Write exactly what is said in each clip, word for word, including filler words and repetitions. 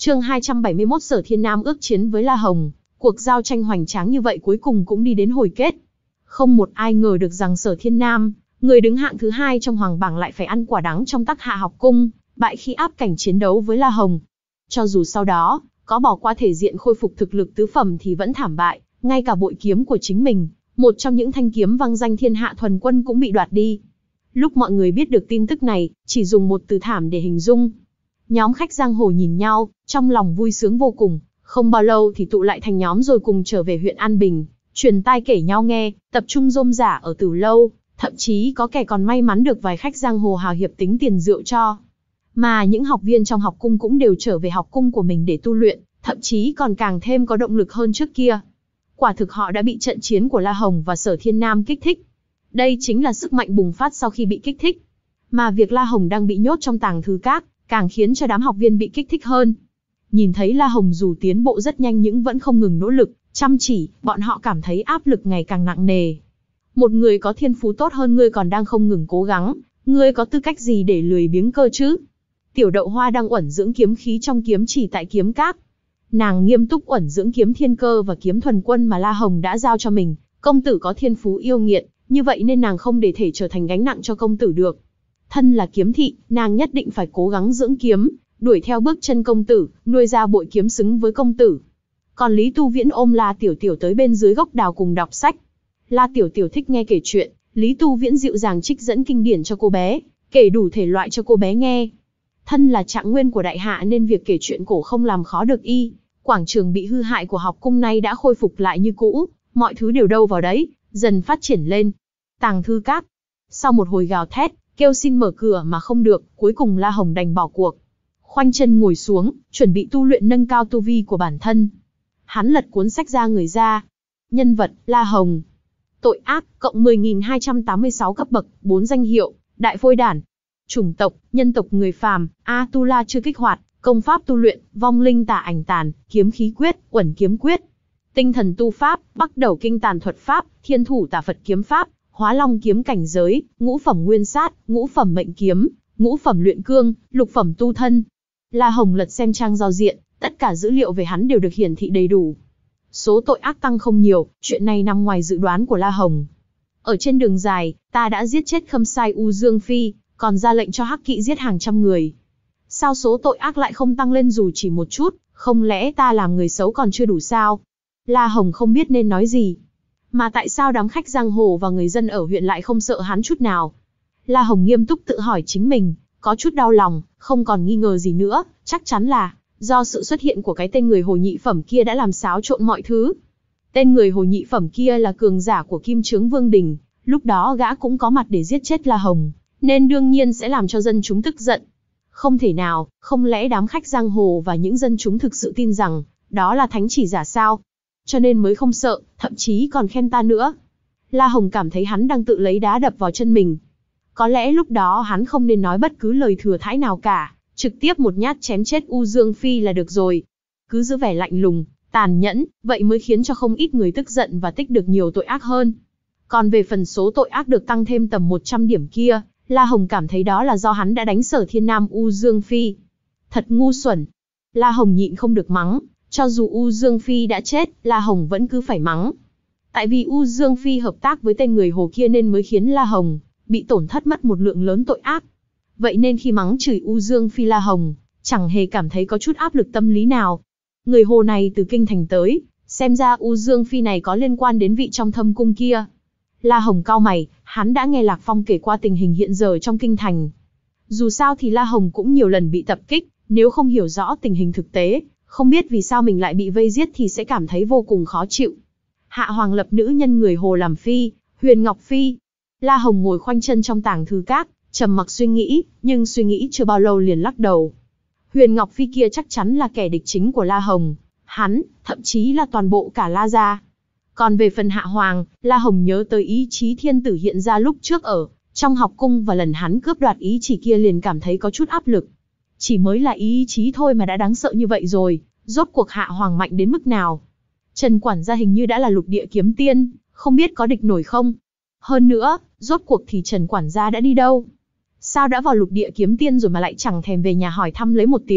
Chương hai trăm bảy mươi mốt Sở Thiên Nam ước chiến với La Hồng. Cuộc giao tranh hoành tráng như vậy cuối cùng cũng đi đến hồi kết. Không một ai ngờ được rằng Sở Thiên Nam, người đứng hạng thứ hai trong hoàng bảng lại phải ăn quả đắng trong Tắc Hạ học cung, bại khi áp cảnh chiến đấu với La Hồng. Cho dù sau đó, có bỏ qua thể diện khôi phục thực lực tứ phẩm thì vẫn thảm bại, ngay cả bội kiếm của chính mình, một trong những thanh kiếm vang danh thiên hạ thuần quân cũng bị đoạt đi. Lúc mọi người biết được tin tức này, chỉ dùng một từ thảm để hình dung. Nhóm khách giang hồ nhìn nhau, trong lòng vui sướng vô cùng, không bao lâu thì tụ lại thành nhóm rồi cùng trở về huyện An Bình, truyền tai kể nhau nghe, tập trung rôm rả ở Tử Lâu, thậm chí có kẻ còn may mắn được vài khách giang hồ hào hiệp tính tiền rượu cho. Mà những học viên trong học cung cũng đều trở về học cung của mình để tu luyện, thậm chí còn càng thêm có động lực hơn trước kia. Quả thực họ đã bị trận chiến của La Hồng và Sở Thiên Nam kích thích. Đây chính là sức mạnh bùng phát sau khi bị kích thích. Mà việc La Hồng đang bị nhốt trong tàng thư các, càng khiến cho đám học viên bị kích thích hơn. Nhìn thấy La Hồng dù tiến bộ rất nhanh nhưng vẫn không ngừng nỗ lực, chăm chỉ, bọn họ cảm thấy áp lực ngày càng nặng nề. Một người có thiên phú tốt hơn ngươi còn đang không ngừng cố gắng, ngươi có tư cách gì để lười biếng cơ chứ? Tiểu Đậu Hoa đang uẩn dưỡng kiếm khí trong kiếm chỉ tại kiếm các. Nàng nghiêm túc uẩn dưỡng kiếm thiên cơ và kiếm thuần quân mà La Hồng đã giao cho mình. Công tử có thiên phú yêu nghiệt, như vậy nên nàng không để thể trở thành gánh nặng cho công tử được. Thân là kiếm thị, nàng nhất định phải cố gắng dưỡng kiếm, đuổi theo bước chân công tử, nuôi ra bội kiếm xứng với công tử. Còn Lý Tu Viễn ôm La Tiểu Tiểu tới bên dưới gốc đào cùng đọc sách. La Tiểu Tiểu thích nghe kể chuyện, Lý Tu Viễn dịu dàng trích dẫn kinh điển cho cô bé, kể đủ thể loại cho cô bé nghe. Thân là trạng nguyên của đại hạ nên việc kể chuyện cổ không làm khó được y. Quảng trường bị hư hại của học cung nay đã khôi phục lại như cũ, mọi thứ đều đâu vào đấy, dần phát triển lên. Tàng thư các. Sau một hồi gào thét, kêu xin mở cửa mà không được, cuối cùng La Hồng đành bỏ cuộc. Khoanh chân ngồi xuống, chuẩn bị tu luyện nâng cao tu vi của bản thân. Hắn lật cuốn sách ra người ra. Nhân vật, La Hồng. Tội ác, cộng mười nghìn hai trăm tám mươi sáu cấp bậc, bốn danh hiệu, đại phôi đản. Chủng tộc, nhân tộc người phàm, A-tu-la chưa kích hoạt, công pháp tu luyện, vong linh tả ảnh tàn, kiếm khí quyết, uẩn kiếm quyết. Tinh thần tu pháp, bắc đầu kinh tàn thuật pháp, thiên thủ tả Phật kiếm pháp, hóa long kiếm cảnh giới, ngũ phẩm nguyên sát, ngũ phẩm mệnh kiếm, ngũ phẩm luyện cương, lục phẩm tu thân. La Hồng lật xem trang giao diện, tất cả dữ liệu về hắn đều được hiển thị đầy đủ. Số tội ác tăng không nhiều, chuyện này nằm ngoài dự đoán của La Hồng. Ở trên đường dài, ta đã giết chết Khâm Sai U Dương Phi, còn ra lệnh cho Hắc Kỵ giết hàng trăm người. Sao số tội ác lại không tăng lên dù chỉ một chút, không lẽ ta làm người xấu còn chưa đủ sao? La Hồng không biết nên nói gì. Mà tại sao đám khách giang hồ và người dân ở huyện lại không sợ hắn chút nào? La Hồng nghiêm túc tự hỏi chính mình, có chút đau lòng, không còn nghi ngờ gì nữa, chắc chắn là do sự xuất hiện của cái tên người hồ nhị phẩm kia đã làm xáo trộn mọi thứ. Tên người hồ nhị phẩm kia là cường giả của Kim Chướng Vương Đình, lúc đó gã cũng có mặt để giết chết La Hồng, nên đương nhiên sẽ làm cho dân chúng tức giận. Không thể nào, không lẽ đám khách giang hồ và những dân chúng thực sự tin rằng đó là thánh chỉ giả sao? Cho nên mới không sợ, thậm chí còn khen ta nữa. La Hồng cảm thấy hắn đang tự lấy đá đập vào chân mình. Có lẽ lúc đó hắn không nên nói bất cứ lời thừa thãi nào cả, trực tiếp một nhát chém chết U Dương Phi là được rồi. Cứ giữ vẻ lạnh lùng, tàn nhẫn, vậy mới khiến cho không ít người tức giận và tích được nhiều tội ác hơn. Còn về phần số tội ác được tăng thêm tầm một trăm điểm kia, La Hồng cảm thấy đó là do hắn đã đánh Sở Thiên Nam U Dương Phi. Thật ngu xuẩn. La Hồng nhịn không được mắng, cho dù U Dương Phi đã chết, La Hồng vẫn cứ phải mắng. Tại vì U Dương Phi hợp tác với tên người hồ kia nên mới khiến La Hồng bị tổn thất mất một lượng lớn tội ác. Vậy nên khi mắng chửi U Dương Phi, La Hồng chẳng hề cảm thấy có chút áp lực tâm lý nào. Người hồ này từ kinh thành tới, xem ra U Dương Phi này có liên quan đến vị trong thâm cung kia. La Hồng cau mày, hắn đã nghe Lạc Phong kể qua tình hình hiện giờ trong kinh thành. Dù sao thì La Hồng cũng nhiều lần bị tập kích, nếu không hiểu rõ tình hình thực tế, không biết vì sao mình lại bị vây giết thì sẽ cảm thấy vô cùng khó chịu. Hạ Hoàng lập nữ nhân người hồ làm phi, Huyền Ngọc Phi. La Hồng ngồi khoanh chân trong tàng thư các, trầm mặc suy nghĩ, nhưng suy nghĩ chưa bao lâu liền lắc đầu. Huyền Ngọc Phi kia chắc chắn là kẻ địch chính của La Hồng, hắn, thậm chí là toàn bộ cả La gia. Còn về phần Hạ Hoàng, La Hồng nhớ tới ý chí thiên tử hiện ra lúc trước ở trong học cung và lần hắn cướp đoạt ý chỉ kia liền cảm thấy có chút áp lực. Chỉ mới là ý chí thôi mà đã đáng sợ như vậy rồi, rốt cuộc Hạ Hoàng mạnh đến mức nào? Trần quản gia hình như đã là lục địa kiếm tiên, không biết có địch nổi không? Hơn nữa, rốt cuộc thì Trần quản gia đã đi đâu? Sao đã vào lục địa kiếm tiên rồi mà lại chẳng thèm về nhà hỏi thăm lấy một tiếng,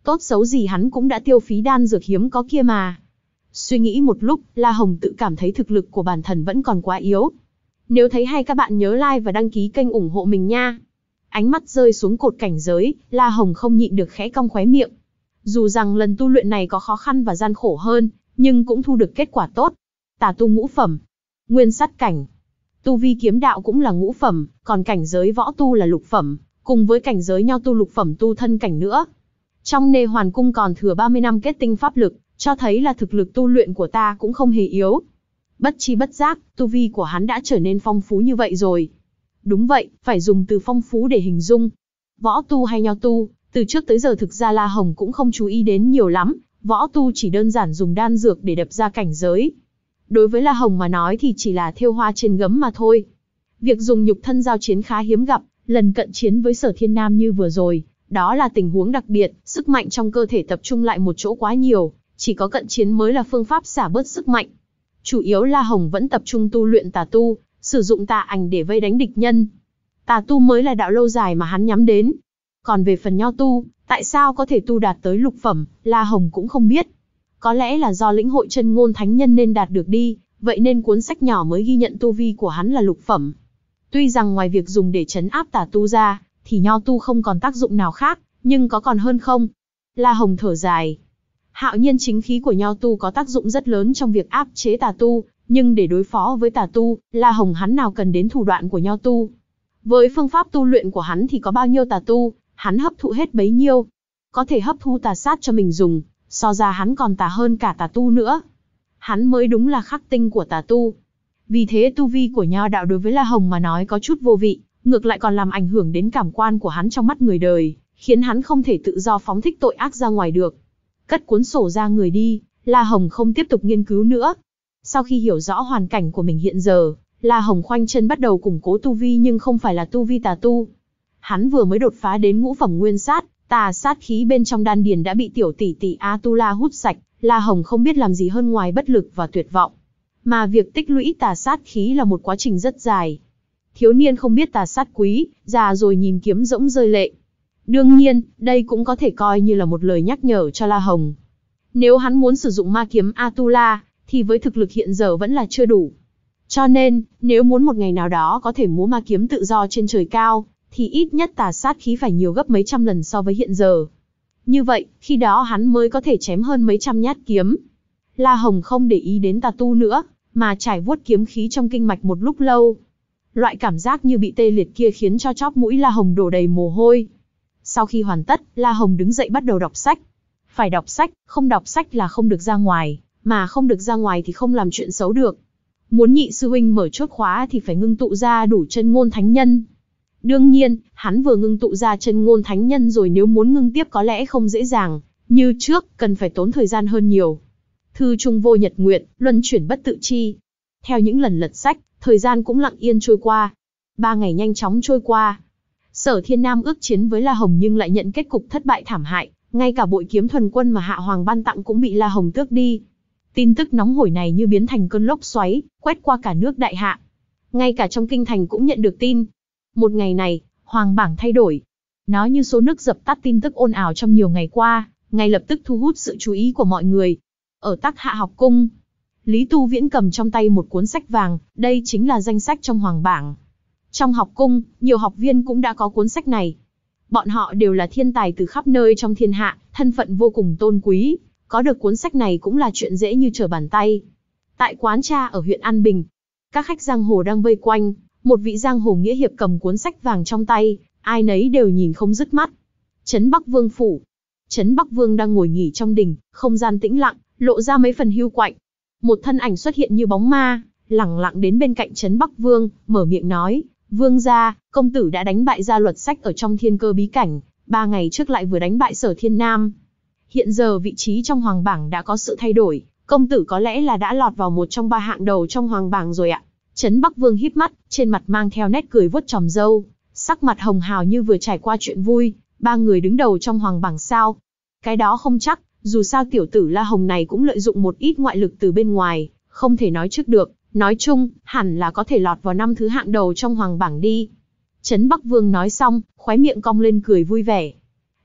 Tốt xấu gì hắn cũng đã tiêu phí đan dược hiếm có kia mà. Suy nghĩ một lúc, La Hồng tự cảm thấy thực lực của bản thân vẫn còn quá yếu. Nếu thấy hay các bạn nhớ like và đăng ký kênh ủng hộ mình nha. Ánh mắt rơi xuống cột cảnh giới, La Hồng không nhịn được khẽ cong khóe miệng. Dù rằng lần tu luyện này có khó khăn và gian khổ hơn, nhưng cũng thu được kết quả tốt. Tà tu ngũ phẩm, nguyên sát cảnh. Tu vi kiếm đạo cũng là ngũ phẩm, còn cảnh giới võ tu là lục phẩm, cùng với cảnh giới nho tu lục phẩm tu thân cảnh nữa. Trong Nê Hoàn Cung còn thừa ba mươi năm kết tinh pháp lực, cho thấy là thực lực tu luyện của ta cũng không hề yếu. Bất chi bất giác, tu vi của hắn đã trở nên phong phú như vậy rồi. Đúng vậy, phải dùng từ phong phú để hình dung. Võ tu hay nho tu, từ trước tới giờ thực ra La Hồng cũng không chú ý đến nhiều lắm, võ tu chỉ đơn giản dùng đan dược để đập ra cảnh giới. Đối với La Hồng mà nói thì chỉ là thêu hoa trên gấm mà thôi. Việc dùng nhục thân giao chiến khá hiếm gặp, lần cận chiến với Sở Thiên Nam như vừa rồi, đó là tình huống đặc biệt, sức mạnh trong cơ thể tập trung lại một chỗ quá nhiều, chỉ có cận chiến mới là phương pháp xả bớt sức mạnh. Chủ yếu La Hồng vẫn tập trung tu luyện tà tu, sử dụng tà ảnh để vây đánh địch nhân. Tà tu mới là đạo lâu dài mà hắn nhắm đến. Còn về phần nho tu, tại sao có thể tu đạt tới lục phẩm, La Hồng cũng không biết. Có lẽ là do lĩnh hội chân ngôn thánh nhân nên đạt được đi, vậy nên cuốn sách nhỏ mới ghi nhận tu vi của hắn là lục phẩm. Tuy rằng ngoài việc dùng để trấn áp tà tu ra, thì nho tu không còn tác dụng nào khác, nhưng có còn hơn không? La Hồng thở dài. Hạo nhiên chính khí của nho tu có tác dụng rất lớn trong việc áp chế tà tu, nhưng để đối phó với tà tu, La Hồng hắn nào cần đến thủ đoạn của nho tu. Với phương pháp tu luyện của hắn thì có bao nhiêu tà tu, hắn hấp thụ hết bấy nhiêu. Có thể hấp thu tà sát cho mình dùng, so ra hắn còn tà hơn cả tà tu nữa. Hắn mới đúng là khắc tinh của tà tu. Vì thế tu vi của nho đạo đối với La Hồng mà nói có chút vô vị, ngược lại còn làm ảnh hưởng đến cảm quan của hắn trong mắt người đời, khiến hắn không thể tự do phóng thích tội ác ra ngoài được. Cất cuốn sổ ra người đi, La Hồng không tiếp tục nghiên cứu nữa. Sau khi hiểu rõ hoàn cảnh của mình hiện giờ, La Hồng khoanh chân bắt đầu củng cố tu vi nhưng không phải là tu vi tà tu. Hắn vừa mới đột phá đến ngũ phẩm nguyên sát, tà sát khí bên trong đan điền đã bị tiểu tỷ tỷ Atula hút sạch, La Hồng không biết làm gì hơn ngoài bất lực và tuyệt vọng. Mà việc tích lũy tà sát khí là một quá trình rất dài. Thiếu niên không biết tà sát quý, già rồi nhìn kiếm rỗng rơi lệ. Đương nhiên, đây cũng có thể coi như là một lời nhắc nhở cho La Hồng. Nếu hắn muốn sử dụng ma kiếm Atula, thì với thực lực hiện giờ vẫn là chưa đủ. Cho nên, nếu muốn một ngày nào đó có thể múa ma kiếm tự do trên trời cao, thì ít nhất tà sát khí phải nhiều gấp mấy trăm lần so với hiện giờ. Như vậy, khi đó hắn mới có thể chém hơn mấy trăm nhát kiếm. La Hồng không để ý đến tà tu nữa, mà trải vuốt kiếm khí trong kinh mạch một lúc lâu. Loại cảm giác như bị tê liệt kia khiến cho chóp mũi La Hồng đổ đầy mồ hôi. Sau khi hoàn tất, La Hồng đứng dậy bắt đầu đọc sách. Phải đọc sách, không đọc sách là không được ra ngoài, mà không được ra ngoài thì không làm chuyện xấu được. Muốn nhị sư huynh mở chốt khóa thì phải ngưng tụ ra đủ chân ngôn thánh nhân. Đương nhiên, hắn vừa ngưng tụ ra chân ngôn thánh nhân rồi, nếu muốn ngưng tiếp có lẽ không dễ dàng, như trước, cần phải tốn thời gian hơn nhiều. Thư trung vô nhật nguyệt, luân chuyển bất tự chi. Theo những lần lật sách, thời gian cũng lặng yên trôi qua. Ba ngày nhanh chóng trôi qua. Sở Thiên Nam ước chiến với La Hồng nhưng lại nhận kết cục thất bại thảm hại, ngay cả bội kiếm thuần quân mà Hạ Hoàng ban tặng cũng bị La Hồng tước đi. Tin tức nóng hổi này như biến thành cơn lốc xoáy, quét qua cả nước Đại Hạ. Ngay cả trong kinh thành cũng nhận được tin. Một ngày này, Hoàng bảng thay đổi. Nó như số nước dập tắt tin tức ồn ào trong nhiều ngày qua, ngay lập tức thu hút sự chú ý của mọi người. Ở Tắc Hạ học cung, Lý Tu Viễn cầm trong tay một cuốn sách vàng, đây chính là danh sách trong Hoàng bảng. Trong học cung, nhiều học viên cũng đã có cuốn sách này. Bọn họ đều là thiên tài từ khắp nơi trong thiên hạ, thân phận vô cùng tôn quý, có được cuốn sách này cũng là chuyện dễ như trở bàn tay. Tại quán trà ở huyện An Bình, các khách giang hồ đang vây quanh, một vị giang hồ nghĩa hiệp cầm cuốn sách vàng trong tay, ai nấy đều nhìn không dứt mắt. Trấn Bắc Vương phủ. Trấn Bắc Vương đang ngồi nghỉ trong đình, không gian tĩnh lặng, lộ ra mấy phần hưu quạnh. Một thân ảnh xuất hiện như bóng ma, lẳng lặng đến bên cạnh Trấn Bắc Vương, mở miệng nói: "Vương gia, công tử đã đánh bại gia luật sách ở trong thiên cơ bí cảnh, ba ngày trước lại vừa đánh bại Sở Thiên Nam. Hiện giờ vị trí trong hoàng bảng đã có sự thay đổi, công tử có lẽ là đã lọt vào một trong ba hạng đầu trong hoàng bảng rồi ạ." Trấn Bắc Vương híp mắt, trên mặt mang theo nét cười vuốt chòm râu, sắc mặt hồng hào như vừa trải qua chuyện vui. Ba người đứng đầu trong hoàng bảng sao? Cái đó không chắc, dù sao tiểu tử La Hồng này cũng lợi dụng một ít ngoại lực từ bên ngoài, không thể nói trước được. Nói chung, hẳn là có thể lọt vào năm thứ hạng đầu trong hoàng bảng đi. Trấn Bắc Vương nói xong, khóe miệng cong lên cười vui vẻ.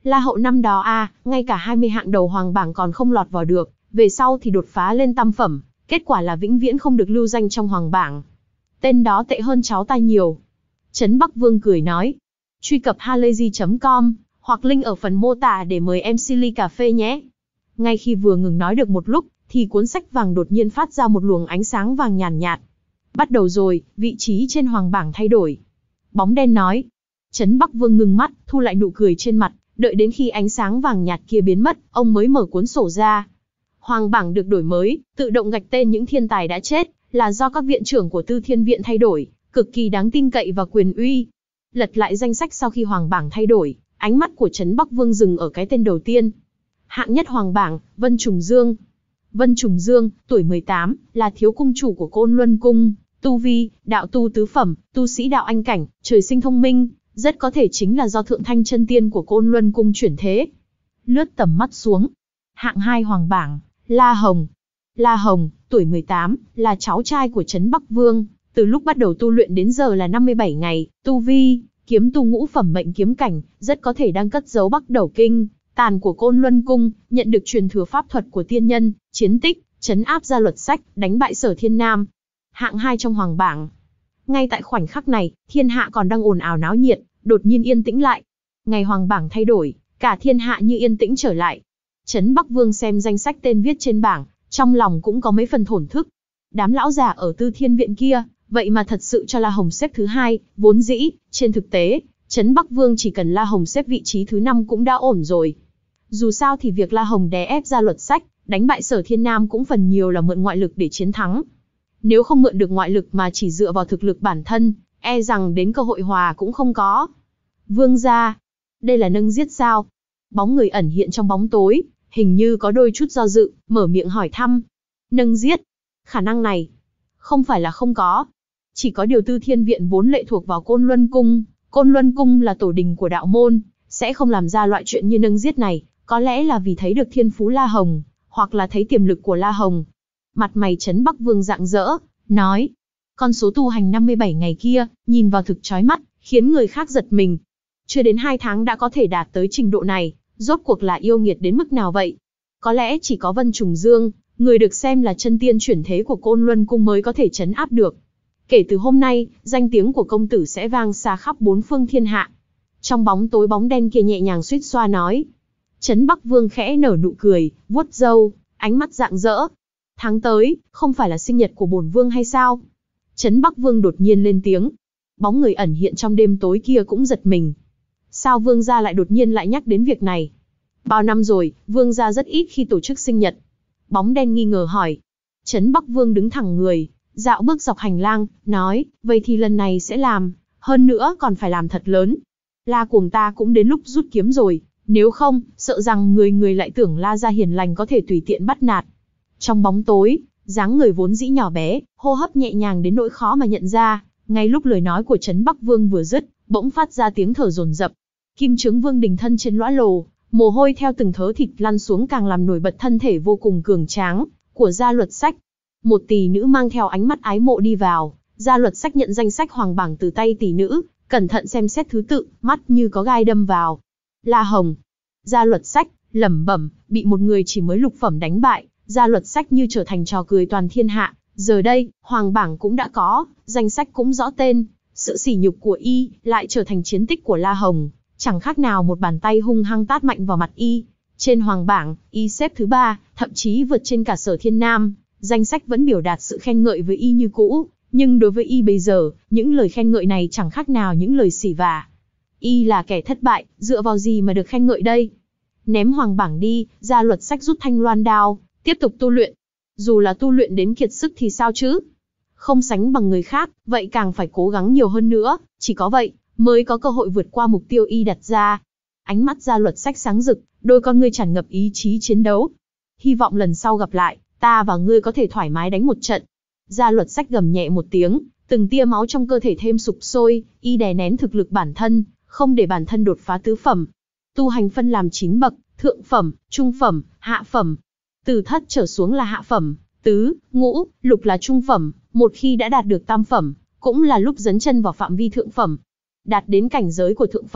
La Hậu năm đó a, à, ngay cả hai mươi hạng đầu hoàng bảng còn không lọt vào được, về sau thì đột phá lên tam phẩm, kết quả là vĩnh viễn không được lưu danh trong hoàng bảng. Tên đó tệ hơn cháu ta nhiều. Trấn Bắc Vương cười nói. Truy cập halayzi chấm com, hoặc link ở phần mô tả để mời em xê ly cà phê nhé. Ngay khi vừa ngừng nói được một lúc, thì cuốn sách vàng đột nhiên phát ra một luồng ánh sáng vàng nhàn nhạt, nhạt. Bắt đầu rồi, vị trí trên hoàng bảng thay đổi. Bóng đen nói. Trấn Bắc Vương ngừng mắt, thu lại nụ cười trên mặt, đợi đến khi ánh sáng vàng nhạt kia biến mất, ông mới mở cuốn sổ ra. Hoàng bảng được đổi mới, tự động gạch tên những thiên tài đã chết, là do các viện trưởng của Tư Thiên Viện thay đổi, cực kỳ đáng tin cậy và quyền uy. Lật lại danh sách sau khi hoàng bảng thay đổi, ánh mắt của Trấn Bắc Vương dừng ở cái tên đầu tiên. Hạng nhất hoàng bảng, Vân Trùng Dương. Vân Trùng Dương, tuổi mười tám, là thiếu cung chủ của Côn Luân Cung, tu vi, đạo tu tứ phẩm, tu sĩ đạo anh cảnh, trời sinh thông minh, rất có thể chính là do Thượng Thanh chân tiên của Côn Luân Cung chuyển thế. Lướt tầm mắt xuống. Hạng hai hoàng bảng, La Hồng. La Hồng, tuổi mười tám, là cháu trai của Trấn Bắc Vương, từ lúc bắt đầu tu luyện đến giờ là năm mươi bảy ngày, tu vi, kiếm tu ngũ phẩm mệnh kiếm cảnh, rất có thể đang cất giấu Bắc Đầu Kinh, tàn của Côn Luân Cung, nhận được truyền thừa pháp thuật của tiên nhân, chiến tích, trấn áp Gia Luật Sách, đánh bại Sở Thiên Nam. Hạng hai trong hoàng bảng. Ngay tại khoảnh khắc này, thiên hạ còn đang ồn ào náo nhiệt, đột nhiên yên tĩnh lại. Ngày hoàng bảng thay đổi, cả thiên hạ như yên tĩnh trở lại. Trấn Bắc Vương xem danh sách tên viết trên bảng, trong lòng cũng có mấy phần thổn thức. Đám lão già ở Tư Thiên Viện kia, vậy mà thật sự cho La Hồng xếp thứ hai, vốn dĩ, trên thực tế, Trấn Bắc Vương chỉ cần La Hồng xếp vị trí thứ năm cũng đã ổn rồi. Dù sao thì việc La Hồng đè ép Gia Luật Sách, đánh bại Sở Thiên Nam cũng phần nhiều là mượn ngoại lực để chiến thắng. Nếu không mượn được ngoại lực mà chỉ dựa vào thực lực bản thân, e rằng đến cơ hội hòa cũng không có. Vương gia, đây là nâng giết sao? Bóng người ẩn hiện trong bóng tối, hình như có đôi chút do dự, mở miệng hỏi thăm. Nâng giết? Khả năng này, không phải là không có. Chỉ có điều Tư Thiên Viện vốn lệ thuộc vào Côn Luân Cung, Côn Luân Cung là tổ đình của đạo môn, sẽ không làm ra loại chuyện như nâng giết này, có lẽ là vì thấy được thiên phú La Hồng, hoặc là thấy tiềm lực của La Hồng. Mặt mày Trấn Bắc Vương rạng rỡ, nói, con số tu hành năm mươi bảy ngày kia, nhìn vào thực chói mắt, khiến người khác giật mình. Chưa đến hai tháng đã có thể đạt tới trình độ này, rốt cuộc là yêu nghiệt đến mức nào vậy? Có lẽ chỉ có Vân Trùng Dương, người được xem là chân tiên chuyển thế của Côn Luân Cung mới có thể trấn áp được. Kể từ hôm nay, danh tiếng của công tử sẽ vang xa khắp bốn phương thiên hạ. Trong bóng tối bóng đen kia nhẹ nhàng suýt xoa nói. Trấn Bắc Vương khẽ nở nụ cười, vuốt râu, ánh mắt rạng rỡ. Tháng tới, không phải là sinh nhật của bổn vương hay sao? Trấn Bắc Vương đột nhiên lên tiếng. Bóng người ẩn hiện trong đêm tối kia cũng giật mình. Sao vương gia lại đột nhiên lại nhắc đến việc này? Bao năm rồi, vương gia rất ít khi tổ chức sinh nhật. Bóng đen nghi ngờ hỏi. Trấn Bắc Vương đứng thẳng người, dạo bước dọc hành lang, nói, vậy thì lần này sẽ làm, hơn nữa còn phải làm thật lớn. La Cuồng ta cũng đến lúc rút kiếm rồi, nếu không, sợ rằng người người lại tưởng La gia hiền lành có thể tùy tiện bắt nạt. Trong bóng tối, dáng người vốn dĩ nhỏ bé, hô hấp nhẹ nhàng đến nỗi khó mà nhận ra, ngay lúc lời nói của Trấn Bắc Vương vừa dứt, bỗng phát ra tiếng thở dồn dập. Kim Trướng Vương đình thân trên lõa lồ, mồ hôi theo từng thớ thịt lăn xuống càng làm nổi bật thân thể vô cùng cường tráng của Gia Luật Sách. Một tỷ nữ mang theo ánh mắt ái mộ đi vào, Gia Luật Sách nhận danh sách hoàng bảng từ tay tỷ nữ, cẩn thận xem xét thứ tự, mắt như có gai đâm vào. La Hồng. Gia Luật Sách lẩm bẩm, bị một người chỉ mới lục phẩm đánh bại, Gia Luật Sách như trở thành trò cười toàn thiên hạ. Giờ đây, hoàng bảng cũng đã có, danh sách cũng rõ tên, sự sỉ nhục của y lại trở thành chiến tích của La Hồng, chẳng khác nào một bàn tay hung hăng tát mạnh vào mặt y. Trên hoàng bảng, y xếp thứ ba, thậm chí vượt trên cả Sở Thiên Nam. Danh sách vẫn biểu đạt sự khen ngợi với y như cũ, nhưng đối với y bây giờ, những lời khen ngợi này chẳng khác nào những lời xỉ vả. Y là kẻ thất bại, dựa vào gì mà được khen ngợi đây? Ném hoàng bảng đi, Gia Luật Sách rút thanh loan đao, tiếp tục tu luyện. Dù là tu luyện đến kiệt sức thì sao chứ? Không sánh bằng người khác, vậy càng phải cố gắng nhiều hơn nữa, chỉ có vậy, mới có cơ hội vượt qua mục tiêu y đặt ra. Ánh mắt Gia Luật Sách sáng rực, đôi con ngươi tràn ngập ý chí chiến đấu. Hy vọng lần sau gặp lại, ta và ngươi có thể thoải mái đánh một trận. Gia Luật Sách gầm nhẹ một tiếng, từng tia máu trong cơ thể thêm sục sôi, y đè nén thực lực bản thân, không để bản thân đột phá tứ phẩm. Tu hành phân làm chín bậc, thượng phẩm, trung phẩm, hạ phẩm. Từ thất trở xuống là hạ phẩm, tứ, ngũ, lục là trung phẩm, một khi đã đạt được tam phẩm, cũng là lúc dấn chân vào phạm vi thượng phẩm. Đạt đến cảnh giới của thượng phẩm,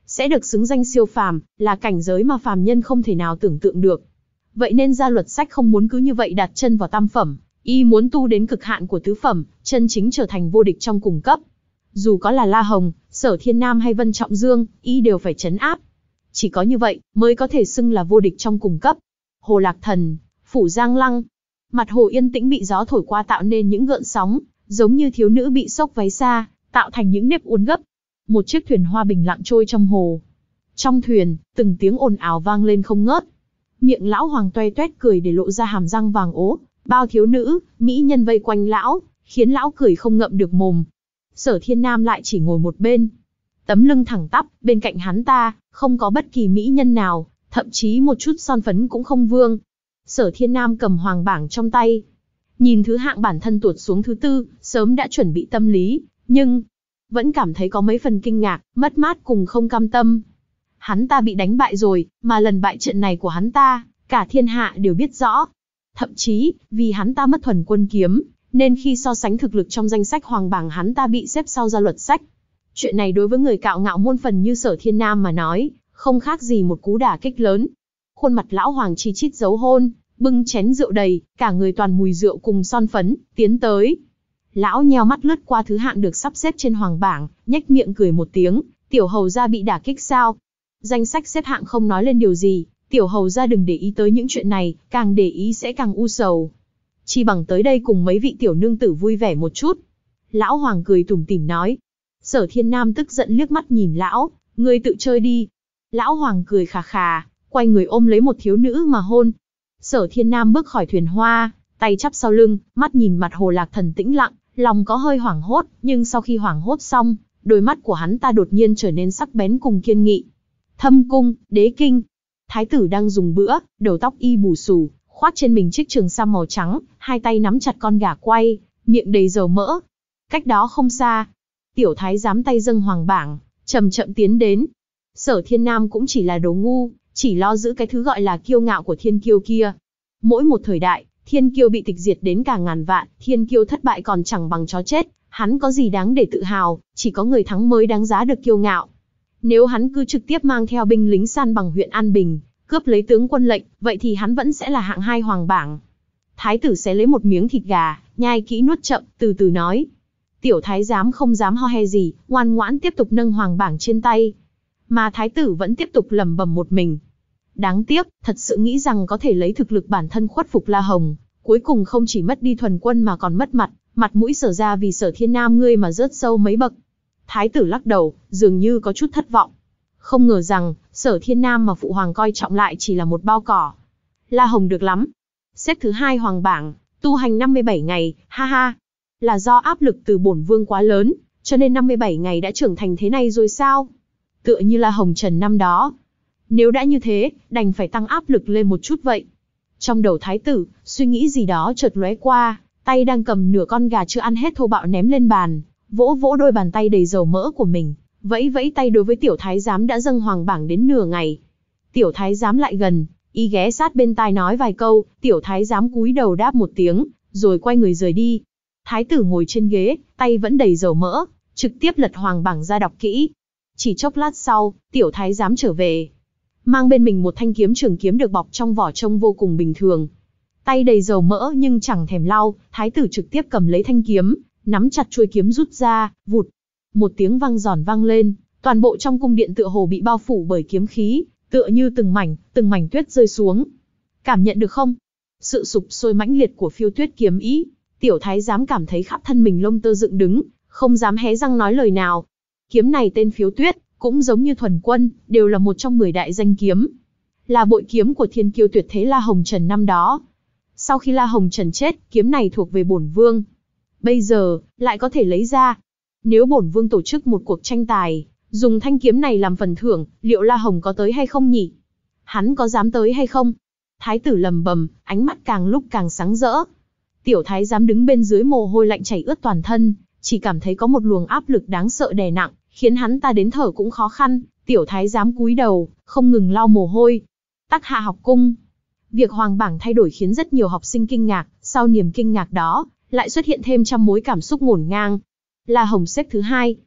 sẽ được xứng danh siêu phàm, là cảnh giới mà phàm nhân không thể nào tưởng tượng được. Vậy nên gia luật sách không muốn cứ như vậy đặt chân vào tam phẩm, y muốn tu đến cực hạn của tứ phẩm, chân chính trở thành vô địch trong cùng cấp. Dù có là La Hồng, Sở Thiên Nam hay Vân Trọng Dương, y đều phải trấn áp. Chỉ có như vậy, mới có thể xưng là vô địch trong cùng cấp. Hồ Lạc Thần, Phủ Giang Lăng. Mặt hồ yên tĩnh bị gió thổi qua tạo nên những gợn sóng, giống như thiếu nữ bị xốc váy xa, tạo thành những nếp uốn gấp. Một chiếc thuyền hoa bình lặng trôi trong hồ. Trong thuyền, từng tiếng ồn ào vang lên không ngớt. Miệng lão hoàng toe toét cười để lộ ra hàm răng vàng ố. Bao thiếu nữ, mỹ nhân vây quanh lão, khiến lão cười không ngậm được mồm. Sở Thiên Nam lại chỉ ngồi một bên. Tấm lưng thẳng tắp, bên cạnh hắn ta, không có bất kỳ mỹ nhân nào, thậm chí một chút son phấn cũng không vương. Sở Thiên Nam cầm hoàng bảng trong tay. Nhìn thứ hạng bản thân tuột xuống thứ tư, sớm đã chuẩn bị tâm lý, nhưng vẫn cảm thấy có mấy phần kinh ngạc, mất mát cùng không cam tâm. Hắn ta bị đánh bại rồi, mà lần bại trận này của hắn ta, cả thiên hạ đều biết rõ. Thậm chí, vì hắn ta mất thuần quân kiếm, nên khi so sánh thực lực trong danh sách hoàng bảng hắn ta bị xếp sau gia luật sách. Chuyện này đối với người cạo ngạo muôn phần như Sở Thiên Nam mà nói, không khác gì một cú đả kích lớn. Khuôn mặt lão hoàng chi chít dấu hôn, bưng chén rượu đầy, cả người toàn mùi rượu cùng son phấn, tiến tới. Lão nheo mắt lướt qua thứ hạng được sắp xếp trên hoàng bảng, nhếch miệng cười một tiếng, tiểu hầu gia bị đả kích sao? Danh sách xếp hạng không nói lên điều gì, tiểu hầu gia đừng để ý tới những chuyện này, càng để ý sẽ càng u sầu. Chi bằng tới đây cùng mấy vị tiểu nương tử vui vẻ một chút. Lão hoàng cười tủm tỉm nói. Sở Thiên Nam tức giận liếc mắt nhìn lão, ngươi tự chơi đi. Lão hoàng cười khà khà, quay người ôm lấy một thiếu nữ mà hôn. Sở Thiên Nam bước khỏi thuyền hoa, tay chắp sau lưng, mắt nhìn mặt hồ Lạc Thần tĩnh lặng, lòng có hơi hoảng hốt, nhưng sau khi hoảng hốt xong, đôi mắt của hắn ta đột nhiên trở nên sắc bén cùng kiên nghị. Thâm cung, đế kinh. Thái tử đang dùng bữa, đầu tóc y bù xù, khoác trên mình chiếc trường sam màu trắng, hai tay nắm chặt con gà quay, miệng đầy dầu mỡ. Cách đó không xa, tiểu thái giám tay dâng hoàng bảng, chậm chậm tiến đến. Sở Thiên Nam cũng chỉ là đồ ngu, chỉ lo giữ cái thứ gọi là kiêu ngạo của thiên kiêu kia. Mỗi một thời đại, thiên kiêu bị tịch diệt đến cả ngàn vạn, thiên kiêu thất bại còn chẳng bằng chó chết, hắn có gì đáng để tự hào, chỉ có người thắng mới đáng giá được kiêu ngạo. Nếu hắn cứ trực tiếp mang theo binh lính san bằng huyện An Bình, cướp lấy tướng quân lệnh, vậy thì hắn vẫn sẽ là hạng hai hoàng bảng. Thái tử xé lấy một miếng thịt gà, nhai kỹ nuốt chậm, từ từ nói. Tiểu thái giám không dám ho he gì, ngoan ngoãn tiếp tục nâng hoàng bảng trên tay. Mà thái tử vẫn tiếp tục lẩm bẩm một mình. Đáng tiếc, thật sự nghĩ rằng có thể lấy thực lực bản thân khuất phục La Hồng, cuối cùng không chỉ mất đi thuần quân mà còn mất mặt, mặt mũi Sở ra vì Sở Thiên Nam ngươi mà rớt sâu mấy bậc. Thái tử lắc đầu, dường như có chút thất vọng. Không ngờ rằng, Sở Thiên Nam mà phụ hoàng coi trọng lại chỉ là một bao cỏ. La Hồng được lắm. Xếp thứ hai hoàng bảng, tu hành năm mươi bảy ngày, ha ha. Là do áp lực từ bổn vương quá lớn, cho nên năm mươi bảy ngày đã trưởng thành thế này rồi sao? Tựa như là Hồng Trần năm đó. Nếu đã như thế, đành phải tăng áp lực lên một chút vậy. Trong đầu thái tử, suy nghĩ gì đó chợt lóe qua, tay đang cầm nửa con gà chưa ăn hết thô bạo ném lên bàn, vỗ vỗ đôi bàn tay đầy dầu mỡ của mình, vẫy vẫy tay đối với tiểu thái giám đã dâng hoàng bảng đến nửa ngày. Tiểu thái giám lại gần, y ghé sát bên tai nói vài câu, tiểu thái giám cúi đầu đáp một tiếng, rồi quay người rời đi. Thái tử ngồi trên ghế, tay vẫn đầy dầu mỡ, trực tiếp lật hoàng bảng ra đọc kỹ. Chỉ chốc lát sau, tiểu thái giám trở về, mang bên mình một thanh kiếm trường kiếm được bọc trong vỏ trông vô cùng bình thường. Tay đầy dầu mỡ nhưng chẳng thèm lau, thái tử trực tiếp cầm lấy thanh kiếm, nắm chặt chuôi kiếm rút ra, vụt. Một tiếng vang giòn vang lên, toàn bộ trong cung điện tựa hồ bị bao phủ bởi kiếm khí, tựa như từng mảnh, từng mảnh tuyết rơi xuống. Cảm nhận được không? Sự sụp sôi mãnh liệt của phiêu tuyết kiếm ý, tiểu thái giám cảm thấy khắp thân mình lông tơ dựng đứng, không dám hé răng nói lời nào. Kiếm này tên phiếu tuyết, cũng giống như thuần quân, đều là một trong mười đại danh kiếm. Là bội kiếm của thiên kiêu tuyệt thế La Hồng Trần năm đó. Sau khi La Hồng Trần chết, kiếm này thuộc về bổn vương. Bây giờ, lại có thể lấy ra. Nếu bổn vương tổ chức một cuộc tranh tài, dùng thanh kiếm này làm phần thưởng, liệu La Hồng có tới hay không nhỉ? Hắn có dám tới hay không? Thái tử lầm bầm, ánh mắt càng lúc càng sáng rỡ. Tiểu thái giám đứng bên dưới mồ hôi lạnh chảy ướt toàn thân, chỉ cảm thấy có một luồng áp lực đáng sợ đè nặng, khiến hắn ta đến thở cũng khó khăn. Tiểu thái giám cúi đầu, không ngừng lau mồ hôi. Tắc Hạ học cung. Việc hoàng bảng thay đổi khiến rất nhiều học sinh kinh ngạc, sau niềm kinh ngạc đó, lại xuất hiện thêm trăm mối cảm xúc ngổn ngang. La Hồng xếp thứ hai.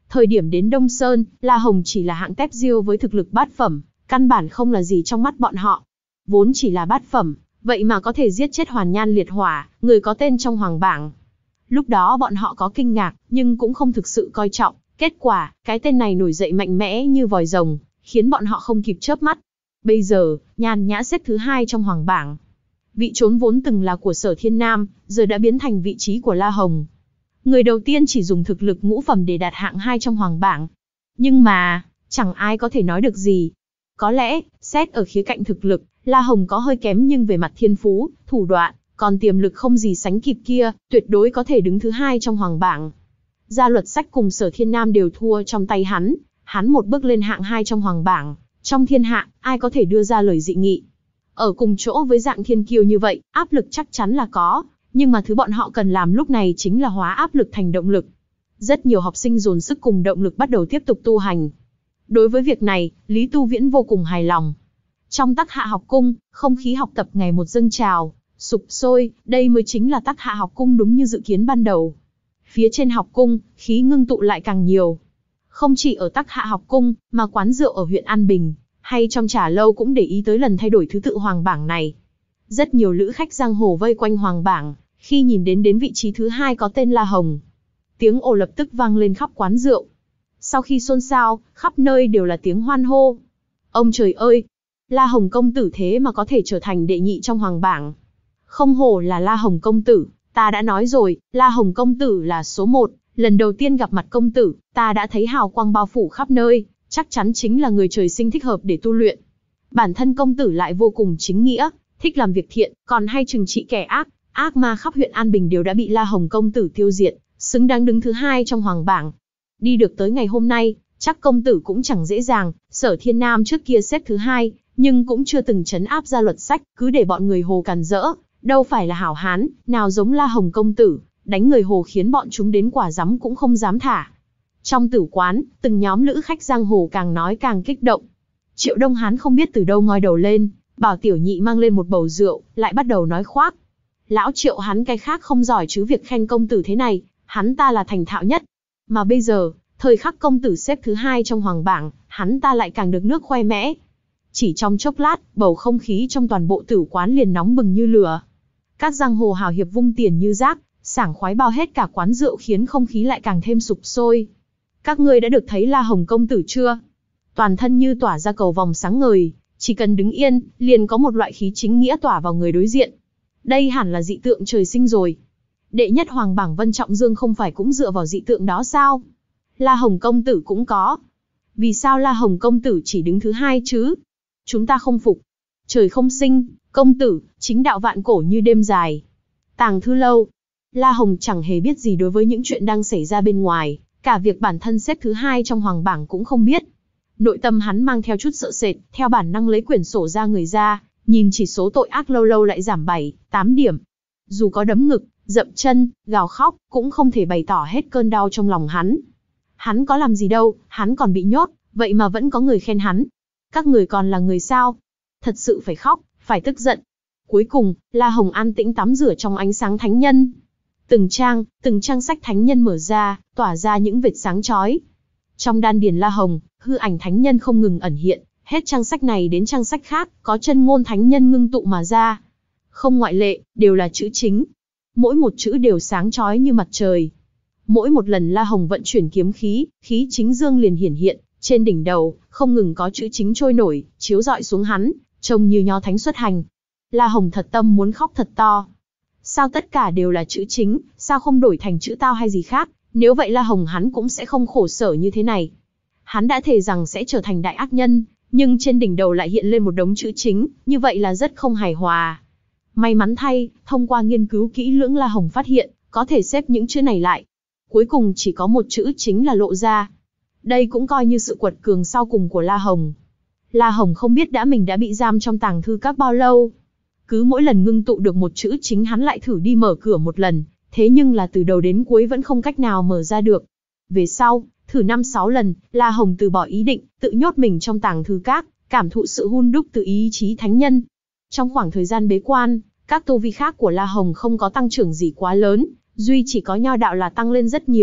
Thời điểm đến Đông Sơn, La Hồng chỉ là hạng tép diêu với thực lực bát phẩm, căn bản không là gì trong mắt bọn họ. Vốn chỉ là bát phẩm, vậy mà có thể giết chết Hoàn Nhan Liệt Hỏa, người có tên trong hoàng bảng. Lúc đó bọn họ có kinh ngạc, nhưng cũng không thực sự coi trọng. Kết quả, cái tên này nổi dậy mạnh mẽ như vòi rồng, khiến bọn họ không kịp chớp mắt. Bây giờ, Nhan Nhã xếp thứ hai trong hoàng bảng. Vị trốn vốn từng là của Sở Thiên Nam, giờ đã biến thành vị trí của La Hồng. Người đầu tiên chỉ dùng thực lực ngũ phẩm để đạt hạng hai trong hoàng bảng. Nhưng mà, chẳng ai có thể nói được gì. Có lẽ, xét ở khía cạnh thực lực, La Hồng có hơi kém, nhưng về mặt thiên phú, thủ đoạn, còn tiềm lực không gì sánh kịp kia, tuyệt đối có thể đứng thứ hai trong hoàng bảng. Gia Luật Sách cùng Sở Thiên Nam đều thua trong tay hắn, hắn một bước lên hạng hai trong hoàng bảng, trong thiên hạ, ai có thể đưa ra lời dị nghị. Ở cùng chỗ với dạng thiên kiêu như vậy, áp lực chắc chắn là có, nhưng mà thứ bọn họ cần làm lúc này chính là hóa áp lực thành động lực. Rất nhiều học sinh dồn sức cùng động lực bắt đầu tiếp tục tu hành. Đối với việc này, Lý Tu Viễn vô cùng hài lòng. Trong Tắc Hạ học cung, không khí học tập ngày một dâng trào, sục sôi, đây mới chính là Tắc Hạ học cung đúng như dự kiến ban đầu. Phía trên học cung, khí ngưng tụ lại càng nhiều. Không chỉ ở Tắc Hạ học cung, mà quán rượu ở huyện An Bình, hay trong trà lâu cũng để ý tới lần thay đổi thứ tự hoàng bảng này. Rất nhiều lữ khách giang hồ vây quanh hoàng bảng, khi nhìn đến đến vị trí thứ hai có tên La Hồng. Tiếng ồ lập tức vang lên khắp quán rượu. Sau khi xôn xao, khắp nơi đều là tiếng hoan hô. Ông trời ơi! La Hồng công tử thế mà có thể trở thành đệ nhị trong hoàng bảng. Không hổ là La Hồng công tử, ta đã nói rồi, La Hồng công tử là số một. Lần đầu tiên gặp mặt công tử, ta đã thấy hào quang bao phủ khắp nơi, chắc chắn chính là người trời sinh thích hợp để tu luyện. Bản thân công tử lại vô cùng chính nghĩa, thích làm việc thiện, còn hay trừng trị kẻ ác. Ác ma khắp huyện An Bình đều đã bị La Hồng công tử tiêu diệt, xứng đáng đứng thứ hai trong hoàng bảng. Đi được tới ngày hôm nay, chắc công tử cũng chẳng dễ dàng. Sở Thiên Nam trước kia xếp thứ hai, nhưng cũng chưa từng trấn áp Gia Luật Sách, cứ để bọn người Hồ càn rỡ, đâu phải là hảo hán, nào giống La Hồng công tử, đánh người Hồ khiến bọn chúng đến quả rắm cũng không dám thả. Trong tử quán, từng nhóm lữ khách giang hồ càng nói càng kích động. Triệu Đông Hán không biết từ đâu ngoi đầu lên, bảo Tiểu Nhị mang lên một bầu rượu, lại bắt đầu nói khoác. Lão Triệu hắn cái khác không giỏi chứ việc khen công tử thế này, hắn ta là thành thạo nhất. Mà bây giờ, thời khắc công tử xếp thứ hai trong hoàng bảng, hắn ta lại càng được nước khoe mẽ. Chỉ trong chốc lát, bầu không khí trong toàn bộ tử quán liền nóng bừng như lửa. Các giang hồ hào hiệp vung tiền như rác, sảng khoái bao hết cả quán rượu, khiến không khí lại càng thêm sục sôi. Các ngươi đã được thấy La Hồng công tử chưa? Toàn thân như tỏa ra cầu vòng sáng ngời, chỉ cần đứng yên, liền có một loại khí chính nghĩa tỏa vào người đối diện. Đây hẳn là dị tượng trời sinh rồi. Đệ nhất hoàng bảng Vân Trọng Dương không phải cũng dựa vào dị tượng đó sao? La Hồng công tử cũng có. Vì sao La Hồng công tử chỉ đứng thứ hai chứ? Chúng ta không phục. Trời không sinh, công tử, chính đạo vạn cổ như đêm dài. Tàng thư lâu. La Hồng chẳng hề biết gì đối với những chuyện đang xảy ra bên ngoài, cả việc bản thân xếp thứ hai trong hoàng bảng cũng không biết. Nội tâm hắn mang theo chút sợ sệt, theo bản năng lấy quyển sổ ra người ra, nhìn chỉ số tội ác lâu lâu lại giảm bảy, tám điểm. Dù có đấm ngực, dậm chân, gào khóc, cũng không thể bày tỏ hết cơn đau trong lòng hắn. Hắn có làm gì đâu, hắn còn bị nhốt, vậy mà vẫn có người khen hắn. Các người còn là người sao? Thật sự phải khóc, phải tức giận. Cuối cùng, La Hồng an tĩnh tắm rửa trong ánh sáng thánh nhân. Từng trang, từng trang sách thánh nhân mở ra, tỏa ra những vệt sáng chói. Trong đan điền La Hồng, hư ảnh thánh nhân không ngừng ẩn hiện, hết trang sách này đến trang sách khác, có chân ngôn thánh nhân ngưng tụ mà ra. Không ngoại lệ, đều là chữ chính. Mỗi một chữ đều sáng chói như mặt trời. Mỗi một lần La Hồng vận chuyển kiếm khí, khí chính dương liền hiển hiện, trên đỉnh đầu, không ngừng có chữ chính trôi nổi, chiếu rọi xuống hắn, trông như nho thánh xuất hành. La Hồng thật tâm muốn khóc thật to. Sao tất cả đều là chữ chính, sao không đổi thành chữ tao hay gì khác, nếu vậy La Hồng hắn cũng sẽ không khổ sở như thế này. Hắn đã thề rằng sẽ trở thành đại ác nhân, nhưng trên đỉnh đầu lại hiện lên một đống chữ chính, như vậy là rất không hài hòa. May mắn thay, thông qua nghiên cứu kỹ lưỡng La Hồng phát hiện, có thể xếp những chữ này lại. Cuối cùng chỉ có một chữ chính là lộ ra. Đây cũng coi như sự quật cường sau cùng của La Hồng. La Hồng không biết đã mình đã bị giam trong tàng thư các bao lâu. Cứ mỗi lần ngưng tụ được một chữ chính hắn lại thử đi mở cửa một lần, thế nhưng là từ đầu đến cuối vẫn không cách nào mở ra được. Về sau, thử năm sáu lần, La Hồng từ bỏ ý định, tự nhốt mình trong tàng thư các, cảm thụ sự hun đúc từ ý chí thánh nhân. Trong khoảng thời gian bế quan, các tu vi khác của La Hồng không có tăng trưởng gì quá lớn, duy chỉ có nho đạo là tăng lên rất nhiều,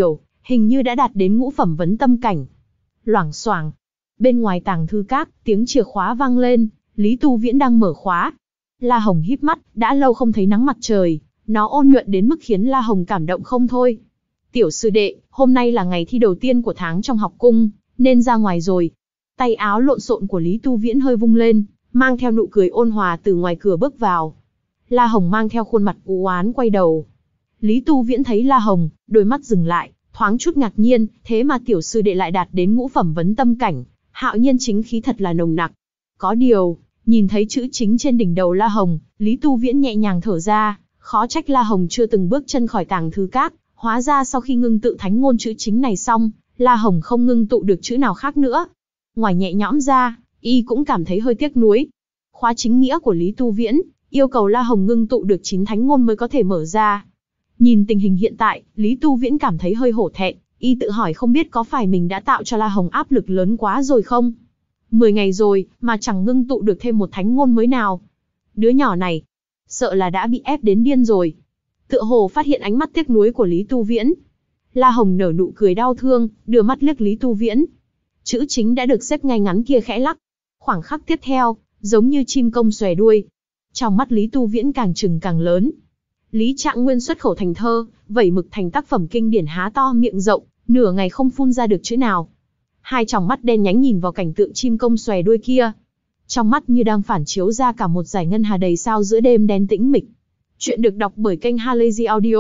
hình như đã đạt đến ngũ phẩm vấn tâm cảnh. Loảng xoảng, bên ngoài tàng thư các, tiếng chìa khóa vang lên, Lý Tu Viễn đang mở khóa. La Hồng híp mắt, đã lâu không thấy nắng mặt trời, nó ôn nhuận đến mức khiến La Hồng cảm động không thôi. Tiểu sư đệ, hôm nay là ngày thi đầu tiên của tháng trong học cung, nên ra ngoài rồi. Tay áo lộn xộn của Lý Tu Viễn hơi vung lên, mang theo nụ cười ôn hòa từ ngoài cửa bước vào. La Hồng mang theo khuôn mặt u oán quay đầu. Lý Tu Viễn thấy La Hồng, đôi mắt dừng lại, thoáng chút ngạc nhiên, thế mà tiểu sư đệ lại đạt đến ngũ phẩm vấn tâm cảnh, hạo nhiên chính khí thật là nồng nặc. Có điều, nhìn thấy chữ chính trên đỉnh đầu La Hồng, Lý Tu Viễn nhẹ nhàng thở ra, khó trách La Hồng chưa từng bước chân khỏi tàng thư các, hóa ra sau khi ngưng tự thánh ngôn chữ chính này xong, La Hồng không ngưng tụ được chữ nào khác nữa. Ngoài nhẹ nhõm ra, y cũng cảm thấy hơi tiếc nuối. Khóa chính nghĩa của Lý Tu Viễn, yêu cầu La Hồng ngưng tụ được chín thánh ngôn mới có thể mở ra. Nhìn tình hình hiện tại, Lý Tu Viễn cảm thấy hơi hổ thẹn, y tự hỏi không biết có phải mình đã tạo cho La Hồng áp lực lớn quá rồi không? Mười ngày rồi, mà chẳng ngưng tụ được thêm một thánh ngôn mới nào. Đứa nhỏ này, sợ là đã bị ép đến điên rồi. Tựa hồ phát hiện ánh mắt tiếc nuối của Lý Tu Viễn. La Hồng nở nụ cười đau thương, đưa mắt liếc Lý Tu Viễn. Chữ chính đã được xếp ngay ngắn kia khẽ lắc. Khoảng khắc tiếp theo, giống như chim công xòe đuôi. Trong mắt Lý Tu Viễn càng trừng càng lớn. Lý Trạng Nguyên xuất khẩu thành thơ, vẩy mực thành tác phẩm kinh điển há to miệng rộng, nửa ngày không phun ra được chữ nào. Hai tròng mắt đen nhánh nhìn vào cảnh tượng chim công xòe đuôi kia. Trong mắt như đang phản chiếu ra cả một dải ngân hà đầy sao giữa đêm đen tĩnh mịch. Chuyện được đọc bởi kênh Halazy Audio.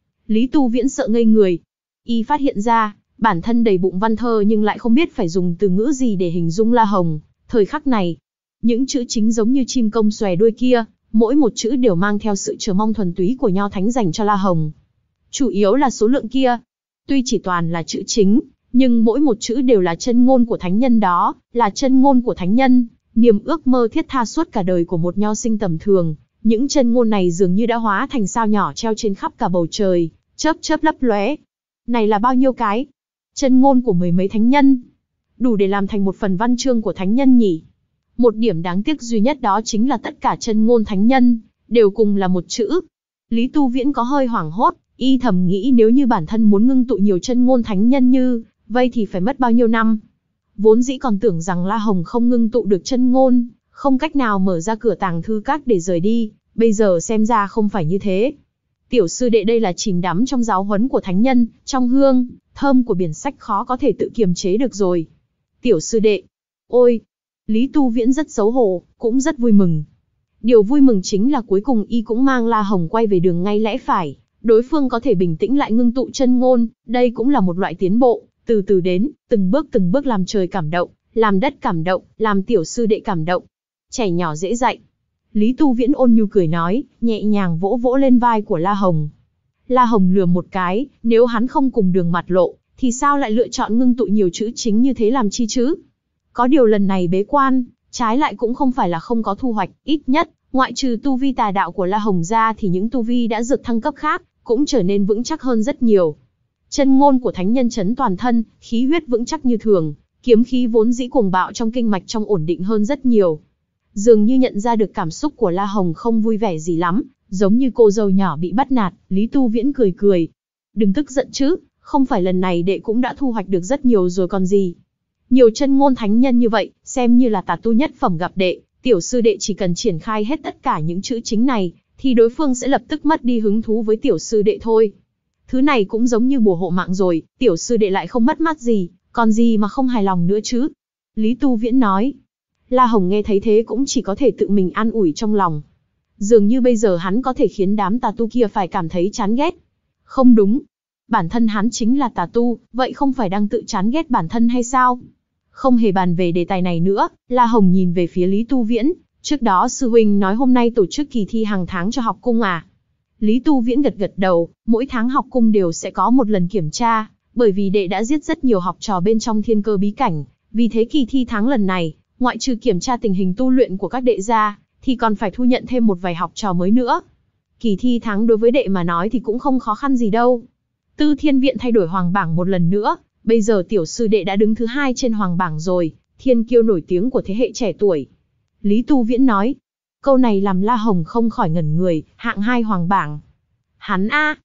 Lý Tu Viễn sợ ngây người. Y phát hiện ra, bản thân đầy bụng văn thơ nhưng lại không biết phải dùng từ ngữ gì để hình dung La Hồng. Thời khắc này, những chữ chính giống như chim công xòe đuôi kia, mỗi một chữ đều mang theo sự chờ mong thuần túy của Nho Thánh dành cho La Hồng. Chủ yếu là số lượng kia. Tuy chỉ toàn là chữ chính, nhưng mỗi một chữ đều là chân ngôn của thánh nhân đó, là chân ngôn của thánh nhân, niềm ước mơ thiết tha suốt cả đời của một nho sinh tầm thường. Những chân ngôn này dường như đã hóa thành sao nhỏ treo trên khắp cả bầu trời, chớp chớp lấp lóe. Này là bao nhiêu cái? Chân ngôn của mười mấy thánh nhân. Đủ để làm thành một phần văn chương của thánh nhân nhỉ? Một điểm đáng tiếc duy nhất đó chính là tất cả chân ngôn thánh nhân, đều cùng là một chữ. Lý Tu Viễn có hơi hoảng hốt, y thầm nghĩ nếu như bản thân muốn ngưng tụ nhiều chân ngôn thánh nhân như vậy thì phải mất bao nhiêu năm. Vốn dĩ còn tưởng rằng La Hồng không ngưng tụ được chân ngôn, không cách nào mở ra cửa tàng thư các để rời đi, bây giờ xem ra không phải như thế. Tiểu sư đệ đây là chìm đắm trong giáo huấn của thánh nhân, trong hương, thơm của biển sách khó có thể tự kiềm chế được rồi. Tiểu sư đệ, ôi, Lý Tu Viễn rất xấu hổ, cũng rất vui mừng. Điều vui mừng chính là cuối cùng y cũng mang La Hồng quay về đường ngay lẽ phải, đối phương có thể bình tĩnh lại ngưng tụ chân ngôn, đây cũng là một loại tiến bộ, từ từ đến, từng bước từng bước làm trời cảm động, làm đất cảm động, làm tiểu sư đệ cảm động. Trẻ nhỏ dễ dạy. Lý Tu Viễn ôn nhu cười nói, nhẹ nhàng vỗ vỗ lên vai của La Hồng. La Hồng lườm một cái, nếu hắn không cùng đường mặt lộ, thì sao lại lựa chọn ngưng tụ nhiều chữ chính như thế làm chi chứ? Có điều lần này bế quan, trái lại cũng không phải là không có thu hoạch, ít nhất, ngoại trừ tu vi tà đạo của La Hồng ra thì những tu vi đã dược thăng cấp khác, cũng trở nên vững chắc hơn rất nhiều. Chân ngôn của thánh nhân chấn toàn thân, khí huyết vững chắc như thường, kiếm khí vốn dĩ cuồng bạo trong kinh mạch trong ổn định hơn rất nhiều. Dường như nhận ra được cảm xúc của La Hồng không vui vẻ gì lắm, giống như cô dâu nhỏ bị bắt nạt, Lý Tu Viễn cười cười. Đừng tức giận chứ, không phải lần này đệ cũng đã thu hoạch được rất nhiều rồi còn gì. Nhiều chân ngôn thánh nhân như vậy, xem như là tà tu nhất phẩm gặp đệ, tiểu sư đệ chỉ cần triển khai hết tất cả những chữ chính này, thì đối phương sẽ lập tức mất đi hứng thú với tiểu sư đệ thôi. Thứ này cũng giống như bùa hộ mạng rồi, tiểu sư đệ lại không mất mát gì, còn gì mà không hài lòng nữa chứ. Lý Tu Viễn nói. La Hồng nghe thấy thế cũng chỉ có thể tự mình an ủi trong lòng. Dường như bây giờ hắn có thể khiến đám tà tu kia phải cảm thấy chán ghét. Không đúng. Bản thân hắn chính là tà tu, vậy không phải đang tự chán ghét bản thân hay sao? Không hề bàn về đề tài này nữa, La Hồng nhìn về phía Lý Tu Viễn. Trước đó sư huynh nói hôm nay tổ chức kỳ thi hàng tháng cho học cung à? Lý Tu Viễn gật gật đầu, mỗi tháng học cung đều sẽ có một lần kiểm tra, bởi vì đệ đã giết rất nhiều học trò bên trong thiên cơ bí cảnh. Vì thế kỳ thi tháng lần này, ngoại trừ kiểm tra tình hình tu luyện của các đệ ra, thì còn phải thu nhận thêm một vài học trò mới nữa. Kỳ thi tháng đối với đệ mà nói thì cũng không khó khăn gì đâu. Tư Thiên Viện thay đổi hoàng bảng một lần nữa, bây giờ tiểu sư đệ đã đứng thứ hai trên hoàng bảng rồi, thiên kiêu nổi tiếng của thế hệ trẻ tuổi. Lý Tu Viễn nói, câu này làm La Hồng không khỏi ngẩn người, hạng hai hoàng bảng. Hắn a,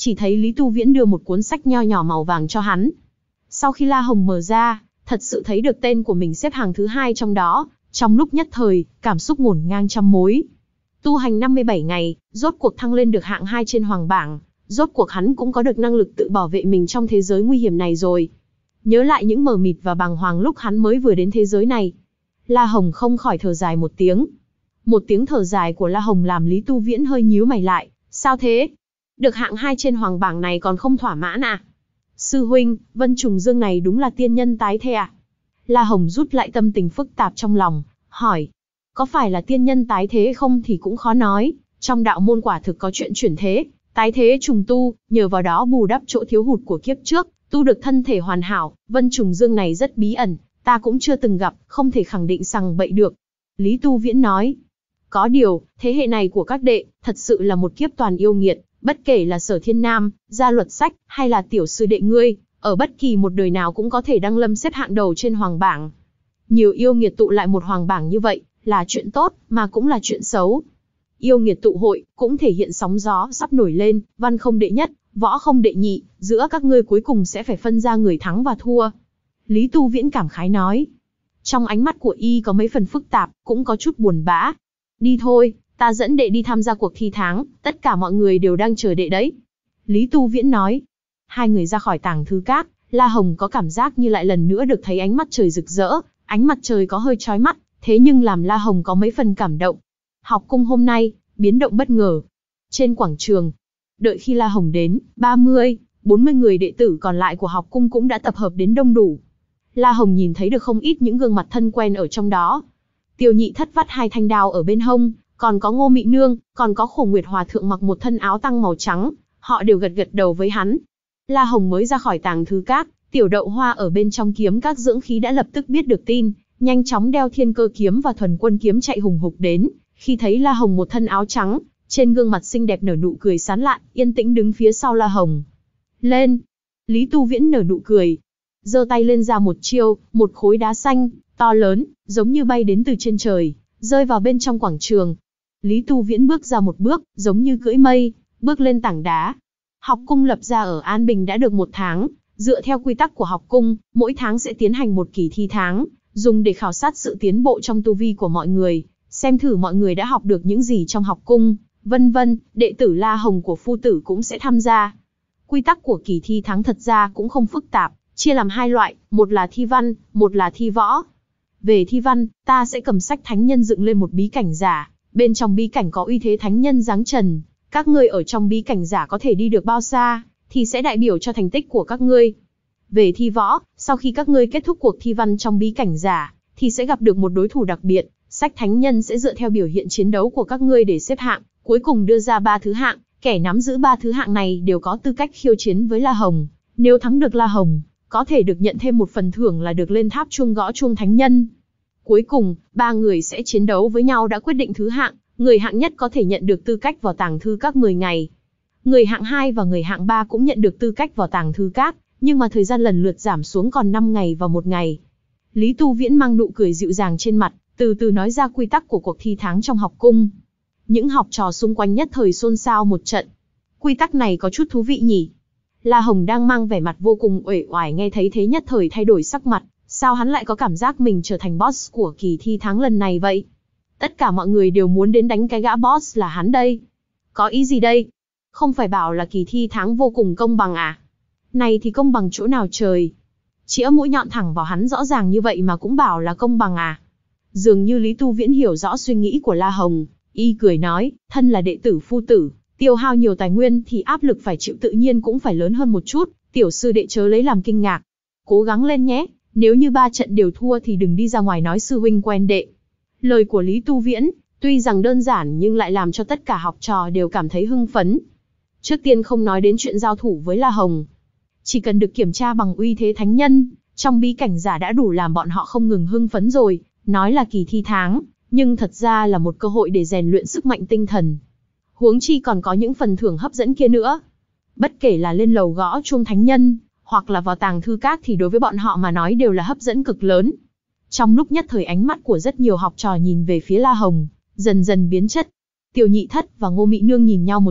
chỉ thấy Lý Tu Viễn đưa một cuốn sách nho nhỏ màu vàng cho hắn. Sau khi La Hồng mở ra, thật sự thấy được tên của mình xếp hàng thứ hai trong đó, trong lúc nhất thời, cảm xúc ngổn ngang trăm mối. Tu hành năm mươi bảy ngày, rốt cuộc thăng lên được hạng hai trên hoàng bảng, rốt cuộc hắn cũng có được năng lực tự bảo vệ mình trong thế giới nguy hiểm này rồi. Nhớ lại những mờ mịt và bàng hoàng lúc hắn mới vừa đến thế giới này, La Hồng không khỏi thở dài một tiếng. Một tiếng thở dài của La Hồng làm Lý Tu Viễn hơi nhíu mày lại, sao thế? Được hạng hai trên hoàng bảng này còn không thỏa mãn à? Sư huynh, Vân Trùng Dương này đúng là tiên nhân tái thế à? La Hồng rút lại tâm tình phức tạp trong lòng, hỏi. Có phải là tiên nhân tái thế không thì cũng khó nói, trong đạo môn quả thực có chuyện chuyển thế, tái thế trùng tu, nhờ vào đó bù đắp chỗ thiếu hụt của kiếp trước, tu được thân thể hoàn hảo. Vân Trùng Dương này rất bí ẩn, ta cũng chưa từng gặp, không thể khẳng định sằng bậy được. Lý Tu Viễn nói. Có điều, thế hệ này của các đệ, thật sự là một kiếp toàn yêu nghiệt, bất kể là Sở Thiên Nam, Gia Luật Sách, hay là tiểu sư đệ ngươi, ở bất kỳ một đời nào cũng có thể đăng lâm xếp hạng đầu trên hoàng bảng. Nhiều yêu nghiệt tụ lại một hoàng bảng như vậy, là chuyện tốt, mà cũng là chuyện xấu. Yêu nghiệt tụ hội, cũng thể hiện sóng gió sắp nổi lên, văn không đệ nhất, võ không đệ nhị, giữa các ngươi cuối cùng sẽ phải phân ra người thắng và thua. Lý Tu Viễn cảm khái nói. Trong ánh mắt của y có mấy phần phức tạp, cũng có chút buồn bã. Đi thôi, ta dẫn đệ đi tham gia cuộc thi tháng, tất cả mọi người đều đang chờ đệ đấy. Lý Tu Viễn nói. Hai người ra khỏi tàng thư các, La Hồng có cảm giác như lại lần nữa được thấy ánh mặt trời rực rỡ, ánh mặt trời có hơi chói mắt, thế nhưng làm La Hồng có mấy phần cảm động. Học cung hôm nay, biến động bất ngờ. Trên quảng trường, đợi khi La Hồng đến, ba mươi, bốn mươi người đệ tử còn lại của học cung cũng đã tập hợp đến đông đủ. La Hồng nhìn thấy được không ít những gương mặt thân quen ở trong đó. Tiêu Nhị Thất vắt hai thanh đao ở bên hông, còn có Ngô Mị Nương, còn có Khổ Nguyệt Hòa Thượng mặc một thân áo tăng màu trắng, họ đều gật gật đầu với hắn. La Hồng mới ra khỏi tàng thư các, Tiểu Đậu Hoa ở bên trong kiếm các dưỡng khí đã lập tức biết được tin, nhanh chóng đeo Thiên Cơ kiếm và Thuần Quân kiếm chạy hùng hục đến. Khi thấy La Hồng một thân áo trắng, trên gương mặt xinh đẹp nở nụ cười sán lạn, yên tĩnh đứng phía sau La Hồng. Lên! Lý Tu Viễn nở nụ cười, giơ tay lên ra một chiêu, một khối đá xanh, to lớn, giống như bay đến từ trên trời, rơi vào bên trong quảng trường. Lý Tu Viễn bước ra một bước, giống như cưỡi mây, bước lên tảng đá. Học cung lập ra ở An Bình đã được một tháng, dựa theo quy tắc của học cung, mỗi tháng sẽ tiến hành một kỳ thi tháng, dùng để khảo sát sự tiến bộ trong tu vi của mọi người, xem thử mọi người đã học được những gì trong học cung, vân vân. Đệ tử La Hồng của phu tử cũng sẽ tham gia. Quy tắc của kỳ thi tháng thật ra cũng không phức tạp, chia làm hai loại, một là thi văn, một là thi võ. Về thi văn, ta sẽ cầm sách thánh nhân dựng lên một bí cảnh giả, bên trong bí cảnh có uy thế thánh nhân giáng trần, các ngươi ở trong bí cảnh giả có thể đi được bao xa, thì sẽ đại biểu cho thành tích của các ngươi. Về thi võ, sau khi các ngươi kết thúc cuộc thi văn trong bí cảnh giả, thì sẽ gặp được một đối thủ đặc biệt, sách thánh nhân sẽ dựa theo biểu hiện chiến đấu của các ngươi để xếp hạng, cuối cùng đưa ra ba thứ hạng, kẻ nắm giữ ba thứ hạng này đều có tư cách khiêu chiến với La Hồng, nếu thắng được La Hồng, có thể được nhận thêm một phần thưởng là được lên tháp chuông gõ chuông thánh nhân. Cuối cùng, ba người sẽ chiến đấu với nhau đã quyết định thứ hạng, người hạng nhất có thể nhận được tư cách vào tàng thư các mười ngày. Người hạng hai và người hạng ba cũng nhận được tư cách vào tàng thư các, nhưng mà thời gian lần lượt giảm xuống còn năm ngày và một ngày. Lý Tu Viễn mang nụ cười dịu dàng trên mặt, từ từ nói ra quy tắc của cuộc thi tháng trong học cung. Những học trò xung quanh nhất thời xôn xao một trận. Quy tắc này có chút thú vị nhỉ? La Hồng đang mang vẻ mặt vô cùng uể oải nghe thấy thế nhất thời thay đổi sắc mặt, sao hắn lại có cảm giác mình trở thành boss của kỳ thi tháng lần này vậy? Tất cả mọi người đều muốn đến đánh cái gã boss là hắn đây. Có ý gì đây? Không phải bảo là kỳ thi tháng vô cùng công bằng à? Này thì công bằng chỗ nào trời? Chĩa mũi nhọn thẳng vào hắn rõ ràng như vậy mà cũng bảo là công bằng à? Dường như Lý Tu Viễn hiểu rõ suy nghĩ của La Hồng, y cười nói, thân là đệ tử phu tử, tiêu hao nhiều tài nguyên thì áp lực phải chịu tự nhiên cũng phải lớn hơn một chút, tiểu sư đệ chớ lấy làm kinh ngạc. Cố gắng lên nhé, nếu như ba trận đều thua thì đừng đi ra ngoài nói sư huynh quen đệ. Lời của Lý Tu Viễn, tuy rằng đơn giản nhưng lại làm cho tất cả học trò đều cảm thấy hưng phấn. Trước tiên không nói đến chuyện giao thủ với La Hồng. Chỉ cần được kiểm tra bằng uy thế thánh nhân, trong bí cảnh giả đã đủ làm bọn họ không ngừng hưng phấn rồi, nói là kỳ thi tháng, nhưng thật ra là một cơ hội để rèn luyện sức mạnh tinh thần. Huống chi còn có những phần thưởng hấp dẫn kia nữa. Bất kể là lên lầu gõ chuông thánh nhân, hoặc là vào tàng thư các thì đối với bọn họ mà nói đều là hấp dẫn cực lớn. Trong lúc nhất thời ánh mắt của rất nhiều học trò nhìn về phía La Hồng, dần dần biến chất. Tiêu Nhị Thất và Ngô Mị Nương nhìn nhau một chút,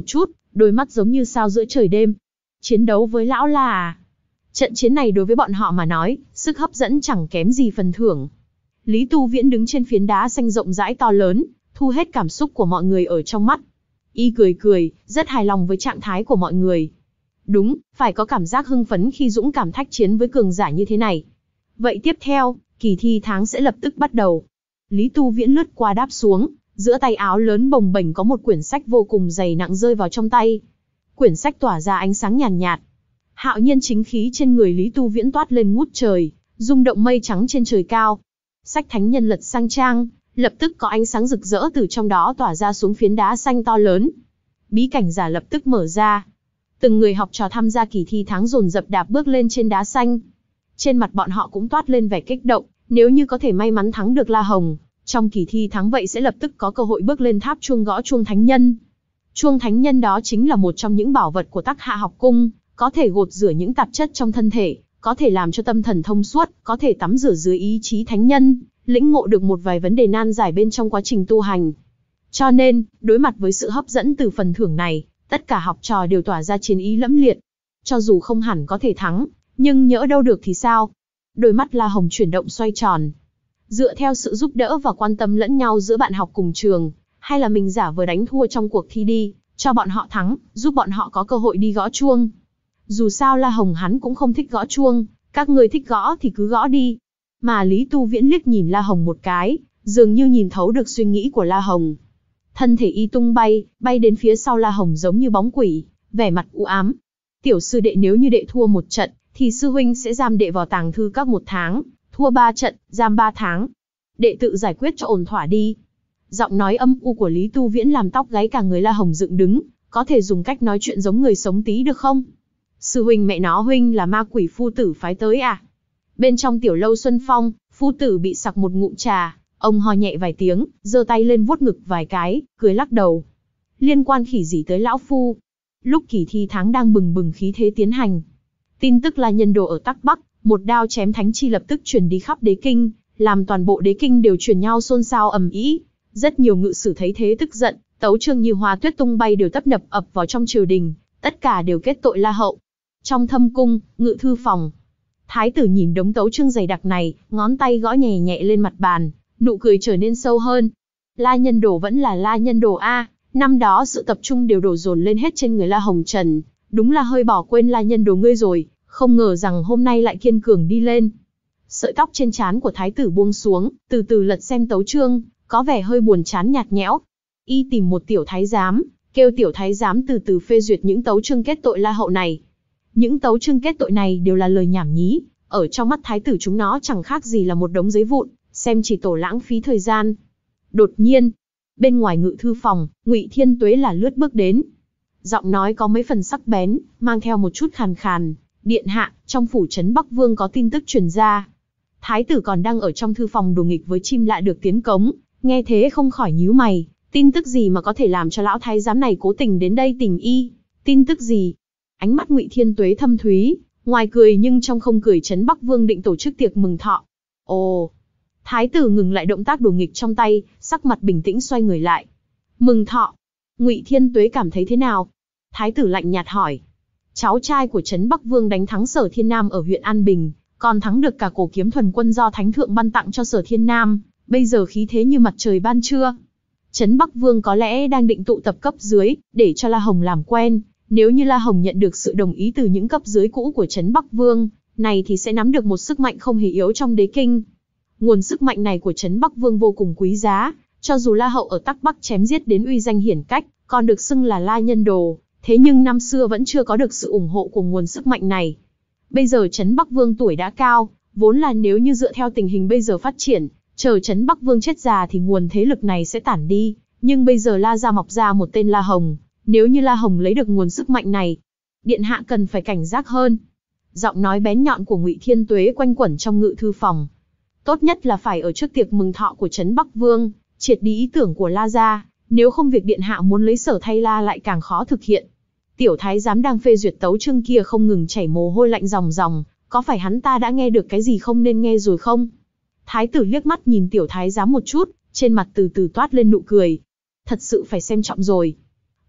đôi mắt giống như sao giữa trời đêm. Chiến đấu với lão La à? Trận chiến này đối với bọn họ mà nói, sức hấp dẫn chẳng kém gì phần thưởng. Lý Tu Viễn đứng trên phiến đá xanh rộng rãi to lớn, thu hết cảm xúc của mọi người ở trong mắt. Y cười cười, rất hài lòng với trạng thái của mọi người. Đúng, phải có cảm giác hưng phấn khi dũng cảm thách chiến với cường giả như thế này. Vậy tiếp theo, kỳ thi tháng sẽ lập tức bắt đầu. Lý Tu Viễn lướt qua đáp xuống, giữa tay áo lớn bồng bềnh có một quyển sách vô cùng dày nặng rơi vào trong tay. Quyển sách tỏa ra ánh sáng nhàn nhạt, nhạt. Hạo nhiên chính khí trên người Lý Tu Viễn toát lên ngút trời, rung động mây trắng trên trời cao. Sách thánh nhân lật sang trang, lập tức có ánh sáng rực rỡ từ trong đó tỏa ra xuống phiến đá xanh to lớn. Bí cảnh giả lập tức mở ra. Từng người học trò tham gia kỳ thi tháng dồn dập đạp bước lên trên đá xanh. Trên mặt bọn họ cũng toát lên vẻ kích động, nếu như có thể may mắn thắng được La Hồng, trong kỳ thi tháng vậy sẽ lập tức có cơ hội bước lên tháp chuông gõ chuông thánh nhân. Chuông thánh nhân đó chính là một trong những bảo vật của Tắc Hạ học cung, có thể gột rửa những tạp chất trong thân thể, có thể làm cho tâm thần thông suốt, có thể tắm rửa dưới ý chí thánh nhân, lĩnh ngộ được một vài vấn đề nan giải bên trong quá trình tu hành. Cho nên, đối mặt với sự hấp dẫn từ phần thưởng này, tất cả học trò đều tỏa ra chiến ý lẫm liệt. Cho dù không hẳn có thể thắng, nhưng nhỡ đâu được thì sao? Đôi mắt La Hồng chuyển động xoay tròn. Dựa theo sự giúp đỡ và quan tâm lẫn nhau giữa bạn học cùng trường, hay là mình giả vờ đánh thua trong cuộc thi đi, cho bọn họ thắng, giúp bọn họ có cơ hội đi gõ chuông. Dù sao La Hồng hắn cũng không thích gõ chuông, các người thích gõ thì cứ gõ đi. Mà Lý Tu Viễn liếc nhìn La Hồng một cái, dường như nhìn thấu được suy nghĩ của La Hồng. Thân thể y tung bay, bay đến phía sau La Hồng giống như bóng quỷ, vẻ mặt u ám. Tiểu sư đệ, nếu như đệ thua một trận, thì sư huynh sẽ giam đệ vào tàng thư các một tháng, thua ba trận, giam ba tháng. Đệ tự giải quyết cho ổn thỏa đi. Giọng nói âm u của Lý Tu Viễn làm tóc gáy cả người La Hồng dựng đứng, có thể dùng cách nói chuyện giống người sống tí được không? Sư huynh mẹ nó, huynh là ma quỷ phu tử phái tới à? Bên trong tiểu lâu Xuân Phong, phu tử bị sặc một ngụm trà, ông ho nhẹ vài tiếng, giơ tay lên vuốt ngực vài cái, cười lắc đầu. Liên quan khỉ gì tới lão phu? Lúc kỳ thi tháng đang bừng bừng khí thế tiến hành, tin tức La Nhân Đồ ở Tắc Bắc, một đao chém thánh chi lập tức truyền đi khắp đế kinh, làm toàn bộ đế kinh đều truyền nhau xôn xao ầm ĩ. Rất nhiều ngự sử thấy thế tức giận, tấu chương như hoa tuyết tung bay đều tấp nập ập vào trong triều đình, tất cả đều kết tội La Hậu. Trong thâm cung, ngự thư phòng, thái tử nhìn đống tấu chương dày đặc này, ngón tay gõ nhẹ nhẹ lên mặt bàn, nụ cười trở nên sâu hơn. La Nhân Đồ vẫn là La Nhân Đồ a, năm đó sự tập trung đều đổ dồn lên hết trên người La Hồng Trần, đúng là hơi bỏ quên La Nhân Đồ ngươi rồi, không ngờ rằng hôm nay lại kiên cường đi lên. Sợi tóc trên trán của thái tử buông xuống, từ từ lật xem tấu chương, có vẻ hơi buồn chán nhạt nhẽo. Y tìm một tiểu thái giám, kêu tiểu thái giám từ từ phê duyệt những tấu chương kết tội La Hậu này. Những tấu chương kết tội này đều là lời nhảm nhí, ở trong mắt thái tử chúng nó chẳng khác gì là một đống giấy vụn, xem chỉ tổ lãng phí thời gian. Đột nhiên, bên ngoài ngự thư phòng, Ngụy Thiên Tuế là lướt bước đến. Giọng nói có mấy phần sắc bén, mang theo một chút khàn khàn. Điện hạ, trong phủ trấn Bắc Vương có tin tức truyền ra. Thái tử còn đang ở trong thư phòng đùa nghịch với chim lạ được tiến cống, nghe thế không khỏi nhíu mày. Tin tức gì mà có thể làm cho lão thái giám này cố tình đến đây tìm y? Tin tức gì? Ánh mắt Ngụy Thiên Tuế thâm thúy, ngoài cười nhưng trong không cười. Trấn Bắc Vương định tổ chức tiệc mừng thọ. Ồ! Thái tử ngừng lại động tác đùa nghịch trong tay, sắc mặt bình tĩnh xoay người lại. Mừng thọ? Ngụy Thiên Tuế cảm thấy thế nào? Thái tử lạnh nhạt hỏi. Cháu trai của Trấn Bắc Vương đánh thắng Sở Thiên Nam ở huyện An Bình, còn thắng được cả cổ kiếm thuần quân do Thánh Thượng ban tặng cho Sở Thiên Nam, bây giờ khí thế như mặt trời ban trưa. Trấn Bắc Vương có lẽ đang định tụ tập cấp dưới, để cho La Hồng làm quen. Nếu như La Hồng nhận được sự đồng ý từ những cấp dưới cũ của Trấn Bắc Vương, này thì sẽ nắm được một sức mạnh không hề yếu trong đế kinh. Nguồn sức mạnh này của Trấn Bắc Vương vô cùng quý giá, cho dù La Hậu ở Tắc Bắc chém giết đến uy danh hiển cách, còn được xưng là La Nhân Đồ, thế nhưng năm xưa vẫn chưa có được sự ủng hộ của nguồn sức mạnh này. Bây giờ Trấn Bắc Vương tuổi đã cao, vốn là nếu như dựa theo tình hình bây giờ phát triển, chờ Trấn Bắc Vương chết già thì nguồn thế lực này sẽ tản đi, nhưng bây giờ La gia mọc ra một tên La Hồng, nếu như La Hồng lấy được nguồn sức mạnh này, điện hạ cần phải cảnh giác hơn. Giọng nói bén nhọn của Ngụy Thiên Tuế quanh quẩn trong ngự thư phòng. Tốt nhất là phải ở trước tiệc mừng thọ của Trấn Bắc Vương, triệt đi ý tưởng của La gia, nếu không việc điện hạ muốn lấy Sở thay La lại càng khó thực hiện. Tiểu thái giám đang phê duyệt tấu chương kia không ngừng chảy mồ hôi lạnh ròng ròng, có phải hắn ta đã nghe được cái gì không nên nghe rồi không? Thái tử liếc mắt nhìn tiểu thái giám một chút, trên mặt từ từ toát lên nụ cười. Thật sự phải xem trọng rồi.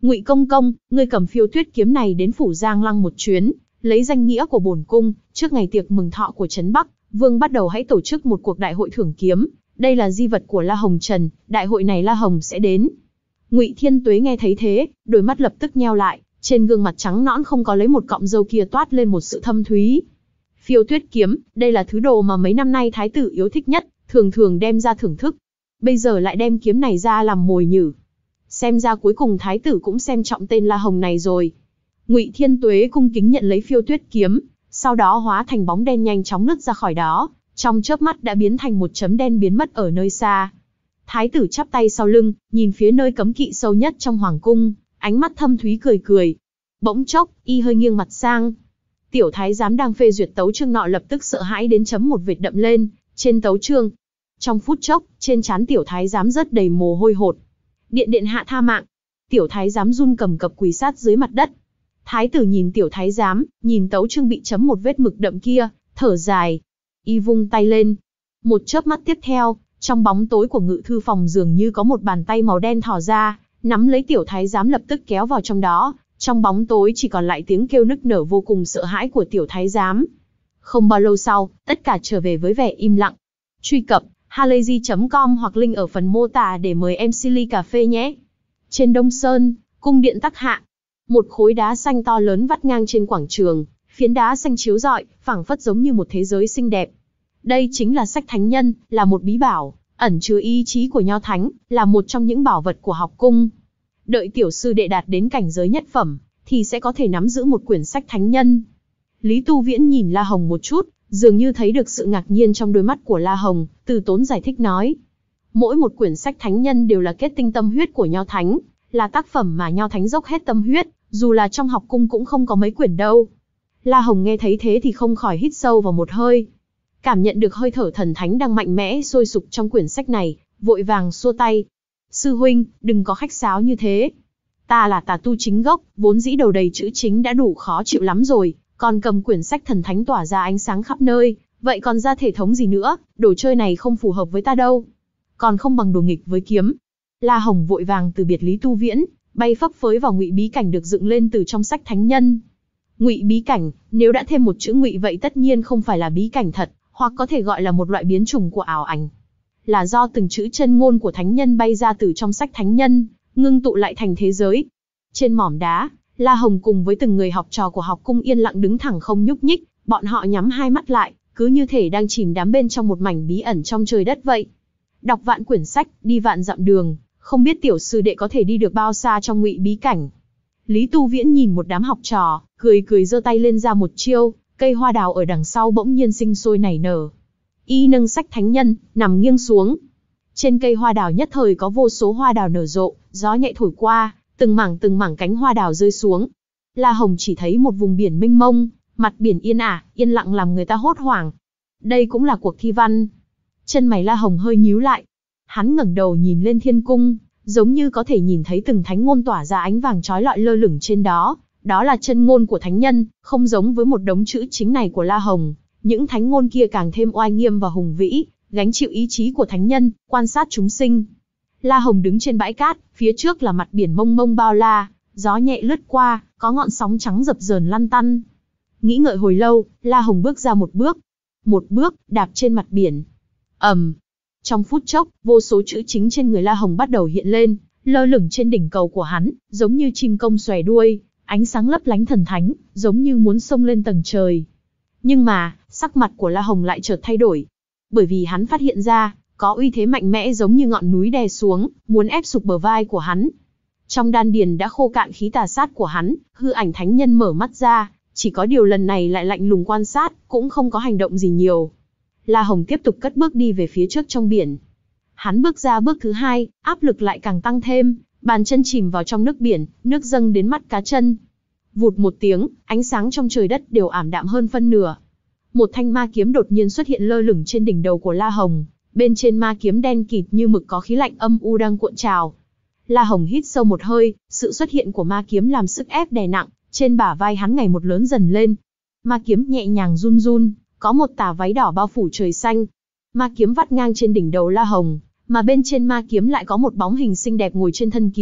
Ngụy công công, ngươi cầm Phiêu Tuyết kiếm này đến phủ Giang Lăng một chuyến, lấy danh nghĩa của bổn cung, trước ngày tiệc mừng thọ của trấn Bắc, Vương bắt đầu hãy tổ chức một cuộc đại hội thưởng kiếm, đây là di vật của La Hồng Trần, đại hội này La Hồng sẽ đến. Ngụy Thiên Tuế nghe thấy thế, đôi mắt lập tức nheo lại, trên gương mặt trắng nõn không có lấy một cọng râu kia toát lên một sự thâm thúy. Phiêu Tuyết kiếm, đây là thứ đồ mà mấy năm nay thái tử yêu thích nhất, thường thường đem ra thưởng thức. Bây giờ lại đem kiếm này ra làm mồi nhử. Xem ra cuối cùng thái tử cũng xem trọng tên La Hồng này rồi. Ngụy Thiên Tuế cung kính nhận lấy Phiêu Tuyết kiếm, sau đó hóa thành bóng đen nhanh chóng lướt ra khỏi đó, trong chớp mắt đã biến thành một chấm đen biến mất ở nơi xa. Thái tử chắp tay sau lưng, nhìn phía nơi cấm kỵ sâu nhất trong hoàng cung, ánh mắt thâm thúy cười cười. Bỗng chốc, y hơi nghiêng mặt sang. Tiểu thái giám đang phê duyệt tấu chương nọ lập tức sợ hãi đến chấm một vệt đậm lên trên tấu chương. Trong phút chốc, trên trán tiểu thái giám rớt đầy mồ hôi hột. Điện điện hạ tha mạng. Tiểu thái giám run cầm cập quỳ sát dưới mặt đất. Thái tử nhìn tiểu thái giám, nhìn tấu chương bị chấm một vết mực đậm kia, thở dài. Y vung tay lên. Một chớp mắt tiếp theo, trong bóng tối của ngự thư phòng dường như có một bàn tay màu đen thò ra, nắm lấy tiểu thái giám lập tức kéo vào trong đó. Trong bóng tối chỉ còn lại tiếng kêu nức nở vô cùng sợ hãi của tiểu thái giám. Không bao lâu sau, tất cả trở về với vẻ im lặng. Truy cập halayzi chấm com hoặc link ở phần mô tả để mời em xê ly cà phê nhé. Trên Đông Sơn, cung điện Tắc Hạ. Một khối đá xanh to lớn vắt ngang trên quảng trường, phiến đá xanh chiếu rọi, phảng phất giống như một thế giới xinh đẹp. Đây chính là sách thánh nhân, là một bí bảo, ẩn chứa ý chí của Nho Thánh, là một trong những bảo vật của học cung. Đợi tiểu sư đệ đạt đến cảnh giới nhất phẩm, thì sẽ có thể nắm giữ một quyển sách thánh nhân. Lý Tu Viễn nhìn La Hồng một chút, dường như thấy được sự ngạc nhiên trong đôi mắt của La Hồng, từ tốn giải thích nói. Mỗi một quyển sách thánh nhân đều là kết tinh tâm huyết của Nho Thánh, là tác phẩm mà Nho Thánh dốc hết tâm huyết, dù là trong học cung cũng không có mấy quyển đâu. La Hồng nghe thấy thế thì không khỏi hít sâu vào một hơi. Cảm nhận được hơi thở thần thánh đang mạnh mẽ sôi sục trong quyển sách này, vội vàng xua tay. Sư huynh, đừng có khách sáo như thế. Ta là tà tu chính gốc, vốn dĩ đầu đầy chữ chính đã đủ khó chịu lắm rồi, còn cầm quyển sách thần thánh tỏa ra ánh sáng khắp nơi, vậy còn ra thể thống gì nữa, đồ chơi này không phù hợp với ta đâu. Còn không bằng đồ nghịch với kiếm. La Hồng vội vàng từ biệt Lý Tu Viễn, bay phấp phới vào ngụy bí cảnh được dựng lên từ trong sách thánh nhân. Ngụy bí cảnh, nếu đã thêm một chữ ngụy vậy tất nhiên không phải là bí cảnh thật, hoặc có thể gọi là một loại biến chủng của ảo ảnh. Là do từng chữ chân ngôn của thánh nhân bay ra từ trong sách thánh nhân, ngưng tụ lại thành thế giới. Trên mỏm đá, La Hồng cùng với từng người học trò của học cung yên lặng đứng thẳng không nhúc nhích, bọn họ nhắm hai mắt lại, cứ như thể đang chìm đắm bên trong một mảnh bí ẩn trong trời đất vậy. Đọc vạn quyển sách, đi vạn dặm đường, không biết tiểu sư đệ có thể đi được bao xa trong ngụy bí cảnh. Lý Tu Viễn nhìn một đám học trò, cười cười giơ tay lên ra một chiêu, cây hoa đào ở đằng sau bỗng nhiên sinh sôi nảy nở. Y nâng sách thánh nhân, nằm nghiêng xuống. Trên cây hoa đào nhất thời có vô số hoa đào nở rộ, gió nhẹ thổi qua, từng mảng từng mảng cánh hoa đào rơi xuống. La Hồng chỉ thấy một vùng biển mênh mông, mặt biển yên ả, yên lặng làm người ta hốt hoảng. Đây cũng là cuộc thi văn. Chân mày La Hồng hơi nhíu lại. Hắn ngẩng đầu nhìn lên thiên cung, giống như có thể nhìn thấy từng thánh ngôn tỏa ra ánh vàng chói lọi lơ lửng trên đó. Đó là chân ngôn của thánh nhân, không giống với một đống chữ chính này của La Hồng. Những thánh ngôn kia càng thêm oai nghiêm và hùng vĩ, gánh chịu ý chí của thánh nhân, quan sát chúng sinh. La Hồng đứng trên bãi cát, phía trước là mặt biển mênh mông bao la, gió nhẹ lướt qua, có ngọn sóng trắng dập dờn lăn tăn. Nghĩ ngợi hồi lâu, La Hồng bước ra một bước. Một bước, đạp trên mặt biển. ầm, um. Trong phút chốc, vô số chữ chính trên người La Hồng bắt đầu hiện lên, lơ lửng trên đỉnh cầu của hắn, giống như chim công xòe đuôi, ánh sáng lấp lánh thần thánh, giống như muốn xông lên tầng trời. Nhưng mà, sắc mặt của La Hồng lại chợt thay đổi. Bởi vì hắn phát hiện ra, có uy thế mạnh mẽ giống như ngọn núi đè xuống, muốn ép sụp bờ vai của hắn. Trong đan điền đã khô cạn khí tà sát của hắn, hư ảnh thánh nhân mở mắt ra, chỉ có điều lần này lại lạnh lùng quan sát, cũng không có hành động gì nhiều. La Hồng tiếp tục cất bước đi về phía trước trong biển. Hắn bước ra bước thứ hai, áp lực lại càng tăng thêm, bàn chân chìm vào trong nước biển, nước dâng đến mắt cá chân. Vụt một tiếng, ánh sáng trong trời đất đều ảm đạm hơn phân nửa. Một thanh ma kiếm đột nhiên xuất hiện lơ lửng trên đỉnh đầu của La Hồng, bên trên ma kiếm đen kịt như mực có khí lạnh âm u đang cuộn trào. La Hồng hít sâu một hơi, sự xuất hiện của ma kiếm làm sức ép đè nặng, trên bả vai hắn ngày một lớn dần lên. Ma kiếm nhẹ nhàng run run, có một tà váy đỏ bao phủ trời xanh. Ma kiếm vắt ngang trên đỉnh đầu La Hồng, mà bên trên ma kiếm lại có một bóng hình xinh đẹp ngồi trên thân kiếm,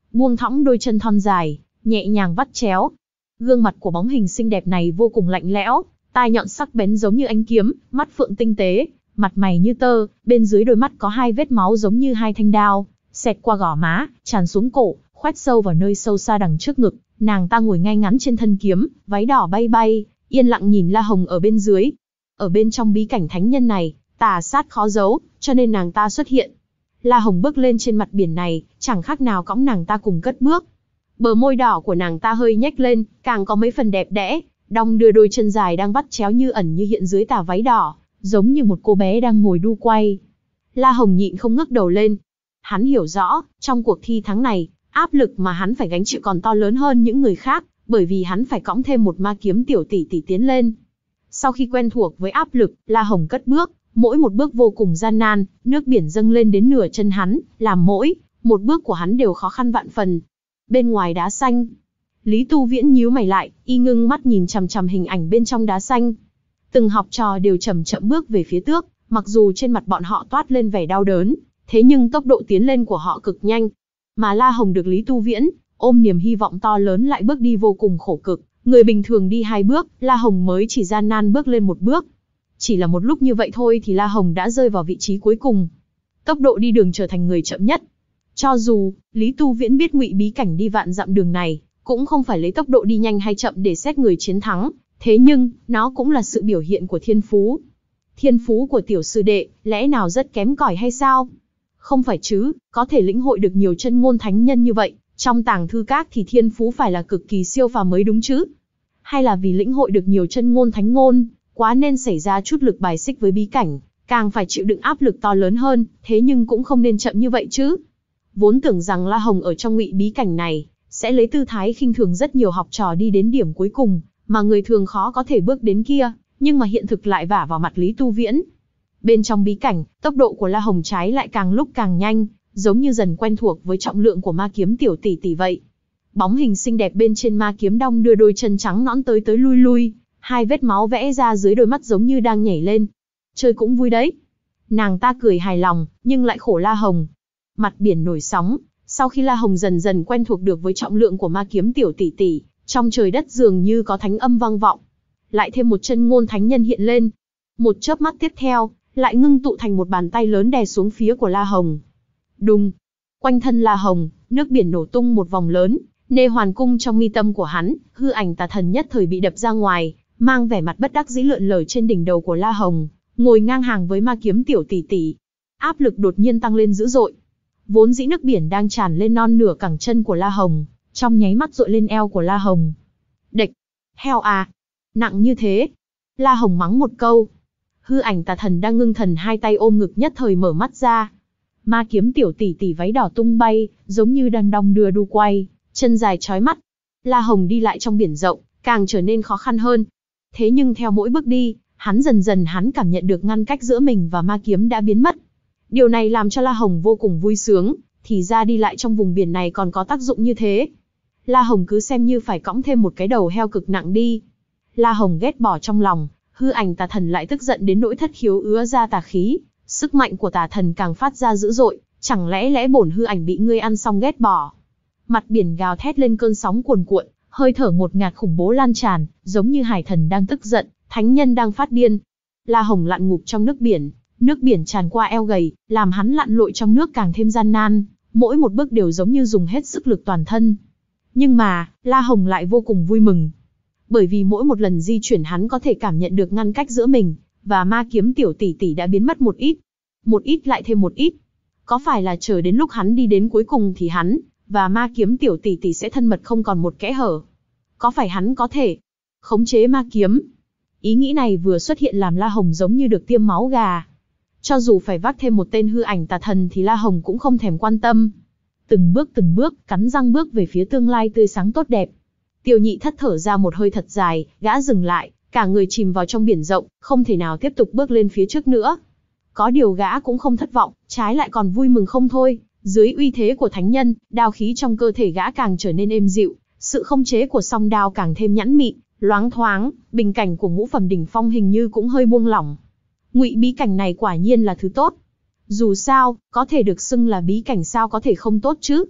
buông thõng đôi chân thon dài, nhẹ nhàng vắt chéo. Gương mặt của bóng hình xinh đẹp này vô cùng lạnh lẽo, tai nhọn sắc bén giống như ánh kiếm, mắt phượng tinh tế, mặt mày như tơ, bên dưới đôi mắt có hai vết máu giống như hai thanh đao, xẹt qua gò má, tràn xuống cổ, khoét sâu vào nơi sâu xa đằng trước ngực. Nàng ta ngồi ngay ngắn trên thân kiếm, váy đỏ bay bay, yên lặng nhìn La Hồng ở bên dưới. Ở bên trong bí cảnh thánh nhân này, tà sát khó giấu, cho nên nàng ta xuất hiện. La Hồng bước lên trên mặt biển này, chẳng khác nào cõng nàng ta cùng cất bước. Bờ môi đỏ của nàng ta hơi nhếch lên, càng có mấy phần đẹp đẽ, đong đưa đôi chân dài đang vắt chéo như ẩn như hiện dưới tà váy đỏ, giống như một cô bé đang ngồi đu quay. La Hồng nhịn không ngước đầu lên. Hắn hiểu rõ, trong cuộc thi thắng này, áp lực mà hắn phải gánh chịu còn to lớn hơn những người khác, bởi vì hắn phải cõng thêm một ma kiếm tiểu tỷ tỷ tiến lên. Sau khi quen thuộc với áp lực, La Hồng cất bước, mỗi một bước vô cùng gian nan, nước biển dâng lên đến nửa chân hắn, làm mỗi một bước của hắn đều khó khăn vạn phần. Bên ngoài đá xanh, Lý Tu Viễn nhíu mày lại, y ngưng mắt nhìn chằm chằm hình ảnh bên trong đá xanh. Từng học trò đều chậm chậm bước về phía trước, mặc dù trên mặt bọn họ toát lên vẻ đau đớn, thế nhưng tốc độ tiến lên của họ cực nhanh. Mà La Hồng được Lý Tu Viễn ôm niềm hy vọng to lớn lại bước đi vô cùng khổ cực. Người bình thường đi hai bước, La Hồng mới chỉ gian nan bước lên một bước. Chỉ là một lúc như vậy thôi thì La Hồng đã rơi vào vị trí cuối cùng. Tốc độ đi đường trở thành người chậm nhất. Cho dù Lý Tu Viễn biết ngụy bí cảnh đi vạn dặm đường này, cũng không phải lấy tốc độ đi nhanh hay chậm để xét người chiến thắng, thế nhưng nó cũng là sự biểu hiện của thiên phú. Thiên phú của tiểu sư đệ, lẽ nào rất kém cỏi hay sao? Không phải chứ, có thể lĩnh hội được nhiều chân ngôn thánh nhân như vậy, trong tàng thư các thì thiên phú phải là cực kỳ siêu phàm mới đúng chứ? Hay là vì lĩnh hội được nhiều chân ngôn thánh ngôn, quá nên xảy ra chút lực bài xích với bí cảnh, càng phải chịu đựng áp lực to lớn hơn, thế nhưng cũng không nên chậm như vậy chứ? Vốn tưởng rằng La Hồng ở trong ngụy bí cảnh này, sẽ lấy tư thái khinh thường rất nhiều học trò đi đến điểm cuối cùng, mà người thường khó có thể bước đến kia, nhưng mà hiện thực lại vả vào mặt Lý Tu Viễn. Bên trong bí cảnh, tốc độ của La Hồng trái lại càng lúc càng nhanh, giống như dần quen thuộc với trọng lượng của ma kiếm tiểu tỷ tỷ vậy. Bóng hình xinh đẹp bên trên ma kiếm đong đưa đôi chân trắng nõn tới tới lui lui, hai vết máu vẽ ra dưới đôi mắt giống như đang nhảy lên. Chơi cũng vui đấy. Nàng ta cười hài lòng, nhưng lại khổ La Hồng. Mặt biển nổi sóng, sau khi La Hồng dần dần quen thuộc được với trọng lượng của ma kiếm tiểu tỷ tỷ, trong trời đất dường như có thánh âm vang vọng. Lại thêm một chân ngôn thánh nhân hiện lên. Một chớp mắt tiếp theo, lại ngưng tụ thành một bàn tay lớn đè xuống phía của La Hồng. Đùng! Quanh thân La Hồng, nước biển nổ tung một vòng lớn, nê hoàn cung trong mi tâm của hắn, hư ảnh tà thần nhất thời bị đập ra ngoài, mang vẻ mặt bất đắc dĩ lượn lờ trên đỉnh đầu của La Hồng, ngồi ngang hàng với ma kiếm tiểu tỷ tỷ. Áp lực đột nhiên tăng lên dữ dội. Vốn dĩ nước biển đang tràn lên non nửa cẳng chân của La Hồng, trong nháy mắt dội lên eo của La Hồng. Địch! Heo à! Nặng như thế! La Hồng mắng một câu. Hư ảnh tà thần đang ngưng thần hai tay ôm ngực nhất thời mở mắt ra. Ma kiếm tiểu tỷ tỷ váy đỏ tung bay, giống như đang đong đưa đu quay, chân dài chói mắt. La Hồng đi lại trong biển rộng, càng trở nên khó khăn hơn. Thế nhưng theo mỗi bước đi, hắn dần dần hắn cảm nhận được ngăn cách giữa mình và ma kiếm đã biến mất. Điều này làm cho La Hồng vô cùng vui sướng, thì ra đi lại trong vùng biển này còn có tác dụng như thế. La Hồng cứ xem như phải cõng thêm một cái đầu heo cực nặng đi. La Hồng ghét bỏ trong lòng, hư ảnh tà thần lại tức giận đến nỗi thất khiếu ứa ra tà khí, sức mạnh của tà thần càng phát ra dữ dội, chẳng lẽ lẽ bổn hư ảnh bị ngươi ăn xong ghét bỏ. Mặt biển gào thét lên cơn sóng cuồn cuộn, hơi thở ngột ngạt khủng bố lan tràn, giống như hải thần đang tức giận, thánh nhân đang phát điên. La Hồng lặn ngụp trong nước biển, nước biển tràn qua eo gầy, làm hắn lặn lội trong nước càng thêm gian nan, mỗi một bước đều giống như dùng hết sức lực toàn thân. Nhưng mà, La Hồng lại vô cùng vui mừng. Bởi vì mỗi một lần di chuyển hắn có thể cảm nhận được ngăn cách giữa mình và ma kiếm tiểu tỷ tỷ đã biến mất một ít. Một ít lại thêm một ít. Có phải là chờ đến lúc hắn đi đến cuối cùng thì hắn và ma kiếm tiểu tỷ tỷ sẽ thân mật không còn một kẽ hở? Có phải hắn có thể khống chế ma kiếm? Ý nghĩ này vừa xuất hiện làm La Hồng giống như được tiêm máu gà. Cho dù phải vác thêm một tên hư ảnh tà thần thì La Hồng cũng không thèm quan tâm. Từng bước từng bước, cắn răng bước về phía tương lai tươi sáng tốt đẹp. Tiêu Nhị thất thở ra một hơi thật dài, gã dừng lại, cả người chìm vào trong biển rộng, không thể nào tiếp tục bước lên phía trước nữa. Có điều gã cũng không thất vọng, trái lại còn vui mừng không thôi. Dưới uy thế của thánh nhân, đao khí trong cơ thể gã càng trở nên êm dịu, sự không chế của song đao càng thêm nhẵn mịn, loáng thoáng, bình cảnh của ngũ phẩm đỉnh phong hình như cũng hơi buông lỏng. Ngụy bí cảnh này quả nhiên là thứ tốt. Dù sao, có thể được xưng là bí cảnh sao có thể không tốt chứ.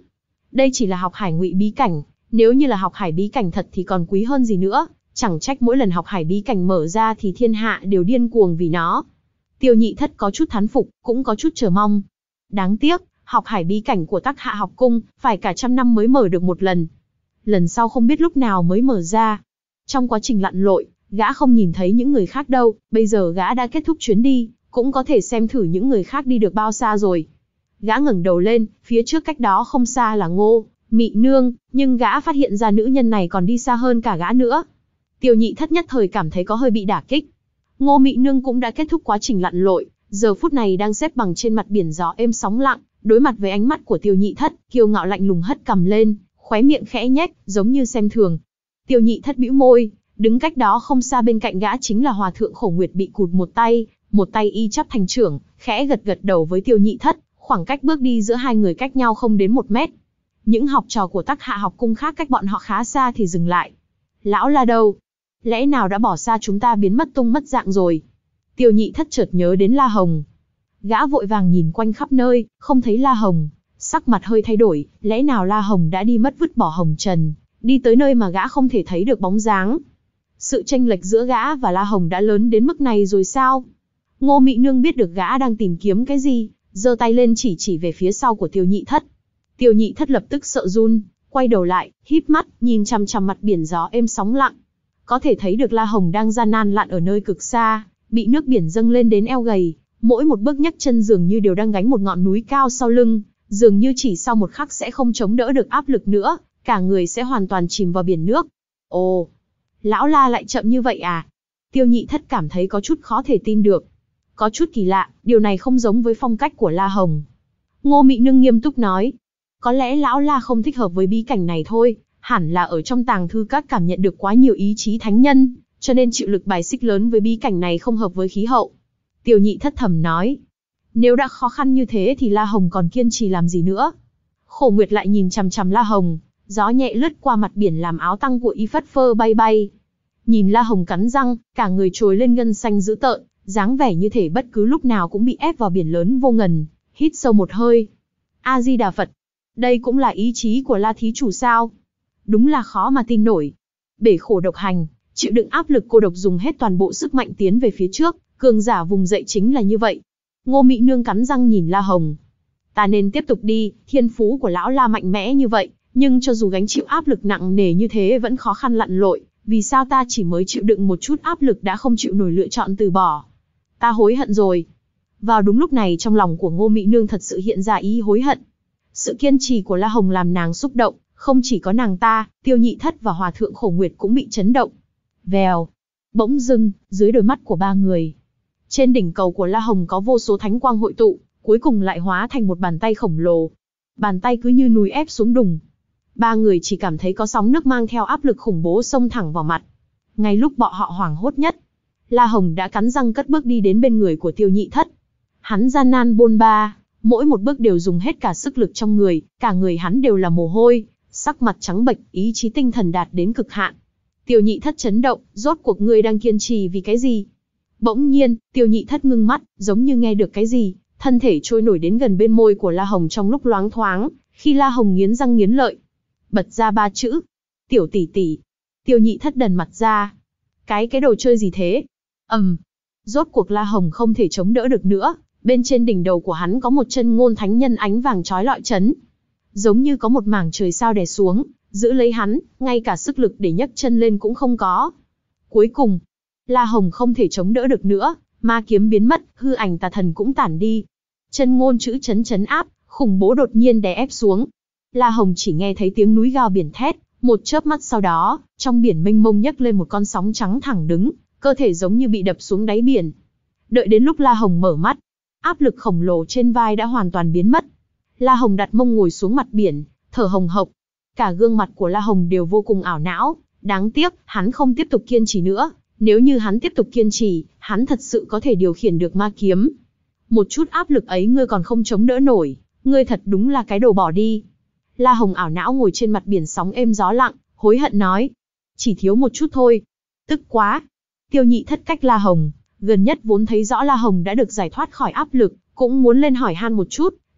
Đây chỉ là học hải ngụy bí cảnh, nếu như là học hải bí cảnh thật thì còn quý hơn gì nữa, chẳng trách mỗi lần học hải bí cảnh mở ra thì thiên hạ đều điên cuồng vì nó. Tiêu Nhị Thất có chút thán phục, cũng có chút chờ mong. Đáng tiếc, học hải bí cảnh của Tắc Hạ học cung, phải cả trăm năm mới mở được một lần. Lần sau không biết lúc nào mới mở ra. Trong quá trình lặn lội, gã không nhìn thấy những người khác đâu, bây giờ gã đã kết thúc chuyến đi, cũng có thể xem thử những người khác đi được bao xa rồi. Gã ngẩng đầu lên, phía trước cách đó không xa là Ngô Mị Nương, nhưng gã phát hiện ra nữ nhân này còn đi xa hơn cả gã nữa. Tiêu Nhị Thất nhất thời cảm thấy có hơi bị đả kích. Ngô Mị Nương cũng đã kết thúc quá trình lặn lội, giờ phút này đang xếp bằng trên mặt biển gió êm sóng lặng, đối mặt với ánh mắt của Tiêu Nhị Thất, kiêu ngạo lạnh lùng hất cằm lên, khóe miệng khẽ nhếch, giống như xem thường. Tiêu Nhị Thất bĩu môi, đứng cách đó không xa bên cạnh gã chính là Hòa thượng Khổ Nguyệt bị cụt một tay, một tay y chắp thành chưởng, khẽ gật gật đầu với Tiêu Nhị Thất, khoảng cách bước đi giữa hai người cách nhau không đến một mét. Những học trò của Tắc Hạ học cung khác cách bọn họ khá xa thì dừng lại. Lão là đâu? Lẽ nào đã bỏ xa chúng ta biến mất tung mất dạng rồi? Tiêu Nhị Thất chợt nhớ đến La Hồng. Gã vội vàng nhìn quanh khắp nơi, không thấy La Hồng, sắc mặt hơi thay đổi, lẽ nào La Hồng đã đi mất vứt bỏ hồng trần, đi tới nơi mà gã không thể thấy được bóng dáng. Sự chênh lệch giữa gã và La Hồng đã lớn đến mức này rồi sao? Ngô Mị Nương biết được gã đang tìm kiếm cái gì, giơ tay lên chỉ chỉ về phía sau của Tiêu Nhị Thất. Tiêu Nhị Thất lập tức sợ run, quay đầu lại, híp mắt, nhìn chằm chằm mặt biển gió êm sóng lặng. Có thể thấy được La Hồng đang gian nan lặn ở nơi cực xa, bị nước biển dâng lên đến eo gầy, mỗi một bước nhấc chân dường như đều đang gánh một ngọn núi cao sau lưng, dường như chỉ sau một khắc sẽ không chống đỡ được áp lực nữa, cả người sẽ hoàn toàn chìm vào biển nước. Ồ, lão La lại chậm như vậy à? Tiêu Nhị Thất cảm thấy có chút khó thể tin được. Có chút kỳ lạ, điều này không giống với phong cách của La Hồng. Ngô Mị Nương nghiêm túc nói, có lẽ lão La không thích hợp với bí cảnh này thôi, hẳn là ở trong tàng thư các cảm nhận được quá nhiều ý chí thánh nhân, cho nên chịu lực bài xích lớn với bí cảnh này không hợp với khí hậu. Tiêu Nhị Thất thầm nói, nếu đã khó khăn như thế thì La Hồng còn kiên trì làm gì nữa? Khổ Nguyệt lại nhìn chằm chằm La Hồng, gió nhẹ lướt qua mặt biển làm áo tăng của y phất phơ bay bay. Nhìn La Hồng cắn răng, cả người trồi lên gân xanh dữ tợn, dáng vẻ như thể bất cứ lúc nào cũng bị ép vào biển lớn vô ngần. Hít sâu một hơi. A Di Đà Phật, đây cũng là ý chí của La thí chủ sao? Đúng là khó mà tin nổi. Bể khổ độc hành, chịu đựng áp lực cô độc dùng hết toàn bộ sức mạnh tiến về phía trước, cường giả vùng dậy chính là như vậy. Ngô Mị Nương cắn răng nhìn La Hồng. Ta nên tiếp tục đi, thiên phú của lão La mạnh mẽ như vậy, nhưng cho dù gánh chịu áp lực nặng nề như thế vẫn khó khăn lặn lội, vì sao ta chỉ mới chịu đựng một chút áp lực đã không chịu nổi lựa chọn từ bỏ? Ta hối hận rồi. Vào đúng lúc này trong lòng của Ngô Mị Nương thật sự hiện ra ý hối hận. Sự kiên trì của La Hồng làm nàng xúc động, không chỉ có nàng ta, Tiêu Nhị Thất và Hòa thượng Khổ Nguyệt cũng bị chấn động. Vèo. Bỗng dưng, dưới đôi mắt của ba người, trên đỉnh cầu của La Hồng có vô số thánh quang hội tụ, cuối cùng lại hóa thành một bàn tay khổng lồ. Bàn tay cứ như núi ép xuống đùng. Ba người chỉ cảm thấy có sóng nước mang theo áp lực khủng bố xông thẳng vào mặt. Ngay lúc bọn họ hoảng hốt nhất, La Hồng đã cắn răng cất bước đi đến bên người của Tiêu Nhị Thất. Hắn gian nan bôn ba, mỗi một bước đều dùng hết cả sức lực trong người, cả người hắn đều là mồ hôi, sắc mặt trắng bệch, ý chí tinh thần đạt đến cực hạn. Tiêu Nhị Thất chấn động, rốt cuộc ngươi đang kiên trì vì cái gì? Bỗng nhiên, Tiêu Nhị Thất ngưng mắt, giống như nghe được cái gì, thân thể trôi nổi đến gần bên môi của La Hồng trong lúc loáng thoáng, khi La Hồng nghiến răng nghiến lợi, bật ra ba chữ: "Tiểu tỷ tỷ." Tiêu Nhị Thất đần mặt ra. Cái cái đồ chơi gì thế? Ầm. Um. Rốt cuộc La Hồng không thể chống đỡ được nữa, bên trên đỉnh đầu của hắn có một chân ngôn thánh nhân ánh vàng chói lọi chấn, giống như có một mảng trời sao đè xuống, giữ lấy hắn, ngay cả sức lực để nhấc chân lên cũng không có. Cuối cùng, La Hồng không thể chống đỡ được nữa, ma kiếm biến mất, hư ảnh tà thần cũng tản đi. Chân ngôn chữ chấn chấn áp, khủng bố đột nhiên đè ép xuống. La Hồng chỉ nghe thấy tiếng núi gào biển thét, một chớp mắt sau đó, trong biển mênh mông nhấc lên một con sóng trắng thẳng đứng, cơ thể giống như bị đập xuống đáy biển. Đợi đến lúc La Hồng mở mắt, áp lực khổng lồ trên vai đã hoàn toàn biến mất. La Hồng đặt mông ngồi xuống mặt biển, thở hồng hộc. Cả gương mặt của La Hồng đều vô cùng ảo não, đáng tiếc, hắn không tiếp tục kiên trì nữa. Nếu như hắn tiếp tục kiên trì, hắn thật sự có thể điều khiển được ma kiếm. Một chút áp lực ấy ngươi còn không chống đỡ nổi, ngươi thật đúng là cái đồ bỏ đi. La Hồng ảo não ngồi trên mặt biển sóng êm gió lặng, hối hận nói. Chỉ thiếu một chút thôi. Tức quá. Tiêu Nhị Thất cách La Hồng gần nhất vốn thấy rõ La Hồng đã được giải thoát khỏi áp lực, cũng muốn lên hỏi han một chút,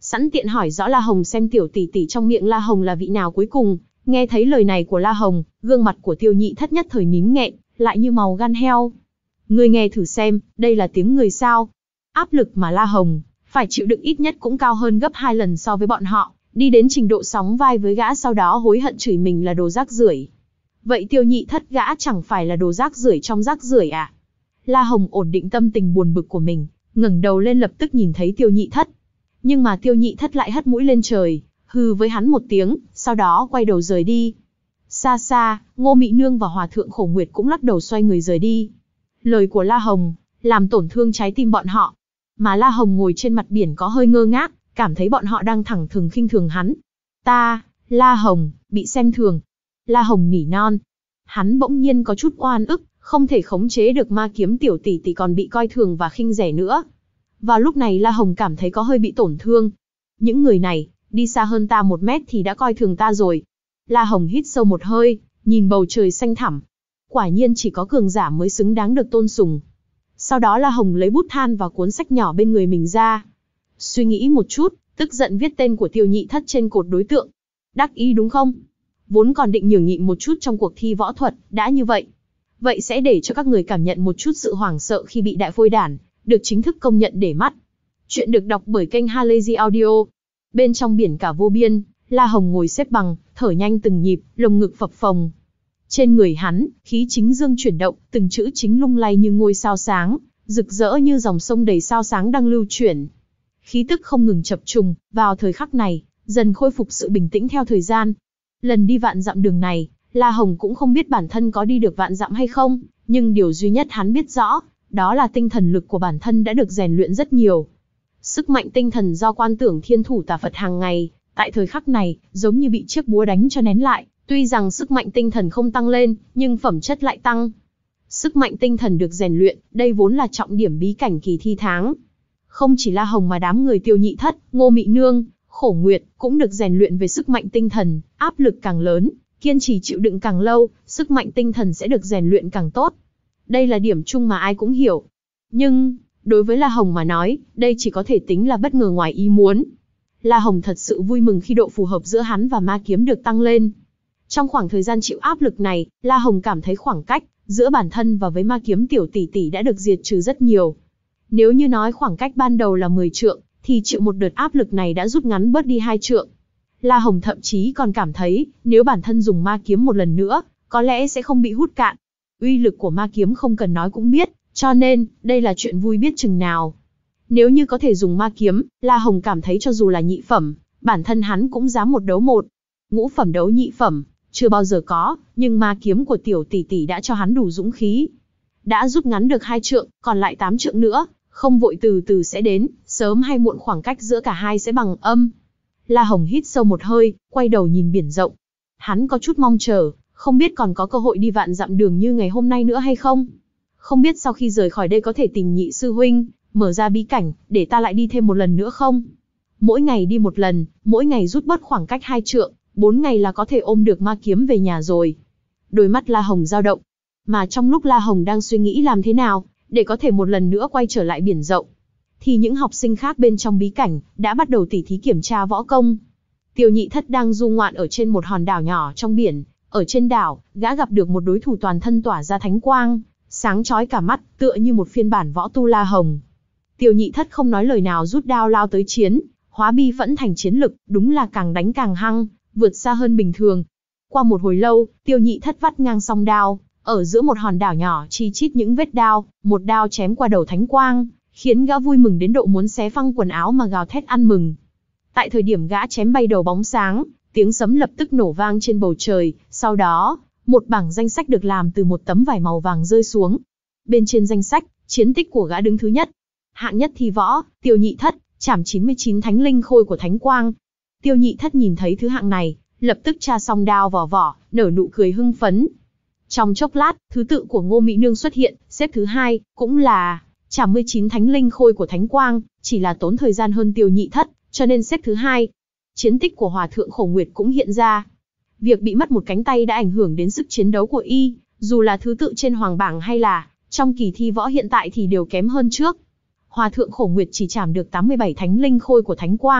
Sẵn tiện hỏi rõ La Hồng xem tiểu tỷ tỷ trong miệng La Hồng là vị nào cuối cùng. Nghe thấy lời này của La Hồng, gương mặt của Tiêu Nhị Thất nhất thời nín nghẹn, lại như màu gan heo. Ngươi nghe thử xem, đây là tiếng người sao? Áp lực mà La Hồng phải chịu đựng ít nhất cũng cao hơn gấp hai lần so với bọn họ, đi đến trình độ sóng vai với gã sau đó hối hận chửi mình là đồ rác rưởi. Vậy Tiêu Nhị Thất gã chẳng phải là đồ rác rưởi trong rác rưởi à? La Hồng ổn định tâm tình buồn bực của mình, ngẩng đầu lên lập tức nhìn thấy Tiêu Nhị Thất. Nhưng mà Tiêu Nhị Thất lại hất mũi lên trời, hừ với hắn một tiếng, sau đó quay đầu rời đi. Xa xa, Ngô Mị Nương và Hòa Thượng Khổ Nguyệt cũng lắc đầu xoay người rời đi. Lời của La Hồng làm tổn thương trái tim bọn họ. Mà La Hồng ngồi trên mặt biển có hơi ngơ ngác, cảm thấy bọn họ đang thẳng thừng khinh thường hắn. Ta, La Hồng, bị xem thường. La Hồng nỉ non. Hắn bỗng nhiên có chút oan ức, không thể khống chế được ma kiếm tiểu tỷ tỷ còn bị coi thường và khinh rẻ nữa. Vào lúc này La Hồng cảm thấy có hơi bị tổn thương. Những người này, đi xa hơn ta một mét thì đã coi thường ta rồi. La Hồng hít sâu một hơi, nhìn bầu trời xanh thẳm. Quả nhiên chỉ có cường giả mới xứng đáng được tôn sùng. Sau đó La Hồng lấy bút than và cuốn sách nhỏ bên người mình ra. Suy nghĩ một chút, tức giận viết tên của Tiêu Nhị Thất trên cột đối tượng. Đắc ý đúng không? Vốn còn định nhường nhịn một chút trong cuộc thi võ thuật, đã như vậy. Vậy sẽ để cho các người cảm nhận một chút sự hoảng sợ khi bị đại phôi đản, được chính thức công nhận để mắt. Chuyện được đọc bởi kênh Halazy Audio. Bên trong biển cả vô biên, La Hồng ngồi xếp bằng, thở nhanh từng nhịp, lồng ngực phập phồng. Trên người hắn, khí chính dương chuyển động, từng chữ chính lung lay như ngôi sao sáng, rực rỡ như dòng sông đầy sao sáng đang lưu chuyển. Khí tức không ngừng chập trùng, vào thời khắc này, dần khôi phục sự bình tĩnh theo thời gian. Lần đi vạn dặm đường này, La Hồng cũng không biết bản thân có đi được vạn dặm hay không, nhưng điều duy nhất hắn biết rõ, đó là tinh thần lực của bản thân đã được rèn luyện rất nhiều. Sức mạnh tinh thần do Quan Tưởng Thiên Thủ Tà Phật hàng ngày, tại thời khắc này, giống như bị chiếc búa đánh cho nén lại, tuy rằng sức mạnh tinh thần không tăng lên, nhưng phẩm chất lại tăng. Sức mạnh tinh thần được rèn luyện, đây vốn là trọng điểm bí cảnh kỳ thi tháng. Không chỉ La Hồng mà đám người Tiêu Nhị Thất, Ngô Mị Nương, Khổ Nguyệt cũng được rèn luyện về sức mạnh tinh thần, áp lực càng lớn, kiên trì chịu đựng càng lâu, sức mạnh tinh thần sẽ được rèn luyện càng tốt. Đây là điểm chung mà ai cũng hiểu. Nhưng, đối với La Hồng mà nói, đây chỉ có thể tính là bất ngờ ngoài ý muốn. La Hồng thật sự vui mừng khi độ phù hợp giữa hắn và ma kiếm được tăng lên. Trong khoảng thời gian chịu áp lực này, La Hồng cảm thấy khoảng cách giữa bản thân và với ma kiếm tiểu tỷ tỷ đã được diệt trừ rất nhiều. Nếu như nói khoảng cách ban đầu là mười trượng, thì chịu một đợt áp lực này đã rút ngắn bớt đi hai trượng. La Hồng thậm chí còn cảm thấy, nếu bản thân dùng ma kiếm một lần nữa, có lẽ sẽ không bị hút cạn. Uy lực của ma kiếm không cần nói cũng biết, cho nên, đây là chuyện vui biết chừng nào. Nếu như có thể dùng ma kiếm, La Hồng cảm thấy cho dù là nhị phẩm, bản thân hắn cũng dám một đấu một. Ngũ phẩm đấu nhị phẩm, chưa bao giờ có, nhưng ma kiếm của tiểu tỷ tỷ đã cho hắn đủ dũng khí. Đã rút ngắn được hai trượng, còn lại tám trượng nữa, không vội từ từ sẽ đến, sớm hay muộn khoảng cách giữa cả hai sẽ bằng âm. La Hồng hít sâu một hơi, quay đầu nhìn biển rộng. Hắn có chút mong chờ, không biết còn có cơ hội đi vạn dặm đường như ngày hôm nay nữa hay không. Không biết sau khi rời khỏi đây có thể tìm Nhị sư huynh, mở ra bí cảnh, để ta lại đi thêm một lần nữa không? Mỗi ngày đi một lần, mỗi ngày rút bớt khoảng cách hai trượng, bốn ngày là có thể ôm được ma kiếm về nhà rồi. Đôi mắt La Hồng dao động. Mà trong lúc La Hồng đang suy nghĩ làm thế nào, để có thể một lần nữa quay trở lại biển rộng, thì những học sinh khác bên trong bí cảnh, đã bắt đầu tỉ thí kiểm tra võ công. Tiêu Nhị Thất đang du ngoạn ở trên một hòn đảo nhỏ trong biển, ở trên đảo, gã gặp được một đối thủ toàn thân tỏa ra thánh quang, sáng chói cả mắt, tựa như một phiên bản võ tu La Hồng. Tiêu Nhị Thất không nói lời nào rút đao lao tới chiến, hóa bi phẫn thành chiến lực, đúng là càng đánh càng hăng, vượt xa hơn bình thường. Qua một hồi lâu, Tiêu Nhị Thất vắt ngang song đao, ở giữa một hòn đảo nhỏ chi chít những vết đao, một đao chém qua đầu thánh quang, khiến gã vui mừng đến độ muốn xé phăng quần áo mà gào thét ăn mừng. Tại thời điểm gã chém bay đầu bóng sáng, tiếng sấm lập tức nổ vang trên bầu trời, sau đó, một bảng danh sách được làm từ một tấm vải màu vàng rơi xuống. Bên trên danh sách, chiến tích của gã đứng thứ nhất. Hạng nhất thi võ, Tiêu Nhị Thất, chảm chín mươi chín thánh linh khôi của thánh quang. Tiêu Nhị Thất nhìn thấy thứ hạng này, lập tức tra xong đao vào vỏ, nở nụ cười hưng phấn. Trong chốc lát, thứ tự của Ngô Mị Nương xuất hiện, xếp thứ hai, cũng là chảm mười chín thánh linh khôi của thánh quang, chỉ là tốn thời gian hơn Tiêu Nhị Thất, cho nên xếp thứ hai. Chiến tích của Hòa Thượng Khổ Nguyệt cũng hiện ra. Việc bị mất một cánh tay đã ảnh hưởng đến sức chiến đấu của y, dù là thứ tự trên hoàng bảng hay là trong kỳ thi võ hiện tại thì đều kém hơn trước. Hòa Thượng Khổ Nguyệt chỉ chảm được tám mươi bảy thánh linh khôi của thánh quang,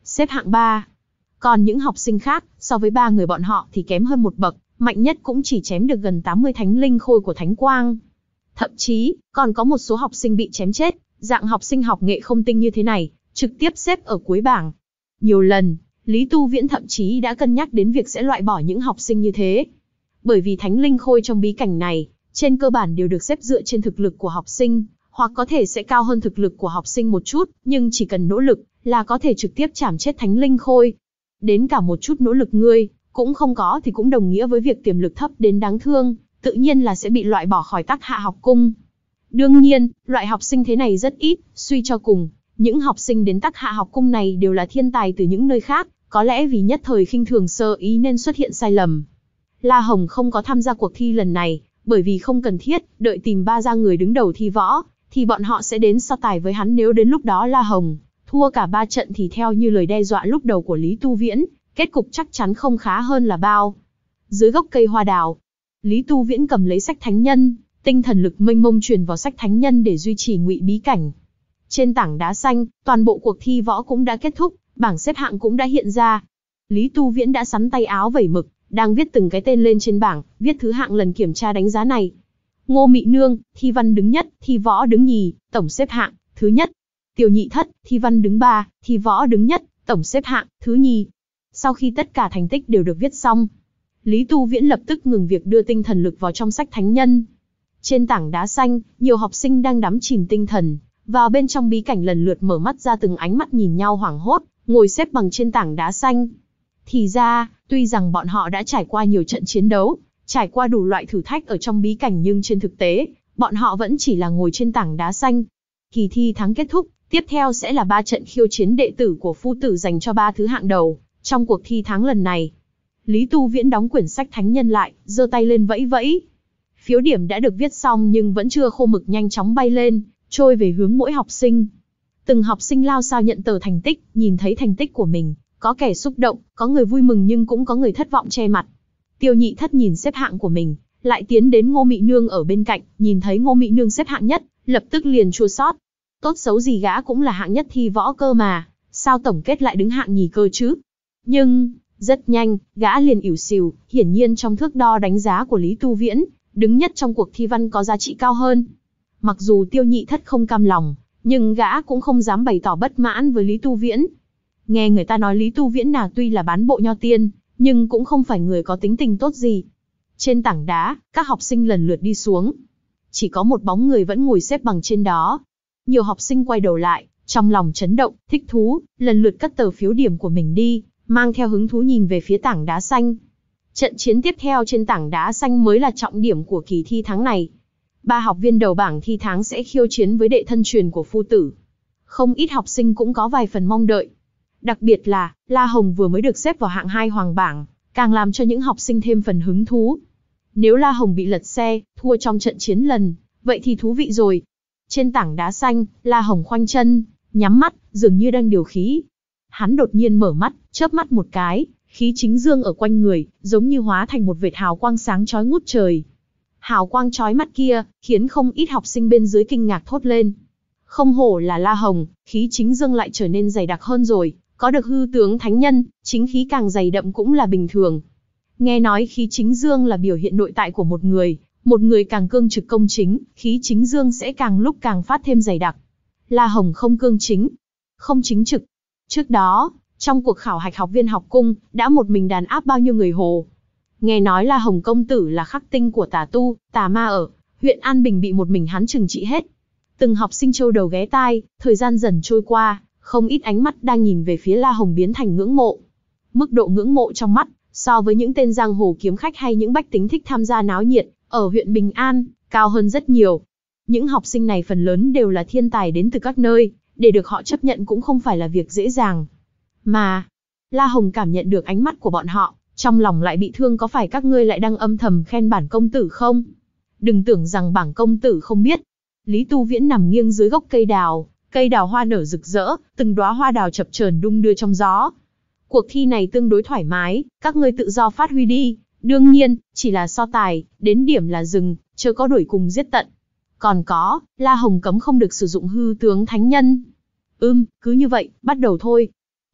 xếp hạng ba. Còn những học sinh khác, so với ba người bọn họ thì kém hơn một bậc, mạnh nhất cũng chỉ chém được gần tám mươi thánh linh khôi của Thánh Quang. Thậm chí, còn có một số học sinh bị chém chết, dạng học sinh học nghệ không tinh như thế này, trực tiếp xếp ở cuối bảng. Nhiều lần, Lý Tu Viễn thậm chí đã cân nhắc đến việc sẽ loại bỏ những học sinh như thế. Bởi vì thánh linh khôi trong bí cảnh này, trên cơ bản đều được xếp dựa trên thực lực của học sinh, hoặc có thể sẽ cao hơn thực lực của học sinh một chút, nhưng chỉ cần nỗ lực là có thể trực tiếp chảm chết thánh linh khôi. Đến cả một chút nỗ lực ngươi cũng không có thì cũng đồng nghĩa với việc tiềm lực thấp đến đáng thương, tự nhiên là sẽ bị loại bỏ khỏi Tắc Hạ học cung. Đương nhiên, loại học sinh thế này rất ít, suy cho cùng, những học sinh đến Tắc Hạ học cung này đều là thiên tài từ những nơi khác, có lẽ vì nhất thời khinh thường sơ ý nên xuất hiện sai lầm. La Hồng không có tham gia cuộc thi lần này, bởi vì không cần thiết, đợi tìm ba ra người đứng đầu thi võ, thì bọn họ sẽ đến so tài với hắn. Nếu đến lúc đó La Hồng thua cả ba trận thì theo như lời đe dọa lúc đầu của Lý Tu Viễn, kết cục chắc chắn không khá hơn là bao. Dưới gốc cây hoa đào, Lý Tu Viễn cầm lấy sách thánh nhân, tinh thần lực mênh mông truyền vào sách thánh nhân để duy trì ngụy bí cảnh. Trên tảng đá xanh, toàn bộ cuộc thi võ cũng đã kết thúc, bảng xếp hạng cũng đã hiện ra. Lý Tu Viễn đã sắn tay áo vẩy mực, đang viết từng cái tên lên trên bảng, viết thứ hạng lần kiểm tra đánh giá này. Ngô Mị Nương, thi văn đứng nhất, thi võ đứng nhì, tổng xếp hạng thứ nhất. Tiêu Nhị Thất, thi văn đứng ba, thi võ đứng nhất, tổng xếp hạng thứ nhì. Sau khi tất cả thành tích đều được viết xong, Lý Tu Viễn lập tức ngừng việc đưa tinh thần lực vào trong sách thánh nhân. Trên tảng đá xanh, nhiều học sinh đang đắm chìm tinh thần vào bên trong bí cảnh lần lượt mở mắt ra, từng ánh mắt nhìn nhau hoảng hốt, ngồi xếp bằng trên tảng đá xanh. Thì ra, tuy rằng bọn họ đã trải qua nhiều trận chiến đấu, trải qua đủ loại thử thách ở trong bí cảnh, nhưng trên thực tế, bọn họ vẫn chỉ là ngồi trên tảng đá xanh. Kỳ thi thắng kết thúc, tiếp theo sẽ là ba trận khiêu chiến đệ tử của phu tử dành cho ba thứ hạng đầu trong cuộc thi thắng lần này. Lý Tu Viễn đóng quyển sách thánh nhân lại, giơ tay lên vẫy vẫy. Phiếu điểm đã được viết xong nhưng vẫn chưa khô mực nhanh chóng bay lên, trôi về hướng mỗi học sinh. Từng học sinh lao sao nhận tờ thành tích, nhìn thấy thành tích của mình, có kẻ xúc động, có người vui mừng nhưng cũng có người thất vọng che mặt. Tiêu Nhị Thất nhìn xếp hạng của mình, lại tiến đến Ngô Mị Nương ở bên cạnh, nhìn thấy Ngô Mị Nương xếp hạng nhất, lập tức liền chua xót. Tốt xấu gì gã cũng là hạng nhất thi võ cơ mà, sao tổng kết lại đứng hạng nhì cơ chứ? Nhưng, rất nhanh, gã liền ỉu xìu, hiển nhiên trong thước đo đánh giá của Lý Tu Viễn, đứng nhất trong cuộc thi văn có giá trị cao hơn. Mặc dù Tiêu Nhị Thất không cam lòng, nhưng gã cũng không dám bày tỏ bất mãn với Lý Tu Viễn. Nghe người ta nói Lý Tu Viễn là tuy là bán bộ nho tiên, nhưng cũng không phải người có tính tình tốt gì. Trên tảng đá, các học sinh lần lượt đi xuống. Chỉ có một bóng người vẫn ngồi xếp bằng trên đó. Nhiều học sinh quay đầu lại, trong lòng chấn động, thích thú, lần lượt cất tờ phiếu điểm của mình đi, mang theo hứng thú nhìn về phía tảng đá xanh. Trận chiến tiếp theo trên tảng đá xanh mới là trọng điểm của kỳ thi tháng này. Ba học viên đầu bảng thi tháng sẽ khiêu chiến với đệ thân truyền của phu tử. Không ít học sinh cũng có vài phần mong đợi. Đặc biệt là, La Hồng vừa mới được xếp vào hạng hai hoàng bảng, càng làm cho những học sinh thêm phần hứng thú. Nếu La Hồng bị lật xe, thua trong trận chiến lần, vậy thì thú vị rồi. Trên tảng đá xanh, La Hồng khoanh chân, nhắm mắt, dường như đang điều khí. Hắn đột nhiên mở mắt, chớp mắt một cái, khí chính dương ở quanh người, giống như hóa thành một vệt hào quang sáng chói ngút trời. Hào quang chói mắt kia, khiến không ít học sinh bên dưới kinh ngạc thốt lên. Không hổ là La Hồng, khí chính dương lại trở nên dày đặc hơn rồi, có được hư tướng thánh nhân, chính khí càng dày đậm cũng là bình thường. Nghe nói khí chính dương là biểu hiện nội tại của một người, một người càng cương trực công chính, khí chính dương sẽ càng lúc càng phát thêm dày đặc. La Hồng không cương chính, không chính trực. Trước đó, trong cuộc khảo hạch học viên học cung, đã một mình đàn áp bao nhiêu người hồ. Nghe nói La Hồng công tử là khắc tinh của tà tu, tà ma ở huyện An Bình bị một mình hắn trừng trị hết. Từng học sinh trâu đầu ghé tai, thời gian dần trôi qua, không ít ánh mắt đang nhìn về phía La Hồng biến thành ngưỡng mộ. Mức độ ngưỡng mộ trong mắt, so với những tên giang hồ kiếm khách hay những bách tính thích tham gia náo nhiệt, ở huyện Bình An, cao hơn rất nhiều. Những học sinh này phần lớn đều là thiên tài đến từ các nơi, để được họ chấp nhận cũng không phải là việc dễ dàng. Mà, La Hồng cảm nhận được ánh mắt của bọn họ, trong lòng lại bị thương. Có phải các ngươi lại đang âm thầm khen bản công tử không? Đừng tưởng rằng bản công tử không biết. Lý Tu Viễn nằm nghiêng dưới gốc cây đào, cây đào hoa nở rực rỡ, từng đóa hoa đào chập chờn đung đưa trong gió. Cuộc thi này tương đối thoải mái, các ngươi tự do phát huy đi, đương nhiên, chỉ là so tài, đến điểm là dừng, chớ có đuổi cùng giết tận. Còn có, La Hồng cấm không được sử dụng hư tướng thánh nhân. Ừm, cứ như vậy, bắt đầu thôi.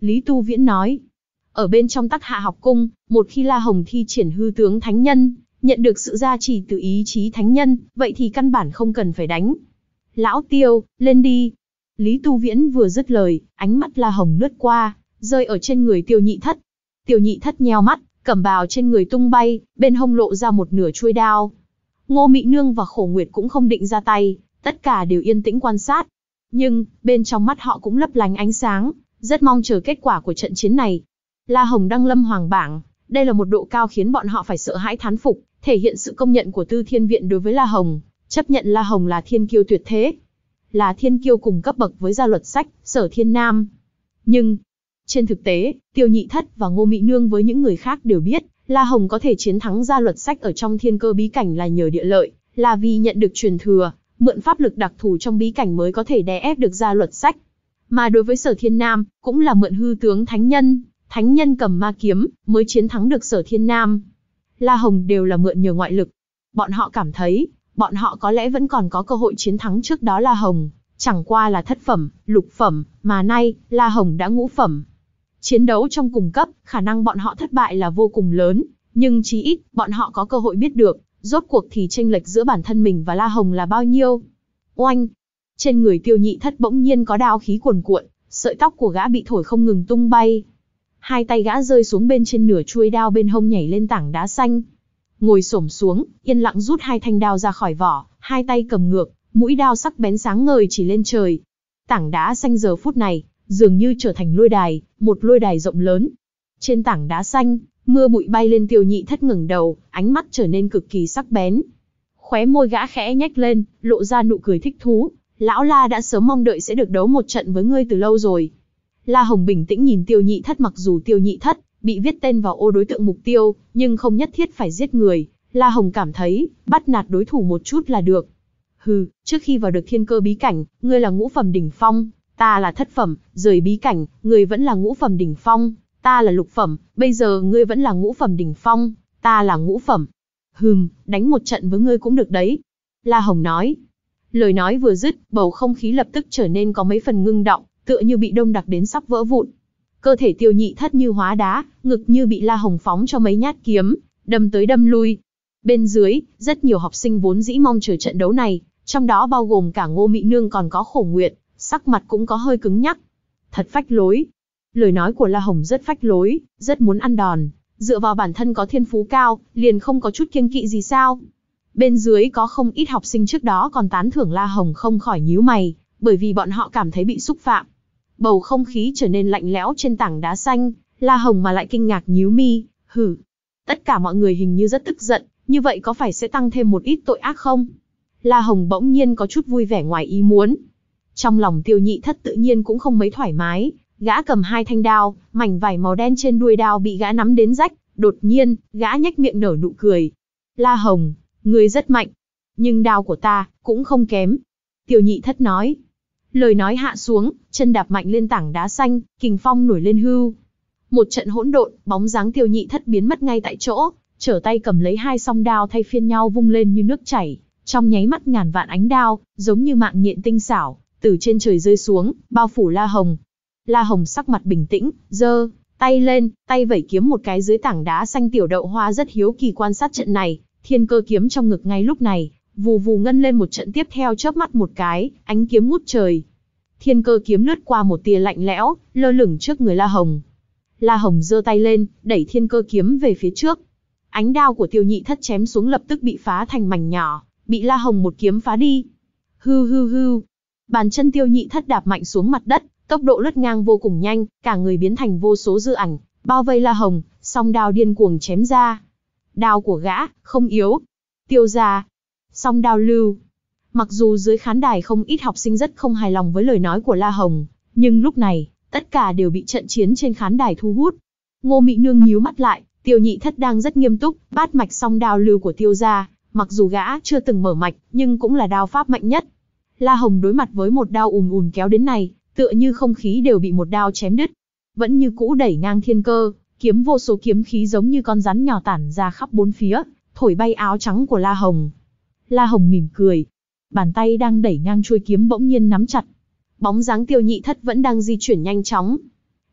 Lý Tu Viễn nói. Ở bên trong Tắc Hạ học cung, một khi La Hồng thi triển hư tướng thánh nhân, nhận được sự gia trì từ ý chí thánh nhân, vậy thì căn bản không cần phải đánh. Lão Tiêu, lên đi. Lý Tu Viễn vừa dứt lời, ánh mắt La Hồng lướt qua, rơi ở trên người Tiêu Nhị Thất. Tiêu Nhị Thất nheo mắt, cẩm bào trên người tung bay, bên hông lộ ra một nửa chuôi đao. Ngô Mị Nương và Khổ Nguyệt cũng không định ra tay, tất cả đều yên tĩnh quan sát. Nhưng, bên trong mắt họ cũng lấp lánh ánh sáng, rất mong chờ kết quả của trận chiến này. La Hồng đăng lâm hoàng bảng, đây là một độ cao khiến bọn họ phải sợ hãi thán phục, thể hiện sự công nhận của Tư Thiên Viện đối với La Hồng, chấp nhận La Hồng là thiên kiêu tuyệt thế. Là thiên kiêu cùng cấp bậc với Gia Luật Sách, Sở Thiên Nam. Nhưng, trên thực tế, Tiêu Nhị Thất và Ngô Mị Nương với những người khác đều biết, La Hồng có thể chiến thắng Gia Luật Sách ở trong thiên cơ bí cảnh là nhờ địa lợi, là vì nhận được truyền thừa, mượn pháp lực đặc thù trong bí cảnh mới có thể đè ép được Gia Luật Sách. Mà đối với Sở Thiên Nam, cũng là mượn hư tướng thánh nhân, thánh nhân cầm ma kiếm, mới chiến thắng được Sở Thiên Nam. La Hồng đều là mượn nhờ ngoại lực. Bọn họ cảm thấy, bọn họ có lẽ vẫn còn có cơ hội chiến thắng trước đó La Hồng, chẳng qua là thất phẩm, lục phẩm, mà nay, La Hồng đã ngũ phẩm. Chiến đấu trong cùng cấp, khả năng bọn họ thất bại là vô cùng lớn, nhưng chí ít, bọn họ có cơ hội biết được, rốt cuộc thì chênh lệch giữa bản thân mình và La Hồng là bao nhiêu. Oanh! Trên người Tiêu Nhị Thất bỗng nhiên có đao khí cuồn cuộn, sợi tóc của gã bị thổi không ngừng tung bay. Hai tay gã rơi xuống bên trên nửa chuôi đao bên hông nhảy lên tảng đá xanh. Ngồi xổm xuống, yên lặng rút hai thanh đao ra khỏi vỏ, hai tay cầm ngược, mũi đao sắc bén sáng ngời chỉ lên trời. Tảng đá xanh giờ phút này, dường như trở thành lôi đài, một lôi đài rộng lớn. Trên tảng đá xanh, mưa bụi bay lên. Tiêu Nhị Thất ngẩng đầu, ánh mắt trở nên cực kỳ sắc bén. Khóe môi gã khẽ nhếch lên, lộ ra nụ cười thích thú. Lão La đã sớm mong đợi sẽ được đấu một trận với ngươi từ lâu rồi. La Hồng bình tĩnh nhìn Tiêu Nhị Thất, mặc dù Tiêu Nhị Thất bị viết tên vào ô đối tượng mục tiêu, nhưng không nhất thiết phải giết người. La Hồng cảm thấy, bắt nạt đối thủ một chút là được. Hừ, trước khi vào được thiên cơ bí cảnh, ngươi là ngũ phẩm đỉnh phong, ta là thất phẩm, rời bí cảnh, ngươi vẫn là ngũ phẩm đỉnh phong, ta là lục phẩm, bây giờ ngươi vẫn là ngũ phẩm đỉnh phong, ta là ngũ phẩm. Hừm, đánh một trận với ngươi cũng được đấy. La Hồng nói. Lời nói vừa dứt, bầu không khí lập tức trở nên có mấy phần ngưng động, tựa như bị đông đặc đến sắp vỡ vụn. Cơ thể Tiêu Nhị Thất như hóa đá, ngực như bị La Hồng phóng cho mấy nhát kiếm, đâm tới đâm lui. Bên dưới, rất nhiều học sinh vốn dĩ mong chờ trận đấu này, trong đó bao gồm cả Ngô Mị Nương còn có Khổ Nguyệt, sắc mặt cũng có hơi cứng nhắc. Thật phách lối. Lời nói của La Hồng rất phách lối, rất muốn ăn đòn, dựa vào bản thân có thiên phú cao, liền không có chút kiêng kỵ gì sao? Bên dưới có không ít học sinh trước đó còn tán thưởng La Hồng không khỏi nhíu mày, bởi vì bọn họ cảm thấy bị xúc phạm. Bầu không khí trở nên lạnh lẽo trên tảng đá xanh, La Hồng mà lại kinh ngạc nhíu mi, hử. Tất cả mọi người hình như rất tức giận, như vậy có phải sẽ tăng thêm một ít tội ác không? La Hồng bỗng nhiên có chút vui vẻ ngoài ý muốn. Trong lòng Tiêu Nhị Thất tự nhiên cũng không mấy thoải mái, gã cầm hai thanh đao, mảnh vải màu đen trên đuôi đao bị gã nắm đến rách, đột nhiên, gã nhếch miệng nở nụ cười. La Hồng, ngươi rất mạnh, nhưng đao của ta cũng không kém. Tiêu Nhị Thất nói. Lời nói hạ xuống, chân đạp mạnh lên tảng đá xanh, kình phong nổi lên hưu. Một trận hỗn độn, bóng dáng Tiêu Nhị Thất biến mất ngay tại chỗ, trở tay cầm lấy hai song đao thay phiên nhau vung lên như nước chảy, trong nháy mắt ngàn vạn ánh đao, giống như mạng nhện tinh xảo, từ trên trời rơi xuống, bao phủ La Hồng. La Hồng sắc mặt bình tĩnh, giơ tay lên, tay vẩy kiếm một cái dưới tảng đá xanh. Tiểu Đậu Hoa rất hiếu kỳ quan sát trận này, thiên cơ kiếm trong ngực ngay lúc này, vù vù ngân lên một trận, tiếp theo chớp mắt một cái, ánh kiếm ngút trời. Thiên cơ kiếm lướt qua một tia lạnh lẽo, lơ lửng trước người La Hồng. La Hồng giơ tay lên, đẩy thiên cơ kiếm về phía trước. Ánh đao của Tiêu Nhị Thất chém xuống lập tức bị phá thành mảnh nhỏ, bị La Hồng một kiếm phá đi. Hư hư hư. Bàn chân Tiêu Nhị Thất đạp mạnh xuống mặt đất, tốc độ lướt ngang vô cùng nhanh, cả người biến thành vô số dư ảnh, bao vây La Hồng, song đao điên cuồng chém ra. Đao của gã, không yếu. Tiêu gia. Song đao lưu. Mặc dù dưới khán đài không ít học sinh rất không hài lòng với lời nói của La Hồng, nhưng lúc này, tất cả đều bị trận chiến trên khán đài thu hút. Ngô Mị Nương nhíu mắt lại, Tiêu Nhị Thất đang rất nghiêm túc, bát mạch song đao lưu của Tiêu gia, mặc dù gã chưa từng mở mạch, nhưng cũng là đao pháp mạnh nhất. La Hồng đối mặt với một đao ùm ùm kéo đến này, tựa như không khí đều bị một đao chém đứt. Vẫn như cũ đẩy ngang thiên cơ, kiếm vô số kiếm khí giống như con rắn nhỏ tản ra khắp bốn phía, thổi bay áo trắng của La Hồng. La Hồng mỉm cười, bàn tay đang đẩy ngang chuôi kiếm bỗng nhiên nắm chặt. Bóng dáng Tiêu Nhị Thất vẫn đang di chuyển nhanh chóng.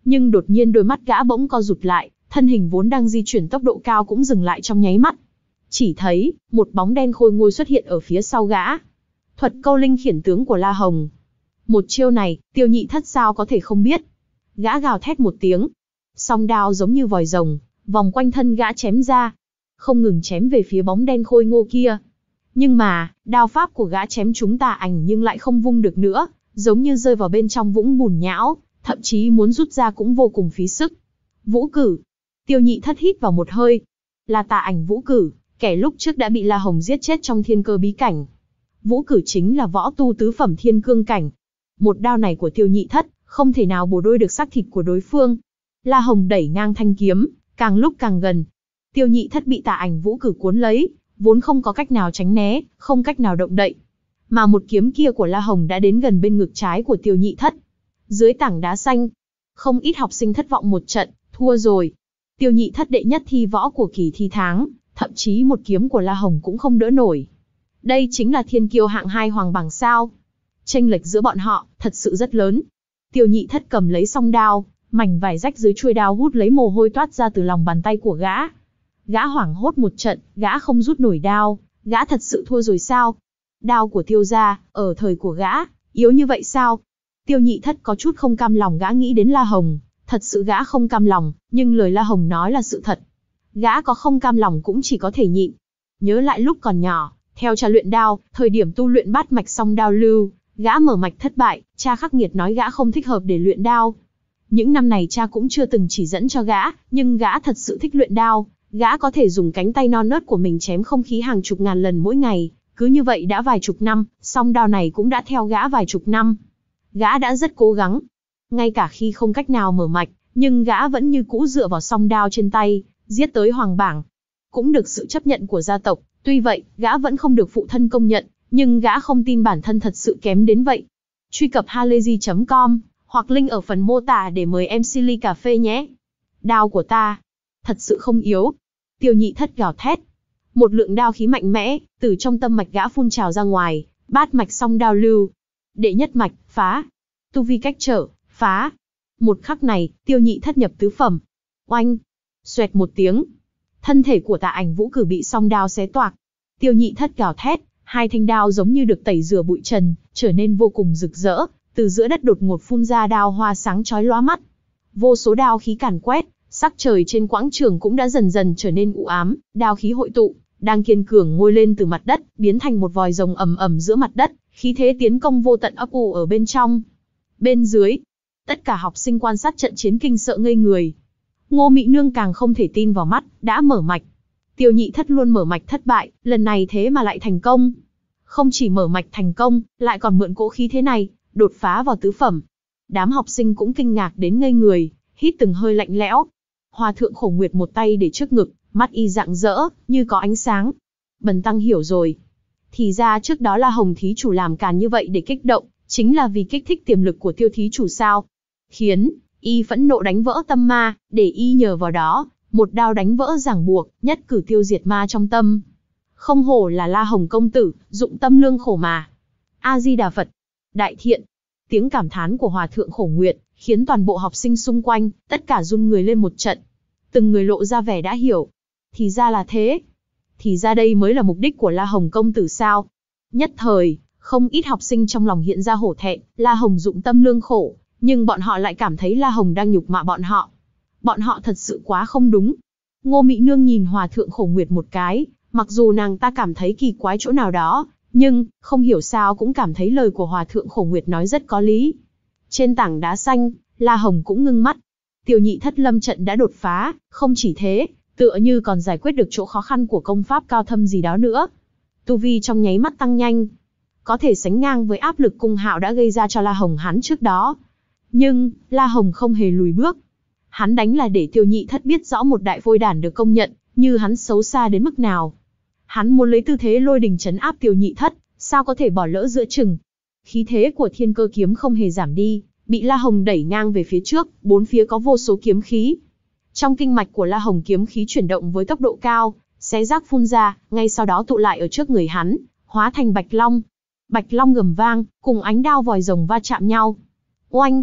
Nhưng đột nhiên đôi mắt gã bỗng co rụt lại, thân hình vốn đang di chuyển tốc độ cao cũng dừng lại trong nháy mắt. Chỉ thấy, một bóng đen khôi ngô xuất hiện ở phía sau gã. Thuật câu linh khiển tướng của La Hồng. Một chiêu này, Tiêu Nhị Thất sao có thể không biết. Gã gào thét một tiếng. Song đao giống như vòi rồng, vòng quanh thân gã chém ra. Không ngừng chém về phía bóng đen khôi ngô kia. Nhưng mà, đao pháp của gã chém trúng tà ảnh nhưng lại không vung được nữa, giống như rơi vào bên trong vũng bùn nhão, thậm chí muốn rút ra cũng vô cùng phí sức. Vũ Cử. Tiêu Nhị Thất hít vào một hơi. Là tà ảnh Vũ Cử, kẻ lúc trước đã bị La Hồng giết chết trong thiên cơ bí cảnh. Vũ Cử chính là võ tu tứ phẩm thiên cương cảnh. Một đao này của Tiêu Nhị Thất, không thể nào bổ đôi được xác thịt của đối phương. La Hồng đẩy ngang thanh kiếm, càng lúc càng gần. Tiêu Nhị Thất bị tà ảnh Vũ Cử cuốn lấy, vốn không có cách nào tránh né, không cách nào động đậy. Mà một kiếm kia của La Hồng đã đến gần bên ngực trái của Tiêu Nhị Thất. Dưới tảng đá xanh, không ít học sinh thất vọng một trận, thua rồi. Tiêu Nhị Thất đệ nhất thi võ của kỳ thi tháng, thậm chí một kiếm của La Hồng cũng không đỡ nổi. Đây chính là thiên kiêu hạng hai hoàng bảng sao. Chênh lệch giữa bọn họ, thật sự rất lớn. Tiêu Nhị Thất cầm lấy song đao, mảnh vải rách dưới chuôi đao hút lấy mồ hôi toát ra từ lòng bàn tay của gã. Gã hoảng hốt một trận, gã không rút nổi đao, gã thật sự thua rồi sao? Đao của Tiêu gia, ở thời của gã, yếu như vậy sao? Tiêu Nhị Thất có chút không cam lòng, gã nghĩ đến La Hồng, thật sự gã không cam lòng, nhưng lời La Hồng nói là sự thật. Gã có không cam lòng cũng chỉ có thể nhịn. Nhớ lại lúc còn nhỏ, theo cha luyện đao, thời điểm tu luyện bát mạch song đao lưu, gã mở mạch thất bại, cha khắc nghiệt nói gã không thích hợp để luyện đao. Những năm này cha cũng chưa từng chỉ dẫn cho gã, nhưng gã thật sự thích luyện đao, gã có thể dùng cánh tay non nớt của mình chém không khí hàng chục ngàn lần mỗi ngày, cứ như vậy đã vài chục năm, song đao này cũng đã theo gã vài chục năm. Gã đã rất cố gắng, ngay cả khi không cách nào mở mạch, nhưng gã vẫn như cũ dựa vào song đao trên tay, giết tới hoàng bảng. Cũng được sự chấp nhận của gia tộc, tuy vậy, gã vẫn không được phụ thân công nhận, nhưng gã không tin bản thân thật sự kém đến vậy. Truy cập halayzi chấm com, hoặc link ở phần mô tả để mời em xê ly cà phê nhé. Đao của ta, thật sự không yếu. Tiêu Nhị Thất gào thét. Một lượng đao khí mạnh mẽ, từ trong tâm mạch gã phun trào ra ngoài, bát mạch song đao lưu. Đệ nhất mạch, phá. Tu vi cách trở, phá. Một khắc này, Tiêu Nhị Thất nhập tứ phẩm. Oanh. Xoẹt một tiếng. Thân thể của tà ảnh Vũ Cử bị song đao xé toạc. Tiêu Nhị Thất gào thét, hai thanh đao giống như được tẩy rửa bụi trần, trở nên vô cùng rực rỡ, từ giữa đất đột ngột phun ra đao hoa sáng chói lóa mắt. Vô số đao khí càn quét, sắc trời trên quảng trường cũng đã dần dần trở nên u ám, đao khí hội tụ, đang kiên cường ngôi lên từ mặt đất, biến thành một vòi rồng ầm ầm giữa mặt đất, khí thế tiến công vô tận ấp ủ ở bên trong. Bên dưới, tất cả học sinh quan sát trận chiến kinh sợ ngây người. Ngô Mị Nương càng không thể tin vào mắt, đã mở mạch. Tiêu Nhị Thất luôn mở mạch thất bại, lần này thế mà lại thành công. Không chỉ mở mạch thành công, lại còn mượn cỗ khí thế này, đột phá vào tứ phẩm. Đám học sinh cũng kinh ngạc đến ngây người, hít từng hơi lạnh lẽo. Hòa thượng Khổ Nguyệt một tay để trước ngực, mắt y rạng rỡ, như có ánh sáng. Bần tăng hiểu rồi. Thì ra trước đó là Hồng thí chủ làm càn như vậy để kích động, chính là vì kích thích tiềm lực của Tiêu thí chủ sao? Khiến y phẫn nộ đánh vỡ tâm ma, để y nhờ vào đó, một đao đánh vỡ ràng buộc, nhất cử tiêu diệt ma trong tâm. Không hổ là La Hồng công tử, dụng tâm lương khổ mà. A Di Đà Phật. Đại thiện. Tiếng cảm thán của Hòa thượng Khổ Nguyệt khiến toàn bộ học sinh xung quanh tất cả run người lên một trận. Từng người lộ ra vẻ đã hiểu. Thì ra là thế. Thì ra đây mới là mục đích của La Hồng công tử sao? Nhất thời, không ít học sinh trong lòng hiện ra hổ thẹn, La Hồng dụng tâm lương khổ, nhưng bọn họ lại cảm thấy La Hồng đang nhục mạ bọn họ. Bọn họ thật sự quá không đúng. Ngô Mị Nương nhìn Hòa thượng Khổ Nguyệt một cái, mặc dù nàng ta cảm thấy kỳ quái chỗ nào đó, nhưng không hiểu sao cũng cảm thấy lời của Hòa thượng Khổ Nguyệt nói rất có lý. Trên tảng đá xanh, La Hồng cũng ngưng mắt. Tiêu Nhị Thất lâm trận đã đột phá, không chỉ thế, tựa như còn giải quyết được chỗ khó khăn của công pháp cao thâm gì đó nữa. Tu vi trong nháy mắt tăng nhanh, có thể sánh ngang với áp lực Cung Hạo đã gây ra cho La Hồng hắn trước đó. Nhưng, La Hồng không hề lùi bước. Hắn đánh là để Tiêu Nhị Thất biết rõ một đại phôi đản được công nhận, như hắn xấu xa đến mức nào. Hắn muốn lấy tư thế lôi đình trấn áp Tiêu Nhị Thất, sao có thể bỏ lỡ giữa chừng. Khí thế của Thiên Cơ kiếm không hề giảm đi, bị La Hồng đẩy ngang về phía trước, bốn phía có vô số kiếm khí. Trong kinh mạch của La Hồng kiếm khí chuyển động với tốc độ cao, xé rác phun ra, ngay sau đó tụ lại ở trước người hắn, hóa thành Bạch Long. Bạch Long gầm vang, cùng ánh đao vòi rồng va chạm nhau. Oanh!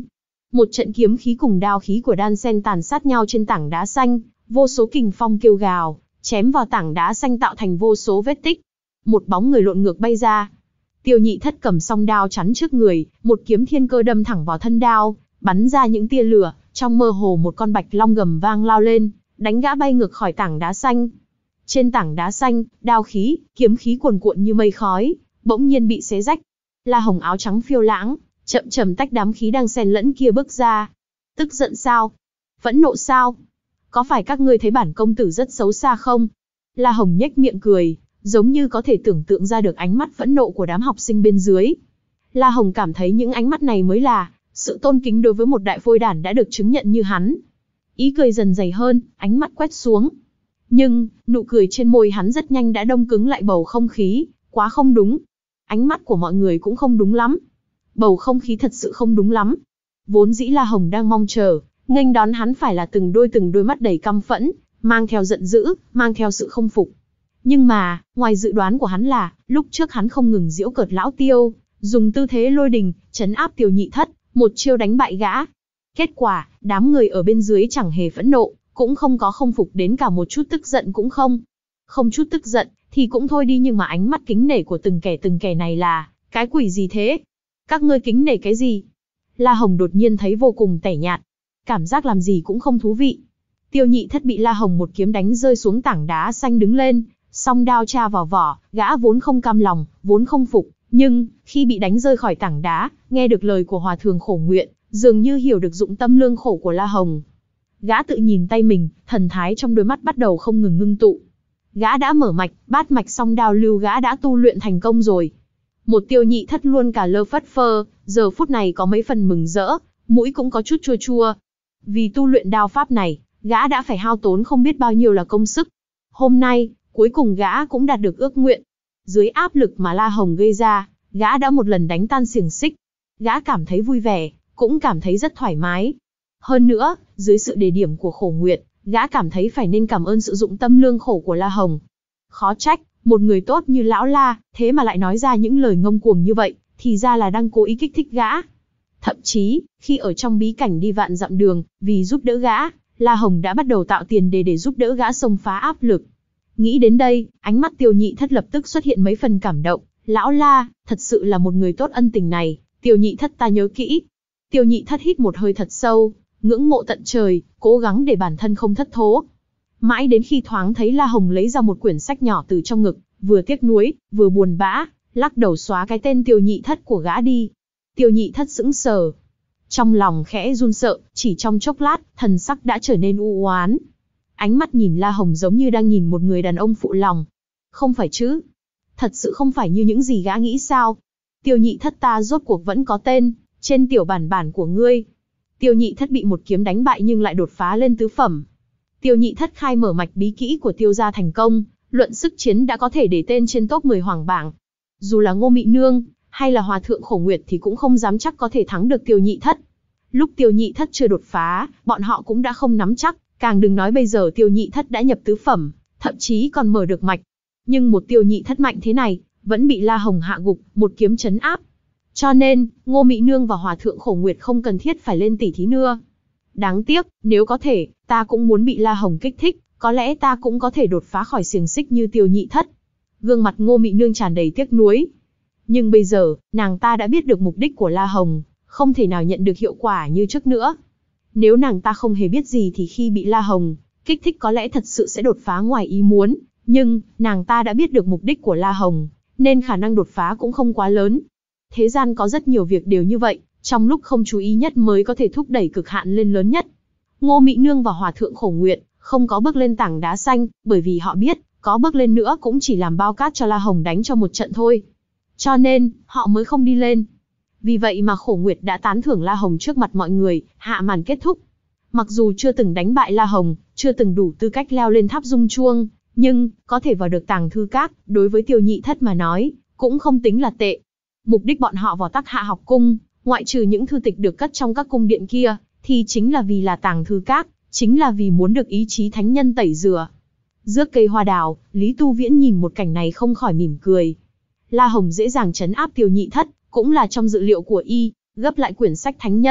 Một trận kiếm khí cùng đao khí của đan sen tàn sát nhau trên tảng đá xanh, vô số kình phong kêu gào, chém vào tảng đá xanh tạo thành vô số vết tích. Một bóng người lộn ngược bay ra. Tiêu Nhị Thất cầm song đao chắn trước người, một kiếm thiên cơ đâm thẳng vào thân đao, bắn ra những tia lửa, trong mơ hồ một con bạch long gầm vang lao lên, đánh gã bay ngược khỏi tảng đá xanh. Trên tảng đá xanh, đao khí, kiếm khí cuồn cuộn như mây khói, bỗng nhiên bị xé rách. La Hồng áo trắng phiêu lãng, chậm chậm tách đám khí đang xen lẫn kia bước ra. Tức giận sao? Phẫn nộ sao? Có phải các ngươi thấy bản công tử rất xấu xa không? La Hồng nhếch miệng cười, giống như có thể tưởng tượng ra được ánh mắt phẫn nộ của đám học sinh bên dưới. La Hồng cảm thấy những ánh mắt này mới là sự tôn kính đối với một đại phôi đản đã được chứng nhận như hắn. Ý cười dần dày hơn, ánh mắt quét xuống. Nhưng, nụ cười trên môi hắn rất nhanh đã đông cứng lại bầu không khí, quá không đúng. Ánh mắt của mọi người cũng không đúng lắm. Bầu không khí thật sự không đúng lắm. Vốn dĩ La Hồng đang mong chờ, nghênh đón hắn phải là từng đôi từng đôi mắt đầy căm phẫn, mang theo giận dữ, mang theo sự không phục. Nhưng mà, ngoài dự đoán của hắn là, lúc trước hắn không ngừng giễu cợt lão Tiêu, dùng tư thế lôi đình, trấn áp Tiêu Nhị Thất, một chiêu đánh bại gã. Kết quả, đám người ở bên dưới chẳng hề phẫn nộ, cũng không có không phục, đến cả một chút tức giận cũng không. Không chút tức giận, thì cũng thôi đi, nhưng mà ánh mắt kính nể của từng kẻ từng kẻ này là, cái quỷ gì thế? Các ngươi kính nể cái gì? La Hồng đột nhiên thấy vô cùng tẻ nhạt, cảm giác làm gì cũng không thú vị. Tiêu Nhị Thất bị La Hồng một kiếm đánh rơi xuống tảng đá xanh đứng lên, song đao tra vào vỏ, gã vốn không cam lòng, vốn không phục, nhưng, khi bị đánh rơi khỏi tảng đá, nghe được lời của Hòa Thượng Khổ Nguyện, dường như hiểu được dụng tâm lương khổ của La Hồng. Gã tự nhìn tay mình, thần thái trong đôi mắt bắt đầu không ngừng ngưng tụ. Gã đã mở mạch, bát mạch song đao lưu gã đã tu luyện thành công rồi. Một Tiêu Nhị Thất luôn cả lơ phất phơ, giờ phút này có mấy phần mừng rỡ, mũi cũng có chút chua chua. Vì tu luyện đao pháp này, gã đã phải hao tốn không biết bao nhiêu là công sức. Hôm nay, cuối cùng gã cũng đạt được ước nguyện. Dưới áp lực mà La Hồng gây ra, gã đã một lần đánh tan xiềng xích. Gã cảm thấy vui vẻ, cũng cảm thấy rất thoải mái. Hơn nữa, dưới sự đề điểm của Khổ Nguyệt, gã cảm thấy phải nên cảm ơn sự dụng tâm lương khổ của La Hồng. Khó trách, một người tốt như lão La, thế mà lại nói ra những lời ngông cuồng như vậy, thì ra là đang cố ý kích thích gã. Thậm chí, khi ở trong bí cảnh đi vạn dặm đường, vì giúp đỡ gã, La Hồng đã bắt đầu tạo tiền đề để giúp đỡ gã xông phá áp lực. Nghĩ đến đây, ánh mắt Tiêu Nhị Thất lập tức xuất hiện mấy phần cảm động. Lão La, thật sự là một người tốt, ân tình này, Tiêu Nhị Thất ta nhớ kỹ. Tiêu Nhị Thất hít một hơi thật sâu, ngưỡng mộ tận trời, cố gắng để bản thân không thất thố. Mãi đến khi thoáng thấy La Hồng lấy ra một quyển sách nhỏ từ trong ngực, vừa tiếc nuối, vừa buồn bã, lắc đầu xóa cái tên Tiêu Nhị Thất của gã đi. Tiêu Nhị Thất sững sờ, trong lòng khẽ run sợ, chỉ trong chốc lát, thần sắc đã trở nên u oán. Ánh mắt nhìn La Hồng giống như đang nhìn một người đàn ông phụ lòng. Không phải chứ? Thật sự không phải như những gì gã nghĩ sao? Tiêu Nhị Thất ta rốt cuộc vẫn có tên, trên tiểu bản bản của ngươi. Tiêu Nhị Thất bị một kiếm đánh bại nhưng lại đột phá lên tứ phẩm. Tiêu Nhị Thất khai mở mạch bí kỹ của Tiêu gia thành công, luận sức chiến đã có thể để tên trên top mười hoàng bảng. Dù là Ngô Mị Nương, hay là Hòa Thượng Khổ Nguyệt thì cũng không dám chắc có thể thắng được Tiêu Nhị Thất. Lúc Tiêu Nhị Thất chưa đột phá, bọn họ cũng đã không nắm chắc, càng đừng nói bây giờ Tiêu Nhị Thất đã nhập tứ phẩm, thậm chí còn mở được mạch. Nhưng một Tiêu Nhị Thất mạnh thế này, vẫn bị La Hồng hạ gục, một kiếm trấn áp. Cho nên, Ngô Mị Nương và Hòa Thượng Khổ Nguyệt không cần thiết phải lên tỉ thí nữa. Đáng tiếc, nếu có thể, ta cũng muốn bị La Hồng kích thích, có lẽ ta cũng có thể đột phá khỏi xiềng xích như Tiêu Nhị Thất. Gương mặt Ngô Mị Nương tràn đầy tiếc nuối. Nhưng bây giờ, nàng ta đã biết được mục đích của La Hồng, không thể nào nhận được hiệu quả như trước nữa. Nếu nàng ta không hề biết gì thì khi bị La Hồng kích thích có lẽ thật sự sẽ đột phá ngoài ý muốn, nhưng nàng ta đã biết được mục đích của La Hồng, nên khả năng đột phá cũng không quá lớn. Thế gian có rất nhiều việc đều như vậy, trong lúc không chú ý nhất mới có thể thúc đẩy cực hạn lên lớn nhất. Ngô Mị Nương và Hòa Thượng Khổ Nguyệt không có bước lên tảng đá xanh, bởi vì họ biết, có bước lên nữa cũng chỉ làm bao cát cho La Hồng đánh cho một trận thôi. Cho nên, họ mới không đi lên. Vì vậy mà Khổ Nguyệt đã tán thưởng La Hồng trước mặt mọi người, hạ màn kết thúc. Mặc dù chưa từng đánh bại La Hồng, chưa từng đủ tư cách leo lên tháp rung chuông, nhưng, có thể vào được tàng thư các, đối với Tiêu Nhị Thất mà nói, cũng không tính là tệ. Mục đích bọn họ vào Tắc Hạ học cung, ngoại trừ những thư tịch được cất trong các cung điện kia, thì chính là vì là tàng thư các, chính là vì muốn được ý chí thánh nhân tẩy rửa. Rước cây hoa đào, Lý Tu Viễn nhìn một cảnh này không khỏi mỉm cười. La Hồng dễ dàng trấn áp Tiêu Nhị Thất, cũng là trong dự liệu của y, gấp lại quyển sách thánh nhân,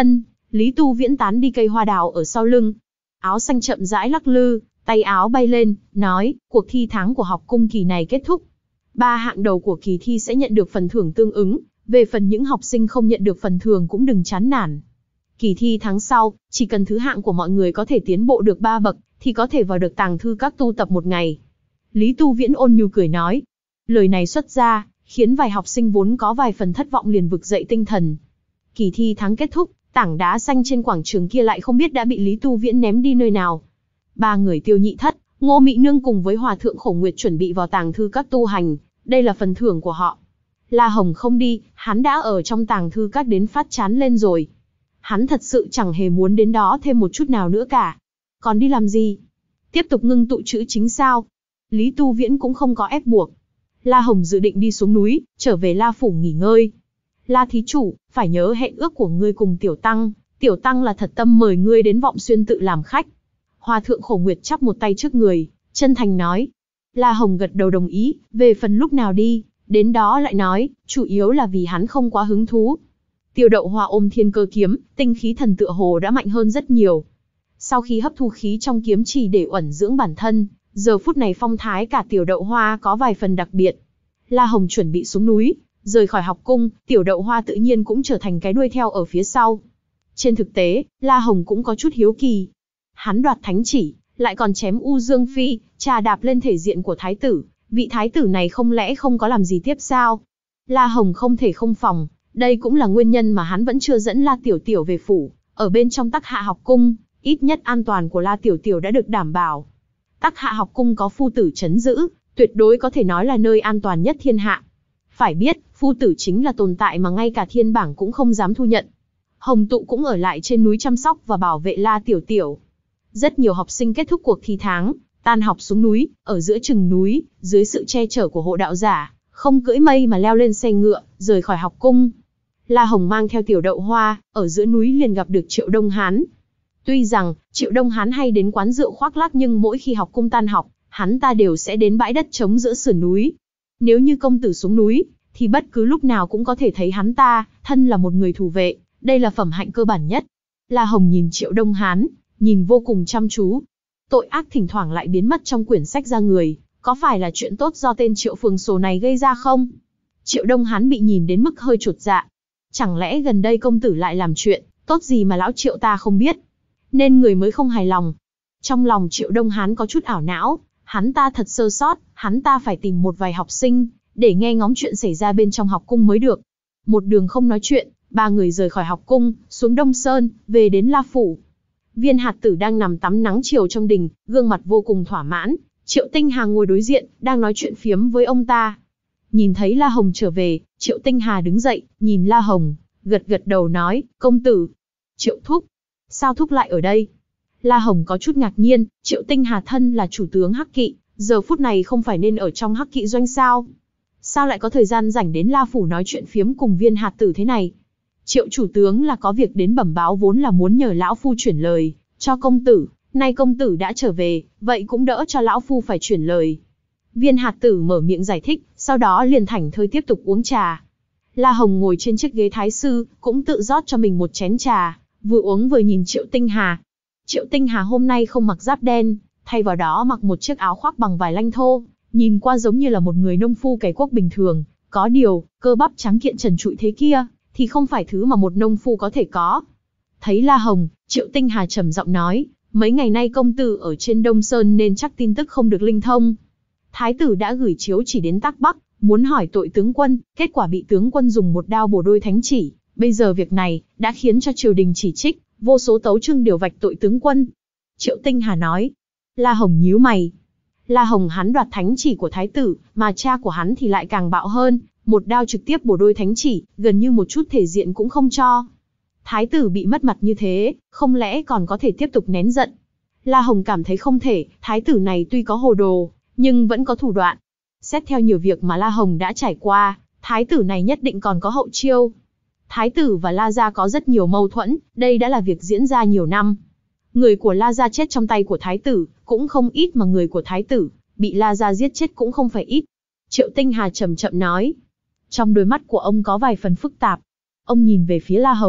Lý Tu Viễn tán đi cây hoa đào ở sau lưng. Áo xanh chậm rãi lắc lư, tay áo bay lên, nói, cuộc thi tháng của học cung kỳ này kết thúc. Ba hạng đầu của kỳ thi sẽ nhận được phần thưởng tương ứng, về phần những học sinh không nhận được phần thưởng cũng đừng chán nản. Kỳ thi tháng sau, chỉ cần thứ hạng của mọi người có thể tiến bộ được ba bậc, thì có thể vào được tàng thư các tu tập một ngày. Lý Tu Viễn ôn nhu cười nói. Lời này xuất ra, khiến vài học sinh vốn có vài phần thất vọng liền vực dậy tinh thần. Kỳ thi tháng kết thúc, tảng đá xanh trên quảng trường kia lại không biết đã bị Lý Tu Viễn ném đi nơi nào. Ba người Tiêu Nhị Thất, Ngô Mị Nương cùng với Hòa thượng Khổ Nguyệt chuẩn bị vào tàng thư các tu hành, đây là phần thưởng của họ. La Hồng không đi, hắn đã ở trong tàng thư các đến phát chán lên rồi. Hắn thật sự chẳng hề muốn đến đó thêm một chút nào nữa cả. Còn đi làm gì? Tiếp tục ngưng tụ chữ chính sao? Lý Tu Viễn cũng không có ép buộc. La Hồng dự định đi xuống núi, trở về La Phủ nghỉ ngơi. La thí chủ, phải nhớ hẹn ước của ngươi cùng Tiểu Tăng, Tiểu Tăng là thật tâm mời ngươi đến Vọng Xuyên tự làm khách. Hòa thượng Khổ Nguyệt chắp một tay trước người, chân thành nói. La Hồng gật đầu đồng ý, về phần lúc nào đi, đến đó lại nói, chủ yếu là vì hắn không quá hứng thú. Tiêu Đậu Hoa ôm thiên cơ kiếm, tinh khí thần tựa hồ đã mạnh hơn rất nhiều. Sau khi hấp thu khí trong kiếm chỉ để uẩn dưỡng bản thân, giờ phút này phong thái cả Tiểu Đậu Hoa có vài phần đặc biệt. La Hồng chuẩn bị xuống núi, rời khỏi học cung, Tiểu Đậu Hoa tự nhiên cũng trở thành cái đuôi theo ở phía sau. Trên thực tế, La Hồng cũng có chút hiếu kỳ. Hắn đoạt thánh chỉ, lại còn chém U Dương Phi, trà đạp lên thể diện của thái tử, vị thái tử này không lẽ không có làm gì tiếp sao? La Hồng không thể không phòng, đây cũng là nguyên nhân mà hắn vẫn chưa dẫn La Tiểu Tiểu về phủ, ở bên trong Tắc Hạ học cung, ít nhất an toàn của La Tiểu Tiểu đã được đảm bảo. Tắc Hạ học cung có phu tử trấn giữ, tuyệt đối có thể nói là nơi an toàn nhất thiên hạ. Phải biết, phu tử chính là tồn tại mà ngay cả thiên bảng cũng không dám thu nhận. Hồng Tụ cũng ở lại trên núi chăm sóc và bảo vệ La Tiểu Tiểu. Rất nhiều học sinh kết thúc cuộc thi tháng, tan học xuống núi, ở giữa chừng núi, dưới sự che chở của hộ đạo giả, không cưỡi mây mà leo lên xe ngựa, rời khỏi học cung. La Hồng mang theo Tiểu Đậu Hoa, ở giữa núi liền gặp được Triệu Đông Hán. Tuy rằng, Triệu Đông Hán hay đến quán rượu khoác lác nhưng mỗi khi học cung tan học, hắn ta đều sẽ đến bãi đất trống giữa sườn núi. Nếu như công tử xuống núi, thì bất cứ lúc nào cũng có thể thấy hắn ta, thân là một người thủ vệ, đây là phẩm hạnh cơ bản nhất. La Hồng nhìn Triệu Đông Hán, nhìn vô cùng chăm chú. Tội ác thỉnh thoảng lại biến mất trong quyển sách ra người, có phải là chuyện tốt do tên Triệu Phường Sổ này gây ra không? Triệu Đông Hán bị nhìn đến mức hơi chột dạ. Chẳng lẽ gần đây công tử lại làm chuyện tốt gì mà lão Triệu ta không biết, nên người mới không hài lòng. Trong lòng Triệu Đông Hán có chút ảo não, hắn ta thật sơ sót, hắn ta phải tìm một vài học sinh, để nghe ngóng chuyện xảy ra bên trong học cung mới được. Một đường không nói chuyện, ba người rời khỏi học cung, xuống Đông Sơn, về đến La Phủ. Viên Hạt Tử đang nằm tắm nắng chiều trong đình, gương mặt vô cùng thỏa mãn. Triệu Tinh Hà ngồi đối diện, đang nói chuyện phiếm với ông ta. Nhìn thấy La Hồng trở về, Triệu Tinh Hà đứng dậy, nhìn La Hồng, gật gật đầu nói, công tử. Triệu thúc, sao thúc lại ở đây? La Hồng có chút ngạc nhiên, Triệu Tinh Hà thân là chủ tướng Hắc Kỵ, giờ phút này không phải nên ở trong Hắc Kỵ doanh sao? Sao lại có thời gian rảnh đến La Phủ nói chuyện phiếm cùng Viên Hạt Tử thế này? Triệu chủ tướng là có việc đến bẩm báo, vốn là muốn nhờ lão phu chuyển lời cho công tử, nay công tử đã trở về, vậy cũng đỡ cho lão phu phải chuyển lời. Viên Hạt Tử mở miệng giải thích, sau đó liền thảnh thơi tiếp tục uống trà. La Hồng ngồi trên chiếc ghế thái sư, cũng tự rót cho mình một chén trà, vừa uống vừa nhìn Triệu Tinh Hà. Triệu Tinh Hà hôm nay không mặc giáp đen, thay vào đó mặc một chiếc áo khoác bằng vải lanh thô, nhìn qua giống như là một người nông phu cày cuốc bình thường, có điều, cơ bắp trắng kiện trần trụi thế kia, thì không phải thứ mà một nông phu có thể có. Thấy La Hồng, Triệu Tinh Hà trầm giọng nói, mấy ngày nay công tử ở trên Đông Sơn nên chắc tin tức không được linh thông. Thái tử đã gửi chiếu chỉ đến Tắc Bắc, muốn hỏi tội tướng quân, kết quả bị tướng quân dùng một đao bổ đôi thánh chỉ. Bây giờ việc này đã khiến cho triều đình chỉ trích, vô số tấu chương đều vạch tội tướng quân. Triệu Tinh Hà nói. La Hồng nhíu mày. La Hồng hắn đoạt thánh chỉ của thái tử, mà cha của hắn thì lại càng bạo hơn, một đao trực tiếp bổ đôi thánh chỉ, gần như một chút thể diện cũng không cho. Thái tử bị mất mặt như thế, không lẽ còn có thể tiếp tục nén giận? La Hồng cảm thấy không thể, thái tử này tuy có hồ đồ, nhưng vẫn có thủ đoạn. Xét theo nhiều việc mà La Hồng đã trải qua, thái tử này nhất định còn có hậu chiêu. Thái tử và La gia có rất nhiều mâu thuẫn, đây đã là việc diễn ra nhiều năm. Người của La gia chết trong tay của thái tử, cũng không ít, mà người của thái tử bị La gia giết chết cũng không phải ít. Triệu Tinh Hà chậm chậm nói. Trong đôi mắt của ông có vài phần phức tạp. Ông nhìn về phía La Hồng,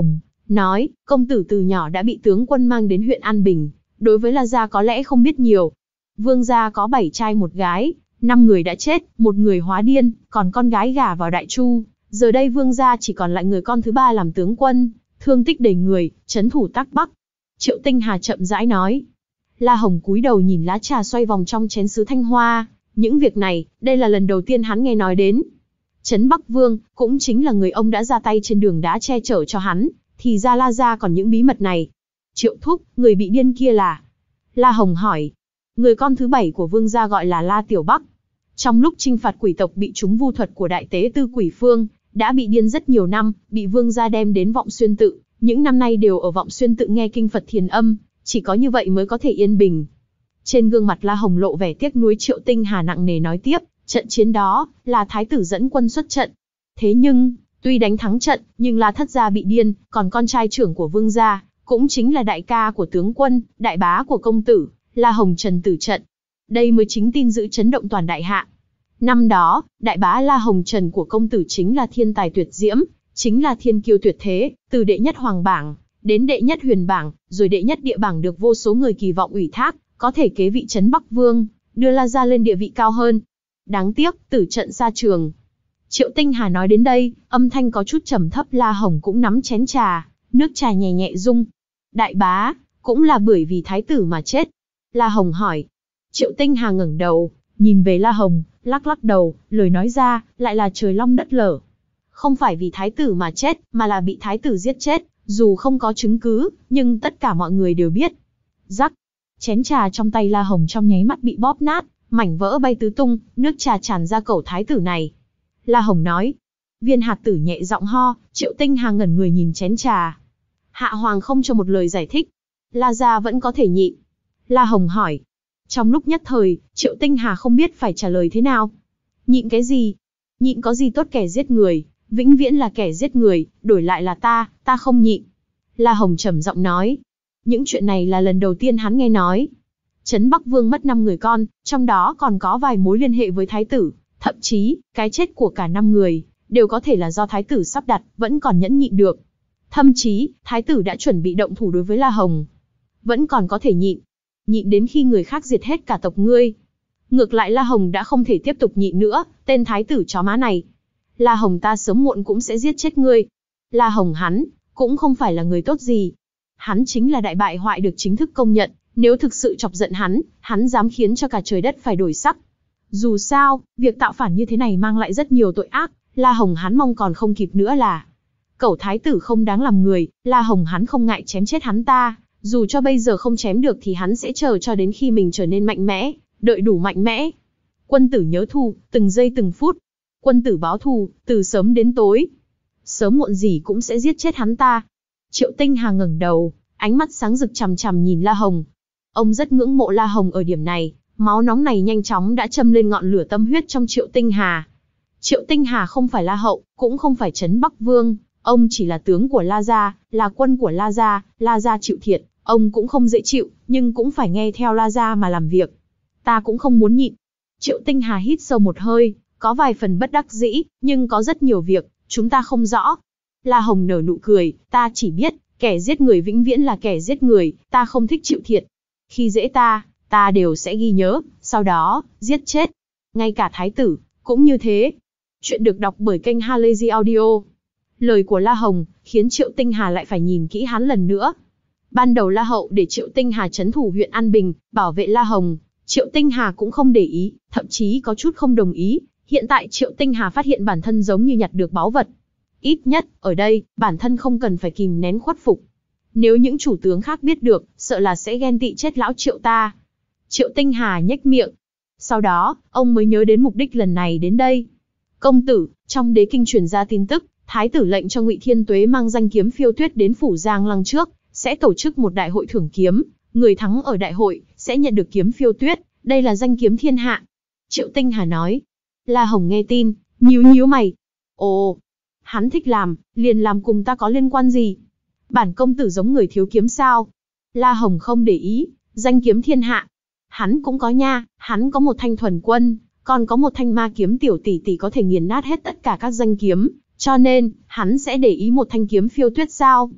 nói, công tử từ nhỏ đã bị tướng quân mang đến huyện An Bình, đối với La gia có lẽ không biết nhiều. Vương gia có bảy trai một gái, năm người đã chết, một người hóa điên, còn con gái gả vào Đại Chu. Giờ đây Vương gia chỉ còn lại người con thứ ba làm tướng quân, thương tích đầy người, trấn thủ Tắc Bắc. Triệu Tinh Hà chậm rãi nói. La Hồng cúi đầu nhìn lá trà xoay vòng trong chén sứ thanh hoa. Những việc này, đây là lần đầu tiên hắn nghe nói đến. Trấn Bắc Vương, cũng chính là người ông đã ra tay trên đường đá che chở cho hắn, thì ra La gia còn những bí mật này. Triệu thúc, người bị điên kia là? La Hồng hỏi. Người con thứ bảy của Vương gia gọi là La Tiểu Bắc. Trong lúc chinh phạt quỷ tộc bị trúng vu thuật của đại tế tư Quỷ Phương, đã bị điên rất nhiều năm, bị Vương gia đem đến Vọng Xuyên Tự, những năm nay đều ở Vọng Xuyên Tự nghe kinh Phật thiền âm, chỉ có như vậy mới có thể yên bình. Trên gương mặt La Hồng lộ vẻ tiếc nuối. Triệu Tinh Hà nặng nề nói tiếp, trận chiến đó là thái tử dẫn quân xuất trận. Thế nhưng, tuy đánh thắng trận, nhưng La thất gia bị điên, còn con trai trưởng của Vương gia, cũng chính là đại ca của tướng quân, đại bá của công tử, La Hồng Trần tử trận. Đây mới chính tin dữ chấn động toàn đại hạ. Năm đó, đại bá La Hồng Trần của công tử chính là thiên tài tuyệt diễm, chính là thiên kiêu tuyệt thế, từ đệ nhất hoàng bảng, đến đệ nhất huyền bảng, rồi đệ nhất địa bảng được vô số người kỳ vọng ủy thác, có thể kế vị Trấn Bắc Vương, đưa La gia lên địa vị cao hơn. Đáng tiếc, tử trận xa trường. Triệu Tinh Hà nói đến đây, âm thanh có chút trầm thấp. La Hồng cũng nắm chén trà, nước trà nhẹ nhẹ rung. Đại bá, cũng là bởi vì thái tử mà chết. La Hồng hỏi. Triệu Tinh Hà ngẩng đầu, nhìn về La Hồng, lắc lắc đầu, lời nói ra, lại là trời long đất lở. Không phải vì thái tử mà chết, mà là bị thái tử giết chết, dù không có chứng cứ, nhưng tất cả mọi người đều biết. Rắc, chén trà trong tay La Hồng trong nháy mắt bị bóp nát, mảnh vỡ bay tứ tung, nước trà tràn ra cẩu thái tử này. La Hồng nói. Viên hạt tử nhẹ giọng ho. Triệu Tinh Hà ngẩn người nhìn chén trà. Hạ hoàng không cho một lời giải thích. La gia vẫn có thể nhịn. La Hồng hỏi. Trong lúc nhất thời, Triệu Tinh Hà không biết phải trả lời thế nào. Nhịn cái gì? Nhịn có gì tốt, kẻ giết người, vĩnh viễn là kẻ giết người, đổi lại là ta, ta không nhịn. La Hồng trầm giọng nói. Những chuyện này là lần đầu tiên hắn nghe nói. Trấn Bắc Vương mất năm người con, trong đó còn có vài mối liên hệ với thái tử, thậm chí, cái chết của cả năm người, đều có thể là do thái tử sắp đặt, vẫn còn nhẫn nhịn được. Thậm chí, thái tử đã chuẩn bị động thủ đối với La Hồng. Vẫn còn có thể nhịn. Nhịn đến khi người khác diệt hết cả tộc ngươi. Ngược lại La Hồng đã không thể tiếp tục nhịn nữa, tên thái tử chó má này. La Hồng ta sớm muộn cũng sẽ giết chết ngươi. La Hồng hắn, cũng không phải là người tốt gì. Hắn chính là đại bại hoại được chính thức công nhận, nếu thực sự chọc giận hắn, hắn dám khiến cho cả trời đất phải đổi sắc. Dù sao, việc tạo phản như thế này mang lại rất nhiều tội ác, La Hồng hắn mong còn không kịp nữa là. Cẩu thái tử không đáng làm người, La Hồng hắn không ngại chém chết hắn ta, dù cho bây giờ không chém được thì hắn sẽ chờ cho đến khi mình trở nên mạnh mẽ, đợi đủ mạnh mẽ. Quân tử nhớ thù, từng giây từng phút. Quân tử báo thù, từ sớm đến tối. Sớm muộn gì cũng sẽ giết chết hắn ta. Triệu Tinh Hà ngẩng đầu, ánh mắt sáng rực chằm chằm nhìn La Hồng. Ông rất ngưỡng mộ La Hồng ở điểm này, máu nóng này nhanh chóng đã châm lên ngọn lửa tâm huyết trong Triệu Tinh Hà. Triệu Tinh Hà không phải La Hậu, cũng không phải Trấn Bắc Vương, ông chỉ là tướng của La gia, là quân của La gia, La gia chịu thiệt, ông cũng không dễ chịu, nhưng cũng phải nghe theo La gia mà làm việc. Ta cũng không muốn nhịn. Triệu Tinh Hà hít sâu một hơi, có vài phần bất đắc dĩ, nhưng có rất nhiều việc, chúng ta không rõ. La Hồng nở nụ cười, ta chỉ biết, kẻ giết người vĩnh viễn là kẻ giết người, ta không thích chịu thiệt. Khi dễ ta, ta đều sẽ ghi nhớ, sau đó, giết chết. Ngay cả thái tử, cũng như thế. Chuyện được đọc bởi kênh Halazy Audio. Lời của La Hồng, khiến Triệu Tinh Hà lại phải nhìn kỹ hắn lần nữa. Ban đầu La Hậu để Triệu Tinh Hà trấn thủ huyện An Bình, bảo vệ La Hồng. Triệu Tinh Hà cũng không để ý, thậm chí có chút không đồng ý. Hiện tại Triệu Tinh Hà phát hiện bản thân giống như nhặt được báu vật. Ít nhất, ở đây, bản thân không cần phải kìm nén khuất phục. Nếu những chủ tướng khác biết được, sợ là sẽ ghen tị chết lão Triệu ta. Triệu Tinh Hà nhếch miệng. Sau đó, ông mới nhớ đến mục đích lần này đến đây. Công tử, trong đế kinh truyền ra tin tức, thái tử lệnh cho Ngụy Thiên Tuế mang danh kiếm phiêu tuyết đến phủ Giang Lăng trước, sẽ tổ chức một đại hội thưởng kiếm, người thắng ở đại hội sẽ nhận được kiếm phiêu tuyết, đây là danh kiếm thiên hạ. Triệu Tinh Hà nói. La Hồng nghe tin, nhíu nhíu mày. Ồ, hắn thích làm, liền làm, cùng ta có liên quan gì? Bản công tử giống người thiếu kiếm sao? La Hồng không để ý, danh kiếm thiên hạ. Hắn cũng có nha, hắn có một thanh thuần quân, còn có một thanh ma kiếm tiểu tỷ tỷ có thể nghiền nát hết tất cả các danh kiếm, cho nên, hắn sẽ để ý một thanh kiếm phiêu tuyết sao?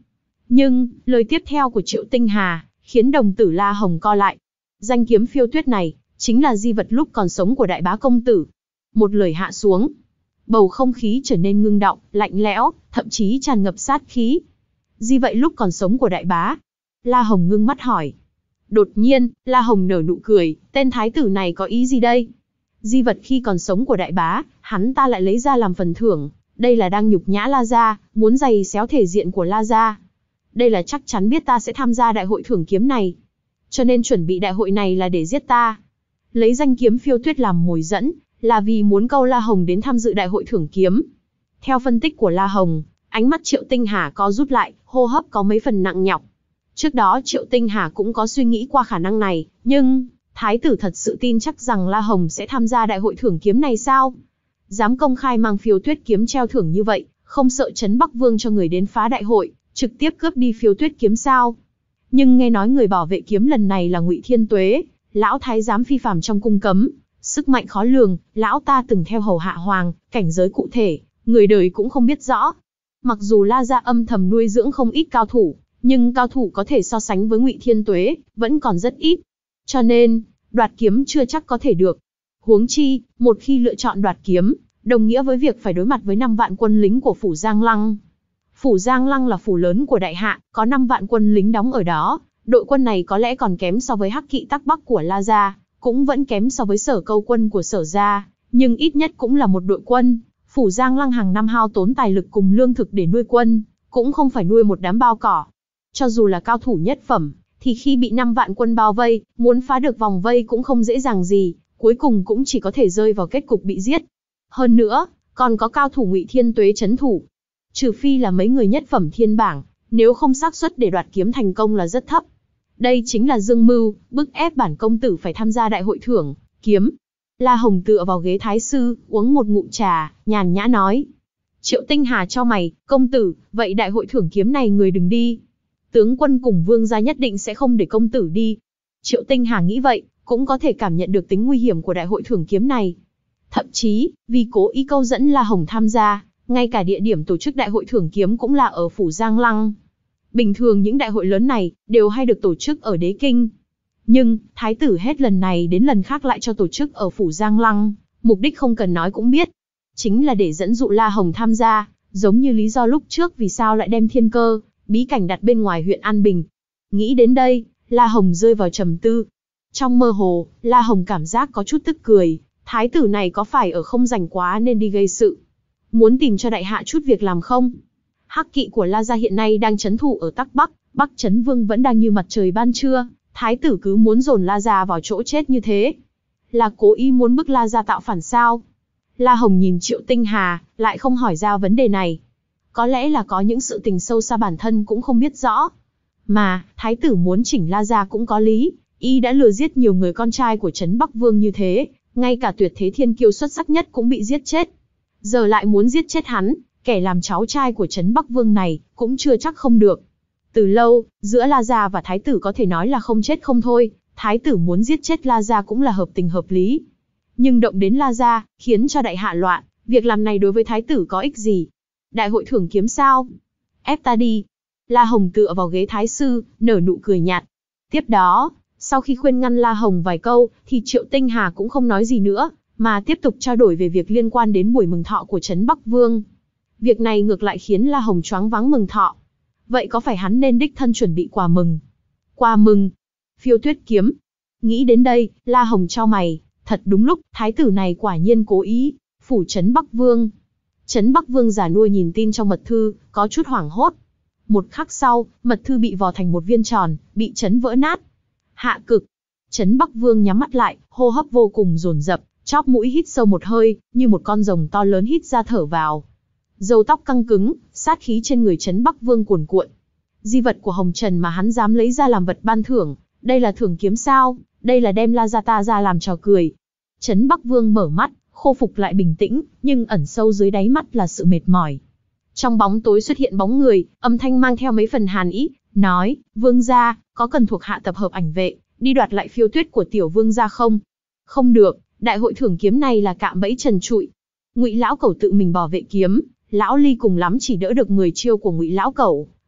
Nhưng, lời tiếp theo của Triệu Tinh Hà, khiến đồng tử La Hồng co lại. Danh kiếm phiêu tuyết này, chính là di vật lúc còn sống của đại bá công tử. Một lời hạ xuống. Bầu không khí trở nên ngưng đọng, lạnh lẽo, thậm chí tràn ngập sát khí. Di vậy lúc còn sống của đại bá. La Hồng ngưng mắt hỏi. Đột nhiên, La Hồng nở nụ cười, tên thái tử này có ý gì đây? Di vật khi còn sống của đại bá, hắn ta lại lấy ra làm phần thưởng. Đây là đang nhục nhã La gia, muốn giày xéo thể diện của La gia. Đây là chắc chắn biết ta sẽ tham gia đại hội thưởng kiếm này. Cho nên chuẩn bị đại hội này là để giết ta. Lấy danh kiếm phiêu tuyết làm mồi dẫn, là vì muốn câu La Hồng đến tham dự đại hội thưởng kiếm. Theo phân tích của La Hồng, ánh mắt Triệu Tinh Hà co rút lại, hô hấp có mấy phần nặng nhọc. Trước đó Triệu Tinh Hà cũng có suy nghĩ qua khả năng này, nhưng, thái tử thật sự tin chắc rằng La Hồng sẽ tham gia đại hội thưởng kiếm này sao? Dám công khai mang phiêu tuyết kiếm treo thưởng như vậy, không sợ Trấn Bắc Vương cho người đến phá đại hội, trực tiếp cướp đi phiêu tuyết kiếm sao? Nhưng nghe nói người bảo vệ kiếm lần này là Ngụy Thiên Tuế, lão thái giám phi phàm trong cung cấm, sức mạnh khó lường, lão ta từng theo hầu hạ hoàng, cảnh giới cụ thể, người đời cũng không biết rõ. Mặc dù La gia âm thầm nuôi dưỡng không ít cao thủ, nhưng cao thủ có thể so sánh với Ngụy Thiên Tuế, vẫn còn rất ít. Cho nên, đoạt kiếm chưa chắc có thể được. Huống chi, một khi lựa chọn đoạt kiếm, đồng nghĩa với việc phải đối mặt với năm vạn quân lính của phủ Giang Lăng. Phủ Giang Lăng là phủ lớn của đại hạ, có năm vạn quân lính đóng ở đó. Đội quân này có lẽ còn kém so với Hắc Kỵ Tắc Bắc của La gia, cũng vẫn kém so với Sở Câu quân của Sở gia, nhưng ít nhất cũng là một đội quân. Phủ Giang Lăng hàng năm hao tốn tài lực cùng lương thực để nuôi quân, cũng không phải nuôi một đám bao cỏ. Cho dù là cao thủ nhất phẩm, thì khi bị năm vạn quân bao vây, muốn phá được vòng vây cũng không dễ dàng gì, cuối cùng cũng chỉ có thể rơi vào kết cục bị giết. Hơn nữa, còn có cao thủ Ngụy Thiên Tuế trấn thủ. Trừ phi là mấy người nhất phẩm thiên bảng, nếu không xác suất để đoạt kiếm thành công là rất thấp. Đây chính là dương mưu, bức ép bản công tử phải tham gia đại hội thưởng kiếm. La Hồng tựa vào ghế thái sư, uống một ngụm trà, nhàn nhã nói. Triệu Tinh Hà cho mày, công tử, vậy đại hội thưởng kiếm này người đừng đi. Tướng quân cùng vương gia nhất định sẽ không để công tử đi. Triệu Tinh Hà nghĩ vậy, cũng có thể cảm nhận được tính nguy hiểm của đại hội thưởng kiếm này. Thậm chí, vì cố ý câu dẫn La Hồng tham gia, ngay cả địa điểm tổ chức đại hội thưởng kiếm cũng là ở phủ Giang Lăng. Bình thường những đại hội lớn này, đều hay được tổ chức ở Đế Kinh. Nhưng, thái tử hết lần này đến lần khác lại cho tổ chức ở phủ Giang Lăng, mục đích không cần nói cũng biết. Chính là để dẫn dụ La Hồng tham gia, giống như lý do lúc trước vì sao lại đem thiên cơ, bí cảnh đặt bên ngoài huyện An Bình. Nghĩ đến đây, La Hồng rơi vào trầm tư. Trong mơ hồ, La Hồng cảm giác có chút tức cười, thái tử này có phải ở không rảnh quá nên đi gây sự. Muốn tìm cho đại hạ chút việc làm không? Hắc kỵ của La gia hiện nay đang trấn thủ ở Tắc Bắc, Bắc Trấn Vương vẫn đang như mặt trời ban trưa, thái tử cứ muốn dồn La gia vào chỗ chết như thế. Là cố ý muốn bức La gia tạo phản sao? La Hồng nhìn Triệu Tinh Hà, lại không hỏi ra vấn đề này. Có lẽ là có những sự tình sâu xa bản thân cũng không biết rõ. Mà, thái tử muốn chỉnh La gia cũng có lý, y đã lừa giết nhiều người con trai của Trấn Bắc Vương như thế, ngay cả tuyệt thế thiên kiêu xuất sắc nhất cũng bị giết chết. Giờ lại muốn giết chết hắn, kẻ làm cháu trai của Trấn Bắc Vương này, cũng chưa chắc không được. Từ lâu, giữa La gia và thái tử có thể nói là không chết không thôi, thái tử muốn giết chết La gia cũng là hợp tình hợp lý. Nhưng động đến La gia, khiến cho đại hạ loạn, việc làm này đối với thái tử có ích gì? Đại hội thưởng kiếm sao? Ép ta đi. La Hồng tựa vào ghế thái sư, nở nụ cười nhạt. Tiếp đó, sau khi khuyên ngăn La Hồng vài câu, thì Triệu Tinh Hà cũng không nói gì nữa, mà tiếp tục trao đổi về việc liên quan đến buổi mừng thọ của Trấn Bắc Vương. Việc này ngược lại khiến La Hồng choáng váng mừng thọ. Vậy có phải hắn nên đích thân chuẩn bị quà mừng? Quà mừng? Phiêu tuyết kiếm. Nghĩ đến đây, La Hồng chau mày, thật đúng lúc, thái tử này quả nhiên cố ý, phủ Trấn Bắc Vương. Trấn Bắc Vương già nua nhìn tin trong mật thư, có chút hoảng hốt. Một khắc sau, mật thư bị vò thành một viên tròn, bị chấn vỡ nát. Hạ cực. Trấn Bắc Vương nhắm mắt lại, hô hấp vô cùng dồn dập, chóp mũi hít sâu một hơi, như một con rồng to lớn hít ra thở vào. Râu tóc căng cứng, sát khí trên người Trấn Bắc Vương cuồn cuộn. Di vật của Hồng Trần mà hắn dám lấy ra làm vật ban thưởng, đây là thưởng kiếm sao? Đây là đem La gia ta ra làm trò cười. Trấn Bắc Vương mở mắt, khôi phục lại bình tĩnh, nhưng ẩn sâu dưới đáy mắt là sự mệt mỏi. Trong bóng tối xuất hiện bóng người, âm thanh mang theo mấy phần hàn ý, nói: Vương gia, có cần thuộc hạ tập hợp ảnh vệ, đi đoạt lại phiêu tuyết của tiểu vương gia không? Không được, đại hội thưởng kiếm này là cạm bẫy trần trụi. Ngụy lão cẩu tự mình bảo vệ kiếm, lão Ly cùng lắm chỉ đỡ được mười chiêu của Ngụy lão cẩu,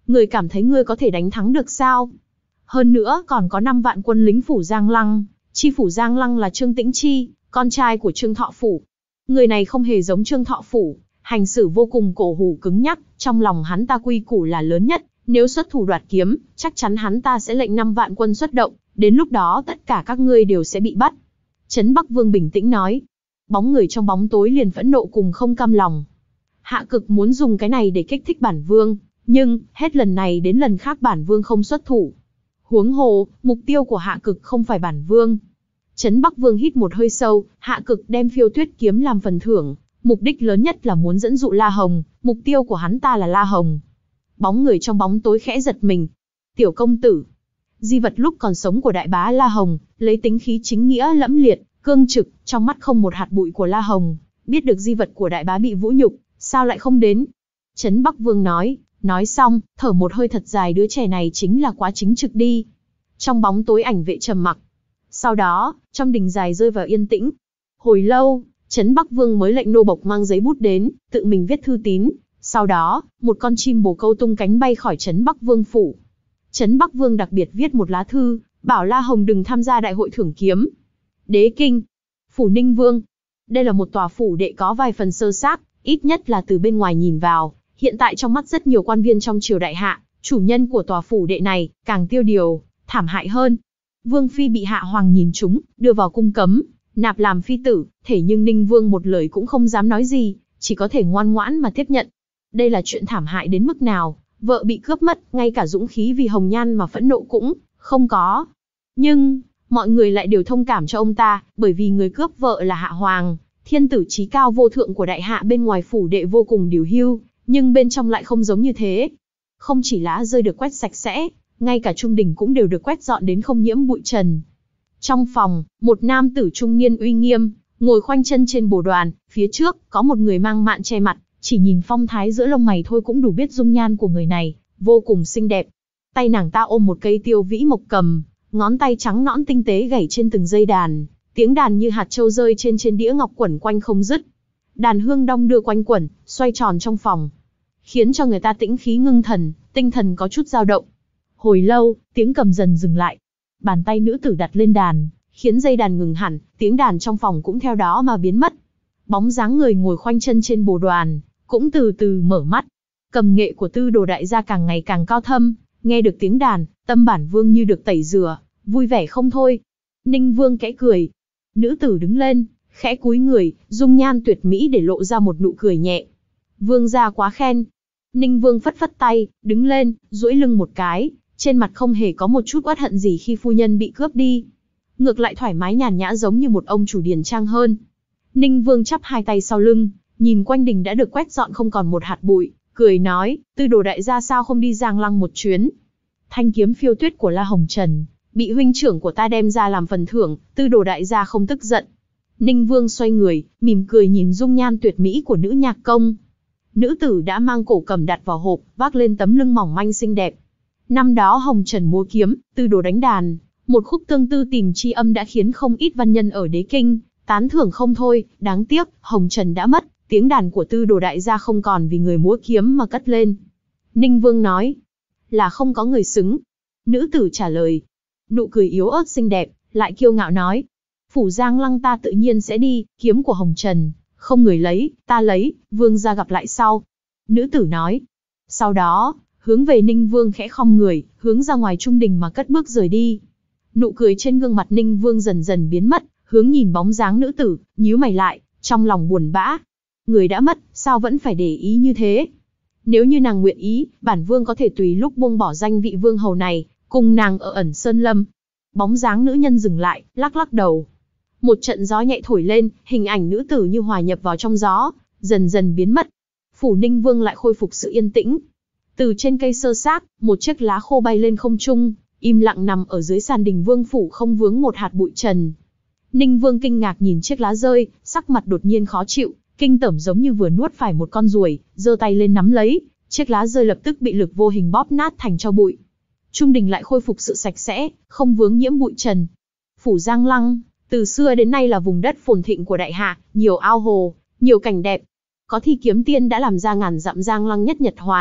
người cảm thấy ngươi có thể đánh thắng được sao? Hơn nữa còn có năm vạn quân lính phủ Giang Lăng, chi phủ Giang Lăng là Trương Tĩnh Chi, con trai của Trương Thọ Phủ. Người này không hề giống Trương Thọ Phủ, hành xử vô cùng cổ hủ cứng nhắc, trong lòng hắn ta quy củ là lớn nhất, nếu xuất thủ đoạt kiếm, chắc chắn hắn ta sẽ lệnh năm vạn quân xuất động, đến lúc đó tất cả các ngươi đều sẽ bị bắt. Trấn Bắc Vương bình tĩnh nói. Bóng người trong bóng tối liền phẫn nộ cùng không cam lòng. Hạ Cực muốn dùng cái này để kích thích bản vương, nhưng hết lần này đến lần khác bản vương không xuất thủ. Huống hồ, mục tiêu của Hạ Cực không phải bản vương. Trấn Bắc Vương hít một hơi sâu, Hạ Cực đem Phiêu Tuyết kiếm làm phần thưởng, mục đích lớn nhất là muốn dẫn dụ La Hồng, mục tiêu của hắn ta là La Hồng. Bóng người trong bóng tối khẽ giật mình. Tiểu công tử. Di vật lúc còn sống của đại bá La Hồng, lấy tính khí chính nghĩa lẫm liệt, cương trực, trong mắt không một hạt bụi của La Hồng, biết được di vật của đại bá bị vũ nhục, sao lại không đến? Trấn Bắc Vương nói, nói xong, thở một hơi thật dài, đứa trẻ này chính là quá chính trực đi. Trong bóng tối ảnh vệ trầm mặc. Sau đó, trong đình dài rơi vào yên tĩnh. Hồi lâu, Trấn Bắc Vương mới lệnh nô bộc mang giấy bút đến, tự mình viết thư tín. Sau đó, một con chim bồ câu tung cánh bay khỏi Trấn Bắc Vương phủ. Trấn Bắc Vương đặc biệt viết một lá thư, bảo La Hồng đừng tham gia đại hội thưởng kiếm. Đế Kinh, phủ Ninh Vương. Đây là một tòa phủ đệ có vài phần sơ xác, ít nhất là từ bên ngoài nhìn vào. Hiện tại trong mắt rất nhiều quan viên trong triều đại hạ, chủ nhân của tòa phủ đệ này càng tiêu điều, thảm hại hơn. Vương phi bị Hạ Hoàng nhìn trúng, đưa vào cung cấm, nạp làm phi tử, thể nhưng Ninh Vương một lời cũng không dám nói gì, chỉ có thể ngoan ngoãn mà tiếp nhận. Đây là chuyện thảm hại đến mức nào, vợ bị cướp mất, ngay cả dũng khí vì hồng nhan mà phẫn nộ cũng không có. Nhưng, mọi người lại đều thông cảm cho ông ta, bởi vì người cướp vợ là Hạ Hoàng, thiên tử chí cao vô thượng của đại hạ, bên ngoài phủ đệ vô cùng điều hưu, nhưng bên trong lại không giống như thế. Không chỉ lá rơi được quét sạch sẽ, ngay cả trung đình cũng đều được quét dọn đến không nhiễm bụi trần. Trong phòng, một nam tử trung niên uy nghiêm, ngồi khoanh chân trên bồ đoàn, phía trước, có một người mang mạn che mặt, chỉ nhìn phong thái giữa lông mày thôi cũng đủ biết dung nhan của người này, vô cùng xinh đẹp. Tay nàng ta ôm một cây tiêu vĩ mộc cầm, ngón tay trắng nõn tinh tế gảy trên từng dây đàn, tiếng đàn như hạt châu rơi trên trên đĩa ngọc quẩn quanh không dứt. Đàn hương đong đưa quanh quẩn, xoay tròn trong phòng, khiến cho người ta tĩnh khí ngưng thần, tinh thần có chút dao động. Hồi lâu, tiếng cầm dần dừng lại. Bàn tay nữ tử đặt lên đàn, khiến dây đàn ngừng hẳn, tiếng đàn trong phòng cũng theo đó mà biến mất. Bóng dáng người ngồi khoanh chân trên bồ đoàn, cũng từ từ mở mắt. Cầm nghệ của Tư Đồ đại gia càng ngày càng cao thâm, nghe được tiếng đàn, tâm bản vương như được tẩy rửa, vui vẻ không thôi. Ninh Vương khẽ cười. Nữ tử đứng lên, khẽ cúi người, dung nhan tuyệt mỹ để lộ ra một nụ cười nhẹ. Vương gia quá khen. Ninh Vương phất phất tay, đứng lên, duỗi lưng một cái, trên mặt không hề có một chút uất hận gì khi phu nhân bị cướp đi. Ngược lại thoải mái nhàn nhã giống như một ông chủ điển trang hơn. Ninh Vương chắp hai tay sau lưng, nhìn quanh đình đã được quét dọn không còn một hạt bụi, cười nói, Tư Đồ đại gia sao không đi Giang Lăng một chuyến? Thanh kiếm Phiêu Tuyết của La Hồng Trần, bị huynh trưởng của ta đem ra làm phần thưởng, Tư Đồ đại gia không tức giận. Ninh Vương xoay người, mỉm cười nhìn dung nhan tuyệt mỹ của nữ nhạc công. Nữ tử đã mang cổ cầm đặt vào hộp, vác lên tấm lưng mỏng manh xinh đẹp. Năm đó Hồng Trần múa kiếm, Tư Đồ đánh đàn, một khúc tương tư tìm tri âm đã khiến không ít văn nhân ở Đế Kinh tán thưởng không thôi. Đáng tiếc, Hồng Trần đã mất, tiếng đàn của Tư Đồ đại gia không còn vì người múa kiếm mà cất lên. Ninh Vương nói, là không có người xứng. Nữ tử trả lời, nụ cười yếu ớt xinh đẹp, lại kiêu ngạo nói, phủ Giang Lăng ta tự nhiên sẽ đi, kiếm của Hồng Trần, không người lấy, ta lấy, vương gia gặp lại sau. Nữ tử nói. Sau đó, hướng về Ninh Vương khẽ khom người, hướng ra ngoài trung đình mà cất bước rời đi. Nụ cười trên gương mặt Ninh Vương dần dần biến mất, hướng nhìn bóng dáng nữ tử, nhíu mày lại, trong lòng buồn bã. Người đã mất, sao vẫn phải để ý như thế? Nếu như nàng nguyện ý, bản vương có thể tùy lúc buông bỏ danh vị vương hầu này, cùng nàng ở ẩn sơn lâm. Bóng dáng nữ nhân dừng lại, lắc lắc đầu. Một trận gió nhẹ thổi lên, hình ảnh nữ tử như hòa nhập vào trong gió, dần dần biến mất. Phủ Ninh Vương lại khôi phục sự yên tĩnh. Từ trên cây sơ xác, một chiếc lá khô bay lên không trung, im lặng nằm ở dưới sàn đình vương phủ không vướng một hạt bụi trần. Ninh Vương kinh ngạc nhìn chiếc lá rơi, sắc mặt đột nhiên khó chịu, kinh tởm giống như vừa nuốt phải một con ruồi, giơ tay lên nắm lấy, chiếc lá rơi lập tức bị lực vô hình bóp nát thành tro bụi. Trung đình lại khôi phục sự sạch sẽ, không vướng nhiễm bụi trần. Phủ Giang Lăng, từ xưa đến nay là vùng đất phồn thịnh của đại hạ, nhiều ao hồ, nhiều cảnh đẹp. Có thi kiếm tiên đã làm ra ngàn dặm Giang Lăng nhất nhật hoàn,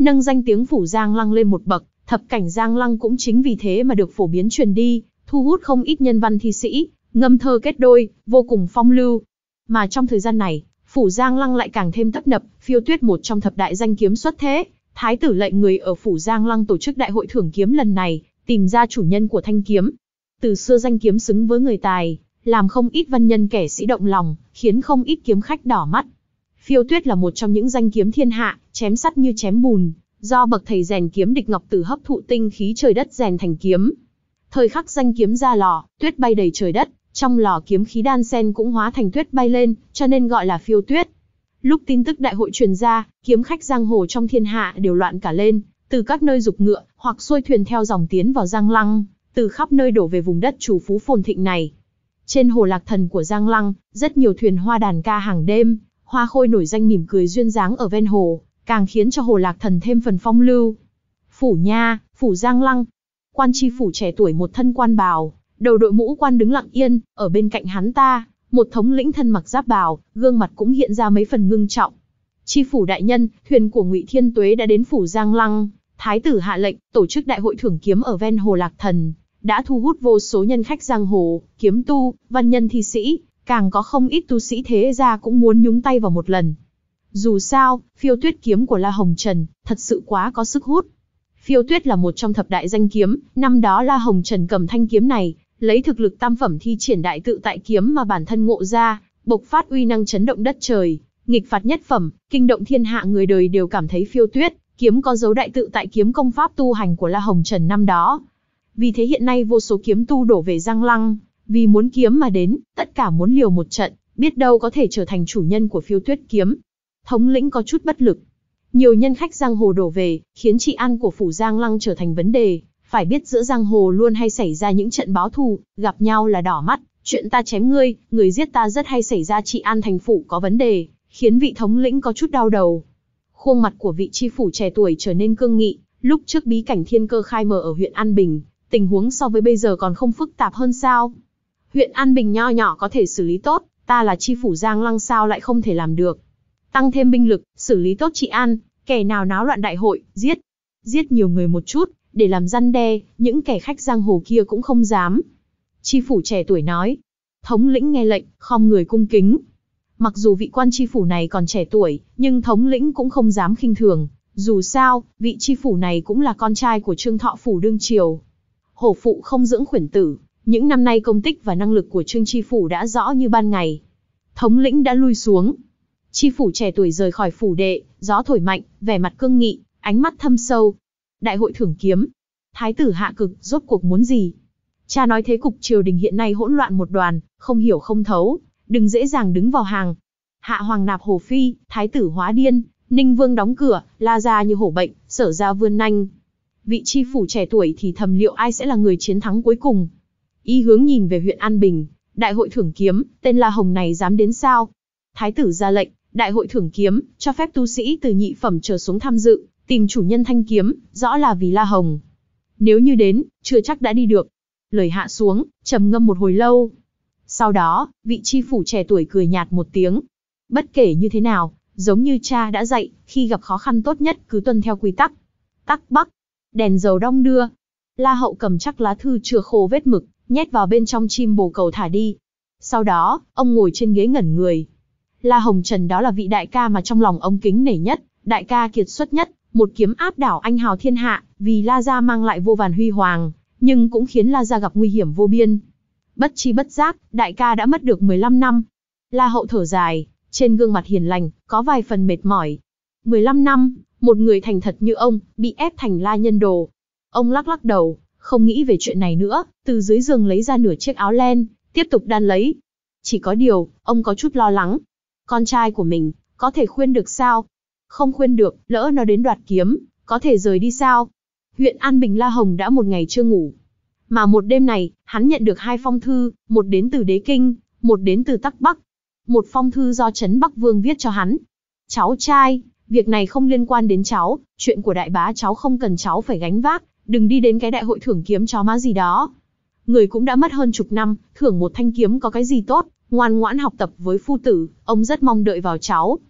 nâng danh tiếng Phủ Giang Lăng lên một bậc. Thập cảnh Giang Lăng cũng chính vì thế mà được phổ biến truyền đi, thu hút không ít nhân văn thi sĩ, ngâm thơ kết đôi, vô cùng phong lưu. Mà trong thời gian này, Phủ Giang Lăng lại càng thêm tấp nập, Phiêu Tuyết một trong thập đại danh kiếm xuất thế, thái tử lệnh người ở Phủ Giang Lăng tổ chức đại hội thưởng kiếm lần này, tìm ra chủ nhân của thanh kiếm. Từ xưa danh kiếm xứng với người tài, làm không ít văn nhân kẻ sĩ động lòng, khiến không ít kiếm khách đỏ mắt. Phiêu Tuyết là một trong những danh kiếm thiên hạ, chém sắt như chém bùn, do bậc thầy rèn kiếm Địch Ngọc Tử hấp thụ tinh khí trời đất rèn thành kiếm. Thời khắc danh kiếm ra lò, tuyết bay đầy trời đất, trong lò kiếm khí đan sen cũng hóa thành tuyết bay lên, cho nên gọi là Phiêu Tuyết. Lúc tin tức đại hội truyền ra, kiếm khách giang hồ trong thiên hạ đều loạn cả lên, từ các nơi giục ngựa, hoặc xuôi thuyền theo dòng tiến vào Giang Lăng, từ khắp nơi đổ về vùng đất trù phú phồn thịnh này. Trên hồ Lạc Thần của Giang Lăng, rất nhiều thuyền hoa đàn ca hàng đêm, Hoa Khôi nổi danh mỉm cười duyên dáng ở ven hồ, càng khiến cho hồ Lạc Thần thêm phần phong lưu. Phủ Nha, Phủ Giang Lăng. Quan tri phủ trẻ tuổi một thân quan bào, đầu đội mũ quan đứng lặng yên, ở bên cạnh hắn ta, một thống lĩnh thân mặc giáp bào, gương mặt cũng hiện ra mấy phần ngưng trọng. Tri phủ đại nhân, thuyền của Ngụy Thiên Tuế đã đến Phủ Giang Lăng, thái tử hạ lệnh tổ chức đại hội thưởng kiếm ở ven hồ Lạc Thần, đã thu hút vô số nhân khách giang hồ, kiếm tu, văn nhân thi sĩ, càng có không ít tu sĩ thế gia cũng muốn nhúng tay vào một lần. Dù sao, Phiêu Tuyết kiếm của La Hồng Trần thật sự quá có sức hút. Phiêu Tuyết là một trong thập đại danh kiếm, năm đó La Hồng Trần cầm thanh kiếm này, lấy thực lực tam phẩm thi triển đại tự tại kiếm mà bản thân ngộ ra, bộc phát uy năng chấn động đất trời, nghịch phạt nhất phẩm, kinh động thiên hạ, người đời đều cảm thấy Phiêu Tuyết kiếm có dấu đại tự tại kiếm công pháp tu hành của La Hồng Trần năm đó. Vì thế hiện nay vô số kiếm tu đổ về Giang Lăng, vì muốn kiếm mà đến, tất cả muốn liều một trận, biết đâu có thể trở thành chủ nhân của Phiêu Tuyết kiếm. Thống lĩnh có chút bất lực. Nhiều nhân khách giang hồ đổ về, khiến trị an của Phủ Giang Lăng trở thành vấn đề. Phải biết giữa giang hồ luôn hay xảy ra những trận báo thù, gặp nhau là đỏ mắt, chuyện ta chém ngươi, người giết ta rất hay xảy ra, trị an thành phủ có vấn đề, khiến vị thống lĩnh có chút đau đầu. Khuôn mặt của vị tri phủ trẻ tuổi trở nên cương nghị, lúc trước bí cảnh thiên cơ khai mở ở huyện An Bình, tình huống so với bây giờ còn không phức tạp hơn sao? Huyện An Bình nho nhỏ có thể xử lý tốt, ta là tri phủ Giang Lăng sao lại không thể làm được? Tăng thêm binh lực, xử lý tốt trị an, kẻ nào náo loạn đại hội, giết. Giết nhiều người một chút, để làm răn đe, những kẻ khách giang hồ kia cũng không dám. Tri phủ trẻ tuổi nói. Thống lĩnh nghe lệnh, khom người cung kính. Mặc dù vị quan tri phủ này còn trẻ tuổi, nhưng thống lĩnh cũng không dám khinh thường. Dù sao, vị tri phủ này cũng là con trai của Trương Thọ Phủ đương triều. Hổ phụ không dưỡng khuyển tử, những năm nay công tích và năng lực của Trương tri phủ đã rõ như ban ngày. Thống lĩnh đã lui xuống. Tri phủ trẻ tuổi rời khỏi phủ đệ, gió thổi mạnh, vẻ mặt cương nghị, ánh mắt thâm sâu. Đại hội thưởng kiếm. Thái tử hạ cực, rốt cuộc muốn gì? Cha nói thế cục triều đình hiện nay hỗn loạn một đoàn, không hiểu không thấu, đừng dễ dàng đứng vào hàng. Hạ hoàng nạp Hồ Phi, thái tử hóa điên, Ninh Vương đóng cửa, La gia như hổ bệnh, Sở gia vươn nanh. Vị tri phủ trẻ tuổi thì thầm liệu ai sẽ là người chiến thắng cuối cùng. Y hướng nhìn về huyện An Bình, đại hội thưởng kiếm, tên La Hồng này dám đến sao? Thái tử ra lệnh, đại hội thưởng kiếm, cho phép tu sĩ từ nhị phẩm trở xuống tham dự, tìm chủ nhân thanh kiếm, rõ là vì La Hồng. Nếu như đến, chưa chắc đã đi được. Lời hạ xuống, trầm ngâm một hồi lâu. Sau đó, vị tri phủ trẻ tuổi cười nhạt một tiếng. Bất kể như thế nào, giống như cha đã dạy, khi gặp khó khăn tốt nhất cứ tuân theo quy tắc. Tắc Bắc, đèn dầu đong đưa. La Hậu cầm chắc lá thư chưa khô vết mực, nhét vào bên trong chim bồ cầu thả đi. Sau đó, ông ngồi trên ghế ngẩn người. La Hồng Trần đó là vị đại ca mà trong lòng ông kính nể nhất, đại ca kiệt xuất nhất, một kiếm áp đảo anh hào thiên hạ, vì La gia mang lại vô vàn huy hoàng, nhưng cũng khiến La gia gặp nguy hiểm vô biên. Bất chi bất giác, đại ca đã mất được mười lăm năm. La Hậu thở dài, trên gương mặt hiền lành, có vài phần mệt mỏi. mười lăm năm, một người thành thật như ông, bị ép thành La nhân đồ. Ông lắc lắc đầu, không nghĩ về chuyện này nữa, từ dưới giường lấy ra nửa chiếc áo len, tiếp tục đan lấy. Chỉ có điều, ông có chút lo lắng. Con trai của mình, có thể khuyên được sao? Không khuyên được, lỡ nó đến đoạt kiếm, có thể rời đi sao? Huyện An Bình La Hồng đã một ngày chưa ngủ. Mà một đêm này, hắn nhận được hai phong thư, một đến từ Đế Kinh, một đến từ Tắc Bắc. Một phong thư do Trấn Bắc Vương viết cho hắn. Cháu trai, việc này không liên quan đến cháu, chuyện của đại bá cháu không cần cháu phải gánh vác, đừng đi đến cái đại hội thưởng kiếm chó má gì đó. Người cũng đã mất hơn chục năm, thưởng một thanh kiếm có cái gì tốt, ngoan ngoãn học tập với phu tử, ông rất mong đợi vào cháu.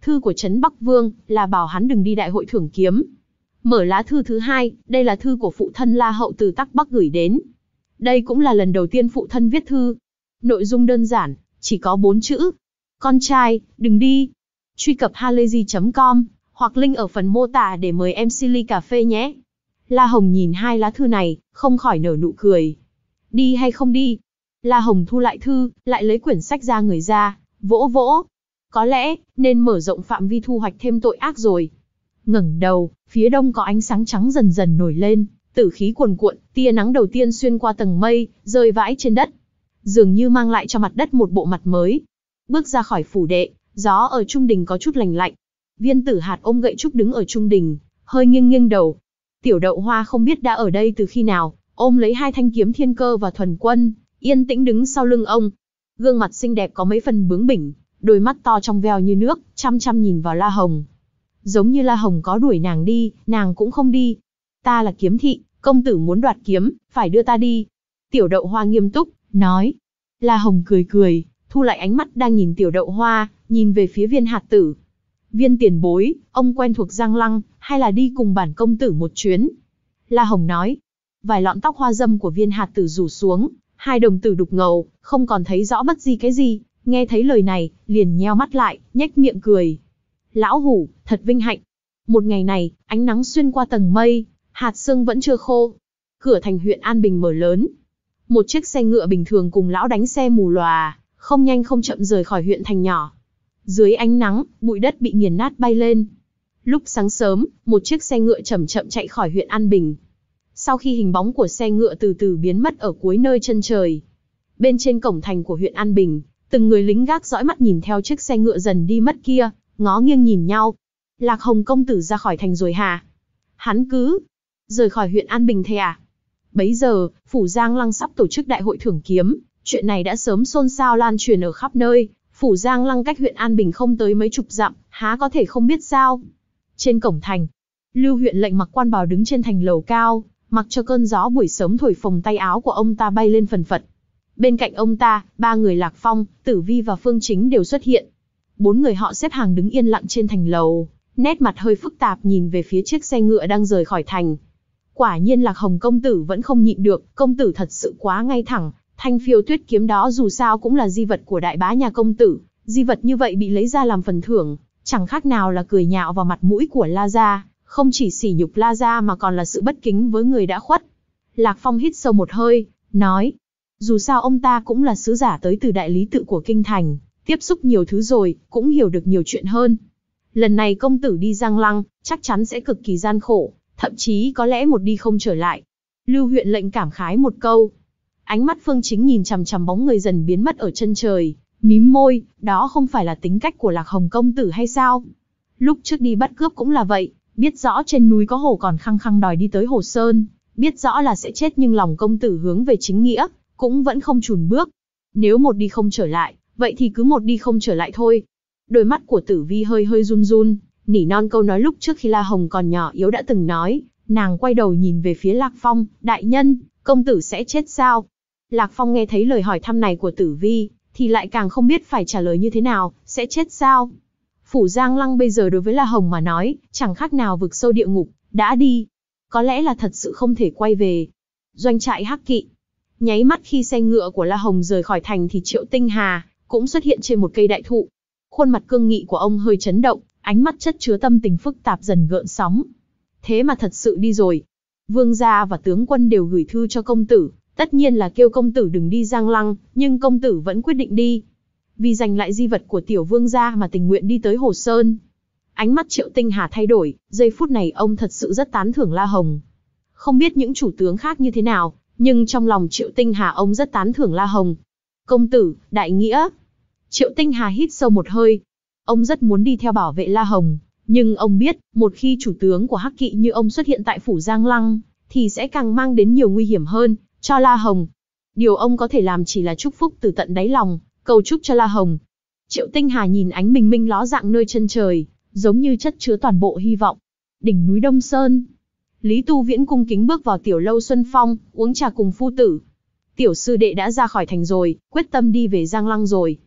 thư của Trấn Bắc Vương là bảo hắn đừng đi đại hội thưởng kiếm. Mở lá thư thứ hai, đây là thư của phụ thân La Hậu từ Tắc Bắc gửi đến. Đây cũng là lần đầu tiên phụ thân viết thư. Nội dung đơn giản, chỉ có bốn chữ. Con trai, đừng đi. Truy cập halayzi chấm com, hoặc link ở phần mô tả để mời em xê ly cà phê nhé. La Hồng nhìn hai lá thư này, không khỏi nở nụ cười. Đi hay không đi? La Hồng thu lại thư, lại lấy quyển sách ra người ra, vỗ vỗ. Có lẽ, nên mở rộng phạm vi thu hoạch thêm tội ác rồi. Ngẩng đầu, phía đông có ánh sáng trắng dần dần nổi lên, tử khí cuồn cuộn, tia nắng đầu tiên xuyên qua tầng mây, rơi vãi trên đất. Dường như mang lại cho mặt đất một bộ mặt mới. Bước ra khỏi phủ đệ, gió ở trung đình có chút lành lạnh. Viên Tử Hạt ôm gậy trúc đứng ở trung đình, hơi nghiêng nghiêng đầu. Tiểu Đậu Hoa không biết đã ở đây từ khi nào, ôm lấy hai thanh kiếm Thiên Cơ và Thuần Quân, yên tĩnh đứng sau lưng ông. Gương mặt xinh đẹp có mấy phần bướng bỉnh, đôi mắt to trong veo như nước, chăm chăm nhìn vào La Hồng. Giống như La Hồng có đuổi nàng đi, nàng cũng không đi. Ta là kiếm thị, công tử muốn đoạt kiếm, phải đưa ta đi. Tiểu Đậu Hoa nghiêm túc, nói. La Hồng cười cười, thu lại ánh mắt đang nhìn Tiểu Đậu Hoa, nhìn về phía Viên Hạt Tử. Viên tiền bối, ông quen thuộc Giang Lăng, hay là đi cùng bản công tử một chuyến? La Hồng nói. Vài lọn tóc hoa dâm của Viên Hạt Tử rủ xuống, hai đồng tử đục ngầu, không còn thấy rõ bất di cái gì. Nghe thấy lời này, liền nheo mắt lại, nhếch miệng cười. Lão hủ, thật vinh hạnh. Một ngày này, ánh nắng xuyên qua tầng mây, hạt sương vẫn chưa khô. Cửa thành huyện An Bình mở lớn. Một chiếc xe ngựa bình thường cùng lão đánh xe mù lòa, không nhanh không chậm rời khỏi huyện thành nhỏ. Dưới ánh nắng, bụi đất bị nghiền nát bay lên. Lúc sáng sớm, một chiếc xe ngựa chậm chậm chạy khỏi huyện An Bình. Sau khi hình bóng của xe ngựa từ từ biến mất ở cuối nơi chân trời. Bên trên cổng thành của huyện An Bình, từng người lính gác dõi mắt nhìn theo chiếc xe ngựa dần đi mất kia, ngó nghiêng nhìn nhau. Lạc Hồng công tử ra khỏi thành rồi hả? Hắn cứ rời khỏi huyện An Bình thế à? Bấy giờ, phủ Giang Lăng sắp tổ chức đại hội thưởng kiếm, chuyện này đã sớm xôn xao lan truyền ở khắp nơi. Phủ Giang Lăng cách huyện An Bình không tới mấy chục dặm, há có thể không biết sao? Trên cổng thành, Lưu huyện lệnh mặc quan bào đứng trên thành lầu cao, mặc cho cơn gió buổi sớm thổi phồng tay áo của ông ta bay lên phần phật. Bên cạnh ông ta, ba người Lạc Phong, Tử Vi và Phương Chính đều xuất hiện. Bốn người họ xếp hàng đứng yên lặng trên thành lầu, nét mặt hơi phức tạp nhìn về phía chiếc xe ngựa đang rời khỏi thành. Quả nhiên Lạc Hồng công tử vẫn không nhịn được, công tử thật sự quá ngay thẳng. Thanh phiêu tuyết kiếm đó dù sao cũng là di vật của đại bá nhà công tử, di vật như vậy bị lấy ra làm phần thưởng, chẳng khác nào là cười nhạo vào mặt mũi của La gia, không chỉ sỉ nhục La gia mà còn là sự bất kính với người đã khuất. Lạc Phong hít sâu một hơi, nói, dù sao ông ta cũng là sứ giả tới từ đại lý tự của kinh thành, tiếp xúc nhiều thứ rồi, cũng hiểu được nhiều chuyện hơn. Lần này công tử đi Giang Lăng, chắc chắn sẽ cực kỳ gian khổ, thậm chí có lẽ một đi không trở lại. Lưu huyện lệnh cảm khái một câu. Ánh mắt Phương Chính nhìn chằm chằm bóng người dần biến mất ở chân trời, mím môi, đó không phải là tính cách của Lạc Hồng công tử hay sao? Lúc trước đi bắt cướp cũng là vậy, biết rõ trên núi có hổ còn khăng khăng đòi đi tới Hồ Sơn, biết rõ là sẽ chết nhưng lòng công tử hướng về chính nghĩa, cũng vẫn không chùn bước. Nếu một đi không trở lại, vậy thì cứ một đi không trở lại thôi. Đôi mắt của Tử Vi hơi hơi run run, nỉ non câu nói lúc trước khi La Hồng còn nhỏ yếu đã từng nói. Nàng quay đầu nhìn về phía Lạc Phong, đại nhân, công tử sẽ chết sao? Lạc Phong nghe thấy lời hỏi thăm này của Tử Vi, thì lại càng không biết phải trả lời như thế nào, sẽ chết sao? Phủ Giang Lăng bây giờ đối với La Hồng mà nói, chẳng khác nào vực sâu địa ngục, đã đi. Có lẽ là thật sự không thể quay về. Doanh trại Hắc Kỵ. Nháy mắt khi xe ngựa của La Hồng rời khỏi thành thì Triệu Tinh Hà cũng xuất hiện trên một cây đại thụ. Khuôn mặt cương nghị của ông hơi chấn động, ánh mắt chất chứa tâm tình phức tạp dần gợn sóng. Thế mà thật sự đi rồi. Vương gia và tướng quân đều gửi thư cho công tử, tất nhiên là kêu công tử đừng đi Giang Lăng, nhưng công tử vẫn quyết định đi. Vì giành lại di vật của tiểu vương gia mà tình nguyện đi tới Hồ Sơn. Ánh mắt Triệu Tinh Hà thay đổi, giây phút này ông thật sự rất tán thưởng La Hồng. Không biết những chủ tướng khác như thế nào, nhưng trong lòng Triệu Tinh Hà ông rất tán thưởng La Hồng. Công tử, đại nghĩa. Triệu Tinh Hà hít sâu một hơi. Ông rất muốn đi theo bảo vệ La Hồng, nhưng ông biết, một khi chủ tướng của Hắc Kỵ như ông xuất hiện tại phủ Giang Lăng, thì sẽ càng mang đến nhiều nguy hiểm hơn cho La Hồng. Điều ông có thể làm chỉ là chúc phúc từ tận đáy lòng, cầu chúc cho La Hồng. Triệu Tinh Hà nhìn ánh bình minh ló dạng nơi chân trời, giống như chất chứa toàn bộ hy vọng. Đỉnh núi Đông Sơn. Lý Tu Viễn cung kính bước vào tiểu lâu Xuân Phong, uống trà cùng phu tử. Tiểu sư đệ đã ra khỏi thành rồi, quyết tâm đi về Giang Lăng rồi.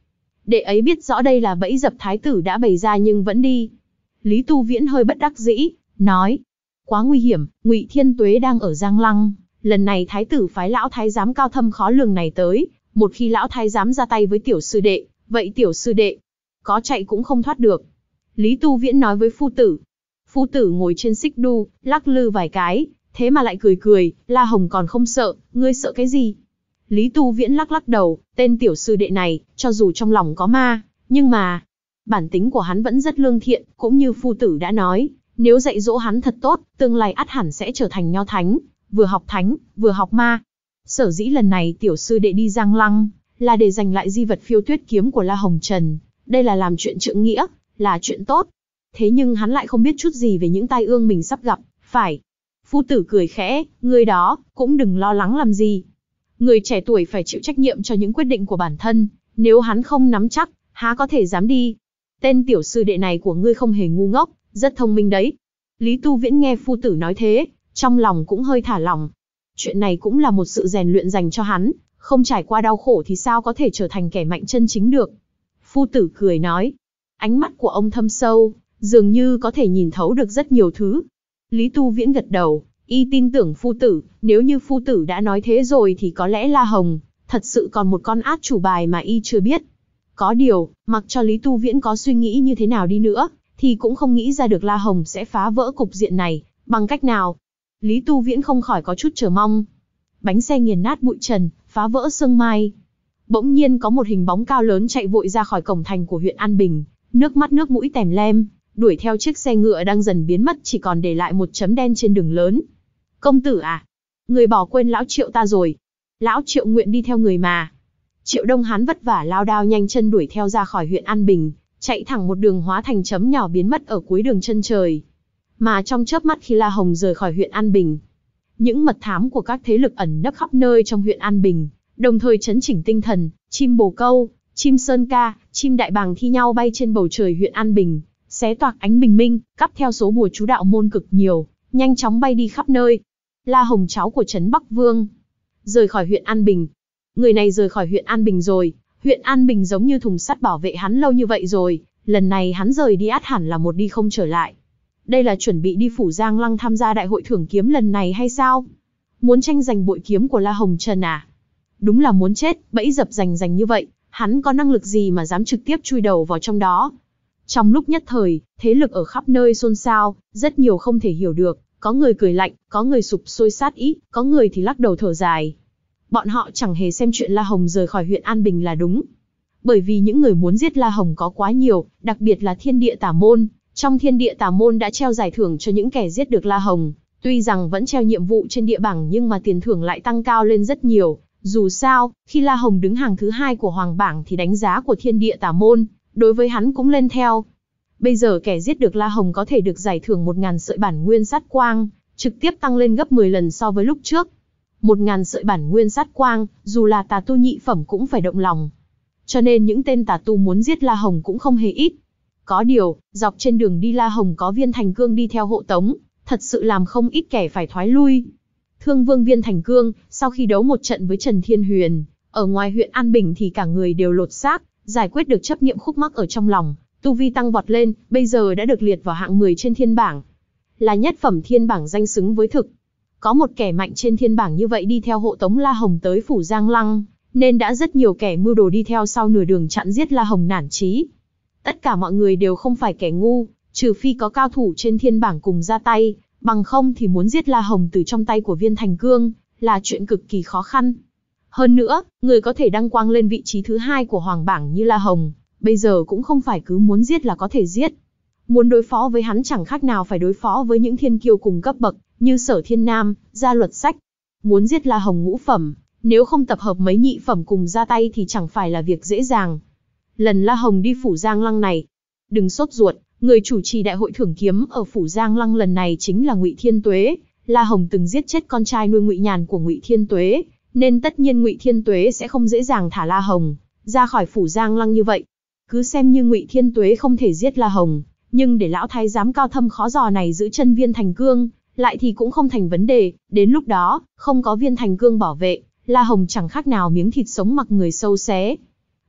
Đệ ấy biết rõ đây là bẫy dập thái tử đã bày ra nhưng vẫn đi. Lý Tu Viễn hơi bất đắc dĩ, nói. Quá nguy hiểm, Ngụy Thiên Tuế đang ở Giang Lăng. Lần này thái tử phái lão thái giám cao thâm khó lường này tới. Một khi lão thái giám ra tay với tiểu sư đệ, vậy tiểu sư đệ có chạy cũng không thoát được. Lý Tu Viễn nói với phu tử. Phu tử ngồi trên xích đu, lắc lư vài cái, thế mà lại cười cười, La Hồng còn không sợ, ngươi sợ cái gì? Lý Tu Viễn lắc lắc đầu, tên tiểu sư đệ này, cho dù trong lòng có ma, nhưng mà, bản tính của hắn vẫn rất lương thiện, cũng như phu tử đã nói, nếu dạy dỗ hắn thật tốt, tương lai ắt hẳn sẽ trở thành nho thánh, vừa học thánh, vừa học ma. Sở dĩ lần này tiểu sư đệ đi Giang Lăng, là để giành lại di vật Phiêu Tuyết kiếm của La Hồng Trần, đây là làm chuyện trượng nghĩa, là chuyện tốt. Thế nhưng hắn lại không biết chút gì về những tai ương mình sắp gặp, phải. Phu tử cười khẽ, người đó, cũng đừng lo lắng làm gì. Người trẻ tuổi phải chịu trách nhiệm cho những quyết định của bản thân, nếu hắn không nắm chắc, há có thể dám đi. Tên tiểu sư đệ này của ngươi không hề ngu ngốc, rất thông minh đấy. Lý Tu Viễn nghe phu tử nói thế, trong lòng cũng hơi thả lỏng. Chuyện này cũng là một sự rèn luyện dành cho hắn, không trải qua đau khổ thì sao có thể trở thành kẻ mạnh chân chính được. Phu tử cười nói, ánh mắt của ông thâm sâu, dường như có thể nhìn thấu được rất nhiều thứ. Lý Tu Viễn gật đầu, y tin tưởng phu tử, nếu như phu tử đã nói thế rồi thì có lẽ La Hồng thật sự còn một con át chủ bài mà y chưa biết. Có điều, mặc cho Lý Tu Viễn có suy nghĩ như thế nào đi nữa, thì cũng không nghĩ ra được La Hồng sẽ phá vỡ cục diện này, bằng cách nào. Lý Tu Viễn không khỏi có chút chờ mong. Bánh xe nghiền nát bụi trần, phá vỡ sương mai. Bỗng nhiên có một hình bóng cao lớn chạy vội ra khỏi cổng thành của huyện An Bình, nước mắt nước mũi tèm lem, đuổi theo chiếc xe ngựa đang dần biến mất chỉ còn để lại một chấm đen trên đường lớn. Công tử à? Người bỏ quên lão Triệu ta rồi. Lão Triệu nguyện đi theo người mà. Triệu Đông Hán vất vả lao đao nhanh chân đuổi theo ra khỏi huyện An Bình, chạy thẳng một đường hóa thành chấm nhỏ biến mất ở cuối đường chân trời. Mà trong chớp mắt khi La Hồng rời khỏi huyện An Bình, những mật thám của các thế lực ẩn nấp khắp nơi trong huyện An Bình, đồng thời chấn chỉnh tinh thần, chim bồ câu, chim sơn ca, chim đại bàng thi nhau bay trên bầu trời huyện An Bình, xé toạc ánh bình minh, cắp theo số bùa chú đạo môn cực nhiều, nhanh chóng bay đi khắp nơi. La Hồng cháu của Trấn Bắc Vương rời khỏi huyện An Bình. Người này rời khỏi huyện An Bình rồi, huyện An Bình giống như thùng sắt bảo vệ hắn lâu như vậy rồi, lần này hắn rời đi ắt hẳn là một đi không trở lại. Đây là chuẩn bị đi phủ Giang Lăng tham gia đại hội thưởng kiếm lần này hay sao? Muốn tranh giành bội kiếm của La Hồng Trần à? Đúng là muốn chết, bẫy dập giành giành như vậy, hắn có năng lực gì mà dám trực tiếp chui đầu vào trong đó? Trong lúc nhất thời, thế lực ở khắp nơi xôn xao, rất nhiều không thể hiểu được, có người cười lạnh, có người sụp sôi sát ý, có người thì lắc đầu thở dài. Bọn họ chẳng hề xem chuyện La Hồng rời khỏi huyện An Bình là đúng. Bởi vì những người muốn giết La Hồng có quá nhiều, đặc biệt là Thiên Địa Tà Môn. Trong Thiên Địa Tà Môn đã treo giải thưởng cho những kẻ giết được La Hồng. Tuy rằng vẫn treo nhiệm vụ trên địa bảng nhưng mà tiền thưởng lại tăng cao lên rất nhiều. Dù sao, khi La Hồng đứng hàng thứ hai của Hoàng bảng thì đánh giá của Thiên Địa Tà Môn đối với hắn cũng lên theo. Bây giờ kẻ giết được La Hồng có thể được giải thưởng một nghìn sợi bản nguyên sát quang, trực tiếp tăng lên gấp mười lần so với lúc trước. Một nghìn sợi bản nguyên sát quang, dù là tà tu nhị phẩm cũng phải động lòng. Cho nên những tên tà tu muốn giết La Hồng cũng không hề ít. Có điều, dọc trên đường đi La Hồng có Viên Thành Cương đi theo hộ tống, thật sự làm không ít kẻ phải thoái lui. Thương Vương Viên Thành Cương, sau khi đấu một trận với Trần Thiên Huyền, ở ngoài huyện An Bình thì cả người đều lột xác, giải quyết được chấp niệm khúc mắc ở trong lòng, tu vi tăng vọt lên, bây giờ đã được liệt vào hạng mười trên thiên bảng. Là nhất phẩm thiên bảng danh xứng với thực. Có một kẻ mạnh trên thiên bảng như vậy đi theo hộ tống La Hồng tới phủ Giang Lăng, nên đã rất nhiều kẻ mưu đồ đi theo sau nửa đường chặn giết La Hồng nản chí. Tất cả mọi người đều không phải kẻ ngu, trừ phi có cao thủ trên thiên bảng cùng ra tay, bằng không thì muốn giết La Hồng từ trong tay của Viên Thành Cương là chuyện cực kỳ khó khăn. Hơn nữa, người có thể đăng quang lên vị trí thứ hai của Hoàng bảng như La Hồng, bây giờ cũng không phải cứ muốn giết là có thể giết. Muốn đối phó với hắn chẳng khác nào phải đối phó với những thiên kiêu cùng cấp bậc, như Sở Thiên Nam, Gia Luật Sách. Muốn giết La Hồng ngũ phẩm, nếu không tập hợp mấy nhị phẩm cùng ra tay thì chẳng phải là việc dễ dàng. Lần La Hồng đi phủ Giang Lăng này, đừng sốt ruột, người chủ trì đại hội thưởng kiếm ở phủ Giang Lăng lần này chính là Ngụy Thiên Tuế. La Hồng từng giết chết con trai nuôi Ngụy Nhàn của Ngụy Thiên Tuế, nên tất nhiên Ngụy Thiên Tuế sẽ không dễ dàng thả La Hồng ra khỏi phủ Giang Lăng như vậy. Cứ xem như Ngụy Thiên Tuế không thể giết La Hồng, nhưng để lão thái giám cao thâm khó dò này giữ chân Viên Thành Cương lại thì cũng không thành vấn đề. Đến lúc đó, không có Viên Thành Cương bảo vệ, La Hồng chẳng khác nào miếng thịt sống mặc người sâu xé.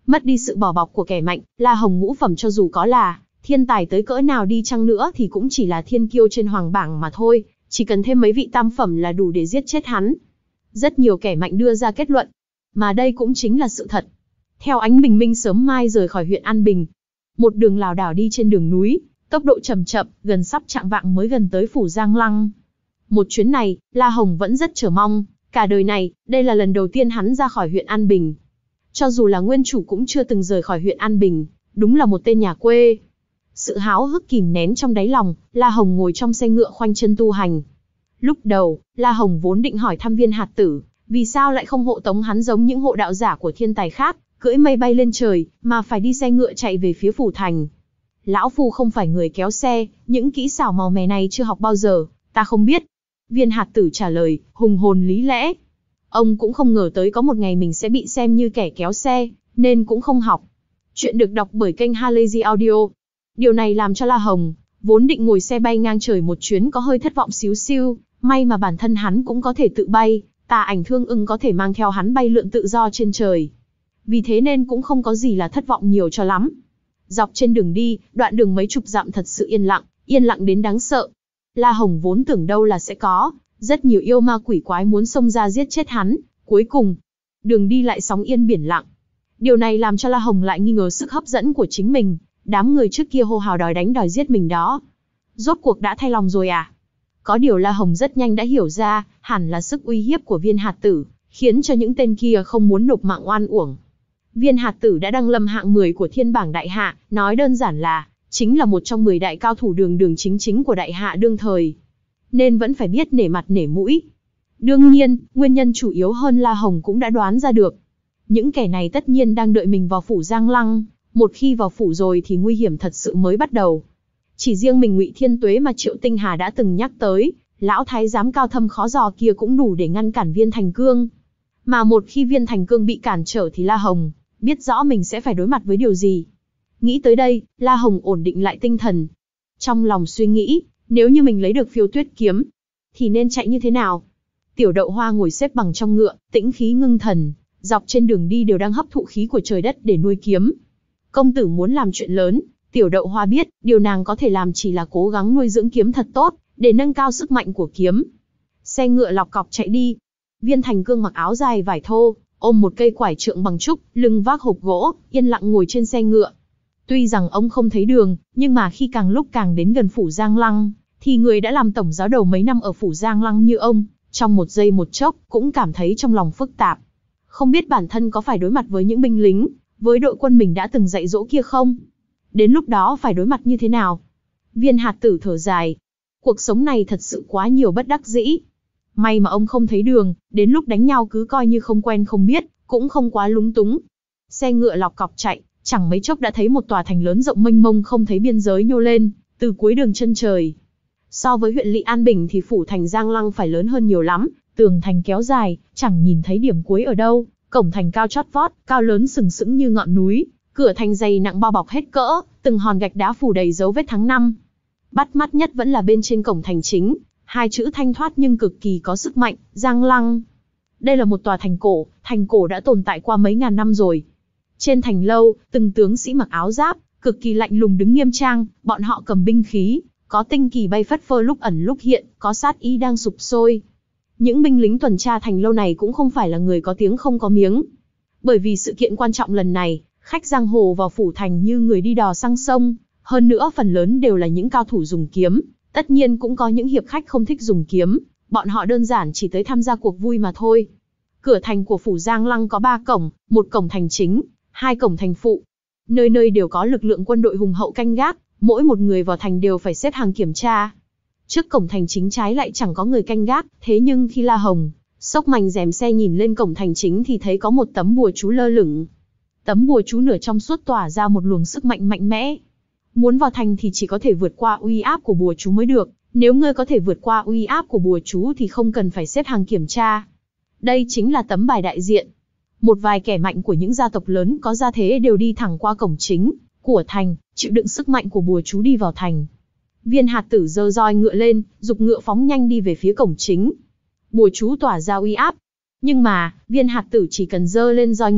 Mất đi sự bảo bọc của kẻ mạnh, La Hồng ngũ phẩm cho dù có là thiên tài tới cỡ nào đi chăng nữa thì cũng chỉ là thiên kiêu trên hoàng bảng mà thôi, chỉ cần thêm mấy vị tam phẩm là đủ để giết chết hắn. Rất nhiều kẻ mạnh đưa ra kết luận, mà đây cũng chính là sự thật. Theo ánh bình minh sớm mai rời khỏi huyện An Bình, một đường lảo đảo đi trên đường núi, tốc độ chậm chậm, gần sắp chạng vạng mới gần tới phủ Giang Lăng. Một chuyến này, La Hồng vẫn rất chờ mong, cả đời này, đây là lần đầu tiên hắn ra khỏi huyện An Bình. Cho dù là nguyên chủ cũng chưa từng rời khỏi huyện An Bình, đúng là một tên nhà quê. Sự háo hức kìm nén trong đáy lòng, La Hồng ngồi trong xe ngựa khoanh chân tu hành. Lúc đầu, La Hồng vốn định hỏi thăm Viên Hạt Tử, vì sao lại không hộ tống hắn giống những hộ đạo giả của thiên tài khác, cưỡi mây bay lên trời, mà phải đi xe ngựa chạy về phía phủ thành. Lão phu không phải người kéo xe, những kỹ xảo màu mè này chưa học bao giờ, ta không biết. Viên Hạt Tử trả lời, hùng hồn lý lẽ. Ông cũng không ngờ tới có một ngày mình sẽ bị xem như kẻ kéo xe, nên cũng không học. Chuyện được đọc bởi kênh Halazy Audio. Điều này làm cho La Hồng, vốn định ngồi xe bay ngang trời một chuyến có hơi thất vọng xíu xiu, may mà bản thân hắn cũng có thể tự bay, Tà Ảnh Thương Ưng có thể mang theo hắn bay lượn tự do trên trời. Vì thế nên cũng không có gì là thất vọng nhiều cho lắm. Dọc trên đường đi, đoạn đường mấy chục dặm thật sự yên lặng, yên lặng đến đáng sợ. La Hồng vốn tưởng đâu là sẽ có rất nhiều yêu ma quỷ quái muốn xông ra giết chết hắn, cuối cùng, đường đi lại sóng yên biển lặng. Điều này làm cho La Hồng lại nghi ngờ sức hấp dẫn của chính mình, đám người trước kia hô hào đòi đánh đòi giết mình đó. Rốt cuộc đã thay lòng rồi à? Có điều La Hồng rất nhanh đã hiểu ra, hẳn là sức uy hiếp của Viên Hạt Tử, khiến cho những tên kia không muốn nộp mạng oan uổng. Viên Hạt Tử đã đăng lâm hạng mười của thiên bảng đại hạ, nói đơn giản là, chính là một trong mười đại cao thủ đường đường chính chính của đại hạ đương thời. Nên vẫn phải biết nể mặt nể mũi. Đương nhiên, nguyên nhân chủ yếu hơn La Hồng cũng đã đoán ra được. Những kẻ này tất nhiên đang đợi mình vào phủ Giang Lăng, một khi vào phủ rồi thì nguy hiểm thật sự mới bắt đầu. Chỉ riêng mình Ngụy Thiên Tuế mà Triệu Tinh Hà đã từng nhắc tới, lão thái giám cao thâm khó dò kia cũng đủ để ngăn cản Viên Thành Cương. Mà một khi Viên Thành Cương bị cản trở thì La Hồng biết rõ mình sẽ phải đối mặt với điều gì. Nghĩ tới đây, La Hồng ổn định lại tinh thần. Trong lòng suy nghĩ, nếu như mình lấy được Phiêu Tuyết kiếm, thì nên chạy như thế nào? Tiểu Đậu Hoa ngồi xếp bằng trong ngựa, tĩnh khí ngưng thần, dọc trên đường đi đều đang hấp thụ khí của trời đất để nuôi kiếm. Công tử muốn làm chuyện lớn, Tiểu Đậu Hoa biết, điều nàng có thể làm chỉ là cố gắng nuôi dưỡng kiếm thật tốt, để nâng cao sức mạnh của kiếm. Xe ngựa lọc cọc chạy đi. Viên Thành Cương mặc áo dài vải thô, ôm một cây quải trượng bằng trúc, lưng vác hộp gỗ, yên lặng ngồi trên xe ngựa. Tuy rằng ông không thấy đường, nhưng mà khi càng lúc càng đến gần phủ Giang Lăng, thì người đã làm tổng giáo đầu mấy năm ở phủ Giang Lăng như ông, trong một giây một chốc, cũng cảm thấy trong lòng phức tạp. Không biết bản thân có phải đối mặt với những binh lính, với đội quân mình đã từng dạy dỗ kia không? Đến lúc đó phải đối mặt như thế nào? Viên Hạt Tử thở dài. Cuộc sống này thật sự quá nhiều bất đắc dĩ. May mà ông không thấy đường, đến lúc đánh nhau cứ coi như không quen không biết, cũng không quá lúng túng. Xe ngựa lọc cọc chạy, chẳng mấy chốc đã thấy một tòa thành lớn rộng mênh mông không thấy biên giới nhô lên, từ cuối đường chân trời. So với huyện lỵ An Bình thì phủ thành Giang Lăng phải lớn hơn nhiều lắm, tường thành kéo dài, chẳng nhìn thấy điểm cuối ở đâu, cổng thành cao chót vót, cao lớn sừng sững như ngọn núi, cửa thành dày nặng bao bọc hết cỡ, từng hòn gạch đá phủ đầy dấu vết tháng năm. Bắt mắt nhất vẫn là bên trên cổng thành chính, hai chữ thanh thoát nhưng cực kỳ có sức mạnh, Giang Lăng. Đây là một tòa thành cổ, thành cổ đã tồn tại qua mấy ngàn năm rồi. Trên thành lâu, từng tướng sĩ mặc áo giáp, cực kỳ lạnh lùng đứng nghiêm trang, bọn họ cầm binh khí, có tinh kỳ bay phất phơ lúc ẩn lúc hiện, có sát ý đang sục sôi. Những binh lính tuần tra thành lâu này cũng không phải là người có tiếng không có miếng. Bởi vì sự kiện quan trọng lần này, khách giang hồ vào phủ thành như người đi đò sang sông, hơn nữa phần lớn đều là những cao thủ dùng kiếm, tất nhiên cũng có những hiệp khách không thích dùng kiếm, bọn họ đơn giản chỉ tới tham gia cuộc vui mà thôi. Cửa thành của phủ Giang Lăng có ba cổng, một cổng thành chính, hai cổng thành phụ. Nơi nơi đều có lực lượng quân đội hùng hậu canh gác, mỗi một người vào thành đều phải xếp hàng kiểm tra. Trước cổng thành chính trái lại chẳng có người canh gác, thế nhưng khi La Hồng xốc mành rèm xe nhìn lên cổng thành chính thì thấy có một tấm bùa chú lơ lửng. Tấm bùa chú nửa trong suốt tỏa ra một luồng sức mạnh mạnh mẽ. Muốn vào thành thì chỉ có thể vượt qua uy áp của bùa chú mới được, nếu ngươi có thể vượt qua uy áp của bùa chú thì không cần phải xếp hàng kiểm tra. Đây chính là tấm bài đại diện. Một vài kẻ mạnh của những gia tộc lớn có gia thế đều đi thẳng qua cổng chính của thành, chịu đựng sức mạnh của bùa chú đi vào thành. Viên Hạt Tử giơ roi ngựa lên, giục ngựa phóng nhanh đi về phía cổng chính. Bùa chú tỏa ra uy áp. Nhưng mà, Viên Hạt Tử chỉ cần giơ lên roi ngựa,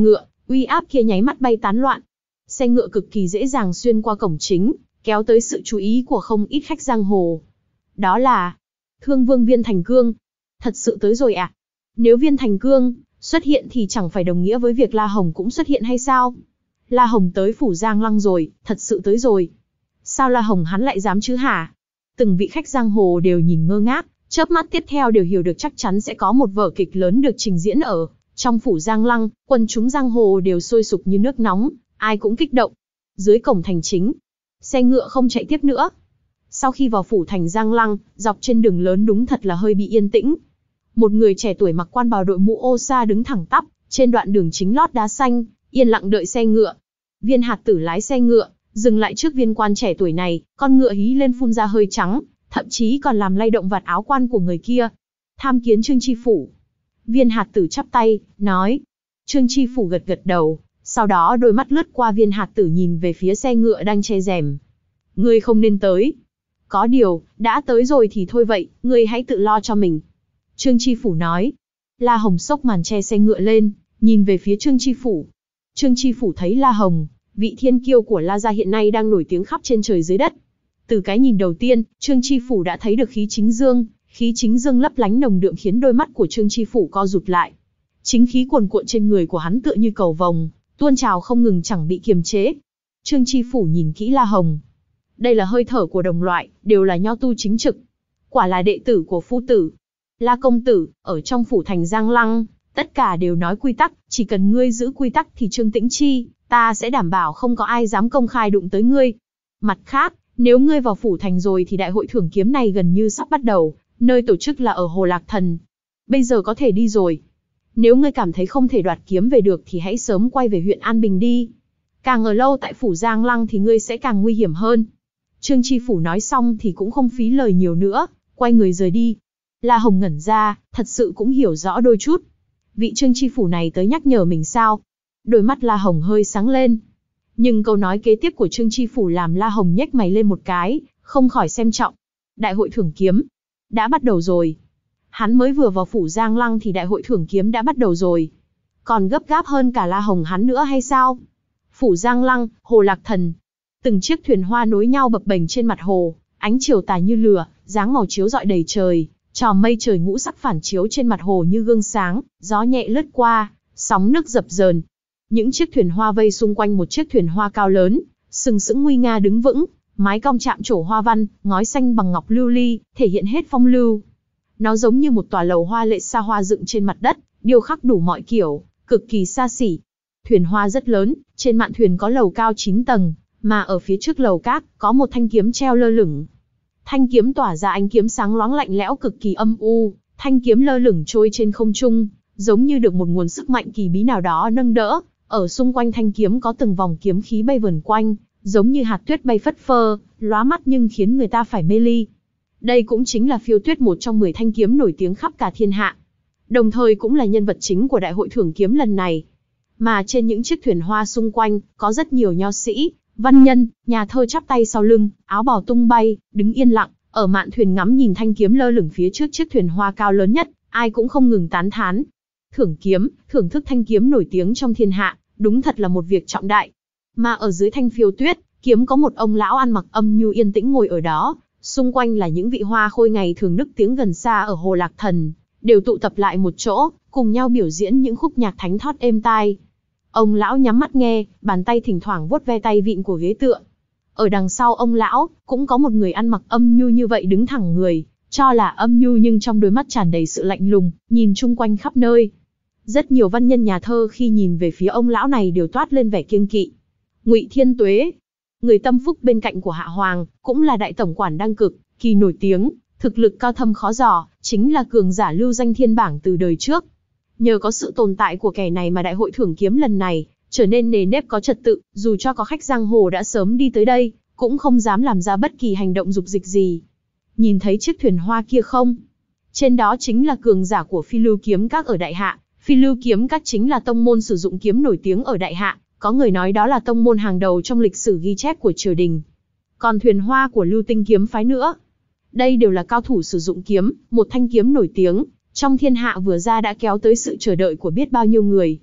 uy áp kia nháy mắt bay tán loạn. Xe ngựa cực kỳ dễ dàng xuyên qua cổng chính, kéo tới sự chú ý của không ít khách giang hồ. Đó là Thương Vương Viên Thành Cương. Thật sự tới rồi à? Nếu Viên Thành Cương xuất hiện thì chẳng phải đồng nghĩa với việc La Hồng cũng xuất hiện hay sao? La Hồng tới phủ Giang Lăng rồi, thật sự tới rồi. Sao La Hồng hắn lại dám chứ hả? Từng vị khách giang hồ đều nhìn ngơ ngác, chớp mắt tiếp theo đều hiểu được chắc chắn sẽ có một vở kịch lớn được trình diễn ở trong phủ Giang Lăng. Quần chúng giang hồ đều sôi sục như nước nóng, ai cũng kích động. Dưới cổng thành chính, xe ngựa không chạy tiếp nữa. Sau khi vào phủ thành Giang Lăng, dọc trên đường lớn đúng thật là hơi bị yên tĩnh. Một người trẻ tuổi mặc quan bào đội mũ ô sa đứng thẳng tắp trên đoạn đường chính lót đá xanh, yên lặng đợi xe ngựa. Viên Hạt Tử lái xe ngựa dừng lại trước viên quan trẻ tuổi này, con ngựa hí lên phun ra hơi trắng, thậm chí còn làm lay động vạt áo quan của người kia. Tham kiến Trương Chi Phủ. Viên Hạt Tử chắp tay, nói. Trương Chi Phủ gật gật đầu, sau đó đôi mắt lướt qua Viên Hạt Tử nhìn về phía xe ngựa đang che rèm. Ngươi không nên tới. Có điều, đã tới rồi thì thôi vậy, ngươi hãy tự lo cho mình. Trương Chi Phủ nói. La Hồng xốc màn che xe ngựa lên, nhìn về phía Trương Chi Phủ. Trương Chi Phủ thấy La Hồng, vị thiên kiêu của La gia hiện nay đang nổi tiếng khắp trên trời dưới đất. Từ cái nhìn đầu tiên, Trương Chi Phủ đã thấy được khí chính dương, khí chính dương lấp lánh nồng đượm khiến đôi mắt của Trương Chi Phủ co rụt lại. Chính khí cuồn cuộn trên người của hắn tựa như cầu vồng, tuôn trào không ngừng chẳng bị kiềm chế. Trương Chi Phủ nhìn kỹ La Hồng. Đây là hơi thở của đồng loại, đều là nho tu chính trực. Quả là đệ tử của phu tử. La công tử, ở trong phủ thành Giang Lăng, tất cả đều nói quy tắc, chỉ cần ngươi giữ quy tắc thì Trương Tĩnh Chi, ta sẽ đảm bảo không có ai dám công khai đụng tới ngươi. Mặt khác, nếu ngươi vào phủ thành rồi thì đại hội thưởng kiếm này gần như sắp bắt đầu, nơi tổ chức là ở Hồ Lạc Thần. Bây giờ có thể đi rồi. Nếu ngươi cảm thấy không thể đoạt kiếm về được thì hãy sớm quay về huyện An Bình đi. Càng ở lâu tại phủ Giang Lăng thì ngươi sẽ càng nguy hiểm hơn. Trương Chi Phủ nói xong thì cũng không phí lời nhiều nữa, quay người rời đi. La Hồng ngẩn ra, thật sự cũng hiểu rõ đôi chút. Vị Trương Chi Phủ này tới nhắc nhở mình sao? Đôi mắt La Hồng hơi sáng lên. Nhưng câu nói kế tiếp của Trương Chi Phủ làm La Hồng nhếch mày lên một cái, không khỏi xem trọng. Đại hội thưởng kiếm đã bắt đầu rồi. Hắn mới vừa vào phủ Giang Lăng thì đại hội thưởng kiếm đã bắt đầu rồi. Còn gấp gáp hơn cả La Hồng hắn nữa hay sao? Phủ Giang Lăng, Hồ Lạc Thần. Từng chiếc thuyền hoa nối nhau bập bềnh trên mặt hồ, ánh chiều tà như lửa, dáng màu chiếu rọi đầy trời, trò mây trời ngũ sắc phản chiếu trên mặt hồ như gương sáng, gió nhẹ lướt qua, sóng nước dập dờn. Những chiếc thuyền hoa vây xung quanh một chiếc thuyền hoa cao lớn, sừng sững nguy nga đứng vững, mái cong chạm trổ hoa văn, ngói xanh bằng ngọc lưu ly, thể hiện hết phong lưu. Nó giống như một tòa lầu hoa lệ xa hoa dựng trên mặt đất, điêu khắc đủ mọi kiểu, cực kỳ xa xỉ. Thuyền hoa rất lớn, trên mạn thuyền có lầu cao chín tầng, mà ở phía trước lầu các có một thanh kiếm treo lơ lửng. Thanh kiếm tỏa ra ánh kiếm sáng loáng lạnh lẽo cực kỳ âm u, thanh kiếm lơ lửng trôi trên không trung, giống như được một nguồn sức mạnh kỳ bí nào đó nâng đỡ. Ở xung quanh thanh kiếm có từng vòng kiếm khí bay vần quanh, giống như hạt tuyết bay phất phơ, lóa mắt nhưng khiến người ta phải mê ly. Đây cũng chính là phiêu tuyết, một trong mười thanh kiếm nổi tiếng khắp cả thiên hạ. Đồng thời cũng là nhân vật chính của đại hội thưởng kiếm lần này. Mà trên những chiếc thuyền hoa xung quanh, có rất nhiều nho sĩ, văn nhân, nhà thơ chắp tay sau lưng, áo bào tung bay, đứng yên lặng, ở mạn thuyền ngắm nhìn thanh kiếm lơ lửng phía trước chiếc thuyền hoa cao lớn nhất, ai cũng không ngừng tán thán. Thưởng kiếm, thưởng thức thanh kiếm nổi tiếng trong thiên hạ, đúng thật là một việc trọng đại. Mà ở dưới thanh phiêu tuyết, kiếm có một ông lão ăn mặc âm nhu yên tĩnh ngồi ở đó, xung quanh là những vị hoa khôi ngày thường nức tiếng gần xa ở Hồ Lạc Thần, đều tụ tập lại một chỗ, cùng nhau biểu diễn những khúc nhạc thánh thót êm tai. Ông lão nhắm mắt nghe, bàn tay thỉnh thoảng vuốt ve tay vịn của ghế tựa. Ở đằng sau ông lão, cũng có một người ăn mặc âm nhu như vậy đứng thẳng người, cho là âm nhu nhưng trong đôi mắt tràn đầy sự lạnh lùng, nhìn chung quanh khắp nơi. Rất nhiều văn nhân nhà thơ khi nhìn về phía ông lão này đều toát lên vẻ kiêng kỵ. Ngụy Thiên Tuế, người tâm phúc bên cạnh của Hạ Hoàng, cũng là đại tổng quản đang cực kỳ nổi tiếng, thực lực cao thâm khó dò, chính là cường giả lưu danh thiên bảng từ đời trước. Nhờ có sự tồn tại của kẻ này mà đại hội thưởng kiếm lần này trở nên nề nếp có trật tự, dù cho có khách giang hồ đã sớm đi tới đây, cũng không dám làm ra bất kỳ hành động dục dịch gì. Nhìn thấy chiếc thuyền hoa kia không? Trên đó chính là cường giả của Phi Lưu Kiếm Các ở Đại Hạ. Phi Lưu Kiếm Các chính là tông môn sử dụng kiếm nổi tiếng ở Đại Hạ, có người nói đó là tông môn hàng đầu trong lịch sử ghi chép của triều đình. Còn thuyền hoa của Lưu Tinh Kiếm Phái nữa. Đây đều là cao thủ sử dụng kiếm, một thanh kiếm nổi tiếng trong thiên hạ vừa ra đã kéo tới sự chờ đợi của biết bao nhiêu người.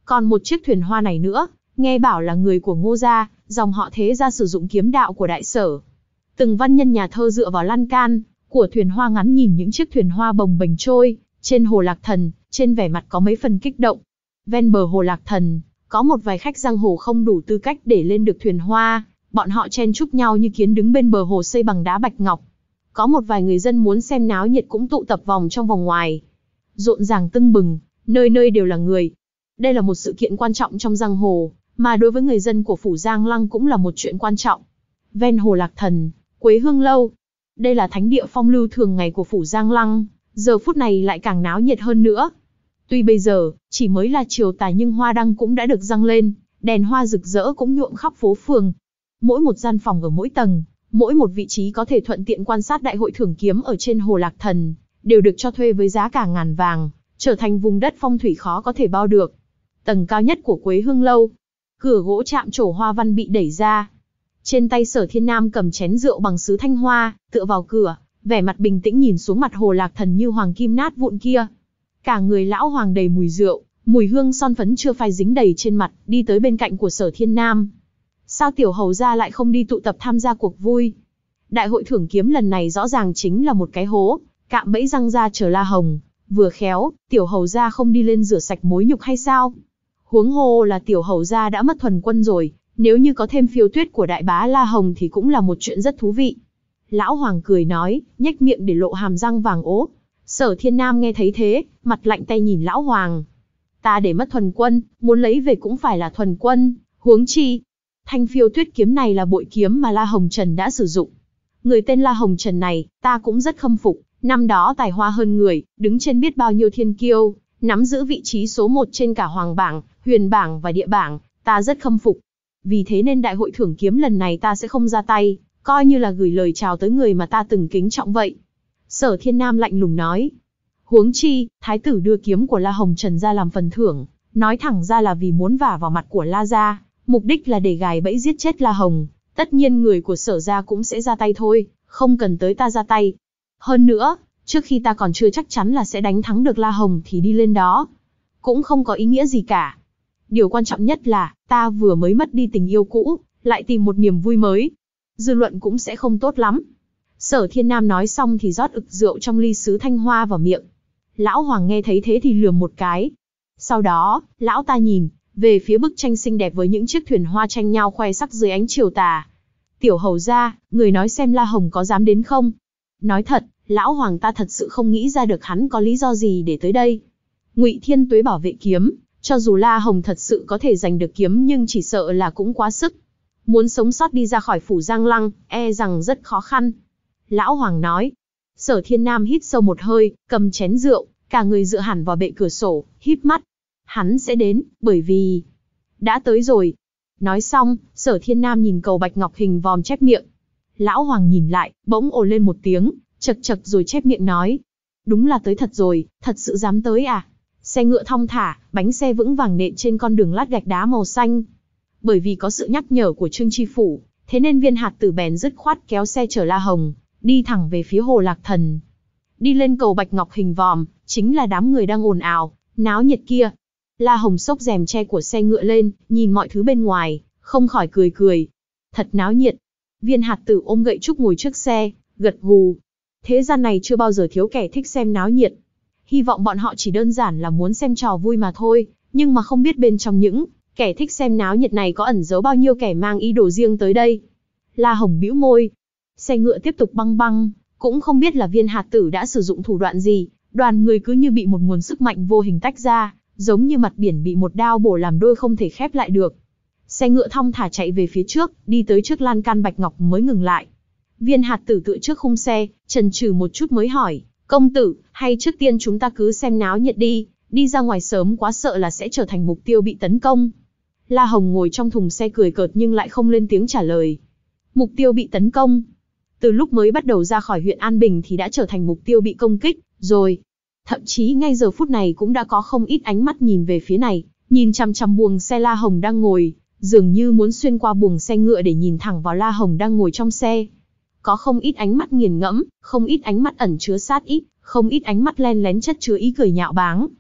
Còn một chiếc thuyền hoa này nữa, nghe bảo là người của Ngô gia, dòng họ Thế gia sử dụng kiếm đạo của đại sở. Từng văn nhân nhà thơ dựa vào lan can của thuyền hoa ngắn nhìn những chiếc thuyền hoa bồng bềnh trôi trên hồ Lạc Thần, trên vẻ mặt có mấy phần kích động. Ven bờ hồ Lạc Thần, có một vài khách giang hồ không đủ tư cách để lên được thuyền hoa, bọn họ chen chúc nhau như kiến đứng bên bờ hồ xây bằng đá bạch ngọc. Có một vài người dân muốn xem náo nhiệt cũng tụ tập vòng trong vòng ngoài. Rộn ràng tưng bừng, nơi nơi đều là người. Đây là một sự kiện quan trọng trong giang hồ, mà đối với người dân của phủ Giang Lăng cũng là một chuyện quan trọng. Ven hồ Lạc Thần, Quế Hương Lâu. Đây là thánh địa phong lưu thường ngày của phủ Giang Lăng, giờ phút này lại càng náo nhiệt hơn nữa. Tuy bây giờ, chỉ mới là chiều tà nhưng hoa đăng cũng đã được răng lên, đèn hoa rực rỡ cũng nhuộm khắp phố phường. Mỗi một gian phòng ở mỗi tầng, mỗi một vị trí có thể thuận tiện quan sát đại hội thưởng kiếm ở trên hồ Lạc Thần, đều được cho thuê với giá cả ngàn vàng, trở thành vùng đất phong thủy khó có thể bao được. Tầng cao nhất của Quế Hương Lâu, cửa gỗ chạm trổ hoa văn bị đẩy ra. Trên tay Sở Thiên Nam cầm chén rượu bằng sứ thanh hoa, tựa vào cửa, vẻ mặt bình tĩnh nhìn xuống mặt hồ Lạc Thần như hoàng kim nát vụn kia. Cả người lão hoàng đầy mùi rượu, mùi hương son phấn chưa phai dính đầy trên mặt, đi tới bên cạnh của Sở Thiên Nam. Sao tiểu hầu gia lại không đi tụ tập tham gia cuộc vui? Đại hội thưởng kiếm lần này rõ ràng chính là một cái hố, cạm bẫy răng ra chờ La Hồng. Vừa khéo, tiểu hầu gia không đi lên rửa sạch mối nhục hay sao? Huống hồ là tiểu hầu gia đã mất thuần quân rồi, nếu như có thêm phiêu tuyết của đại bá La Hồng thì cũng là một chuyện rất thú vị. Lão hoàng cười nói, nhếch miệng để lộ hàm răng vàng ố. Sở Thiên Nam nghe thấy thế, mặt lạnh tay nhìn lão hoàng. Ta để mất thuần quân, muốn lấy về cũng phải là thuần quân, huống chi. Thanh phiêu tuyết kiếm này là bội kiếm mà La Hồng Trần đã sử dụng. Người tên La Hồng Trần này, ta cũng rất khâm phục, năm đó tài hoa hơn người, đứng trên biết bao nhiêu thiên kiêu, nắm giữ vị trí số một trên cả hoàng bảng, huyền bảng và địa bảng, ta rất khâm phục. Vì thế nên đại hội thưởng kiếm lần này ta sẽ không ra tay, coi như là gửi lời chào tới người mà ta từng kính trọng vậy. Sở Thiên Nam lạnh lùng nói. Huống chi, thái tử đưa kiếm của La Hồng Trần ra làm phần thưởng, nói thẳng ra là vì muốn vả vào mặt của La gia, mục đích là để gài bẫy giết chết La Hồng. Tất nhiên người của Sở gia cũng sẽ ra tay thôi, không cần tới ta ra tay. Hơn nữa, trước khi ta còn chưa chắc chắn là sẽ đánh thắng được La Hồng thì đi lên đó, cũng không có ý nghĩa gì cả. Điều quan trọng nhất là, ta vừa mới mất đi tình yêu cũ, lại tìm một niềm vui mới. Dư luận cũng sẽ không tốt lắm. Sở Thiên Nam nói xong thì rót ực rượu trong ly sứ thanh hoa vào miệng. Lão hoàng nghe thấy thế thì lườm một cái. Sau đó, lão ta nhìn về phía bức tranh xinh đẹp với những chiếc thuyền hoa tranh nhau khoe sắc dưới ánh chiều tà. Tiểu hầu gia, người nói xem La Hồng có dám đến không? Nói thật, lão hoàng ta thật sự không nghĩ ra được hắn có lý do gì để tới đây. Ngụy Thiên Tuế bảo vệ kiếm, cho dù La Hồng thật sự có thể giành được kiếm nhưng chỉ sợ là cũng quá sức. Muốn sống sót đi ra khỏi phủ Giang Lăng, e rằng rất khó khăn. Lão hoàng nói. Sở Thiên Nam hít sâu một hơi, cầm chén rượu, cả người dựa hẳn vào bệ cửa sổ, híp mắt. Hắn sẽ đến, bởi vì... đã tới rồi. Nói xong, Sở Thiên Nam nhìn cầu bạch ngọc hình vòm chép miệng. Lão hoàng nhìn lại, bỗng ồ lên một tiếng, chật chật rồi chép miệng nói. Đúng là tới thật rồi, thật sự dám tới à? Xe ngựa thong thả, bánh xe vững vàng nện trên con đường lát gạch đá màu xanh. Bởi vì có sự nhắc nhở của Trương Tri Phủ, thế nên Viên Hạt Tử bèn dứt khoát kéo xe chở La Hồng, đi thẳng về phía hồ Lạc Thần. Đi lên cầu bạch ngọc hình vòm, chính là đám người đang ồn ào, náo nhiệt kia. La Hồng xốc rèm che của xe ngựa lên, nhìn mọi thứ bên ngoài, không khỏi cười cười. Thật náo nhiệt. Viên Hạt Tử ôm gậy trúc ngồi trước xe, gật gù. Thế gian này chưa bao giờ thiếu kẻ thích xem náo nhiệt. Hy vọng bọn họ chỉ đơn giản là muốn xem trò vui mà thôi, nhưng mà không biết bên trong những kẻ thích xem náo nhiệt này có ẩn giấu bao nhiêu kẻ mang ý đồ riêng tới đây. La Hồng bĩu môi. Xe ngựa tiếp tục băng băng, cũng không biết là Viên Hạt Tử đã sử dụng thủ đoạn gì, đoàn người cứ như bị một nguồn sức mạnh vô hình tách ra, giống như mặt biển bị một đao bổ làm đôi không thể khép lại được. Xe ngựa thong thả chạy về phía trước, đi tới trước lan can bạch ngọc mới ngừng lại. Viên Hạt Tử tựa trước khung xe, chần chừ một chút mới hỏi, công tử, hay trước tiên chúng ta cứ xem náo nhiệt đi, đi ra ngoài sớm quá sợ là sẽ trở thành mục tiêu bị tấn công. La Hồng ngồi trong thùng xe cười cợt nhưng lại không lên tiếng trả lời. Mục tiêu bị tấn công. Từ lúc mới bắt đầu ra khỏi huyện An Bình thì đã trở thành mục tiêu bị công kích, rồi. Thậm chí ngay giờ phút này cũng đã có không ít ánh mắt nhìn về phía này, nhìn chằm chằm buồng xe La Hồng đang ngồi, dường như muốn xuyên qua buồng xe ngựa để nhìn thẳng vào La Hồng đang ngồi trong xe. Có không ít ánh mắt nghiền ngẫm, không ít ánh mắt ẩn chứa sát ý, không ít ánh mắt len lén chất chứa ý cười nhạo báng.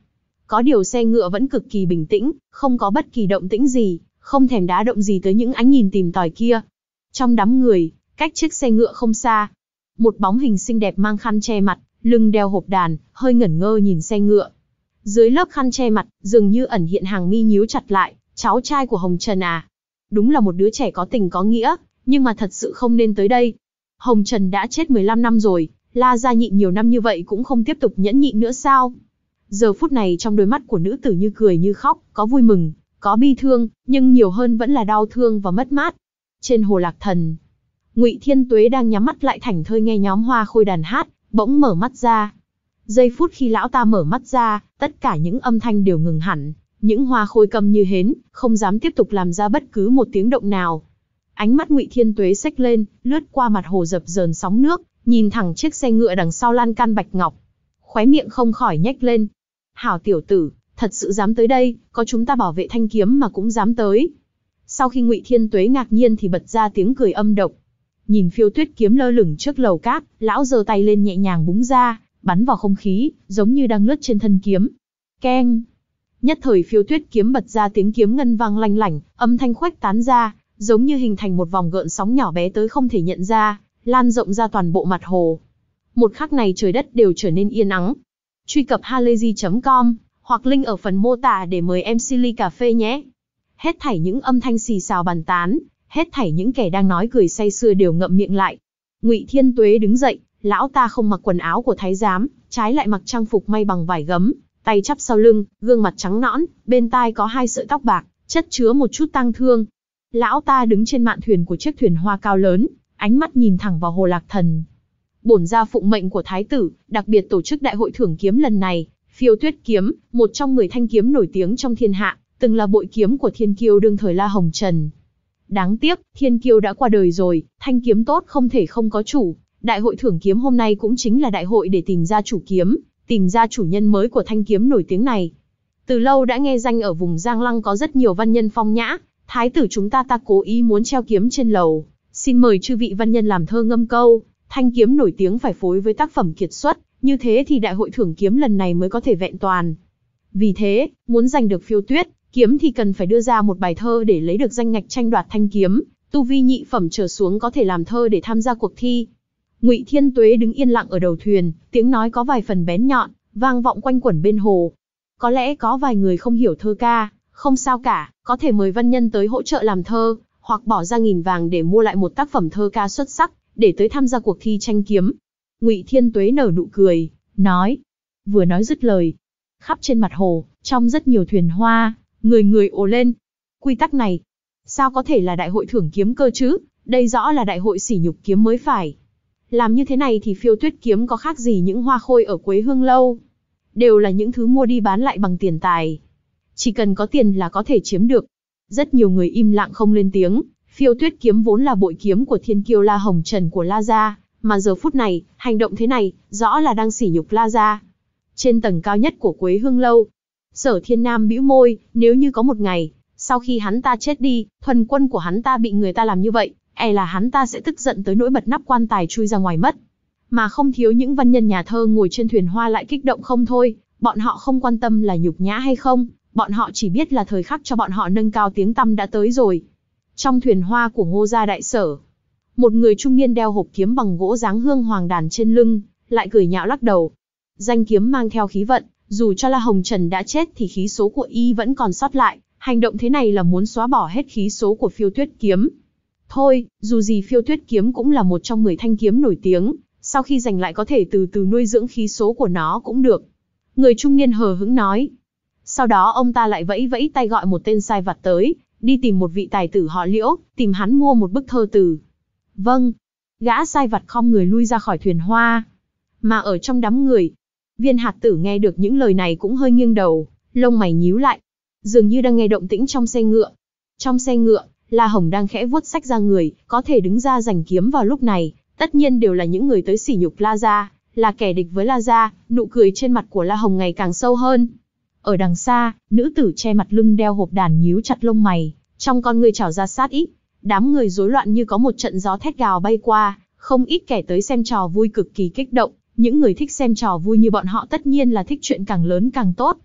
Có điều xe ngựa vẫn cực kỳ bình tĩnh, không có bất kỳ động tĩnh gì, không thèm đá động gì tới những ánh nhìn tìm tòi kia. Trong đám người, cách chiếc xe ngựa không xa, một bóng hình xinh đẹp mang khăn che mặt, lưng đeo hộp đàn, hơi ngẩn ngơ nhìn xe ngựa. Dưới lớp khăn che mặt, dường như ẩn hiện hàng mi nhíu chặt lại, cháu trai của Hồng Trần à? Đúng là một đứa trẻ có tình có nghĩa, nhưng mà thật sự không nên tới đây. Hồng Trần đã chết mười lăm năm rồi, La gia nhịn nhiều năm như vậy cũng không tiếp tục nhẫn nhịn nữa sao? Giờ phút này trong đôi mắt của nữ tử như cười như khóc, có vui mừng, có bi thương, nhưng nhiều hơn vẫn là đau thương và mất mát. Trên hồ Lạc Thần, Ngụy Thiên Tuế đang nhắm mắt lại thảnh thơi nghe nhóm hoa khôi đàn hát, bỗng mở mắt ra. Giây phút khi lão ta mở mắt ra, tất cả những âm thanh đều ngừng hẳn, những hoa khôi câm như hến, không dám tiếp tục làm ra bất cứ một tiếng động nào. Ánh mắt Ngụy Thiên Tuế xếch lên, lướt qua mặt hồ dập dờn sóng nước, nhìn thẳng chiếc xe ngựa đằng sau lan can bạch ngọc. Khóe miệng không khỏi nhếch lên. Hảo tiểu tử, thật sự dám tới đây, có chúng ta bảo vệ thanh kiếm mà cũng dám tới. Sau khi Ngụy Thiên Tuế ngạc nhiên thì bật ra tiếng cười âm độc. Nhìn phiêu tuyết kiếm lơ lửng trước lầu cát, lão giơ tay lên nhẹ nhàng búng ra, bắn vào không khí, giống như đang lướt trên thân kiếm. Keng! Nhất thời phiêu tuyết kiếm bật ra tiếng kiếm ngân vang lanh lảnh, âm thanh khuếch tán ra, giống như hình thành một vòng gợn sóng nhỏ bé tới không thể nhận ra, lan rộng ra toàn bộ mặt hồ. Một khắc này trời đất đều trở nên yên ắng. Truy cập halayzi chấm com hoặc link ở phần mô tả để mời em xê ly cà phê nhé. Hết thảy những âm thanh xì xào bàn tán, hết thảy những kẻ đang nói cười say sưa đều ngậm miệng lại. Ngụy Thiên Tuế đứng dậy, lão ta không mặc quần áo của thái giám, trái lại mặc trang phục may bằng vải gấm, tay chắp sau lưng, gương mặt trắng nõn, bên tai có hai sợi tóc bạc, chất chứa một chút tang thương. Lão ta đứng trên mạn thuyền của chiếc thuyền hoa cao lớn, ánh mắt nhìn thẳng vào hồ Lạc Thần. Bổn gia phụng mệnh của thái tử, đặc biệt tổ chức đại hội thưởng kiếm lần này. Phiêu tuyết kiếm, một trong mười thanh kiếm nổi tiếng trong thiên hạ, từng là bội kiếm của thiên kiêu đương thời La Hồng Trần. Đáng tiếc, thiên kiêu đã qua đời rồi, thanh kiếm tốt không thể không có chủ. Đại hội thưởng kiếm hôm nay cũng chính là đại hội để tìm ra chủ kiếm, tìm ra chủ nhân mới của thanh kiếm nổi tiếng này. Từ lâu đã nghe danh ở vùng Giang Lăng có rất nhiều văn nhân phong nhã, thái tử chúng ta ta cố ý muốn treo kiếm trên lầu, xin mời chư vị văn nhân làm thơ ngâm câu, thanh kiếm nổi tiếng phải phối với tác phẩm kiệt xuất, như thế thì đại hội thưởng kiếm lần này mới có thể vẹn toàn. Vì thế, muốn giành được phiêu tuyết kiếm thì cần phải đưa ra một bài thơ để lấy được danh ngạch tranh đoạt thanh kiếm, tu vi nhị phẩm trở xuống có thể làm thơ để tham gia cuộc thi. Ngụy Thiên Tuế đứng yên lặng ở đầu thuyền, tiếng nói có vài phần bén nhọn, vang vọng quanh quẩn bên hồ. Có lẽ có vài người không hiểu thơ ca, không sao cả, có thể mời văn nhân tới hỗ trợ làm thơ, hoặc bỏ ra nghìn vàng để mua lại một tác phẩm thơ ca xuất sắc, để tới tham gia cuộc thi tranh kiếm. Ngụy Thiên Tuế nở nụ cười, nói. Vừa nói dứt lời, khắp trên mặt hồ, trong rất nhiều thuyền hoa, người người ồ lên. Quy tắc này, sao có thể là đại hội thưởng kiếm cơ chứ? Đây rõ là đại hội sỉ nhục kiếm mới phải. Làm như thế này thì phiêu tuyết kiếm có khác gì những hoa khôi ở Quế Hương Lâu. Đều là những thứ mua đi bán lại bằng tiền tài. Chỉ cần có tiền là có thể chiếm được. Rất nhiều người im lặng không lên tiếng. Phiêu tuyết kiếm vốn là bội kiếm của thiên kiêu La Hồng Trần của La gia, mà giờ phút này, hành động thế này, rõ là đang sỉ nhục La gia. Trên tầng cao nhất của Quế Hương Lâu, Sở Thiên Nam bĩu môi, nếu như có một ngày, sau khi hắn ta chết đi, thuần quân của hắn ta bị người ta làm như vậy, e là hắn ta sẽ tức giận tới nỗi bật nắp quan tài chui ra ngoài mất. Mà không thiếu những văn nhân nhà thơ ngồi trên thuyền hoa lại kích động không thôi, bọn họ không quan tâm là nhục nhã hay không, bọn họ chỉ biết là thời khắc cho bọn họ nâng cao tiếng tăm đã tới rồi. Trong thuyền hoa của Ngô gia đại sở, một người trung niên đeo hộp kiếm bằng gỗ dáng hương hoàng đàn trên lưng, lại cười nhạo lắc đầu. Danh kiếm mang theo khí vận, dù cho La Hồng Trần đã chết thì khí số của y vẫn còn sót lại, hành động thế này là muốn xóa bỏ hết khí số của phiêu tuyết kiếm. Thôi, dù gì phiêu tuyết kiếm cũng là một trong mười thanh kiếm nổi tiếng, sau khi giành lại có thể từ từ nuôi dưỡng khí số của nó cũng được. Người trung niên hờ hững nói. Sau đó ông ta lại vẫy vẫy tay gọi một tên sai vặt tới, đi tìm một vị tài tử họ Liễu, tìm hắn mua một bức thơ từ. Vâng. Gã sai vặt khom người lui ra khỏi thuyền hoa. Mà ở trong đám người, Viên Hạt Tử nghe được những lời này cũng hơi nghiêng đầu, lông mày nhíu lại, dường như đang nghe động tĩnh trong xe ngựa. Trong xe ngựa, La Hồng đang khẽ vuốt sách ra người, có thể đứng ra giành kiếm vào lúc này, tất nhiên đều là những người tới sỉ nhục La gia, là kẻ địch với La gia. Nụ cười trên mặt của La Hồng ngày càng sâu hơn. Ở đằng xa, nữ tử che mặt lưng đeo hộp đàn nhíu chặt lông mày, trong con người trào ra sát ý. Đám người rối loạn như có một trận gió thét gào bay qua, không ít kẻ tới xem trò vui cực kỳ kích động. Những người thích xem trò vui như bọn họ tất nhiên là thích chuyện càng lớn càng tốt.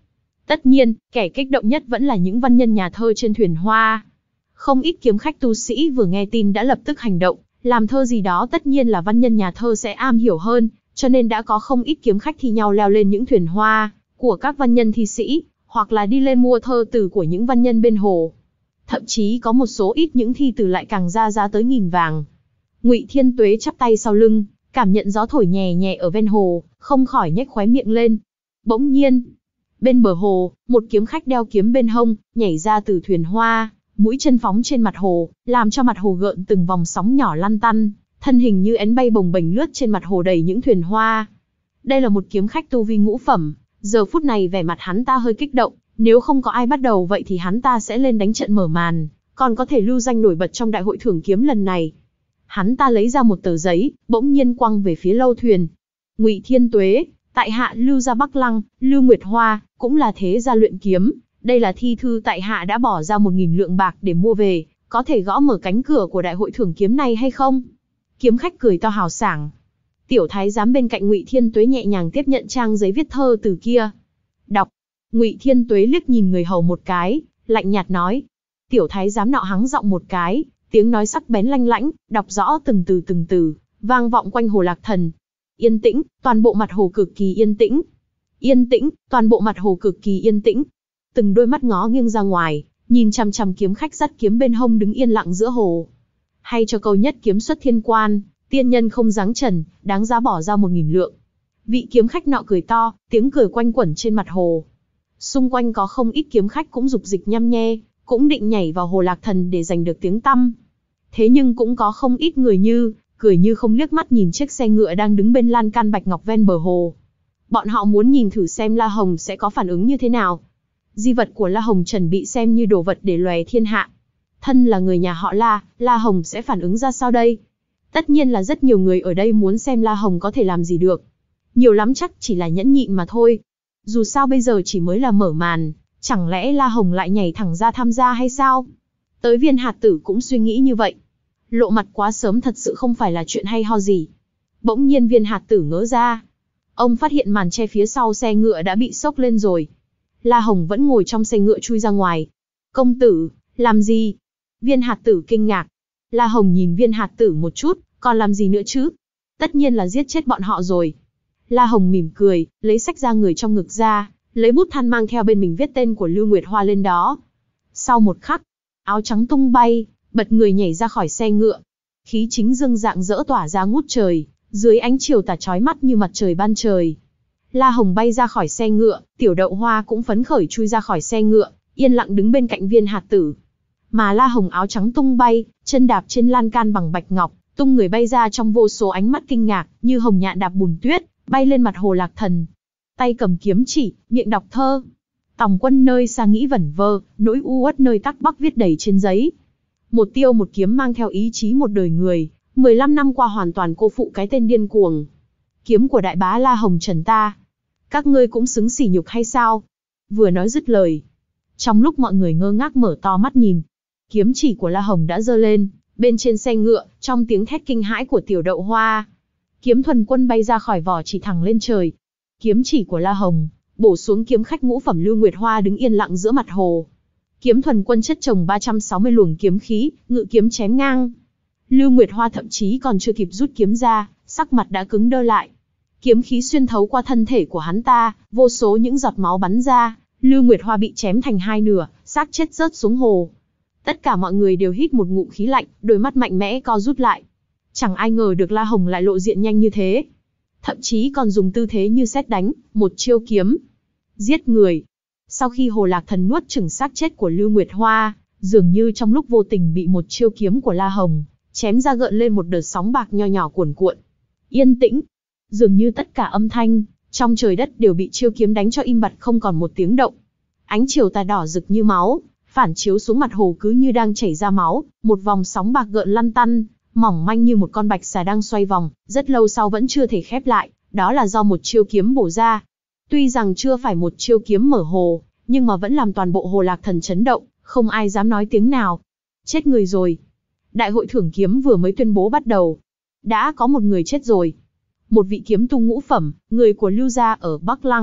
Tất nhiên, kẻ kích động nhất vẫn là những văn nhân nhà thơ trên thuyền hoa. Không ít kiếm khách tu sĩ vừa nghe tin đã lập tức hành động, làm thơ gì đó tất nhiên là văn nhân nhà thơ sẽ am hiểu hơn, cho nên đã có không ít kiếm khách thi nhau leo lên những thuyền hoa của các văn nhân thi sĩ, hoặc là đi lên mua thơ từ của những văn nhân bên hồ. Thậm chí có một số ít những thi từ lại càng ra giá tới nghìn vàng. Ngụy Thiên Tuế chắp tay sau lưng, cảm nhận gió thổi nhẹ nhẹ ở ven hồ, không khỏi nhếch khóe miệng lên. Bỗng nhiên, bên bờ hồ, một kiếm khách đeo kiếm bên hông, nhảy ra từ thuyền hoa, mũi chân phóng trên mặt hồ, làm cho mặt hồ gợn từng vòng sóng nhỏ lăn tăn, thân hình như én bay bồng bềnh lướt trên mặt hồ đầy những thuyền hoa. Đây là một kiếm khách tu vi ngũ phẩm, giờ phút này vẻ mặt hắn ta hơi kích động, nếu không có ai bắt đầu vậy thì hắn ta sẽ lên đánh trận mở màn, còn có thể lưu danh nổi bật trong đại hội thưởng kiếm lần này. Hắn ta lấy ra một tờ giấy, bỗng nhiên quăng về phía lâu thuyền. Ngụy Thiên Tuế, tại hạ Lưu gia Bắc Lăng, Lưu Nguyệt Hoa, cũng là thế gia luyện kiếm, đây là thi thư tại hạ đã bỏ ra một nghìn lượng bạc để mua về, có thể gõ mở cánh cửa của đại hội thưởng kiếm này hay không? Kiếm khách cười to hào sảng. Tiểu thái giám bên cạnh Ngụy Thiên Tuế nhẹ nhàng tiếp nhận trang giấy viết thơ từ kia. Đọc. Ngụy Thiên Tuế liếc nhìn người hầu một cái, lạnh nhạt nói. Tiểu thái giám nọ hắng giọng một cái, tiếng nói sắc bén lanh lãnh, đọc rõ từng từ từng từ, vang vọng quanh hồ Lạc Thần. Yên tĩnh, toàn bộ mặt hồ cực kỳ yên tĩnh. Yên tĩnh, toàn bộ mặt hồ cực kỳ yên tĩnh. Từng đôi mắt ngó nghiêng ra ngoài, nhìn chằm chằm kiếm khách dắt kiếm bên hông đứng yên lặng giữa hồ. Hay cho câu nhất kiếm xuất thiên quan, tiên nhân không dáng trần, đáng giá bỏ ra một nghìn lượng. Vị kiếm khách nọ cười to, tiếng cười quanh quẩn trên mặt hồ. Xung quanh có không ít kiếm khách cũng dục dịch nhăm nhe, cũng định nhảy vào hồ Lạc Thần để giành được tiếng tăm. Thế nhưng cũng có không ít người như, cười như không liếc mắt nhìn chiếc xe ngựa đang đứng bên lan can bạch ngọc ven bờ hồ. Bọn họ muốn nhìn thử xem La Hồng sẽ có phản ứng như thế nào. Di vật của La Hồng Trần bị xem như đồ vật để lòe thiên hạ. Thân là người nhà họ La, La Hồng sẽ phản ứng ra sao đây? Tất nhiên là rất nhiều người ở đây muốn xem La Hồng có thể làm gì được. Nhiều lắm chắc chỉ là nhẫn nhịn mà thôi. Dù sao bây giờ chỉ mới là mở màn, chẳng lẽ La Hồng lại nhảy thẳng ra tham gia hay sao? Tới Viên Hạt Tử cũng suy nghĩ như vậy. Lộ mặt quá sớm thật sự không phải là chuyện hay ho gì. Bỗng nhiên Viên Hạt Tử ngỡ ra. Ông phát hiện màn che phía sau xe ngựa đã bị xốc lên rồi. La Hồng vẫn ngồi trong xe ngựa chui ra ngoài. Công tử, làm gì? Viên Hạt Tử kinh ngạc. La Hồng nhìn Viên Hạt Tử một chút, còn làm gì nữa chứ? Tất nhiên là giết chết bọn họ rồi. La Hồng mỉm cười, lấy sách ra người trong ngực ra, lấy bút than mang theo bên mình viết tên của Lưu Nguyệt Hoa lên đó. Sau một khắc, áo trắng tung bay, bật người nhảy ra khỏi xe ngựa. Khí chính dương rạng rỡ tỏa ra ngút trời, dưới ánh chiều tà chói mắt như mặt trời ban trời. La Hồng bay ra khỏi xe ngựa, Tiểu Đậu Hoa cũng phấn khởi chui ra khỏi xe ngựa, yên lặng đứng bên cạnh Viên Hạt Tử. Mà La Hồng áo trắng tung bay, chân đạp trên lan can bằng bạch ngọc, tung người bay ra trong vô số ánh mắt kinh ngạc, như hồng nhạn đạp bùn tuyết, bay lên mặt hồ Lạc Thần. Tay cầm kiếm chỉ, miệng đọc thơ. Tòng quân nơi xa nghĩ vẩn vơ, nỗi u uất nơi tắc bắc viết đầy trên giấy. Một tiêu một kiếm mang theo ý chí một đời người, mười lăm năm qua hoàn toàn cô phụ cái tên điên cuồng. Kiếm của đại bá La Hồng Trần ta. Các ngươi cũng xứng sỉ nhục hay sao? Vừa nói dứt lời. Trong lúc mọi người ngơ ngác mở to mắt nhìn, kiếm chỉ của La Hồng đã giơ lên, bên trên xe ngựa, trong tiếng thét kinh hãi của Tiểu Đậu Hoa. Kiếm thuần quân bay ra khỏi vỏ chỉ thẳng lên trời. Kiếm chỉ của La Hồng, bổ xuống kiếm khách ngũ phẩm Lưu Nguyệt Hoa đứng yên lặng giữa mặt hồ. Kiếm thuần quân chất chồng ba trăm sáu mươi luồng kiếm khí, ngự kiếm chém ngang. Lưu Nguyệt Hoa thậm chí còn chưa kịp rút kiếm ra, sắc mặt đã cứng đơ lại. Kiếm khí xuyên thấu qua thân thể của hắn ta, vô số những giọt máu bắn ra, Lưu Nguyệt Hoa bị chém thành hai nửa, xác chết rớt xuống hồ. Tất cả mọi người đều hít một ngụm khí lạnh, đôi mắt mạnh mẽ co rút lại. Chẳng ai ngờ được La Hồng lại lộ diện nhanh như thế. Thậm chí còn dùng tư thế như sét đánh, một chiêu kiếm. Giết người. Sau khi Hồ Lạc Thần nuốt chửng xác chết của Lưu Nguyệt Hoa, dường như trong lúc vô tình bị một chiêu kiếm của La Hồng chém ra gợn lên một đợt sóng bạc nho nhỏ cuồn cuộn. Yên tĩnh. Dường như tất cả âm thanh trong trời đất đều bị chiêu kiếm đánh cho im bặt không còn một tiếng động. Ánh chiều tà đỏ rực như máu, phản chiếu xuống mặt hồ cứ như đang chảy ra máu, một vòng sóng bạc gợn lăn tăn, mỏng manh như một con bạch xà đang xoay vòng, rất lâu sau vẫn chưa thể khép lại, đó là do một chiêu kiếm bổ ra. Tuy rằng chưa phải một chiêu kiếm mở hồ, nhưng mà vẫn làm toàn bộ Hồ Lạc Thần chấn động, không ai dám nói tiếng nào. Chết người rồi. Đại hội thưởng kiếm vừa mới tuyên bố bắt đầu. Đã có một người chết rồi. Một vị kiếm tu ngũ phẩm, người của Lưu gia ở Bắc Lăng,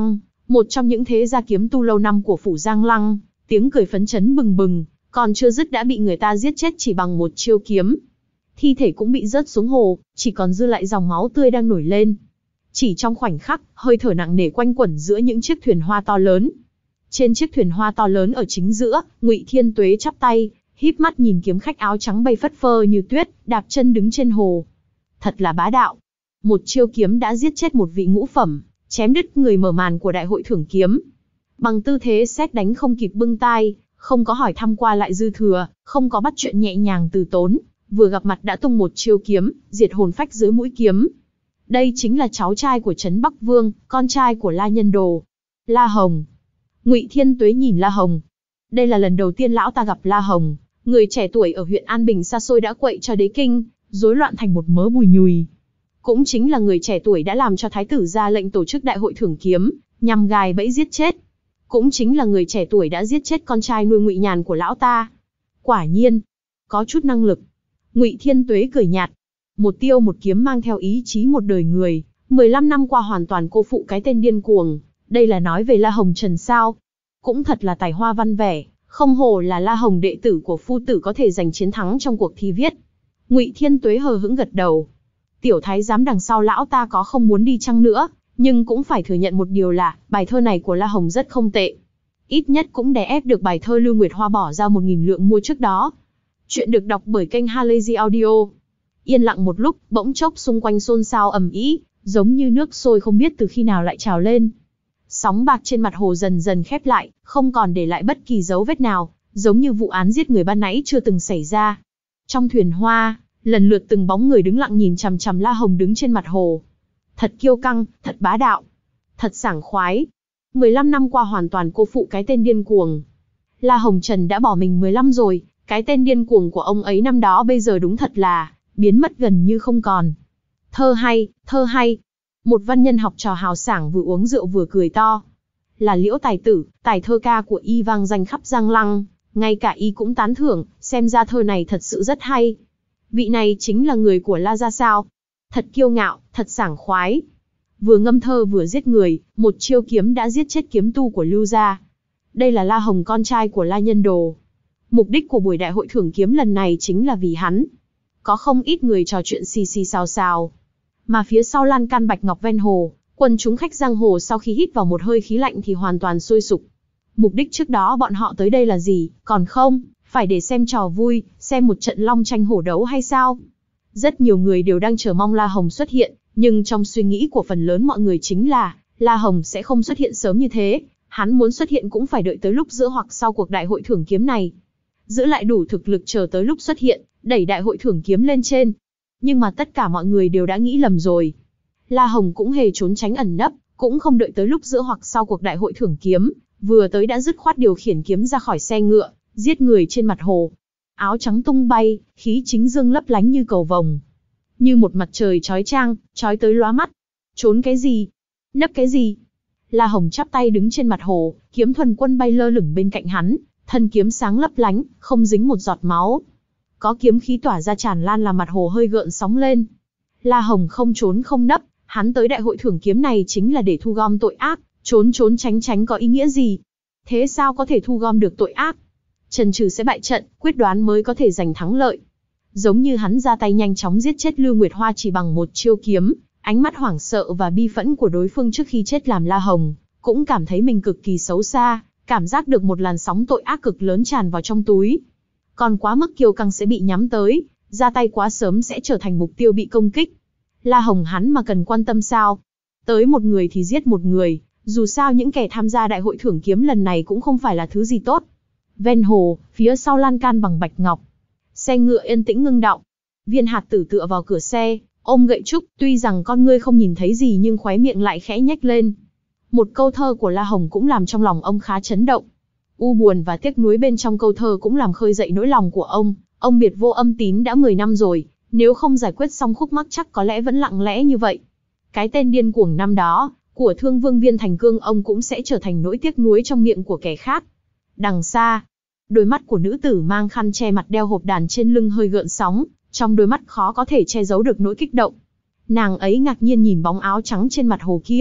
một trong những thế gia kiếm tu lâu năm của phủ Giang Lăng, tiếng cười phấn chấn bừng bừng, còn chưa dứt đã bị người ta giết chết chỉ bằng một chiêu kiếm. Thi thể cũng bị rớt xuống hồ, chỉ còn dư lại dòng máu tươi đang nổi lên. Chỉ trong khoảnh khắc, hơi thở nặng nề quanh quẩn giữa những chiếc thuyền hoa to lớn. Trên chiếc thuyền hoa to lớn ở chính giữa, Ngụy Thiên Tuế chắp tay, híp mắt nhìn kiếm khách áo trắng bay phất phơ như tuyết, đạp chân đứng trên hồ. Thật là bá đạo. Một chiêu kiếm đã giết chết một vị ngũ phẩm, chém đứt người mở màn của đại hội thưởng kiếm. Bằng tư thế sét đánh không kịp bưng tai, không có hỏi thăm qua lại dư thừa, không có bắt chuyện nhẹ nhàng từ tốn, vừa gặp mặt đã tung một chiêu kiếm, diệt hồn phách dưới mũi kiếm. Đây chính là cháu trai của Trấn Bắc Vương, con trai của La Nhân Đồ. La Hồng. Ngụy Thiên Tuế nhìn La Hồng. Đây là lần đầu tiên lão ta gặp La Hồng, người trẻ tuổi ở huyện An Bình xa xôi đã quậy cho đế kinh, rối loạn thành một mớ bùi nhùi. Cũng chính là người trẻ tuổi đã làm cho thái tử ra lệnh tổ chức đại hội thưởng kiếm, nhằm gài bẫy giết chết. Cũng chính là người trẻ tuổi đã giết chết con trai nuôi Ngụy Nhàn của lão ta. Quả nhiên, có chút năng lực. Ngụy Thiên Tuế cười nhạt. Một tiêu một kiếm mang theo ý chí một đời người, mười lăm năm qua hoàn toàn cô phụ cái tên điên cuồng. Đây là nói về La Hồng Trần sao? Cũng thật là tài hoa văn vẻ, không hổ là La Hồng đệ tử của phu tử có thể giành chiến thắng trong cuộc thi viết. Ngụy Thiên Tuế hờ hững gật đầu. Tiểu thái giám đằng sau lão ta có không muốn đi chăng nữa, nhưng cũng phải thừa nhận một điều là, bài thơ này của La Hồng rất không tệ. Ít nhất cũng đè ép được bài thơ Lưu Nguyệt Hoa bỏ ra một nghìn lượng mua trước đó. Chuyện được đọc bởi kênh Halazy Audio. Yên lặng một lúc, bỗng chốc xung quanh xôn xao ầm ĩ, giống như nước sôi không biết từ khi nào lại trào lên. Sóng bạc trên mặt hồ dần dần khép lại, không còn để lại bất kỳ dấu vết nào, giống như vụ án giết người ban nãy chưa từng xảy ra. Trong thuyền hoa, lần lượt từng bóng người đứng lặng nhìn chằm chằm La Hồng đứng trên mặt hồ. Thật kiêu căng, thật bá đạo, thật sảng khoái. mười lăm năm qua hoàn toàn cô phụ cái tên điên cuồng. La Hồng Trần đã bỏ mình mười lăm rồi, cái tên điên cuồng của ông ấy năm đó bây giờ đúng thật là biến mất gần như không còn. Thơ hay, thơ hay. Một văn nhân học trò hào sảng vừa uống rượu vừa cười to. Là Liễu tài tử, tài thơ ca của y vang danh khắp Giang Lăng, ngay cả y cũng tán thưởng, xem ra thơ này thật sự rất hay. Vị này chính là người của La gia sao? Thật kiêu ngạo, thật sảng khoái. Vừa ngâm thơ vừa giết người, một chiêu kiếm đã giết chết kiếm tu của Lưu gia. Đây là La Hồng con trai của La Nhân Đồ. Mục đích của buổi đại hội thưởng kiếm lần này chính là vì hắn. Có không ít người trò chuyện xì xì xào xào. Mà phía sau lan can bạch ngọc ven hồ, quần chúng khách giang hồ sau khi hít vào một hơi khí lạnh thì hoàn toàn sôi sục. Mục đích trước đó bọn họ tới đây là gì, còn không, phải để xem trò vui, xem một trận long tranh hổ đấu hay sao? Rất nhiều người đều đang chờ mong La Hồng xuất hiện, nhưng trong suy nghĩ của phần lớn mọi người chính là, La Hồng sẽ không xuất hiện sớm như thế, hắn muốn xuất hiện cũng phải đợi tới lúc giữa hoặc sau cuộc đại hội thưởng kiếm này. Giữ lại đủ thực lực chờ tới lúc xuất hiện, đẩy đại hội thưởng kiếm lên trên. Nhưng mà tất cả mọi người đều đã nghĩ lầm rồi. La Hồng cũng hề trốn tránh ẩn nấp, cũng không đợi tới lúc giữa hoặc sau cuộc đại hội thưởng kiếm, vừa tới đã dứt khoát điều khiển kiếm ra khỏi xe ngựa, giết người trên mặt hồ. Áo trắng tung bay, khí chính dương lấp lánh như cầu vồng. Như một mặt trời chói chang, chói tới lóa mắt. Trốn cái gì? Nấp cái gì? La Hồng chắp tay đứng trên mặt hồ, kiếm thuần quân bay lơ lửng bên cạnh hắn, thân kiếm sáng lấp lánh, không dính một giọt máu. Có kiếm khí tỏa ra tràn lan làm mặt hồ hơi gợn sóng lên. La Hồng không trốn không nấp, hắn tới đại hội thưởng kiếm này chính là để thu gom tội ác, trốn trốn tránh tránh có ý nghĩa gì? Thế sao có thể thu gom được tội ác? Trần trừ sẽ bại trận, quyết đoán mới có thể giành thắng lợi. Giống như hắn ra tay nhanh chóng giết chết Lưu Nguyệt Hoa chỉ bằng một chiêu kiếm, ánh mắt hoảng sợ và bi phẫn của đối phương trước khi chết làm La Hồng cũng cảm thấy mình cực kỳ xấu xa, cảm giác được một làn sóng tội ác cực lớn tràn vào trong túi. Còn quá mức kiêu căng sẽ bị nhắm tới, ra tay quá sớm sẽ trở thành mục tiêu bị công kích. La Hồng hắn mà cần quan tâm sao? Tới một người thì giết một người, dù sao những kẻ tham gia đại hội thưởng kiếm lần này cũng không phải là thứ gì tốt. Ven hồ, phía sau lan can bằng bạch ngọc. Xe ngựa yên tĩnh ngưng đọng. Viên Hạt Tử tựa vào cửa xe, ôm gậy trúc, tuy rằng con ngươi không nhìn thấy gì nhưng khóe miệng lại khẽ nhếch lên. Một câu thơ của La Hồng cũng làm trong lòng ông khá chấn động. U buồn và tiếc nuối bên trong câu thơ cũng làm khơi dậy nỗi lòng của ông. Ông biệt vô âm tín đã mười năm rồi, nếu không giải quyết xong khúc mắc chắc có lẽ vẫn lặng lẽ như vậy. Cái tên điên cuồng năm đó, của Thương Vương Viên Thành Cương ông cũng sẽ trở thành nỗi tiếc nuối trong miệng của kẻ khác. Đằng xa, đôi mắt của nữ tử mang khăn che mặt đeo hộp đàn trên lưng hơi gợn sóng, trong đôi mắt khó có thể che giấu được nỗi kích động. Nàng ấy ngạc nhiên nhìn bóng áo trắng trên mặt hồ kia,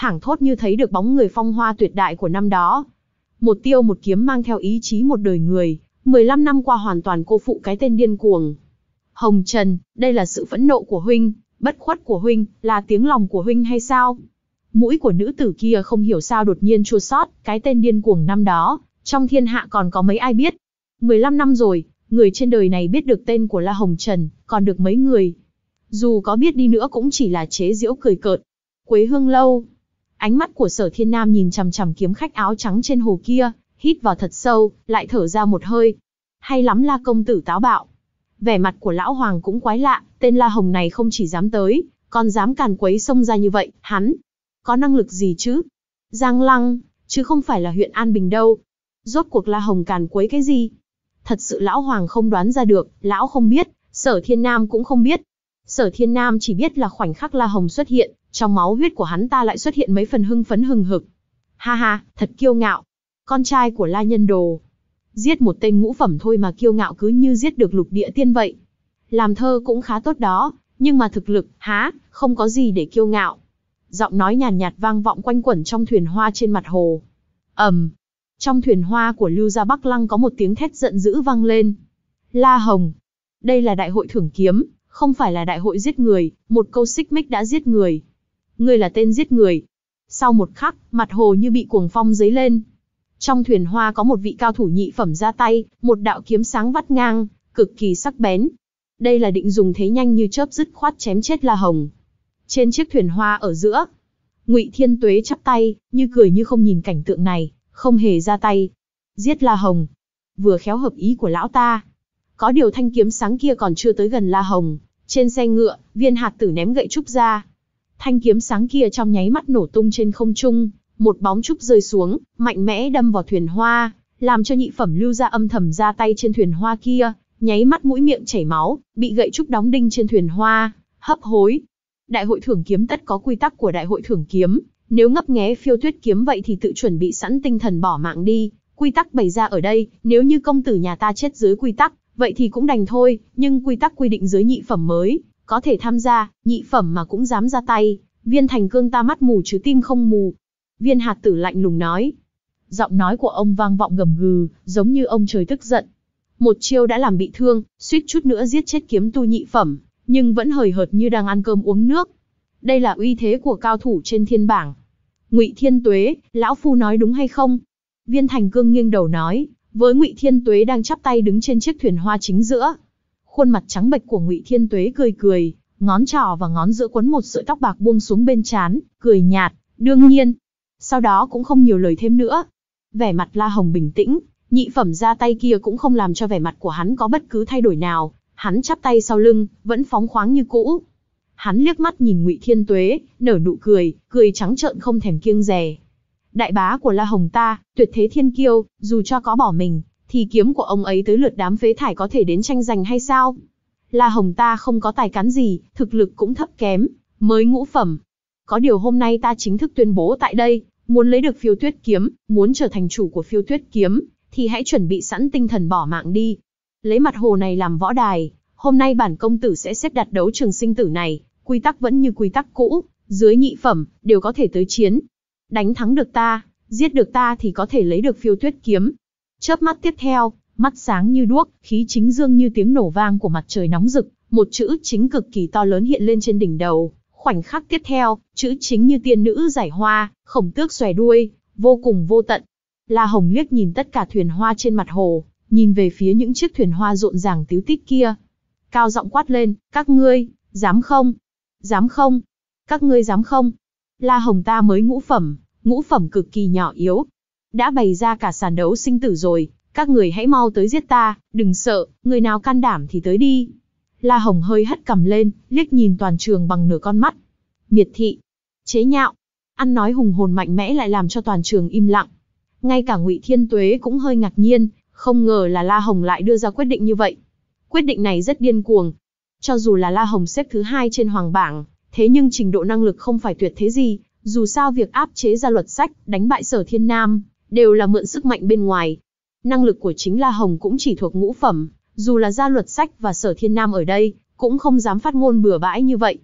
thảng thốt như thấy được bóng người phong hoa tuyệt đại của năm đó. Một tiêu một kiếm mang theo ý chí một đời người, mười lăm năm qua hoàn toàn cô phụ cái tên điên cuồng. Hồng Trần, đây là sự phẫn nộ của huynh, bất khuất của huynh, là tiếng lòng của huynh hay sao? Mũi của nữ tử kia không hiểu sao đột nhiên chua xót, cái tên điên cuồng năm đó, trong thiên hạ còn có mấy ai biết. mười lăm năm rồi, người trên đời này biết được tên của La Hồng Trần, còn được mấy người. Dù có biết đi nữa cũng chỉ là chế giễu cười cợt. Quế Hương Lâu. Ánh mắt của Sở Thiên Nam nhìn chằm chằm kiếm khách áo trắng trên hồ kia, hít vào thật sâu, lại thở ra một hơi. Hay lắm La công tử táo bạo. Vẻ mặt của lão hoàng cũng quái lạ, tên La Hồng này không chỉ dám tới, còn dám càn quấy xông ra như vậy, hắn có năng lực gì chứ? Giang Lăng, chứ không phải là huyện An Bình đâu. Rốt cuộc La Hồng càn quấy cái gì? Thật sự lão hoàng không đoán ra được, lão không biết, Sở Thiên Nam cũng không biết. Sở Thiên Nam chỉ biết là khoảnh khắc La Hồng xuất hiện, trong máu huyết của hắn ta lại xuất hiện mấy phần hưng phấn hừng hực. Ha ha, thật kiêu ngạo. Con trai của La Nhân Đồ. Giết một tên ngũ phẩm thôi mà kiêu ngạo cứ như giết được lục địa tiên vậy. Làm thơ cũng khá tốt đó, nhưng mà thực lực, há, không có gì để kiêu ngạo. Giọng nói nhàn nhạt, nhạt vang vọng quanh quẩn trong thuyền hoa trên mặt hồ. ầm, um, trong thuyền hoa của Lưu Gia Bắc Lăng có một tiếng thét giận dữ vang lên. La Hồng, đây là đại hội thưởng kiếm, không phải là đại hội giết người, một câu xích mích đã giết người. Ngươi là tên giết người. Sau một khắc, mặt hồ như bị cuồng phong dấy lên. Trong thuyền hoa có một vị cao thủ nhị phẩm ra tay, một đạo kiếm sáng vắt ngang, cực kỳ sắc bén. Đây là định dùng thế nhanh như chớp dứt khoát chém chết La Hồng. Trên chiếc thuyền hoa ở giữa, Ngụy Thiên Tuế chắp tay, như cười như không nhìn cảnh tượng này, không hề ra tay. Giết La Hồng, vừa khéo hợp ý của lão ta. Có điều thanh kiếm sáng kia còn chưa tới gần La Hồng, trên xe ngựa, Viên Hạt Tử ném gậy trúc ra. Thanh kiếm sáng kia trong nháy mắt nổ tung trên không trung, một bóng trúc rơi xuống, mạnh mẽ đâm vào thuyền hoa, làm cho nhị phẩm Lưu Gia âm thầm ra tay trên thuyền hoa kia, nháy mắt mũi miệng chảy máu, bị gậy trúc đóng đinh trên thuyền hoa, hấp hối. Đại hội thưởng kiếm tất có quy tắc của đại hội thưởng kiếm, nếu ngấp nghé phiêu tuyết kiếm vậy thì tự chuẩn bị sẵn tinh thần bỏ mạng đi. Quy tắc bày ra ở đây, nếu như công tử nhà ta chết dưới quy tắc, vậy thì cũng đành thôi, nhưng quy tắc quy định dưới nhị phẩm mới có thể tham gia, nhị phẩm mà cũng dám ra tay, Viên Thành Cương ta mắt mù chứ tim không mù. Viên Hạt Tử lạnh lùng nói. Giọng nói của ông vang vọng gầm gừ, giống như ông trời tức giận. Một chiêu đã làm bị thương, suýt chút nữa giết chết kiếm tu nhị phẩm, nhưng vẫn hời hợt như đang ăn cơm uống nước. Đây là uy thế của cao thủ trên thiên bảng. Ngụy Thiên Tuế, lão phu nói đúng hay không? Viên Thành Cương nghiêng đầu nói, với Ngụy Thiên Tuế đang chắp tay đứng trên chiếc thuyền hoa chính giữa. Khuôn mặt trắng bệch của Ngụy Thiên Tuế cười cười, ngón trỏ và ngón giữa quấn một sợi tóc bạc buông xuống bên trán, cười nhạt, đương nhiên. Sau đó cũng không nhiều lời thêm nữa. Vẻ mặt La Hồng bình tĩnh, nhị phẩm ra tay kia cũng không làm cho vẻ mặt của hắn có bất cứ thay đổi nào, hắn chắp tay sau lưng, vẫn phóng khoáng như cũ. Hắn liếc mắt nhìn Ngụy Thiên Tuế, nở nụ cười, cười trắng trợn không thèm kiêng dè. Đại bá của La Hồng ta, tuyệt thế thiên kiêu, dù cho có bỏ mình, thì kiếm của ông ấy tới lượt đám phế thải có thể đến tranh giành hay sao? La Hồng ta không có tài cán gì, thực lực cũng thấp kém, mới ngũ phẩm. Có điều hôm nay ta chính thức tuyên bố tại đây, muốn lấy được phiêu tuyết kiếm, muốn trở thành chủ của phiêu tuyết kiếm, thì hãy chuẩn bị sẵn tinh thần bỏ mạng đi. Lấy mặt hồ này làm võ đài, hôm nay bản công tử sẽ xếp đặt đấu trường sinh tử này, quy tắc vẫn như quy tắc cũ, dưới nhị phẩm, đều có thể tới chiến. Đánh thắng được ta, giết được ta thì có thể lấy được phiêu tuyết kiếm. Chớp mắt tiếp theo, mắt sáng như đuốc, khí chính dương như tiếng nổ vang của mặt trời nóng rực, một chữ chính cực kỳ to lớn hiện lên trên đỉnh đầu. Khoảnh khắc tiếp theo, chữ chính như tiên nữ giải hoa, khổng tước xòe đuôi, vô cùng vô tận. La Hồng liếc nhìn tất cả thuyền hoa trên mặt hồ, nhìn về phía những chiếc thuyền hoa rộn ràng tíu tít kia. Cao giọng quát lên, các ngươi, dám không? Dám không? Các ngươi dám không? La Hồng ta mới ngũ phẩm, ngũ phẩm cực kỳ nhỏ yếu. Đã bày ra cả sàn đấu sinh tử rồi, các người hãy mau tới giết ta, đừng sợ, người nào can đảm thì tới đi. La Hồng hơi hất cằm lên, liếc nhìn toàn trường bằng nửa con mắt. Miệt thị, chế nhạo, ăn nói hùng hồn mạnh mẽ lại làm cho toàn trường im lặng. Ngay cả Ngụy Thiên Tuế cũng hơi ngạc nhiên, không ngờ là La Hồng lại đưa ra quyết định như vậy. Quyết định này rất điên cuồng. Cho dù là La Hồng xếp thứ hai trên hoàng bảng, thế nhưng trình độ năng lực không phải tuyệt thế gì, dù sao việc áp chế ra luật sách, đánh bại Sở Thiên Nam, đều là mượn sức mạnh bên ngoài. Năng lực của chính La Hồng cũng chỉ thuộc ngũ phẩm, dù là ra luật sách và Sở Thiên Nam ở đây, cũng không dám phát ngôn bừa bãi như vậy.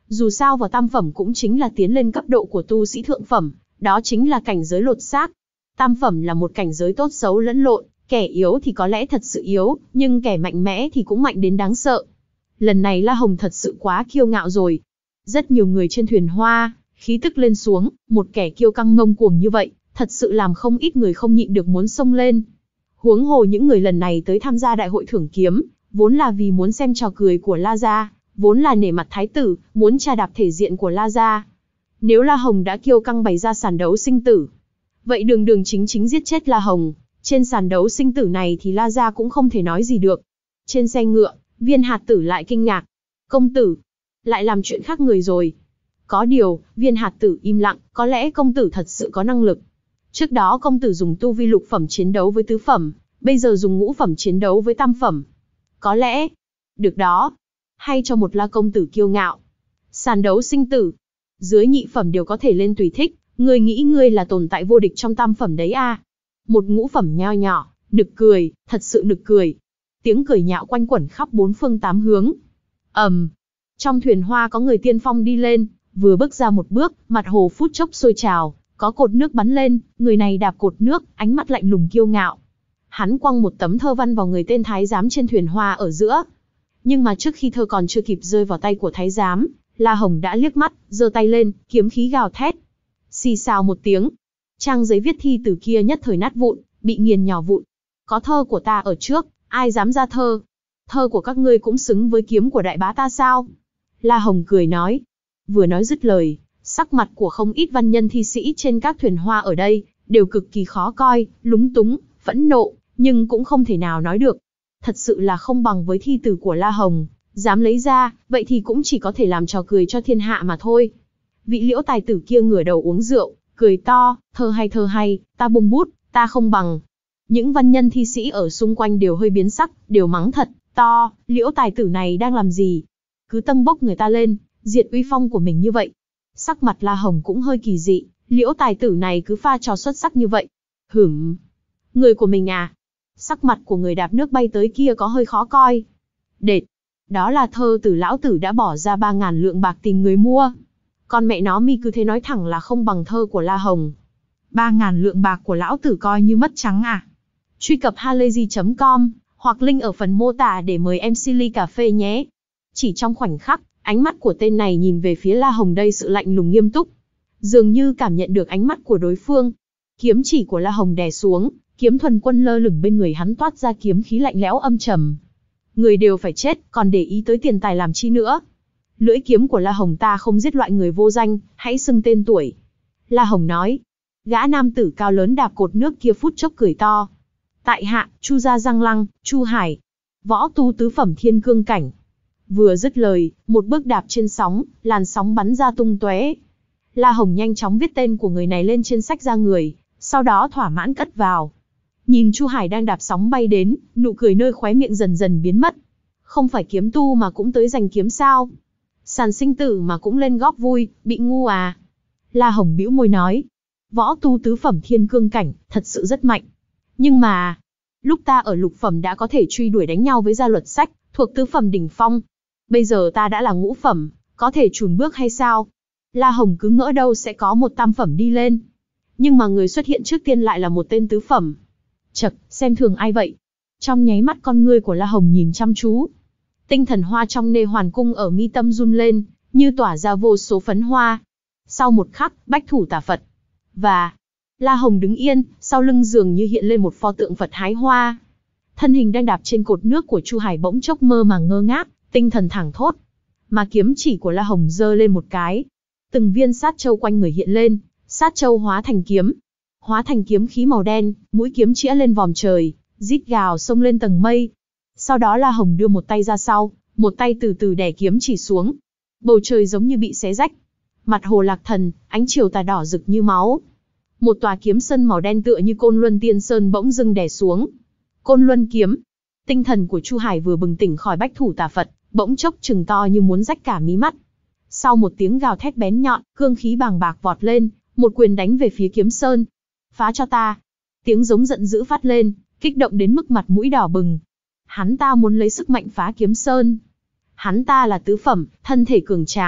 Dù sao vào tam phẩm cũng chính là tiến lên cấp độ của tu sĩ thượng phẩm, đó chính là cảnh giới lột xác. Tam phẩm là một cảnh giới tốt xấu lẫn lộn, kẻ yếu thì có lẽ thật sự yếu, nhưng kẻ mạnh mẽ thì cũng mạnh đến đáng sợ. Lần này La Hồng thật sự quá kiêu ngạo rồi. Rất nhiều người trên thuyền hoa, khí tức lên xuống, một kẻ kiêu căng ngông cuồng như vậy, thật sự làm không ít người không nhịn được muốn xông lên. Huống hồ những người lần này tới tham gia đại hội thưởng kiếm, vốn là vì muốn xem trò cười của La gia, vốn là nể mặt thái tử, muốn trà đạp thể diện của La gia. Nếu La Hồng đã kiêu căng bày ra sàn đấu sinh tử, vậy đường đường chính chính giết chết La Hồng, trên sàn đấu sinh tử này thì La gia cũng không thể nói gì được. Trên xe ngựa, Viên Hạt Tử lại kinh ngạc. Công tử, lại làm chuyện khác người rồi. Có điều, Viên Hạt Tử im lặng, có lẽ công tử thật sự có năng lực. Trước đó công tử dùng tu vi lục phẩm chiến đấu với tứ phẩm, bây giờ dùng ngũ phẩm chiến đấu với tam phẩm. Có lẽ, được đó, hay cho một La công tử kiêu ngạo. Sàn đấu sinh tử, dưới nhị phẩm đều có thể lên tùy thích, ngươi nghĩ ngươi là tồn tại vô địch trong tam phẩm đấy à? Một ngũ phẩm nho nhỏ, nực cười, thật sự nực cười. Tiếng cười nhạo quanh quẩn khắp bốn phương tám hướng. ầm, um, trong thuyền hoa có người tiên phong đi lên, vừa bước ra một bước, mặt hồ phút chốc sôi trào, có cột nước bắn lên, người này đạp cột nước, ánh mắt lạnh lùng kiêu ngạo. Hắn quăng một tấm thơ văn vào người tên thái giám trên thuyền hoa ở giữa. Nhưng mà trước khi thơ còn chưa kịp rơi vào tay của thái giám, La Hồng đã liếc mắt, giơ tay lên, kiếm khí gào thét. Xì xào một tiếng, trang giấy viết thi từ kia nhất thời nát vụn, bị nghiền nhỏ vụn. Có thơ của ta ở trước, ai dám ra thơ? Thơ của các ngươi cũng xứng với kiếm của đại bá ta sao? La Hồng cười nói. Vừa nói dứt lời, sắc mặt của không ít văn nhân thi sĩ trên các thuyền hoa ở đây, đều cực kỳ khó coi, lúng túng, phẫn nộ, nhưng cũng không thể nào nói được. Thật sự là không bằng với thi từ của La Hồng, dám lấy ra, vậy thì cũng chỉ có thể làm trò cười cho thiên hạ mà thôi. Vị Liễu tài tử kia ngửa đầu uống rượu, cười to, thơ hay thơ hay, ta buông bút, ta không bằng. Những văn nhân thi sĩ ở xung quanh đều hơi biến sắc, đều mắng thật to, Liễu tài tử này đang làm gì? Cứ tâng bốc người ta lên, diệt uy phong của mình như vậy. Sắc mặt La Hồng cũng hơi kỳ dị, Liễu tài tử này cứ pha trò xuất sắc như vậy. Hửm, người của mình à? Sắc mặt của người đạp nước bay tới kia có hơi khó coi. Đệt, đó là thơ từ lão tử đã bỏ ra ba ngàn lượng bạc tìm người mua. Con mẹ nó mi cứ thế nói thẳng là không bằng thơ của La Hồng. Ba ngàn lượng bạc của lão tử coi như mất trắng à? Truy cập halayzi chấm com, hoặc link ở phần mô tả để mời em xê ly cà phê nhé. Chỉ trong khoảnh khắc, ánh mắt của tên này nhìn về phía La Hồng đây sự lạnh lùng nghiêm túc. Dường như cảm nhận được ánh mắt của đối phương. Kiếm chỉ của La Hồng đè xuống, kiếm thuần quân lơ lửng bên người hắn toát ra kiếm khí lạnh lẽo âm trầm. Người đều phải chết, còn để ý tới tiền tài làm chi nữa. Lưỡi kiếm của La Hồng ta không giết loại người vô danh, hãy xưng tên tuổi. La Hồng nói. Gã nam tử cao lớn đạp cột nước kia phút chốc cười to. Tại hạ, Chu gia Giang Lăng, Chu Hải. Võ tu tứ phẩm thiên cương cảnh. Vừa dứt lời, một bước đạp trên sóng, làn sóng bắn ra tung tóe. La Hồng nhanh chóng viết tên của người này lên trên sách ra người, sau đó thỏa mãn cất vào. Nhìn Chu Hải đang đạp sóng bay đến, nụ cười nơi khóe miệng dần dần biến mất. Không phải kiếm tu mà cũng tới giành kiếm sao? Sàn sinh tử mà cũng lên góp vui, bị ngu à? La Hồng bĩu môi nói. Võ tu tứ phẩm thiên cương cảnh, thật sự rất mạnh. Nhưng mà, lúc ta ở lục phẩm đã có thể truy đuổi đánh nhau với gia luật sách, thuộc tứ phẩm đỉnh phong. Bây giờ ta đã là ngũ phẩm, có thể chùn bước hay sao? La Hồng cứ ngỡ đâu sẽ có một tam phẩm đi lên. Nhưng mà người xuất hiện trước tiên lại là một tên tứ phẩm. Chậc, xem thường ai vậy? Trong nháy mắt con ngươi của La Hồng nhìn chăm chú. Tinh thần hoa trong nê hoàn cung ở mi tâm run lên, như tỏa ra vô số phấn hoa. Sau một khắc, bách thủ tả Phật. Và, La Hồng đứng yên, sau lưng dường như hiện lên một pho tượng Phật hái hoa. Thân hình đang đạp trên cột nước của Chu Hải bỗng chốc mơ màng ngơ ngác, tinh thần thẳng thốt. Mà kiếm chỉ của La Hồng giơ lên một cái. Từng viên sát châu quanh người hiện lên, sát châu hóa thành kiếm. Hóa thành kiếm khí màu đen, mũi kiếm chĩa lên vòm trời, rít gào xông lên tầng mây. Sau đó La Hồng đưa một tay ra sau, một tay từ từ đè kiếm chỉ xuống. Bầu trời giống như bị xé rách. Mặt hồ lạc thần, ánh chiều tà đỏ rực như máu. Một tòa kiếm sơn màu đen tựa như Côn Luân Tiên Sơn bỗng dưng đè xuống. Côn Luân kiếm. Tinh thần của Chu Hải vừa bừng tỉnh khỏi bách thủ tà Phật, bỗng chốc trừng to như muốn rách cả mí mắt. Sau một tiếng gào thét bén nhọn, cương khí bàng bạc vọt lên, một quyền đánh về phía kiếm sơn. Phá cho ta. Tiếng giống giận dữ phát lên, kích động đến mức mặt mũi đỏ bừng. Hắn ta muốn lấy sức mạnh phá kiếm sơn. Hắn ta là tứ phẩm, thân thể cường tráng.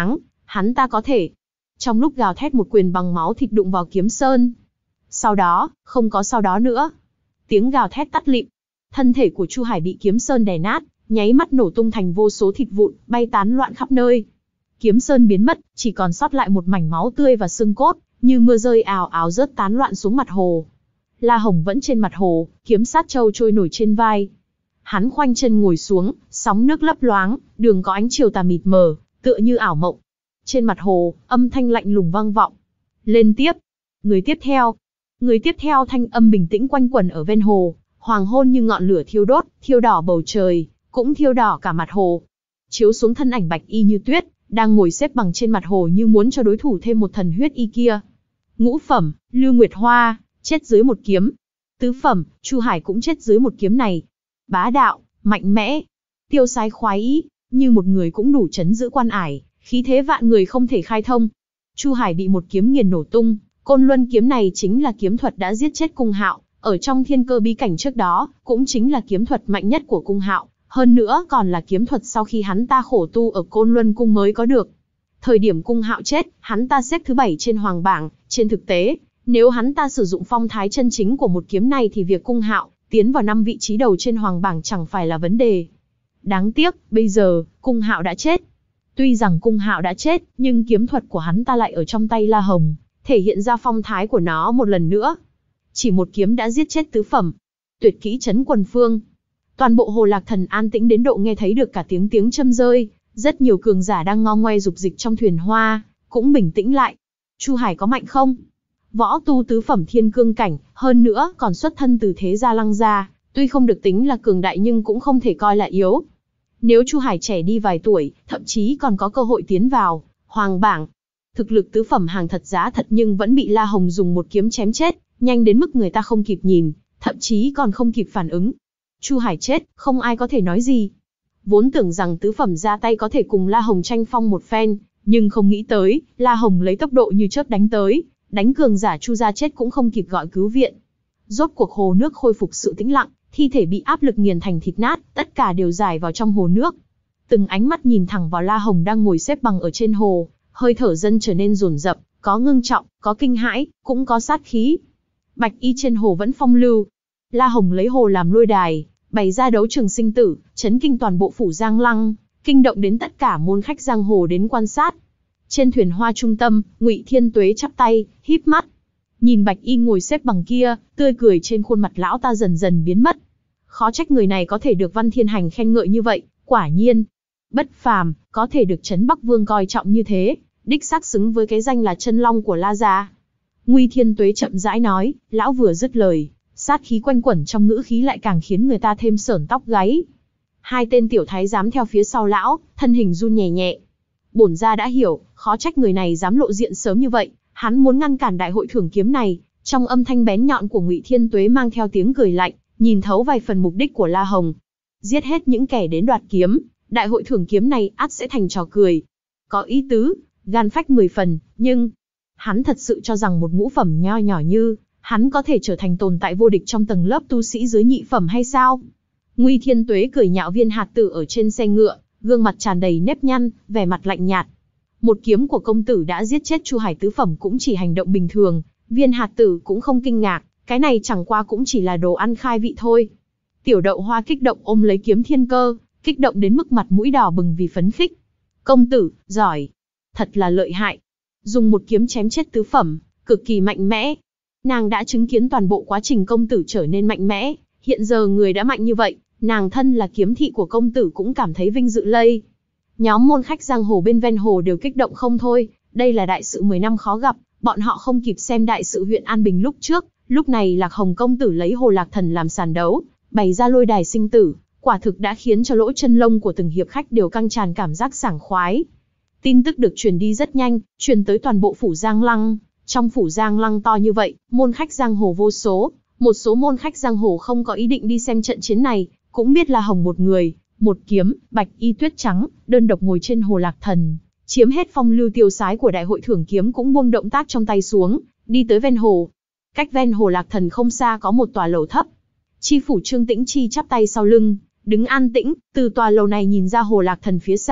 hắn ta có thể. Trong lúc gào thét một quyền bằng máu thịt đụng vào kiếm sơn. Sau đó, không có sau đó nữa. Tiếng gào thét tắt lịm. Thân thể của Chu Hải bị kiếm sơn đè nát, nháy mắt nổ tung thành vô số thịt vụn, bay tán loạn khắp nơi. Kiếm sơn biến mất, chỉ còn sót lại một mảnh máu tươi và xương cốt, như mưa rơi ào ào rớt tán loạn xuống mặt hồ. La Hồng vẫn trên mặt hồ, kiếm sát châu trôi nổi trên vai. Hắn khoanh chân ngồi xuống, sóng nước lấp loáng, đường có ánh chiều tà mịt mờ, tựa như ảo mộng. Trên mặt hồ, âm thanh lạnh lùng vang vọng. Lên tiếp. Người tiếp theo. Người tiếp theo thanh âm bình tĩnh quanh quẩn ở ven hồ, hoàng hôn như ngọn lửa thiêu đốt, thiêu đỏ bầu trời, cũng thiêu đỏ cả mặt hồ. Chiếu xuống thân ảnh bạch y như tuyết, đang ngồi xếp bằng trên mặt hồ như muốn cho đối thủ thêm một thần huyết y kia. Ngũ phẩm, Lưu Nguyệt Hoa, chết dưới một kiếm. Tứ phẩm, Chu Hải cũng chết dưới một kiếm này. Bá đạo, mạnh mẽ, tiêu sái khoái ý, như một người cũng đủ chấn giữ quan ải, khí thế vạn người không thể khai thông. Chu Hải bị một kiếm nghiền nổ tung, Côn Luân kiếm này chính là kiếm thuật đã giết chết Cung Hạo, ở trong thiên cơ bí cảnh trước đó, cũng chính là kiếm thuật mạnh nhất của Cung Hạo, hơn nữa còn là kiếm thuật sau khi hắn ta khổ tu ở Côn Luân cung mới có được. Thời điểm Cung Hạo chết, hắn ta xếp thứ bảy trên hoàng bảng, trên thực tế, nếu hắn ta sử dụng phong thái chân chính của một kiếm này thì việc Cung Hạo tiến vào năm vị trí đầu trên hoàng bảng chẳng phải là vấn đề. Đáng tiếc, bây giờ, Cung Hạo đã chết. Tuy rằng Cung Hạo đã chết, nhưng kiếm thuật của hắn ta lại ở trong tay La Hồng, thể hiện ra phong thái của nó một lần nữa. Chỉ một kiếm đã giết chết tứ phẩm. Tuyệt kỹ chấn quần phương. Toàn bộ Hồ Lạc Thần an tĩnh đến độ nghe thấy được cả tiếng tiếng châm rơi, rất nhiều cường giả đang ngo ngoe dục dịch trong thuyền hoa, cũng bình tĩnh lại. Chu Hải có mạnh không? Võ tu tứ phẩm thiên cương cảnh, hơn nữa còn xuất thân từ thế gia Lăng gia, tuy không được tính là cường đại nhưng cũng không thể coi là yếu. Nếu Chu Hải trẻ đi vài tuổi, thậm chí còn có cơ hội tiến vào hoàng bảng. Thực lực tứ phẩm hàng thật giá thật nhưng vẫn bị La Hồng dùng một kiếm chém chết, nhanh đến mức người ta không kịp nhìn, thậm chí còn không kịp phản ứng. Chu Hải chết, không ai có thể nói gì. Vốn tưởng rằng tứ phẩm ra tay có thể cùng La Hồng tranh phong một phen, nhưng không nghĩ tới, La Hồng lấy tốc độ như chớp đánh tới, đánh cường giả Chu gia chết cũng không kịp gọi cứu viện. Rốt cuộc hồ nước khôi phục sự tĩnh lặng, thi thể bị áp lực nghiền thành thịt nát, tất cả đều rải vào trong hồ nước. Từng ánh mắt nhìn thẳng vào La Hồng đang ngồi xếp bằng ở trên hồ, hơi thở dân trở nên dồn dập, có ngưng trọng, có kinh hãi, cũng có sát khí. Bạch y trên hồ vẫn phong lưu. La Hồng lấy hồ làm lôi đài, bày ra đấu trường sinh tử, chấn kinh toàn bộ phủ Giang Lăng, kinh động đến tất cả môn khách giang hồ đến quan sát. Trên thuyền hoa trung tâm, Ngụy Thiên Tuế chắp tay, híp mắt. Nhìn Bạch y ngồi xếp bằng kia, tươi cười trên khuôn mặt lão ta dần dần biến mất. Khó trách người này có thể được Văn Thiên Hành khen ngợi như vậy, quả nhiên bất phàm, có thể được Trấn Bắc Vương coi trọng như thế, đích xác xứng với cái danh là chân long của La gia. Ngụy Thiên Tuế chậm rãi nói, lão vừa dứt lời, sát khí quanh quẩn trong ngữ khí lại càng khiến người ta thêm sởn tóc gáy. Hai tên tiểu thái giám theo phía sau lão, thân hình run nhẹ nhẹ. Bổn gia đã hiểu, khó trách người này dám lộ diện sớm như vậy, hắn muốn ngăn cản đại hội thưởng kiếm này. Trong âm thanh bén nhọn của Ngụy Thiên Tuế mang theo tiếng cười lạnh, nhìn thấu vài phần mục đích của La Hồng. Giết hết những kẻ đến đoạt kiếm, đại hội thưởng kiếm này ắt sẽ thành trò cười. Có ý tứ, gan phách mười phần, nhưng hắn thật sự cho rằng một ngũ phẩm nho nhỏ như hắn có thể trở thành tồn tại vô địch trong tầng lớp tu sĩ dưới nhị phẩm hay sao? Ngụy Thiên Tuế cười nhạo Viên Hạt Tử ở trên xe ngựa, gương mặt tràn đầy nếp nhăn, vẻ mặt lạnh nhạt. Một kiếm của công tử đã giết chết Chu Hải tứ phẩm cũng chỉ hành động bình thường, Viên Hạt Tử cũng không kinh ngạc, cái này chẳng qua cũng chỉ là đồ ăn khai vị thôi. Tiểu Đậu Hoa kích động ôm lấy kiếm thiên cơ, kích động đến mức mặt mũi đỏ bừng vì phấn khích. Công tử, giỏi, thật là lợi hại. Dùng một kiếm chém chết tứ phẩm, cực kỳ mạnh mẽ. Nàng đã chứng kiến toàn bộ quá trình công tử trở nên mạnh mẽ, hiện giờ người đã mạnh như vậy, nàng thân là kiếm thị của công tử cũng cảm thấy vinh dự lây. Nhóm môn khách giang hồ bên ven hồ đều kích động không thôi, đây là đại sự mười năm khó gặp, bọn họ không kịp xem đại sự huyện An Bình lúc trước, lúc này Lạc Hồng công tử lấy Hồ Lạc Thần làm sàn đấu, bày ra lôi đài sinh tử, quả thực đã khiến cho lỗ chân lông của từng hiệp khách đều căng tràn cảm giác sảng khoái. Tin tức được truyền đi rất nhanh, truyền tới toàn bộ phủ Giang Lăng. Trong phủ Giang Lăng to như vậy, môn khách giang hồ vô số, một số môn khách giang hồ không có ý định đi xem trận chiến này, cũng biết là Hồng một người, một kiếm, bạch y tuyết trắng, đơn độc ngồi trên Hồ Lạc Thần, chiếm hết phong lưu tiêu sái của đại hội thưởng kiếm cũng buông động tác trong tay xuống, đi tới ven hồ. Cách ven Hồ Lạc Thần không xa có một tòa lầu thấp. Chi phủ Trương Tĩnh Chi chắp tay sau lưng, đứng an tĩnh, từ tòa lầu này nhìn ra Hồ Lạc Thần phía xa,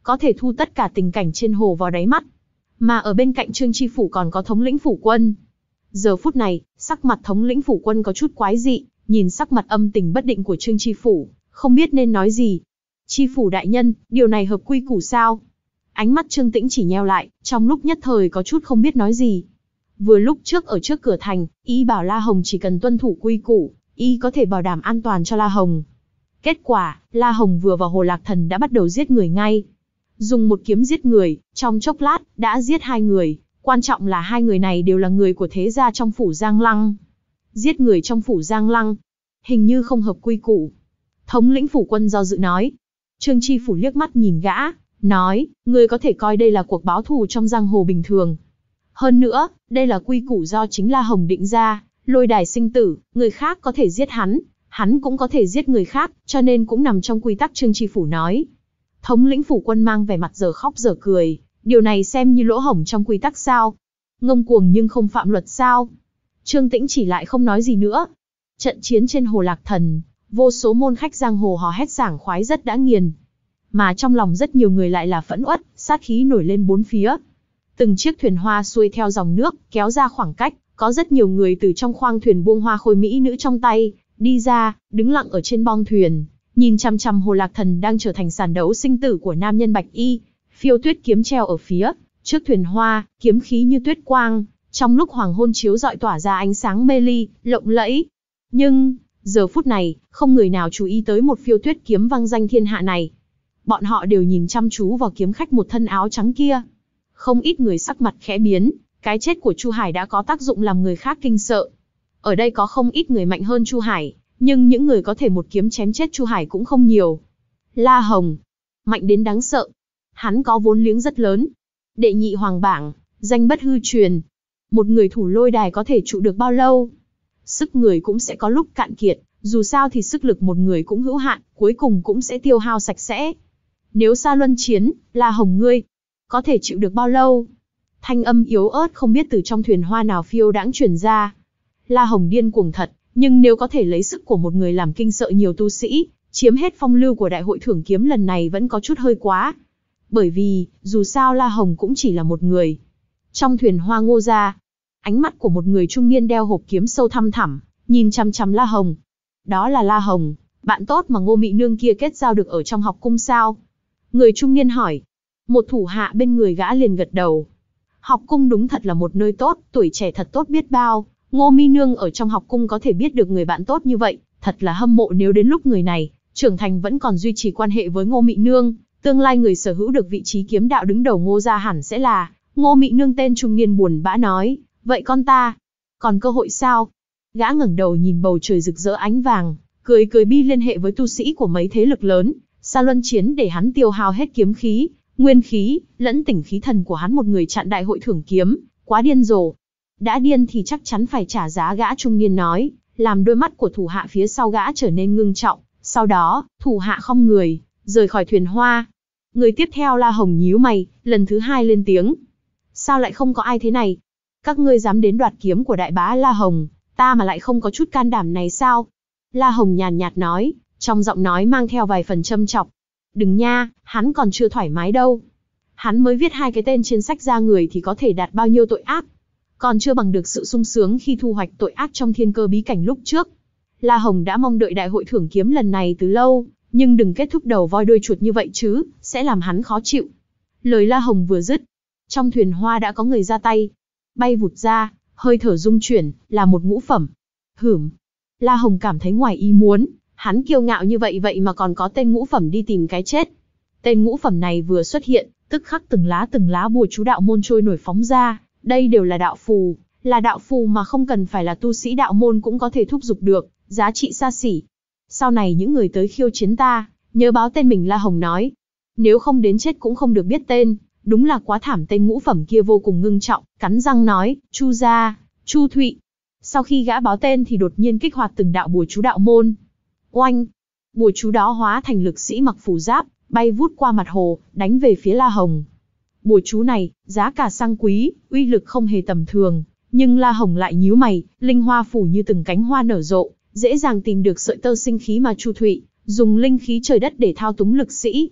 có thể thu tất cả tình cảnh trên hồ vào đáy mắt. Mà ở bên cạnh Trương Tri Phủ còn có thống lĩnh phủ quân. Giờ phút này, sắc mặt thống lĩnh phủ quân có chút quái dị, nhìn sắc mặt âm tình bất định của Trương Tri Phủ, không biết nên nói gì. Tri Phủ đại nhân, điều này hợp quy củ sao? Ánh mắt Trương Tĩnh chỉ nheo lại, trong lúc nhất thời có chút không biết nói gì. Vừa lúc trước ở trước cửa thành, y bảo La Hồng chỉ cần tuân thủ quy củ, y có thể bảo đảm an toàn cho La Hồng. Kết quả, La Hồng vừa vào Hồ Lạc Thần đã bắt đầu giết người ngay. Dùng một kiếm giết người, trong chốc lát, đã giết hai người. Quan trọng là hai người này đều là người của thế gia trong phủ Giang Lăng. Giết người trong phủ Giang Lăng, hình như không hợp quy củ. Thống lĩnh phủ quân do dự nói. Trương Tri Phủ liếc mắt nhìn gã, nói, ngươi có thể coi đây là cuộc báo thù trong giang hồ bình thường. Hơn nữa, đây là quy củ do chính La Hồng định ra, lôi đài sinh tử, người khác có thể giết hắn, hắn cũng có thể giết người khác, cho nên cũng nằm trong quy tắc. Trương Tri Phủ nói. Thống lĩnh phủ quân mang vẻ mặt giờ khóc giờ cười, điều này xem như lỗ hổng trong quy tắc sao? Ngông cuồng nhưng không phạm luật sao? Trương Tĩnh chỉ lại không nói gì nữa. Trận chiến trên Hồ Lạc Thần, vô số môn khách giang hồ hò hét sảng khoái rất đã nghiền. Mà trong lòng rất nhiều người lại là phẫn uất, sát khí nổi lên bốn phía. Từng chiếc thuyền hoa xuôi theo dòng nước, kéo ra khoảng cách, có rất nhiều người từ trong khoang thuyền buông hoa khôi mỹ nữ trong tay, đi ra, đứng lặng ở trên bong thuyền, nhìn chằm chằm Hồ Lạc Thần đang trở thành sàn đấu sinh tử của nam nhân bạch y. Phiêu tuyết kiếm treo ở phía trước thuyền hoa, kiếm khí như tuyết quang, trong lúc hoàng hôn chiếu rọi tỏa ra ánh sáng mê ly, lộng lẫy. Nhưng, giờ phút này, không người nào chú ý tới một phiêu tuyết kiếm vang danh thiên hạ này. Bọn họ đều nhìn chăm chú vào kiếm khách một thân áo trắng kia. Không ít người sắc mặt khẽ biến, cái chết của Chu Hải đã có tác dụng làm người khác kinh sợ. Ở đây có không ít người mạnh hơn Chu Hải, nhưng những người có thể một kiếm chém chết Chu Hải cũng không nhiều. La Hồng, mạnh đến đáng sợ. Hắn có vốn liếng rất lớn. Đệ nhị hoàng bảng, danh bất hư truyền. Một người thủ lôi đài có thể trụ được bao lâu? Sức người cũng sẽ có lúc cạn kiệt, dù sao thì sức lực một người cũng hữu hạn, cuối cùng cũng sẽ tiêu hao sạch sẽ. Nếu xa luân chiến, La Hồng ngươi, có thể chịu được bao lâu? Thanh âm yếu ớt không biết từ trong thuyền hoa nào phiêu đãng truyền ra. La Hồng điên cuồng thật, nhưng nếu có thể lấy sức của một người làm kinh sợ nhiều tu sĩ, chiếm hết phong lưu của đại hội thưởng kiếm lần này vẫn có chút hơi quá. Bởi vì, dù sao La Hồng cũng chỉ là một người. Trong thuyền hoa Ngô gia, ánh mắt của một người trung niên đeo hộp kiếm sâu thăm thẳm, nhìn chằm chằm La Hồng. Đó là La Hồng, bạn tốt mà Ngô Mị Nương kia kết giao được ở trong học cung sao? Người trung niên hỏi. Một thủ hạ bên người gã liền gật đầu. Học cung đúng thật là một nơi tốt, tuổi trẻ thật tốt biết bao. Ngô Mi Nương ở trong học cung có thể biết được người bạn tốt như vậy, thật là hâm mộ. Nếu đến lúc người này trưởng thành vẫn còn duy trì quan hệ với Ngô Mị Nương, tương lai người sở hữu được vị trí kiếm đạo đứng đầu Ngô gia hẳn sẽ là Ngô Mị Nương. Tên trung niên buồn bã nói, vậy con ta, còn cơ hội sao? Gã ngẩng đầu nhìn bầu trời rực rỡ ánh vàng, cười cười bi liên hệ với tu sĩ của mấy thế lực lớn, xa luân chiến để hắn tiêu hao hết kiếm khí, nguyên khí, lẫn tỉnh khí thần của hắn một người chặn đại hội thưởng kiếm, quá điên rồ. Đã điên thì chắc chắn phải trả giá, gã trung niên nói, làm đôi mắt của thủ hạ phía sau gã trở nên ngưng trọng. Sau đó, thủ hạ khom người, rời khỏi thuyền hoa. Người tiếp theo La Hồng nhíu mày, lần thứ hai lên tiếng. Sao lại không có ai thế này? Các ngươi dám đến đoạt kiếm của đại bá La Hồng, ta mà lại không có chút can đảm này sao? La Hồng nhàn nhạt nói, trong giọng nói mang theo vài phần châm chọc. Đừng nha, hắn còn chưa thoải mái đâu. Hắn mới viết hai cái tên trên sách ra người thì có thể đạt bao nhiêu tội ác. Còn chưa bằng được sự sung sướng khi thu hoạch tội ác trong thiên cơ bí cảnh lúc trước. La Hồng đã mong đợi đại hội thưởng kiếm lần này từ lâu, nhưng đừng kết thúc đầu voi đuôi chuột như vậy chứ, sẽ làm hắn khó chịu. Lời La Hồng vừa dứt, trong thuyền hoa đã có người ra tay. Bay vụt ra, hơi thở rung chuyển, là một ngũ phẩm. Hửm. La Hồng cảm thấy ngoài ý muốn, hắn kiêu ngạo như vậy vậy mà còn có tên ngũ phẩm đi tìm cái chết. Tên ngũ phẩm này vừa xuất hiện, tức khắc từng lá từng lá bùa chú đạo môn trôi nổi phóng ra, đây đều là đạo phù, là đạo phù mà không cần phải là tu sĩ đạo môn cũng có thể thúc giục được, giá trị xa xỉ. Sau này những người tới khiêu chiến ta, nhớ báo tên mình, La Hồng nói. Nếu không đến chết cũng không được biết tên, đúng là quá thảm. Tên ngũ phẩm kia vô cùng ngưng trọng, cắn răng nói, Chu gia, Chu Thụy. Sau khi gã báo tên thì đột nhiên kích hoạt từng đạo bùa chú đạo môn. Oanh! Bùa chú đó hóa thành lực sĩ mặc phù giáp, bay vút qua mặt hồ, đánh về phía La Hồng. Bùa chú này, giá cả sang quý, uy lực không hề tầm thường, nhưng La Hồng lại nhíu mày, linh hoa phủ như từng cánh hoa nở rộ, dễ dàng tìm được sợi tơ sinh khí mà Chu Thụy dùng linh khí trời đất để thao túng lực sĩ.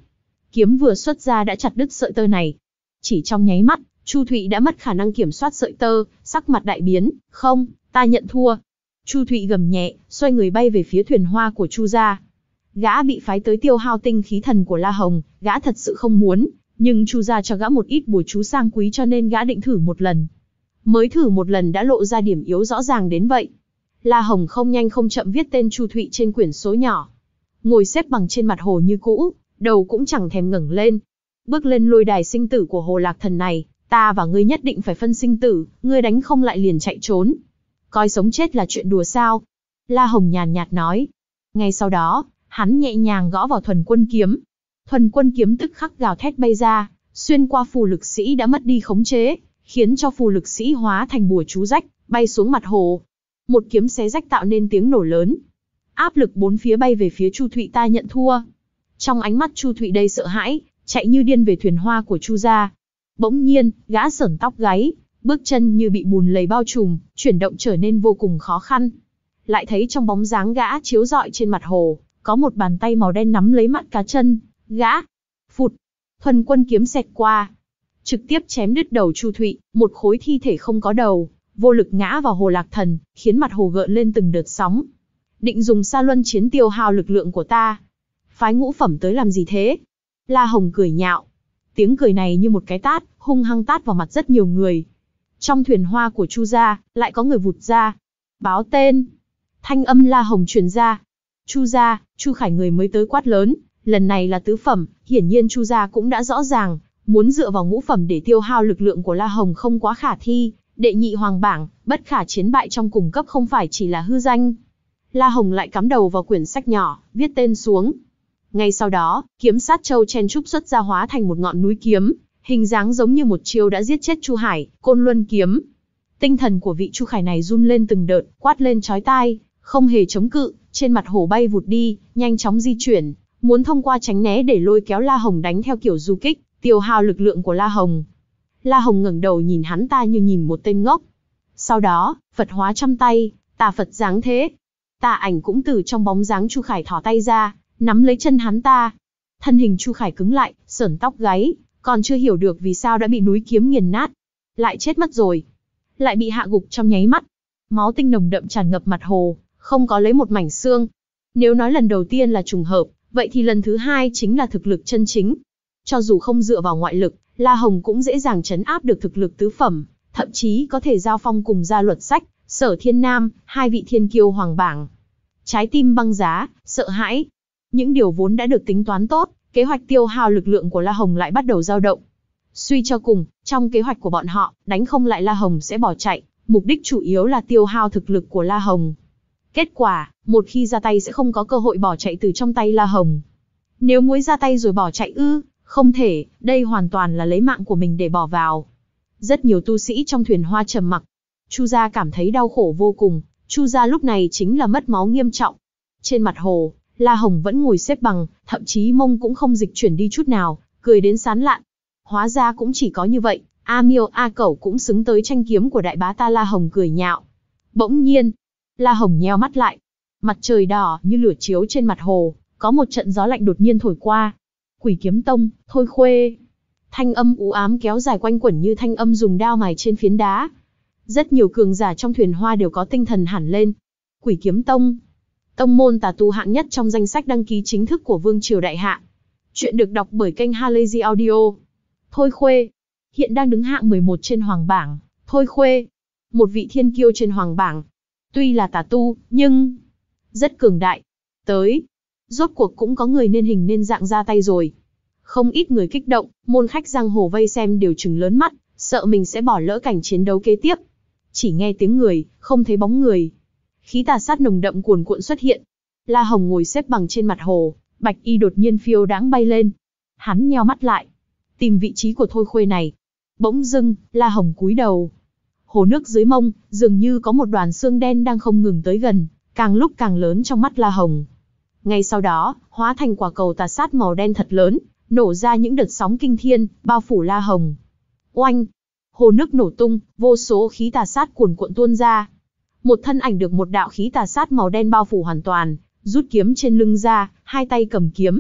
Kiếm vừa xuất ra đã chặt đứt sợi tơ này. Chỉ trong nháy mắt, Chu Thụy đã mất khả năng kiểm soát sợi tơ, sắc mặt đại biến, "Không, ta nhận thua." Chu Thụy gầm nhẹ, xoay người bay về phía thuyền hoa của Chu gia. Gã bị phái tới tiêu hao tinh khí thần của La Hồng, gã thật sự không muốn, nhưng Chu gia cho gã một ít bùa chú sang quý cho nên gã định thử một lần. Mới thử một lần đã lộ ra điểm yếu rõ ràng đến vậy. La Hồng không nhanh không chậm viết tên Chu Thụy trên quyển số nhỏ. Ngồi xếp bằng trên mặt hồ như cũ, đầu cũng chẳng thèm ngẩng lên. "Bước lên lôi đài sinh tử của Hồ Lạc Thần này, ta và ngươi nhất định phải phân sinh tử, ngươi đánh không lại liền chạy trốn. Coi sống chết là chuyện đùa sao?" La Hồng nhàn nhạt nói. Ngay sau đó, hắn nhẹ nhàng gõ vào thuần quân kiếm. Thuần quân kiếm tức khắc gào thét bay ra, xuyên qua phù lực sĩ đã mất đi khống chế, khiến cho phù lực sĩ hóa thành bùa chú rách, bay xuống mặt hồ. Một kiếm xé rách tạo nên tiếng nổ lớn. Áp lực bốn phía bay về phía Chu Thụy. "Ta nhận thua." Trong ánh mắt Chu Thụy đầy sợ hãi, chạy như điên về thuyền hoa của Chu gia. Bỗng nhiên, gã sởn tóc gáy, bước chân như bị bùn lầy bao trùm, chuyển động trở nên vô cùng khó khăn. Lại thấy trong bóng dáng gã chiếu rọi trên mặt hồ, có một bàn tay màu đen nắm lấy mắt cá chân. Gã, phụt, thuần quân kiếm xẹt qua, trực tiếp chém đứt đầu Chu Thụy, một khối thi thể không có đầu, vô lực ngã vào Hồ Lạc Thần, khiến mặt hồ gợn lên từng đợt sóng. "Định dùng sa luân chiến tiêu hao lực lượng của ta. Phái ngũ phẩm tới làm gì thế?" La Hồng cười nhạo. Tiếng cười này như một cái tát, hung hăng tát vào mặt rất nhiều người. Trong thuyền hoa của Chu gia, lại có người vụt ra. "Báo tên." Thanh âm La Hồng truyền ra. "Chu gia." Chu Khải người mới tới quát lớn, lần này là tứ phẩm, hiển nhiên Chu gia cũng đã rõ ràng, muốn dựa vào ngũ phẩm để tiêu hao lực lượng của La Hồng không quá khả thi, đệ nhị hoàng bảng, bất khả chiến bại trong cùng cấp không phải chỉ là hư danh. La Hồng lại cắm đầu vào quyển sách nhỏ, viết tên xuống. Ngay sau đó, kiếm sát châu chen trúc xuất ra hóa thành một ngọn núi kiếm, hình dáng giống như một chiêu đã giết chết Chu Hải, Côn Luân kiếm. Tinh thần của vị Chu Khải này run lên từng đợt, quát lên chói tai, không hề chống cự, trên mặt hồ bay vụt đi, nhanh chóng di chuyển, muốn thông qua tránh né để lôi kéo La Hồng đánh theo kiểu du kích, tiêu hao lực lượng của La Hồng. La Hồng ngẩng đầu nhìn hắn ta như nhìn một tên ngốc. Sau đó, Phật hóa trăm tay, tà Phật dáng thế. Tà ảnh cũng từ trong bóng dáng Chu Khải thò tay ra, nắm lấy chân hắn ta. Thân hình Chu Khải cứng lại, sởn tóc gáy, còn chưa hiểu được vì sao đã bị núi kiếm nghiền nát. Lại chết mất rồi. Lại bị hạ gục trong nháy mắt. Máu tinh nồng đậm tràn ngập mặt hồ, không có lấy một mảnh xương. Nếu nói lần đầu tiên là trùng hợp, vậy thì lần thứ hai chính là thực lực chân chính. Cho dù không dựa vào ngoại lực, La Hồng cũng dễ dàng trấn áp được thực lực tứ phẩm, thậm chí có thể giao phong cùng Gia Luật Sách, Sở Thiên Nam, hai vị thiên kiêu hoàng bảng. Trái tim băng giá, sợ hãi. Những điều vốn đã được tính toán tốt, kế hoạch tiêu hao lực lượng của La Hồng lại bắt đầu dao động. Suy cho cùng, trong kế hoạch của bọn họ, đánh không lại La Hồng sẽ bỏ chạy, mục đích chủ yếu là tiêu hao thực lực của La Hồng. Kết quả, một khi ra tay sẽ không có cơ hội bỏ chạy từ trong tay La Hồng. Nếu muốn ra tay rồi bỏ chạy ư, không thể, đây hoàn toàn là lấy mạng của mình để bỏ vào. Rất nhiều tu sĩ trong thuyền hoa trầm mặc. Chu gia cảm thấy đau khổ vô cùng, Chu gia lúc này chính là mất máu nghiêm trọng. Trên mặt hồ, La Hồng vẫn ngồi xếp bằng, thậm chí mông cũng không dịch chuyển đi chút nào, cười đến sán lạn. Hóa ra cũng chỉ có như vậy, A Miêu A Cẩu cũng xứng tới tranh kiếm của đại bá ta. La Hồng cười nhạo. Bỗng nhiên, La Hồng nheo mắt lại. Mặt trời đỏ như lửa chiếu trên mặt hồ, có một trận gió lạnh đột nhiên thổi qua. Quỷ Kiếm Tông, Thôi Khuê. Thanh âm u ám kéo dài quanh quẩn như thanh âm dùng đao mài trên phiến đá. Rất nhiều cường giả trong thuyền hoa đều có tinh thần hẳn lên. Quỷ Kiếm Tông, tông môn tà tu hạng nhất trong danh sách đăng ký chính thức của Vương Triều Đại Hạ. Chuyện được đọc bởi kênh Halazy Audio. Thôi Khuê, hiện đang đứng hạng mười một trên hoàng bảng. Thôi Khuê, một vị thiên kiêu trên hoàng bảng. Tuy là tà tu, nhưng rất cường đại. Tới, rốt cuộc cũng có người nên hình nên dạng ra tay rồi. Không ít người kích động, môn khách giang hồ vây xem đều trừng lớn mắt, sợ mình sẽ bỏ lỡ cảnh chiến đấu kế tiếp. Chỉ nghe tiếng người, không thấy bóng người. Khí tà sát nồng đậm cuồn cuộn xuất hiện. La Hồng ngồi xếp bằng trên mặt hồ, bạch y đột nhiên phiêu đáng bay lên. Hắn nheo mắt lại, tìm vị trí của Thôi Khuê này. Bỗng dưng, La Hồng cúi đầu. Hồ nước dưới mông, dường như có một đoàn xương đen đang không ngừng tới gần, càng lúc càng lớn trong mắt La Hồng. Ngay sau đó, hóa thành quả cầu tà sát màu đen thật lớn, nổ ra những đợt sóng kinh thiên, bao phủ La Hồng. Oanh! Hồ nước nổ tung, vô số khí tà sát cuồn cuộn tuôn ra. Một thân ảnh được một đạo khí tà sát màu đen bao phủ hoàn toàn, rút kiếm trên lưng ra, hai tay cầm kiếm.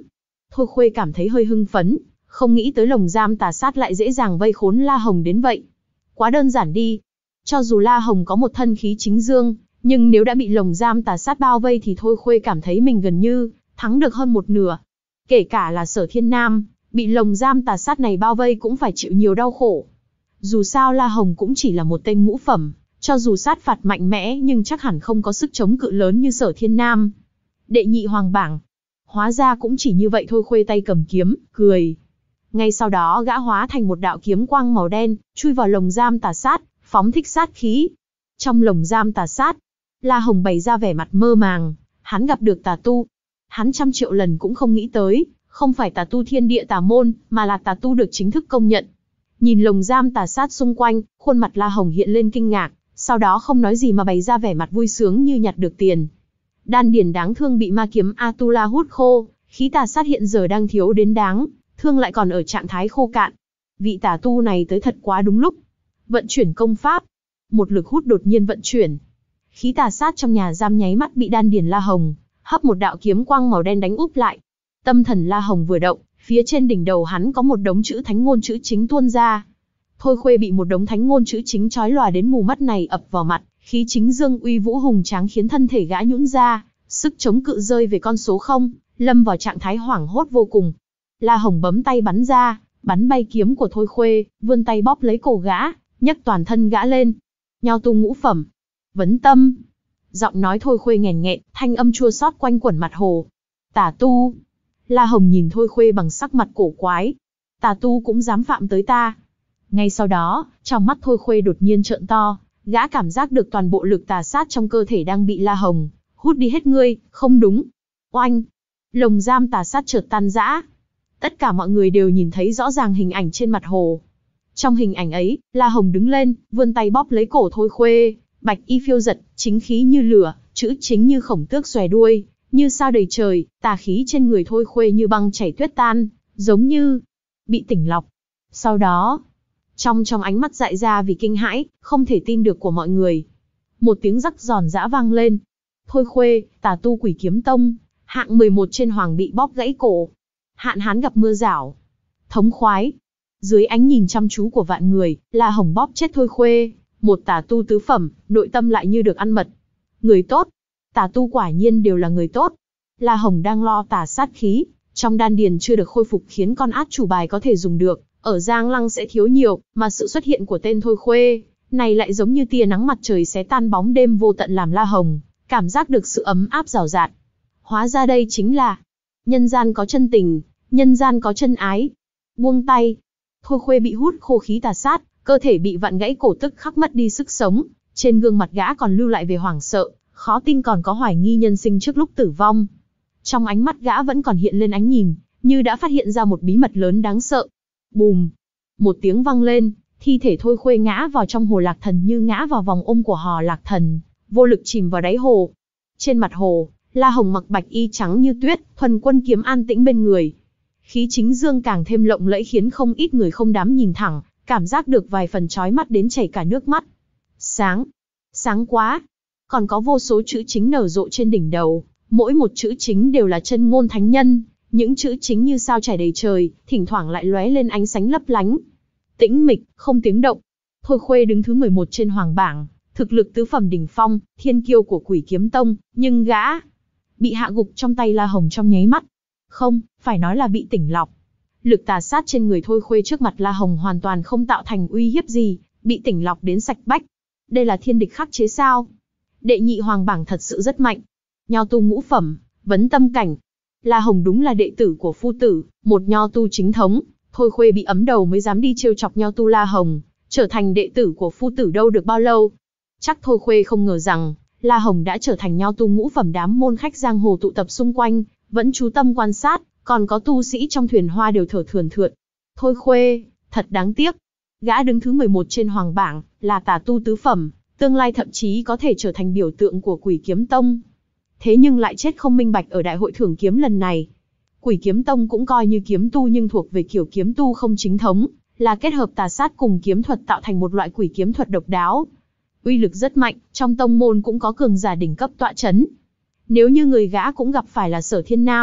Thôi Khuê cảm thấy hơi hưng phấn, không nghĩ tới lồng giam tà sát lại dễ dàng vây khốn La Hồng đến vậy. Quá đơn giản đi. Cho dù La Hồng có một thân khí chính dương, nhưng nếu đã bị lồng giam tà sát bao vây thì Thôi Khuê cảm thấy mình gần như thắng được hơn một nửa. Kể cả là Sở Thiên Nam, bị lồng giam tà sát này bao vây cũng phải chịu nhiều đau khổ. Dù sao La Hồng cũng chỉ là một tên ngũ phẩm, cho dù sát phạt mạnh mẽ nhưng chắc hẳn không có sức chống cự lớn như Sở Thiên Nam. Đệ nhị hoàng bảng. Hóa ra cũng chỉ như vậy thôi. Khuê tay cầm kiếm, cười. Ngay sau đó gã hóa thành một đạo kiếm quang màu đen, chui vào lồng giam tà sát, phóng thích sát khí. Trong lồng giam tà sát, La Hồng bày ra vẻ mặt mơ màng, hắn gặp được tà tu. Hắn trăm triệu lần cũng không nghĩ tới, không phải tà tu thiên địa tà môn, mà là tà tu được chính thức công nhận. Nhìn lồng giam tà sát xung quanh, khuôn mặt La Hồng hiện lên kinh ngạc, sau đó không nói gì mà bày ra vẻ mặt vui sướng như nhặt được tiền. Đan điền đáng thương bị ma kiếm Atula hút khô, khí tà sát hiện giờ đang thiếu đến đáng thương lại còn ở trạng thái khô cạn. Vị tà tu này tới thật quá đúng lúc. Vận chuyển công pháp, một lực hút đột nhiên vận chuyển. Khí tà sát trong nhà giam nháy mắt bị đan điền La Hồng hấp một đạo kiếm quang màu đen đánh úp lại. Tâm thần La Hồng vừa động, phía trên đỉnh đầu hắn có một đống chữ thánh ngôn chữ chính tuôn ra. Thôi Khuê bị một đống thánh ngôn chữ chính chói lòa đến mù mắt này ập vào mặt, khí chính dương uy vũ hùng tráng khiến thân thể gã nhũn ra, sức chống cự rơi về con số không, lâm vào trạng thái hoảng hốt vô cùng. La Hồng bấm tay bắn ra, bắn bay kiếm của Thôi Khuê, vươn tay bóp lấy cổ gã, nhấc toàn thân gã lên. Nho tu ngũ phẩm. Vấn tâm. Giọng nói Thôi Khuê nghèn nghẹn, thanh âm chua xót quanh quẩn mặt hồ. Tà tu. La Hồng nhìn Thôi Khuê bằng sắc mặt cổ quái. Tà tu cũng dám phạm tới ta. Ngay sau đó, trong mắt Thôi Khuê đột nhiên trợn to, gã cảm giác được toàn bộ lực tà sát trong cơ thể đang bị La Hồng hút đi hết. Ngươi, không đúng. Oanh. Lồng giam tà sát chợt tan rã. Tất cả mọi người đều nhìn thấy rõ ràng hình ảnh trên mặt hồ. Trong hình ảnh ấy, La Hồng đứng lên, vươn tay bóp lấy cổ Thôi Khuê, bạch y phiêu giật, chính khí như lửa, chữ chính như khổng tước xòe đuôi, như sao đầy trời, tà khí trên người Thôi Khuê như băng chảy tuyết tan, giống như bị tỉnh lọc. Sau đó, trong trong ánh mắt dại ra vì kinh hãi, không thể tin được của mọi người, một tiếng rắc giòn giã vang lên. Thôi Khuê, tà tu Quỷ Kiếm Tông, hạng mười một trên hoàng bị bóp gãy cổ. Hạn hán gặp mưa rảo. Thống khoái. Dưới ánh nhìn chăm chú của vạn người, La Hồng bóp chết Thôi Khuê, một tà tu tứ phẩm, nội tâm lại như được ăn mật. Người tốt. Tà tu quả nhiên đều là người tốt. La Hồng đang lo tà sát khí, trong đan điền chưa được khôi phục khiến con át chủ bài có thể dùng được, ở Giang Lăng sẽ thiếu nhiều, mà sự xuất hiện của tên Thôi Khuê này lại giống như tia nắng mặt trời xé tan bóng đêm vô tận làm La Hồng cảm giác được sự ấm áp rào rạt. Hóa ra đây chính là nhân gian có chân tình, nhân gian có chân ái. Buông tay. Thôi Khuê bị hút khô khí tà sát, cơ thể bị vặn gãy cổ tức khắc mất đi sức sống, trên gương mặt gã còn lưu lại vẻ hoảng sợ, khó tin còn có hoài nghi nhân sinh trước lúc tử vong. Trong ánh mắt gã vẫn còn hiện lên ánh nhìn, như đã phát hiện ra một bí mật lớn đáng sợ. Bùm. Một tiếng vang lên, thi thể Thôi Khuê ngã vào trong hồ Lạc Thần như ngã vào vòng ôm của hò Lạc Thần, vô lực chìm vào đáy hồ. Trên mặt hồ, La Hồng mặc bạch y trắng như tuyết, thuần quân kiếm an tĩnh bên người. Khí chính dương càng thêm lộng lẫy khiến không ít người không dám nhìn thẳng, cảm giác được vài phần chói mắt đến chảy cả nước mắt. Sáng, sáng quá. Còn có vô số chữ chính nở rộ trên đỉnh đầu, mỗi một chữ chính đều là chân ngôn thánh nhân, những chữ chính như sao trải đầy trời, thỉnh thoảng lại lóe lên ánh sáng lấp lánh. Tĩnh mịch, không tiếng động. Thôi Khuê đứng thứ mười một trên hoàng bảng, thực lực tứ phẩm đỉnh phong, thiên kiêu của Quỷ Kiếm Tông, nhưng gã bị hạ gục trong tay La Hồng trong nháy mắt. Không, phải nói là bị tỉnh lọc. Lực tà sát trên người Thôi Khuê trước mặt La Hồng hoàn toàn không tạo thành uy hiếp gì, bị tỉnh lọc đến sạch bách. Đây là thiên địch khắc chế sao? Đệ nhị hoàng bảng thật sự rất mạnh. Nho tu ngũ phẩm, vấn tâm cảnh. La Hồng đúng là đệ tử của Phu Tử, một nho tu chính thống. Thôi Khuê bị ấm đầu mới dám đi trêu chọc nho tu La Hồng, trở thành đệ tử của Phu Tử đâu được bao lâu. Chắc Thôi Khuê không ngờ rằng, La Hồng đã trở thành nho tu ngũ phẩm. Đám môn khách giang hồ tụ tập xung quanh, vẫn chú tâm quan sát, còn có tu sĩ trong thuyền hoa đều thở thườn thượt. Thôi Khuê, thật đáng tiếc. Gã đứng thứ mười một trên hoàng bảng, là tà tu tứ phẩm, tương lai thậm chí có thể trở thành biểu tượng của Quỷ Kiếm Tông. Thế nhưng lại chết không minh bạch ở đại hội thưởng kiếm lần này. Quỷ Kiếm Tông cũng coi như kiếm tu nhưng thuộc về kiểu kiếm tu không chính thống, là kết hợp tà sát cùng kiếm thuật tạo thành một loại quỷ kiếm thuật độc đáo. Uy lực rất mạnh, trong tông môn cũng có cường giả đỉnh cấp tọa chấn. Nếu như người gã cũng gặp phải là Sở Thiên Nam,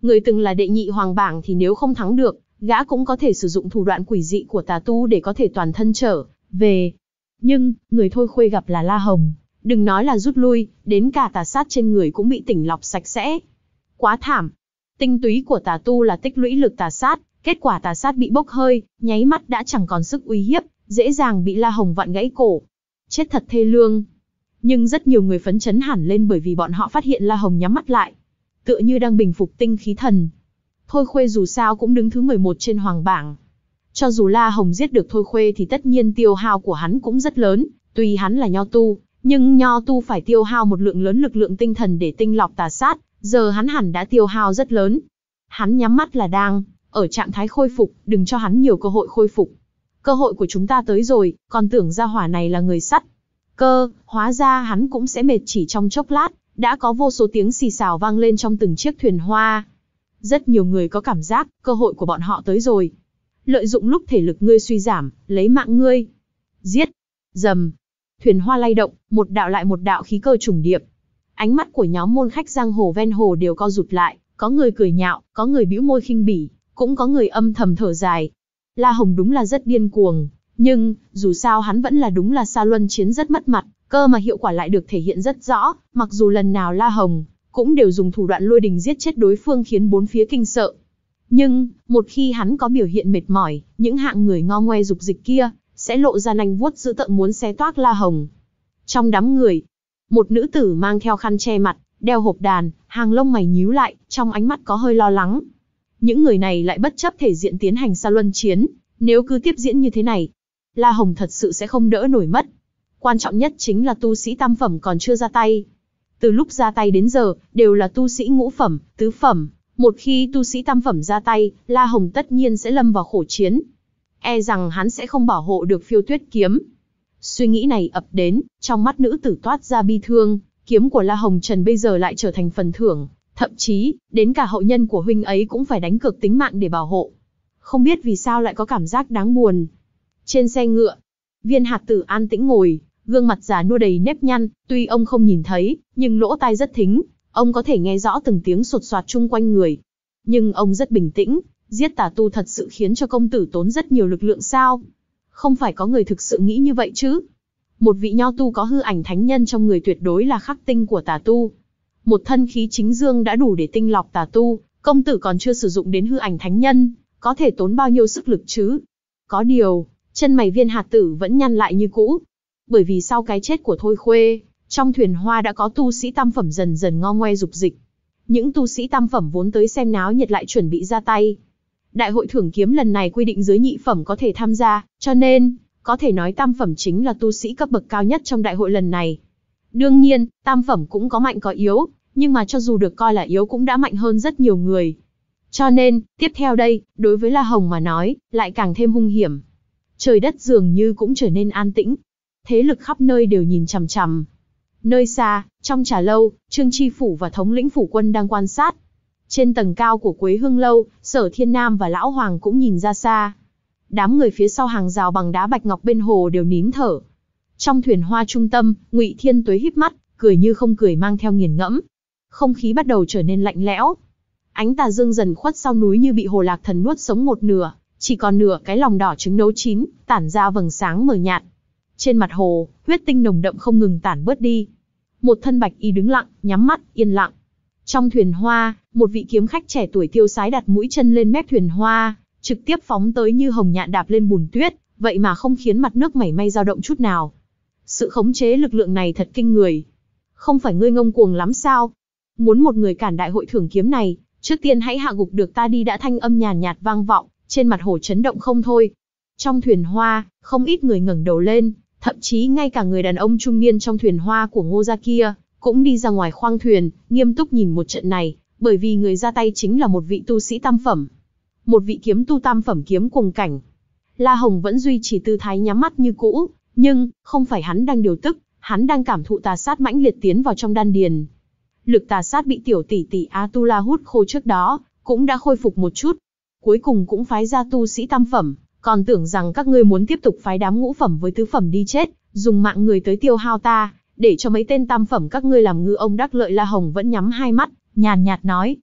Người từng là đệ nhị hoàng bảng thì nếu không thắng được, gã cũng có thể sử dụng thủ đoạn quỷ dị của tà tu để có thể toàn thân trở về. Nhưng, người thôi khuê gặp là La Hồng, đừng nói là rút lui, đến cả tà sát trên người cũng bị tỉnh lọc sạch sẽ. Quá thảm. Tinh túy của tà tu là tích lũy lực tà sát, kết quả tà sát bị bốc hơi, nháy mắt đã chẳng còn sức uy hiếp, dễ dàng bị La Hồng vặn gãy cổ. Chết thật thê lương. Nhưng rất nhiều người phấn chấn hẳn lên bởi vì bọn họ phát hiện La Hồng nhắm mắt lại, tựa như đang bình phục tinh khí thần. Thôi Khuê dù sao cũng đứng thứ mười một trên hoàng bảng. Cho dù La Hồng giết được Thôi Khuê thì tất nhiên tiêu hao của hắn cũng rất lớn, tuy hắn là nho tu, nhưng nho tu phải tiêu hao một lượng lớn lực lượng tinh thần để tinh lọc tà sát, giờ hắn hẳn đã tiêu hao rất lớn. Hắn nhắm mắt là đang ở trạng thái khôi phục, đừng cho hắn nhiều cơ hội khôi phục. Cơ hội của chúng ta tới rồi, còn tưởng gia hỏa này là người sắt. Cơ, hóa ra hắn cũng sẽ mệt chỉ trong chốc lát, đã có vô số tiếng xì xào vang lên trong từng chiếc thuyền hoa. Rất nhiều người có cảm giác, cơ hội của bọn họ tới rồi. Lợi dụng lúc thể lực ngươi suy giảm, lấy mạng ngươi. Giết. Dầm. Thuyền hoa lay động, một đạo lại một đạo khí cơ trùng điệp. Ánh mắt của nhóm môn khách giang hồ ven hồ đều co rụt lại, có người cười nhạo, có người bĩu môi khinh bỉ, cũng có người âm thầm thở dài. La Hồng đúng là rất điên cuồng, nhưng, dù sao hắn vẫn là đúng là Sa Luân chiến rất mất mặt, cơ mà hiệu quả lại được thể hiện rất rõ, mặc dù lần nào La Hồng cũng đều dùng thủ đoạn lôi đình giết chết đối phương khiến bốn phía kinh sợ. Nhưng, một khi hắn có biểu hiện mệt mỏi, những hạng người ngo ngoe dục dịch kia, sẽ lộ ra nanh vuốt dữ tợn muốn xé toác La Hồng. Trong đám người, một nữ tử mang theo khăn che mặt, đeo hộp đàn, hàng lông mày nhíu lại, trong ánh mắt có hơi lo lắng. Những người này lại bất chấp thể diện tiến hành Sa Luân chiến, nếu cứ tiếp diễn như thế này, La Hồng thật sự sẽ không đỡ nổi mất. Quan trọng nhất chính là tu sĩ tam phẩm còn chưa ra tay. Từ lúc ra tay đến giờ, đều là tu sĩ ngũ phẩm, tứ phẩm. Một khi tu sĩ tam phẩm ra tay, La Hồng tất nhiên sẽ lâm vào khổ chiến. E rằng hắn sẽ không bảo hộ được Phiêu Tuyết kiếm. Suy nghĩ này ập đến, trong mắt nữ tử toát ra bi thương, kiếm của La Hồng Trần bây giờ lại trở thành phần thưởng, thậm chí, đến cả hậu nhân của huynh ấy cũng phải đánh cược tính mạng để bảo hộ. Không biết vì sao lại có cảm giác đáng buồn. Trên xe ngựa, Viên Hạt Tử an tĩnh ngồi, gương mặt già nua đầy nếp nhăn, tuy ông không nhìn thấy, nhưng lỗ tai rất thính, ông có thể nghe rõ từng tiếng sột soạt chung quanh người. Nhưng ông rất bình tĩnh, giết tà tu thật sự khiến cho công tử tốn rất nhiều lực lượng sao? Không phải có người thực sự nghĩ như vậy chứ? Một vị nho tu có hư ảnh thánh nhân trong người tuyệt đối là khắc tinh của tà tu. Một thân khí chính dương đã đủ để tinh lọc tà tu, công tử còn chưa sử dụng đến hư ảnh thánh nhân, có thể tốn bao nhiêu sức lực chứ? Có điều, chân mày Viên Hạt Tử vẫn nhăn lại như cũ. Bởi vì sau cái chết của Thôi Khuê, trong thuyền hoa đã có tu sĩ tam phẩm dần dần ngo ngoe dục dịch. Những tu sĩ tam phẩm vốn tới xem náo nhiệt lại chuẩn bị ra tay. Đại hội thưởng kiếm lần này quy định giới nhị phẩm có thể tham gia, cho nên, có thể nói tam phẩm chính là tu sĩ cấp bậc cao nhất trong đại hội lần này. Đương nhiên, tam phẩm cũng có mạnh có yếu, nhưng mà cho dù được coi là yếu cũng đã mạnh hơn rất nhiều người. Cho nên, tiếp theo đây, đối với La Hồng mà nói, lại càng thêm hung hiểm. Trời đất dường như cũng trở nên an tĩnh. Thế lực khắp nơi đều nhìn chằm chằm. Nơi xa, trong trà lâu, Trương Chi Phủ và thống lĩnh phủ quân đang quan sát. Trên tầng cao của Quế Hương Lâu, Sở Thiên Nam và Lão Hoàng cũng nhìn ra xa. Đám người phía sau hàng rào bằng đá bạch ngọc bên hồ đều nín thở. Trong thuyền hoa trung tâm, Ngụy Thiên Tuế híp mắt, cười như không cười mang theo nghiền ngẫm. Không khí bắt đầu trở nên lạnh lẽo. Ánh tà dương dần khuất sau núi như bị Hồ Lạc Thần nuốt sống một nửa, chỉ còn nửa cái lòng đỏ trứng nấu chín, tản ra vầng sáng mờ nhạt. Trên mặt hồ, huyết tinh nồng đậm không ngừng tản bớt đi. Một thân bạch y đứng lặng, nhắm mắt, yên lặng. Trong thuyền hoa, một vị kiếm khách trẻ tuổi tiêu sái đặt mũi chân lên mép thuyền hoa, trực tiếp phóng tới như hồng nhạn đạp lên bùn tuyết, vậy mà không khiến mặt nước mảy may dao động chút nào. Sự khống chế lực lượng này thật kinh người. Không phải ngươi ngông cuồng lắm sao? Muốn một người cản đại hội thưởng kiếm này, trước tiên hãy hạ gục được ta đi đã, thanh âm nhàn nhạt vang vọng, trên mặt hồ chấn động không thôi. Trong thuyền hoa, không ít người ngẩng đầu lên, thậm chí ngay cả người đàn ông trung niên trong thuyền hoa của Ngô gia kia, cũng đi ra ngoài khoang thuyền, nghiêm túc nhìn một trận này, bởi vì người ra tay chính là một vị tu sĩ tam phẩm. Một vị kiếm tu tam phẩm kiếm cuồng cảnh. La Hồng vẫn duy trì tư thái nhắm mắt như cũ, nhưng, không phải hắn đang điều tức, hắn đang cảm thụ tà sát mãnh liệt tiến vào trong đan điền. Lực tà sát bị tiểu tỷ tỷ Atula hút khô trước đó, cũng đã khôi phục một chút. Cuối cùng cũng phái ra tu sĩ tam phẩm, còn tưởng rằng các ngươi muốn tiếp tục phái đám ngũ phẩm với tứ phẩm đi chết, dùng mạng người tới tiêu hao ta, để cho mấy tên tam phẩm các ngươi làm ngư ông đắc lợi. La Hồng vẫn nhắm hai mắt, nhàn nhạt nói.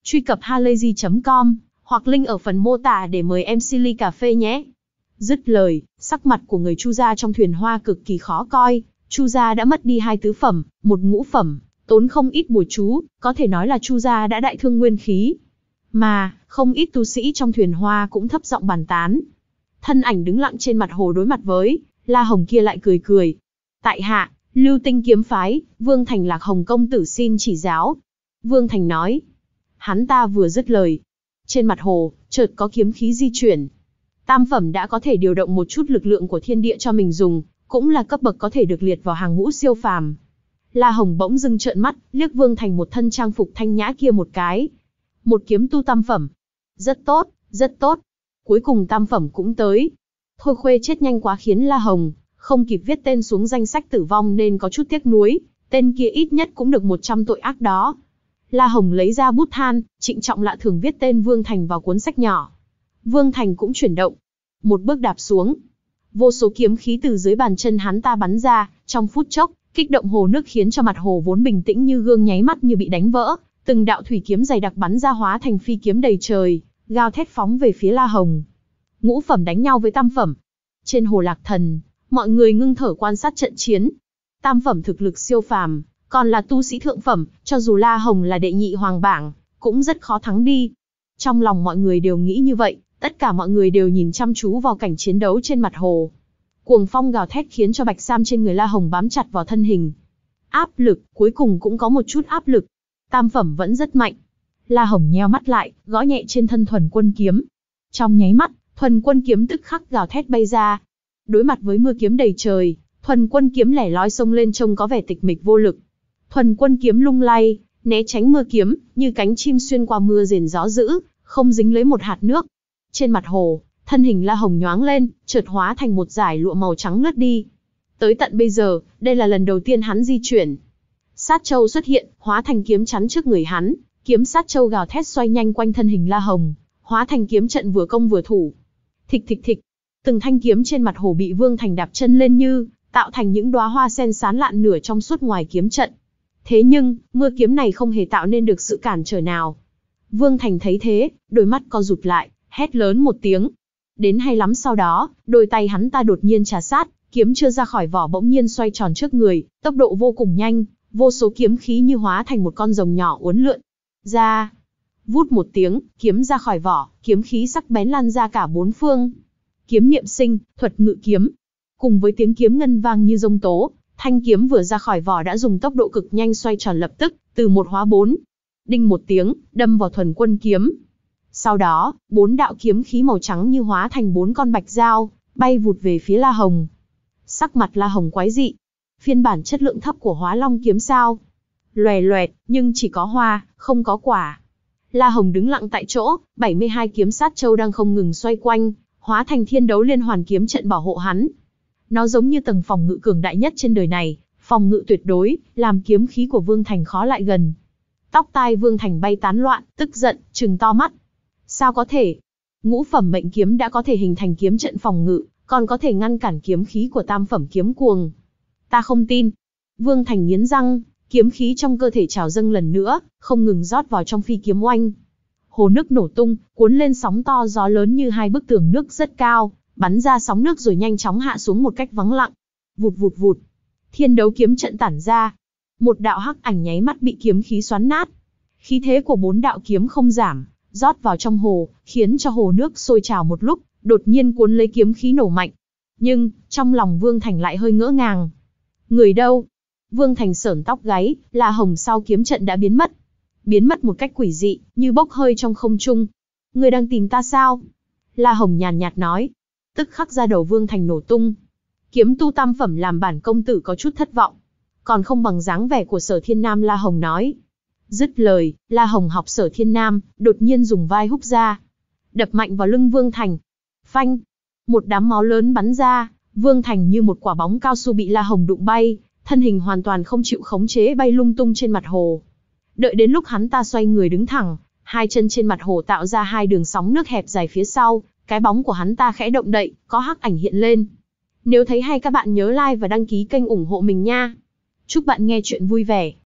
Truy cập halayzi chấm com hoặc link ở phần mô tả để mời em xê ly cà phê nhé. Dứt lời, sắc mặt của người Chu gia trong thuyền hoa cực kỳ khó coi. Chu gia đã mất đi hai tứ phẩm, một ngũ phẩm, tốn không ít bùa chú, có thể nói là Chu gia đã đại thương nguyên khí. Mà, không ít tu sĩ trong thuyền hoa cũng thấp giọng bàn tán. Thân ảnh đứng lặng trên mặt hồ đối mặt với La Hồng kia lại cười cười. Tại hạ, Lưu Tinh kiếm phái, Vương Thành Lạc Hồng công tử xin chỉ giáo. Vương Thành nói. Hắn ta vừa dứt lời. Trên mặt hồ, chợt có kiếm khí di chuyển. Tam phẩm đã có thể điều động một chút lực lượng của thiên địa cho mình dùng, cũng là cấp bậc có thể được liệt vào hàng ngũ siêu phàm. La Hồng bỗng dưng trợn mắt, liếc Vương Thành một thân trang phục thanh nhã kia một cái. Một kiếm tu tam phẩm. Rất tốt, rất tốt. Cuối cùng tam phẩm cũng tới. Thôi Khuê chết nhanh quá khiến La Hồng không kịp viết tên xuống danh sách tử vong nên có chút tiếc nuối, tên kia ít nhất cũng được một trăm tội ác đó. La Hồng lấy ra bút than, trịnh trọng lạ thường viết tên Vương Thành vào cuốn sách nhỏ. Vương Thành cũng chuyển động, một bước đạp xuống. Vô số kiếm khí từ dưới bàn chân hắn ta bắn ra, trong phút chốc, kích động hồ nước khiến cho mặt hồ vốn bình tĩnh như gương nháy mắt như bị đánh vỡ, từng đạo thủy kiếm dày đặc bắn ra hóa thành phi kiếm đầy trời, gào thét phóng về phía La Hồng. Ngũ phẩm đánh nhau với tam phẩm. Trên hồ Lạc Thần, mọi người ngưng thở quan sát trận chiến. Tam phẩm thực lực siêu phàm, còn là tu sĩ thượng phẩm, cho dù La Hồng là đệ nhị hoàng bảng, cũng rất khó thắng đi. Trong lòng mọi người đều nghĩ như vậy, tất cả mọi người đều nhìn chăm chú vào cảnh chiến đấu trên mặt hồ. Cuồng phong gào thét khiến cho bạch sam trên người La Hồng bám chặt vào thân hình. Áp lực, cuối cùng cũng có một chút áp lực. Tam phẩm vẫn rất mạnh. La Hồng nheo mắt lại, gõ nhẹ trên thân thuần quân kiếm. Trong nháy mắt, thuần quân kiếm tức khắc gào thét bay ra. Đối mặt với mưa kiếm đầy trời, thuần quân kiếm lẻ loi xông lên trông có vẻ tịch mịch vô lực. Thuần quân kiếm lung lay, né tránh mưa kiếm, như cánh chim xuyên qua mưa rền gió dữ, không dính lấy một hạt nước. Trên mặt hồ, thân hình La Hồng nhoáng lên, chợt hóa thành một dải lụa màu trắng lướt đi. Tới tận bây giờ, đây là lần đầu tiên hắn di chuyển. Sát châu xuất hiện, hóa thành kiếm chắn trước người hắn, kiếm sát châu gào thét xoay nhanh quanh thân hình La Hồng, hóa thành kiếm trận vừa công vừa thủ. Thịch thịch thịch, từng thanh kiếm trên mặt hồ bị Vương Thành đạp chân lên như tạo thành những đóa hoa sen sán lạn nửa trong suốt ngoài kiếm trận. Thế nhưng, mưa kiếm này không hề tạo nên được sự cản trở nào. Vương Thành thấy thế, đôi mắt co rụt lại, hét lớn một tiếng. Đến hay lắm sau đó, đôi tay hắn ta đột nhiên trà sát, kiếm chưa ra khỏi vỏ bỗng nhiên xoay tròn trước người, tốc độ vô cùng nhanh, vô số kiếm khí như hóa thành một con rồng nhỏ uốn lượn ra. Vút một tiếng, kiếm ra khỏi vỏ, kiếm khí sắc bén lan ra cả bốn phương. Kiếm niệm sinh, thuật ngự kiếm. Cùng với tiếng kiếm ngân vang như dông tố, thanh kiếm vừa ra khỏi vỏ đã dùng tốc độ cực nhanh xoay tròn lập tức, từ một hóa bốn. Đinh một tiếng, đâm vào thuần quân kiếm. Sau đó, bốn đạo kiếm khí màu trắng như hóa thành bốn con bạch dao, bay vụt về phía La Hồng. Sắc mặt La Hồng quái dị. Phiên bản chất lượng thấp của Hóa Long kiếm sao? Loè loẹt, nhưng chỉ có hoa, không có quả. La Hồng đứng lặng tại chỗ, bảy mươi hai kiếm sát châu đang không ngừng xoay quanh, hóa thành thiên đấu liên hoàn kiếm trận bảo hộ hắn. Nó giống như tầng phòng ngự cường đại nhất trên đời này, phòng ngự tuyệt đối, làm kiếm khí của Vương Thành khó lại gần. Tóc tai Vương Thành bay tán loạn, tức giận, trừng to mắt. Sao có thể? Ngũ phẩm mệnh kiếm đã có thể hình thành kiếm trận phòng ngự, còn có thể ngăn cản kiếm khí của tam phẩm kiếm cuồng. Ta không tin. Vương Thành nghiến răng, kiếm khí trong cơ thể trào dâng lần nữa, không ngừng rót vào trong phi kiếm oanh. Hồ nước nổ tung, cuốn lên sóng to gió lớn như hai bức tường nước rất cao, bắn ra sóng nước rồi nhanh chóng hạ xuống một cách vắng lặng. Vụt vụt vụt. Thiên đấu kiếm trận tản ra. Một đạo hắc ảnh nháy mắt bị kiếm khí xoắn nát. Khí thế của bốn đạo kiếm không giảm, rót vào trong hồ, khiến cho hồ nước sôi trào một lúc, đột nhiên cuốn lấy kiếm khí nổ mạnh. Nhưng, trong lòng Vương Thành lại hơi ngỡ ngàng. Người đâu? Vương Thành sởn tóc gáy, La Hồng sau kiếm trận đã biến mất. Biến mất một cách quỷ dị, như bốc hơi trong không trung. Người đang tìm ta sao? La Hồng nhàn nhạt nói. Tức khắc ra đầu Vương Thành nổ tung. Kiếm tu tam phẩm làm bản công tử có chút thất vọng. Còn không bằng dáng vẻ của Sở Thiên Nam, La Hồng nói. Dứt lời, La Hồng học Sở Thiên Nam, đột nhiên dùng vai húc ra. Đập mạnh vào lưng Vương Thành. Phanh! Một đám máu lớn bắn ra, Vương Thành như một quả bóng cao su bị La Hồng đụng bay, thân hình hoàn toàn không chịu khống chế bay lung tung trên mặt hồ. Đợi đến lúc hắn ta xoay người đứng thẳng, hai chân trên mặt hồ tạo ra hai đường sóng nước hẹp dài phía sau, cái bóng của hắn ta khẽ động đậy, có hắc ảnh hiện lên. Nếu thấy hay các bạn nhớ like và đăng ký kênh ủng hộ mình nha. Chúc bạn nghe chuyện vui vẻ.